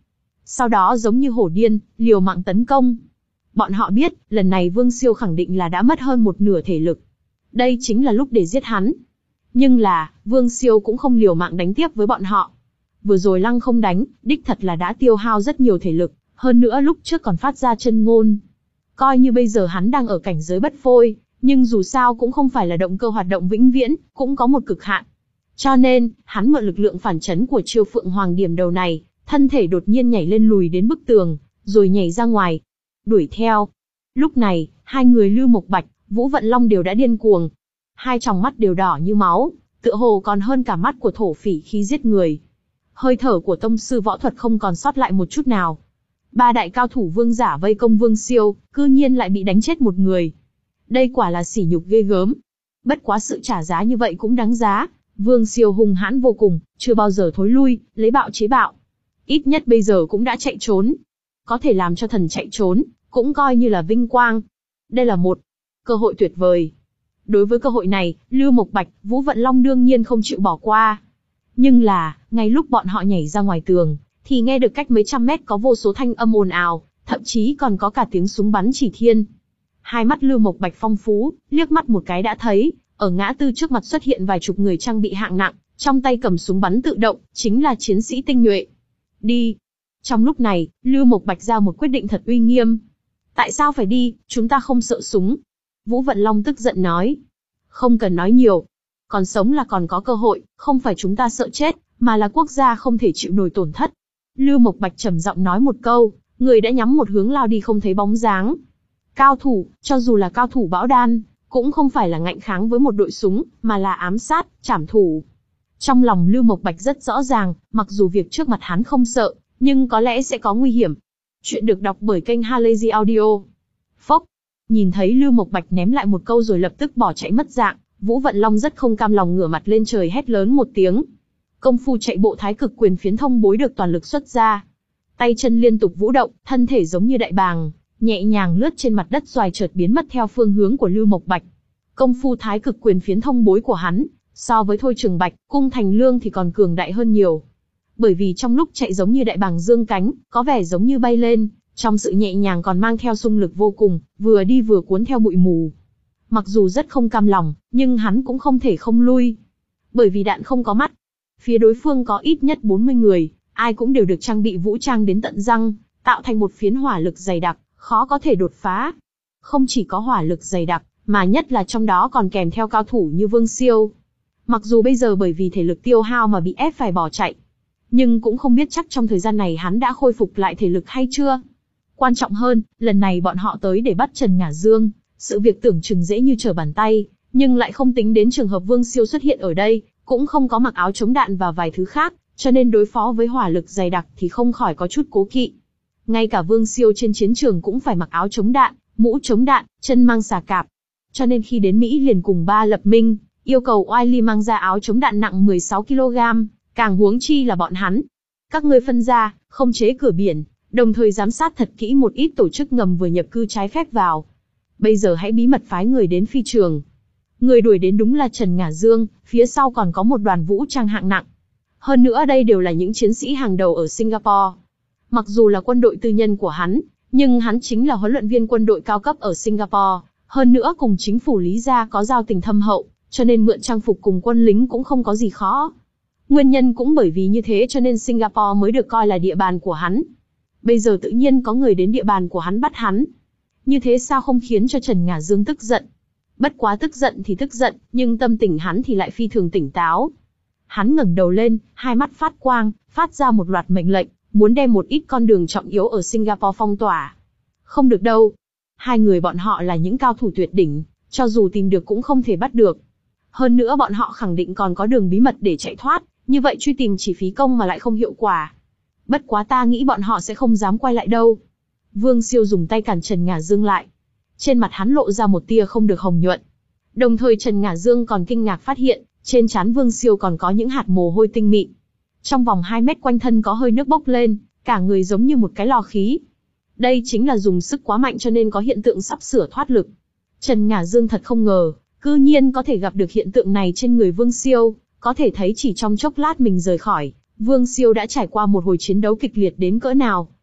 sau đó giống như hổ điên, liều mạng tấn công. Bọn họ biết, lần này Vương Siêu khẳng định là đã mất hơn một nửa thể lực. Đây chính là lúc để giết hắn. Nhưng là, Vương Siêu cũng không liều mạng đánh tiếp với bọn họ. Vừa rồi lăng không đánh, đích thật là đã tiêu hao rất nhiều thể lực, hơn nữa lúc trước còn phát ra chân ngôn. Coi như bây giờ hắn đang ở cảnh giới bất phôi, nhưng dù sao cũng không phải là động cơ hoạt động vĩnh viễn, cũng có một cực hạn. Cho nên, hắn mượn lực lượng phản chấn của chiêu Phượng Hoàng điểm đầu này, thân thể đột nhiên nhảy lên lùi đến bức tường, rồi nhảy ra ngoài. Đuổi theo. Lúc này, hai người Lưu Mộc Bạch, Vũ Vận Long đều đã điên cuồng. Hai tròng mắt đều đỏ như máu, tựa hồ còn hơn cả mắt của thổ phỉ khi giết người. Hơi thở của tông sư võ thuật không còn sót lại một chút nào. Ba đại cao thủ vương giả vây công Vương Siêu, cư nhiên lại bị đánh chết một người. Đây quả là sỉ nhục ghê gớm. Bất quá sự trả giá như vậy cũng đáng giá. Vương Siêu hung hãn vô cùng, chưa bao giờ thối lui, lấy bạo chế bạo. Ít nhất bây giờ cũng đã chạy trốn. Có thể làm cho thần chạy trốn, cũng coi như là vinh quang. Đây là một cơ hội tuyệt vời. Đối với cơ hội này, Lưu Mộc Bạch, Vũ Vận Long đương nhiên không chịu bỏ qua. Nhưng là, ngay lúc bọn họ nhảy ra ngoài tường, thì nghe được cách mấy trăm mét có vô số thanh âm ồn ào, thậm chí còn có cả tiếng súng bắn chỉ thiên. Hai mắt Lưu Mộc Bạch phong phú, liếc mắt một cái đã thấy, ở ngã tư trước mặt xuất hiện vài chục người trang bị hạng nặng, trong tay cầm súng bắn tự động, chính là chiến sĩ tinh nhuệ. Đi. Trong lúc này, Lưu Mộc Bạch ra một quyết định thật uy nghiêm. Tại sao phải đi, chúng ta không sợ súng. Vũ Vận Long tức giận nói. Không cần nói nhiều. Còn sống là còn có cơ hội, không phải chúng ta sợ chết, mà là quốc gia không thể chịu nổi tổn thất. Lưu Mộc Bạch trầm giọng nói một câu, người đã nhắm một hướng lao đi không thấy bóng dáng. Cao thủ, cho dù là cao thủ bão đan, cũng không phải là ngạnh kháng với một đội súng, mà là ám sát, trảm thủ. Trong lòng Lưu Mộc Bạch rất rõ ràng, mặc dù việc trước mặt hắn không sợ, nhưng có lẽ sẽ có nguy hiểm. Chuyện được đọc bởi kênh Halazy Audio. Phốc. Nhìn thấy Lưu Mộc Bạch ném lại một câu rồi lập tức bỏ chạy mất dạng, Vũ Vận Long rất không cam lòng ngửa mặt lên trời hét lớn một tiếng. Công phu chạy bộ thái cực quyền phiến thông bối được toàn lực xuất ra. Tay chân liên tục vũ động, thân thể giống như đại bàng, nhẹ nhàng lướt trên mặt đất xoài chợt biến mất theo phương hướng của Lưu Mộc Bạch. Công phu thái cực quyền phiến thông bối của hắn, so với Thôi Trường Bạch, Cung Thành Lương thì còn cường đại hơn nhiều. Bởi vì trong lúc chạy giống như đại bàng dương cánh, có vẻ giống như bay lên, trong sự nhẹ nhàng còn mang theo xung lực vô cùng, vừa đi vừa cuốn theo bụi mù. Mặc dù rất không cam lòng, nhưng hắn cũng không thể không lui. Bởi vì đạn không có mắt. Phía đối phương có ít nhất bốn mươi người, ai cũng đều được trang bị vũ trang đến tận răng, tạo thành một phiến hỏa lực dày đặc, khó có thể đột phá. Không chỉ có hỏa lực dày đặc, mà nhất là trong đó còn kèm theo cao thủ như Vương Siêu. Mặc dù bây giờ bởi vì thể lực tiêu hao mà bị ép phải bỏ chạy, nhưng cũng không biết chắc trong thời gian này hắn đã khôi phục lại thể lực hay chưa. Quan trọng hơn, lần này bọn họ tới để bắt Trần Ngả Dương, sự việc tưởng chừng dễ như trở bàn tay, nhưng lại không tính đến trường hợp Vương Siêu xuất hiện ở đây, cũng không có mặc áo chống đạn và vài thứ khác, cho nên đối phó với hỏa lực dày đặc thì không khỏi có chút cố kỵ. Ngay cả Vương Siêu trên chiến trường cũng phải mặc áo chống đạn, mũ chống đạn, chân mang xà cạp. Cho nên khi đến Mỹ liền cùng Ba Lập Minh, yêu cầu Oai Ly mang ra áo chống đạn nặng mười sáu ki lô gam, càng huống chi là bọn hắn. Các ngươi phân ra, không chế cửa biển, đồng thời giám sát thật kỹ một ít tổ chức ngầm vừa nhập cư trái phép vào. Bây giờ hãy bí mật phái người đến phi trường. Người đuổi đến đúng là Trần Ngả Dương, phía sau còn có một đoàn vũ trang hạng nặng. Hơn nữa đây đều là những chiến sĩ hàng đầu ở Singapore. Mặc dù là quân đội tư nhân của hắn, nhưng hắn chính là huấn luyện viên quân đội cao cấp ở Singapore. Hơn nữa cùng chính phủ Lý gia có giao tình thâm hậu, cho nên mượn trang phục cùng quân lính cũng không có gì khó. Nguyên nhân cũng bởi vì như thế cho nên Singapore mới được coi là địa bàn của hắn. Bây giờ tự nhiên có người đến địa bàn của hắn bắt hắn. Như thế sao không khiến cho Trần Ngả Dương tức giận? Bất quá tức giận thì tức giận, nhưng tâm tình hắn thì lại phi thường tỉnh táo. Hắn ngẩng đầu lên, hai mắt phát quang, phát ra một loạt mệnh lệnh, muốn đem một ít con đường trọng yếu ở Singapore phong tỏa. Không được đâu. Hai người bọn họ là những cao thủ tuyệt đỉnh, cho dù tìm được cũng không thể bắt được. Hơn nữa bọn họ khẳng định còn có đường bí mật để chạy thoát, như vậy truy tìm chỉ phí công mà lại không hiệu quả. Bất quá ta nghĩ bọn họ sẽ không dám quay lại đâu. Vương Siêu dùng tay cản Trần Ngả Dương lại. Trên mặt hắn lộ ra một tia không được hồng nhuận. Đồng thời Trần Ngả Dương còn kinh ngạc phát hiện, trên trán Vương Siêu còn có những hạt mồ hôi tinh mịn. Trong vòng hai mét quanh thân có hơi nước bốc lên, cả người giống như một cái lò khí. Đây chính là dùng sức quá mạnh cho nên có hiện tượng sắp sửa thoát lực. Trần Ngả Dương thật không ngờ, cư nhiên có thể gặp được hiện tượng này trên người Vương Siêu, có thể thấy chỉ trong chốc lát mình rời khỏi, Vương Siêu đã trải qua một hồi chiến đấu kịch liệt đến cỡ nào.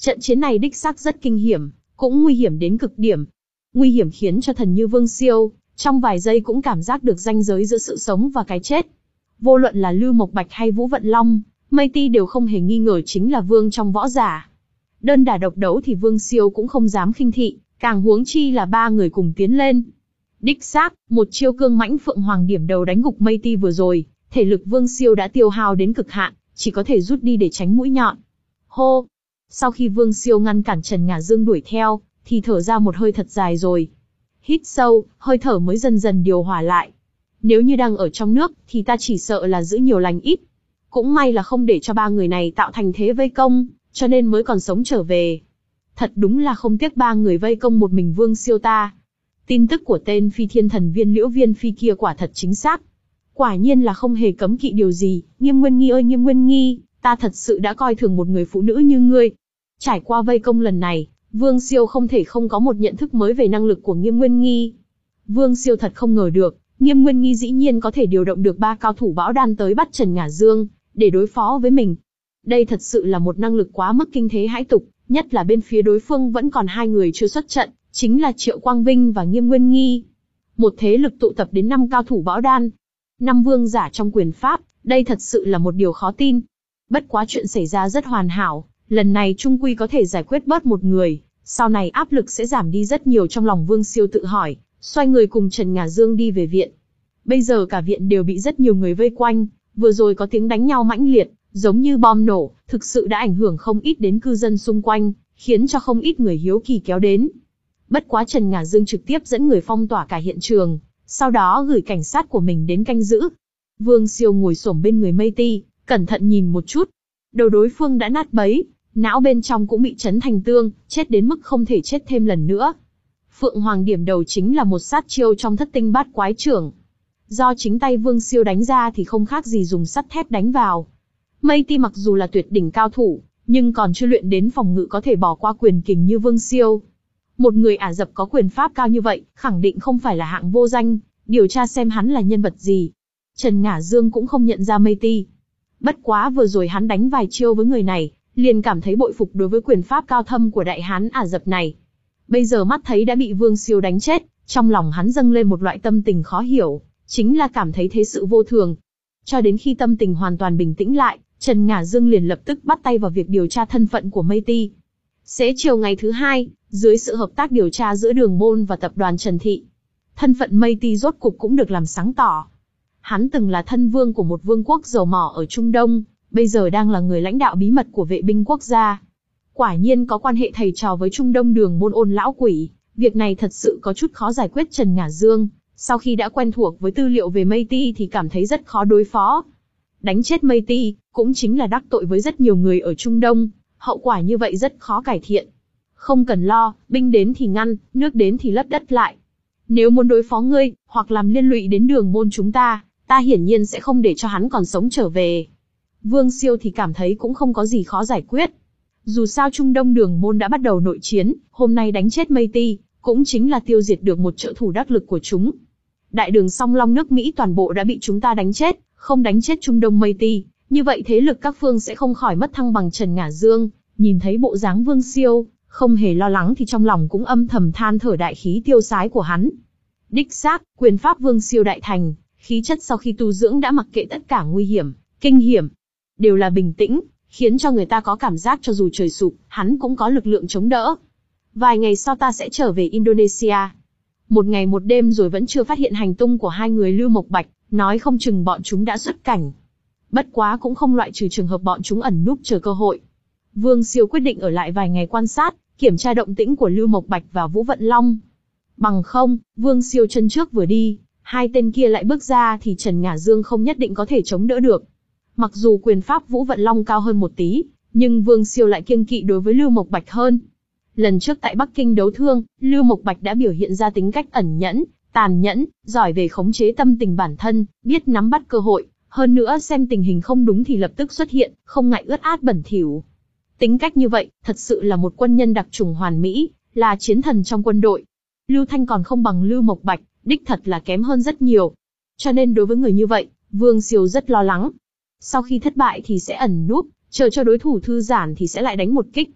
Trận chiến này đích xác rất kinh hiểm, cũng nguy hiểm đến cực điểm. Nguy hiểm khiến cho thần như Vương Siêu, trong vài giây cũng cảm giác được ranh giới giữa sự sống và cái chết. Vô luận là Lưu Mộc Bạch hay Vũ Vận Long, Mây Ti đều không hề nghi ngờ chính là vương trong võ giả. Đơn đả độc đấu thì Vương Siêu cũng không dám khinh thị, càng huống chi là ba người cùng tiến lên. Đích xác, một chiêu cương mãnh Phượng Hoàng điểm đầu đánh gục Mây Ti vừa rồi, thể lực Vương Siêu đã tiêu hao đến cực hạn, chỉ có thể rút đi để tránh mũi nhọn. Hô! Sau khi Vương Siêu ngăn cản Trần Ngà Dương đuổi theo, thì thở ra một hơi thật dài rồi. Hít sâu, hơi thở mới dần dần điều hòa lại. Nếu như đang ở trong nước, thì ta chỉ sợ là giữ nhiều lành ít. Cũng may là không để cho ba người này tạo thành thế vây công, cho nên mới còn sống trở về. Thật đúng là không tiếc ba người vây công một mình Vương Siêu ta. Tin tức của tên phi thiên thần viên Liễu Viên Phi kia quả thật chính xác. Quả nhiên là không hề cấm kỵ điều gì. Nghiêm Nguyên Nghi ơi Nghiêm Nguyên Nghi, ta thật sự đã coi thường một người phụ nữ như ngươi. Trải qua vây công lần này, Vương Siêu không thể không có một nhận thức mới về năng lực của Nghiêm Nguyên Nghi. Vương Siêu thật không ngờ được, Nghiêm Nguyên Nghi dĩ nhiên có thể điều động được ba cao thủ bão đan tới bắt Trần Ngà Dương, để đối phó với mình. Đây thật sự là một năng lực quá mức kinh thế hãi tục, nhất là bên phía đối phương vẫn còn hai người chưa xuất trận, chính là Triệu Quang Vinh và Nghiêm Nguyên Nghi. Một thế lực tụ tập đến năm cao thủ bão đan, năm vương giả trong quyền pháp, đây thật sự là một điều khó tin. Bất quá chuyện xảy ra rất hoàn hảo, lần này trung quy có thể giải quyết bớt một người, sau này áp lực sẽ giảm đi rất nhiều trong lòng Vương Siêu tự hỏi, xoay người cùng Trần Ngà Dương đi về viện. Bây giờ cả viện đều bị rất nhiều người vây quanh, vừa rồi có tiếng đánh nhau mãnh liệt, giống như bom nổ, thực sự đã ảnh hưởng không ít đến cư dân xung quanh, khiến cho không ít người hiếu kỳ kéo đến. Bất quá Trần Ngà Dương trực tiếp dẫn người phong tỏa cả hiện trường, sau đó gửi cảnh sát của mình đến canh giữ. Vương Siêu ngồi xổm bên người Mây Ti, cẩn thận nhìn một chút. Đầu đối phương đã nát bấy, não bên trong cũng bị chấn thành tương, chết đến mức không thể chết thêm lần nữa. Phượng Hoàng điểm đầu chính là một sát chiêu trong thất tinh bát quái trưởng. Do chính tay Vương Siêu đánh ra thì không khác gì dùng sắt thép đánh vào. Mây Ti mặc dù là tuyệt đỉnh cao thủ, nhưng còn chưa luyện đến phòng ngự có thể bỏ qua quyền kình như Vương Siêu. Một người Ả Rập có quyền pháp cao như vậy, khẳng định không phải là hạng vô danh, điều tra xem hắn là nhân vật gì. Trần Ngà Dương cũng không nhận ra Mây Ti. Bất quá vừa rồi hắn đánh vài chiêu với người này, liền cảm thấy bội phục đối với quyền pháp cao thâm của đại hán Ả Rập này. Bây giờ mắt thấy đã bị Vương Siêu đánh chết, trong lòng hắn dâng lên một loại tâm tình khó hiểu, chính là cảm thấy thế sự vô thường. Cho đến khi tâm tình hoàn toàn bình tĩnh lại, Trần Ngà Dương liền lập tức bắt tay vào việc điều tra thân phận của Mây Ti. Xế chiều ngày thứ hai, dưới sự hợp tác điều tra giữa Đường Môn và tập đoàn Trần Thị, thân phận Mây Ti rốt cục cũng được làm sáng tỏ. Hắn từng là thân vương của một vương quốc dầu mỏ ở Trung Đông, bây giờ đang là người lãnh đạo bí mật của vệ binh quốc gia. Quả nhiên có quan hệ thầy trò với Trung Đông Đường Môn Ôn lão quỷ, việc này thật sự có chút khó giải quyết. Trần Ngà Dương, sau khi đã quen thuộc với tư liệu về Mây Ti thì cảm thấy rất khó đối phó. Đánh chết Mây Ti, cũng chính là đắc tội với rất nhiều người ở Trung Đông, hậu quả như vậy rất khó cải thiện. Không cần lo, binh đến thì ngăn, nước đến thì lấp đất lại. Nếu muốn đối phó ngươi, hoặc làm liên lụy đến Đường Môn chúng ta, ta hiển nhiên sẽ không để cho hắn còn sống trở về. Vương Siêu thì cảm thấy cũng không có gì khó giải quyết. Dù sao Trung Đông Đường Môn đã bắt đầu nội chiến, hôm nay đánh chết Mây Ti, cũng chính là tiêu diệt được một trợ thủ đắc lực của chúng. Đại đường Song Long nước Mỹ toàn bộ đã bị chúng ta đánh chết, không đánh chết Trung Đông Mây Ti, như vậy thế lực các phương sẽ không khỏi mất thăng bằng. Trần Ngà Dương, nhìn thấy bộ dáng Vương Siêu, không hề lo lắng thì trong lòng cũng âm thầm than thở đại khí tiêu sái của hắn. Đích xác, quyền pháp Vương Siêu đại thành, khí chất sau khi tu dưỡng đã mặc kệ tất cả nguy hiểm, kinh hiểm, đều là bình tĩnh, khiến cho người ta có cảm giác cho dù trời sụp, hắn cũng có lực lượng chống đỡ. Vài ngày sau ta sẽ trở về Indonesia. Một ngày một đêm rồi vẫn chưa phát hiện hành tung của hai người Lưu Mộc Bạch, nói không chừng bọn chúng đã xuất cảnh. Bất quá cũng không loại trừ trường hợp bọn chúng ẩn núp chờ cơ hội. Vương Siêu quyết định ở lại vài ngày quan sát, kiểm tra động tĩnh của Lưu Mộc Bạch và Vũ Vận Long. Bằng không, Vương Siêu chân trước vừa đi, hai tên kia lại bước ra thì Trần Ngà Dương không nhất định có thể chống đỡ được. Mặc dù quyền pháp Vũ Vận Long cao hơn một tí, nhưng Vương Siêu lại kiêng kỵ đối với Lưu Mộc Bạch hơn. Lần trước tại Bắc Kinh đấu thương, Lưu Mộc Bạch đã biểu hiện ra tính cách ẩn nhẫn, tàn nhẫn, giỏi về khống chế tâm tình bản thân, biết nắm bắt cơ hội, hơn nữa xem tình hình không đúng thì lập tức xuất hiện, không ngại ướt át bẩn thỉu. Tính cách như vậy, thật sự là một quân nhân đặc trùng hoàn mỹ, là chiến thần trong quân đội. Lưu Thanh còn không bằng Lưu Mộc Bạch, đích thật là kém hơn rất nhiều. Cho nên đối với người như vậy, Vương Siêu rất lo lắng. Sau khi thất bại thì sẽ ẩn núp, chờ cho đối thủ thư giãn thì sẽ lại đánh một kích.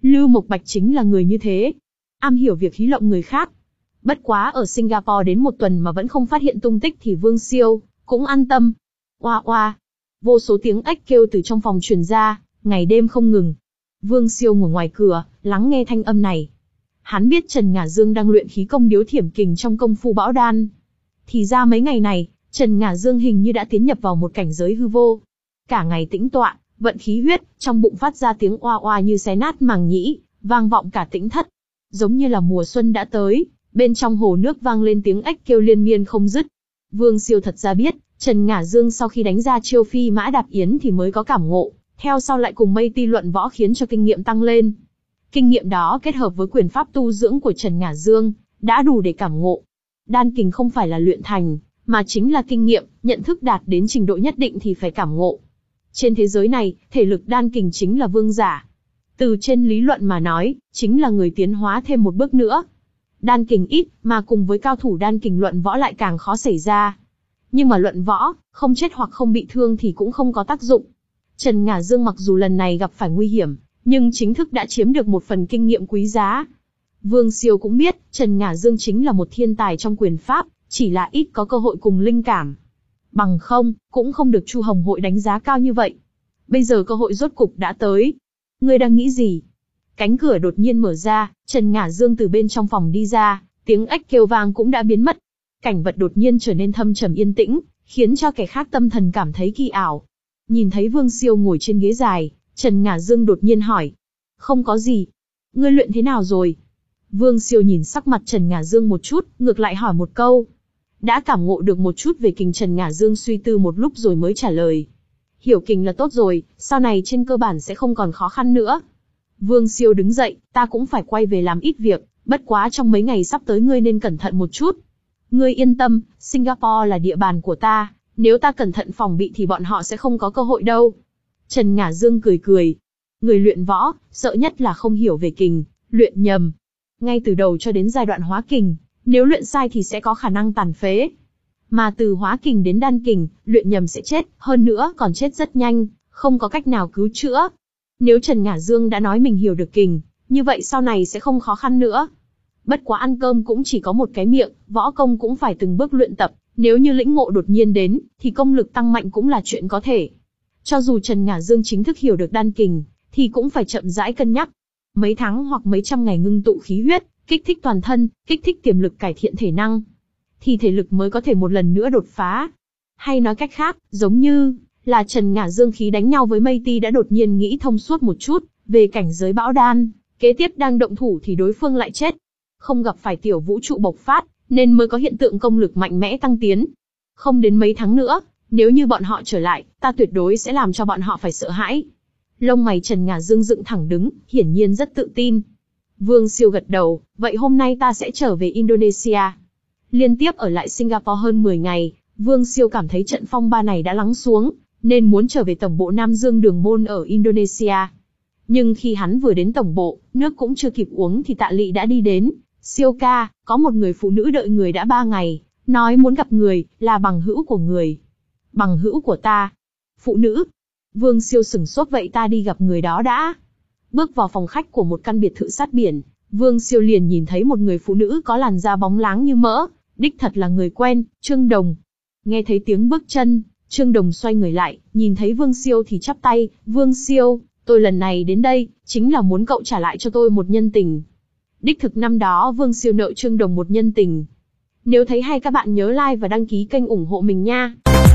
Lưu Mộc Bạch chính là người như thế, am hiểu việc hí lộng người khác. Bất quá ở Singapore đến một tuần mà vẫn không phát hiện tung tích thì Vương Siêu cũng an tâm. Oa oa, vô số tiếng ếch kêu từ trong phòng truyền ra, ngày đêm không ngừng. Vương Siêu ngồi ngoài cửa, lắng nghe thanh âm này. Hắn biết Trần Ngả Dương đang luyện khí công điếu thiểm kình trong công phu bão đan. Thì ra mấy ngày này, Trần Ngả Dương hình như đã tiến nhập vào một cảnh giới hư vô. Cả ngày tĩnh tọa, vận khí huyết, trong bụng phát ra tiếng oa oa như xé nát màng nhĩ, vang vọng cả tĩnh thất. Giống như là mùa xuân đã tới, bên trong hồ nước vang lên tiếng ếch kêu liên miên không dứt. Vương Siêu thật ra biết, Trần Ngả Dương sau khi đánh ra chiêu phi mã đạp yến thì mới có cảm ngộ, theo sau lại cùng Mây Ti luận võ khiến cho kinh nghiệm tăng lên. Kinh nghiệm đó kết hợp với quyền pháp tu dưỡng của Trần Ngả Dương, đã đủ để cảm ngộ. Đan kình không phải là luyện thành, mà chính là kinh nghiệm, nhận thức đạt đến trình độ nhất định thì phải cảm ngộ. Trên thế giới này, thể lực đan kình chính là vương giả. Từ trên lý luận mà nói, chính là người tiến hóa thêm một bước nữa. Đan kình ít, mà cùng với cao thủ đan kình luận võ lại càng khó xảy ra. Nhưng mà luận võ, không chết hoặc không bị thương thì cũng không có tác dụng. Trần Ngả Dương mặc dù lần này gặp phải nguy hiểm, nhưng chính thức đã chiếm được một phần kinh nghiệm quý giá. Vương Siêu cũng biết, Trần Ngả Dương chính là một thiên tài trong quyền pháp, chỉ là ít có cơ hội cùng linh cảm. Bằng không, cũng không được Chu Hồng Hội đánh giá cao như vậy. Bây giờ cơ hội rốt cục đã tới. Ngươi đang nghĩ gì? Cánh cửa đột nhiên mở ra, Trần Ngả Dương từ bên trong phòng đi ra, tiếng ếch kêu vang cũng đã biến mất. Cảnh vật đột nhiên trở nên thâm trầm yên tĩnh, khiến cho kẻ khác tâm thần cảm thấy kỳ ảo. Nhìn thấy Vương Siêu ngồi trên ghế dài, Trần Ngả Dương đột nhiên hỏi. Không có gì. Ngươi luyện thế nào rồi? Vương Siêu nhìn sắc mặt Trần Ngả Dương một chút, ngược lại hỏi một câu. Đã cảm ngộ được một chút về kình. Trần Ngả Dương suy tư một lúc rồi mới trả lời. Hiểu kình là tốt rồi, sau này trên cơ bản sẽ không còn khó khăn nữa. Vương Siêu đứng dậy, ta cũng phải quay về làm ít việc, bất quá trong mấy ngày sắp tới ngươi nên cẩn thận một chút. Ngươi yên tâm, Singapore là địa bàn của ta, nếu ta cẩn thận phòng bị thì bọn họ sẽ không có cơ hội đâu. Trần Ngả Dương cười cười. Người luyện võ, sợ nhất là không hiểu về kình, luyện nhầm. Ngay từ đầu cho đến giai đoạn hóa kình, nếu luyện sai thì sẽ có khả năng tàn phế. Mà từ hóa kình đến đan kình, luyện nhầm sẽ chết, hơn nữa còn chết rất nhanh, không có cách nào cứu chữa. Nếu Trần Ngả Dương đã nói mình hiểu được kình, như vậy sau này sẽ không khó khăn nữa. Bất quá ăn cơm cũng chỉ có một cái miệng, võ công cũng phải từng bước luyện tập, nếu như lĩnh ngộ đột nhiên đến, thì công lực tăng mạnh cũng là chuyện có thể. Cho dù Trần Ngả Dương chính thức hiểu được đan kình, thì cũng phải chậm rãi cân nhắc. Mấy tháng hoặc mấy trăm ngày ngưng tụ khí huyết, kích thích toàn thân, kích thích tiềm lực cải thiện thể năng, thì thể lực mới có thể một lần nữa đột phá. Hay nói cách khác, giống như là Trần Ngả Dương khí đánh nhau với Mây Ti đã đột nhiên nghĩ thông suốt một chút về cảnh giới bão đan, kế tiếp đang động thủ thì đối phương lại chết. Không gặp phải tiểu vũ trụ bộc phát, nên mới có hiện tượng công lực mạnh mẽ tăng tiến. Không đến mấy tháng nữa, nếu như bọn họ trở lại, ta tuyệt đối sẽ làm cho bọn họ phải sợ hãi. Lông mày Trần Ngả Dương dựng thẳng đứng, hiển nhiên rất tự tin. Vương Siêu gật đầu, vậy hôm nay ta sẽ trở về Indonesia. Liên tiếp ở lại Singapore hơn mười ngày, Vương Siêu cảm thấy trận phong ba này đã lắng xuống, nên muốn trở về tổng bộ Nam Dương Đường Môn ở Indonesia. Nhưng khi hắn vừa đến tổng bộ, nước cũng chưa kịp uống thì Tạ Lị đã đi đến. Siêu ca, có một người phụ nữ đợi người đã ba ngày, nói muốn gặp người, là bằng hữu của người. Bằng hữu của ta? Phụ nữ? Vương Siêu sửng sốt, vậy ta đi gặp người đó đã. Bước vào phòng khách của một căn biệt thự sát biển, Vương Siêu liền nhìn thấy một người phụ nữ có làn da bóng láng như mỡ, đích thật là người quen, Trương Đồng. Nghe thấy tiếng bước chân, Trương Đồng xoay người lại, nhìn thấy Vương Siêu thì chắp tay, Vương Siêu, tôi lần này đến đây, chính là muốn cậu trả lại cho tôi một nhân tình. Đích thực năm đó Vương Siêu nợ Trương Đồng một nhân tình. Nếu thấy hay các bạn nhớ like và đăng ký kênh ủng hộ mình nha.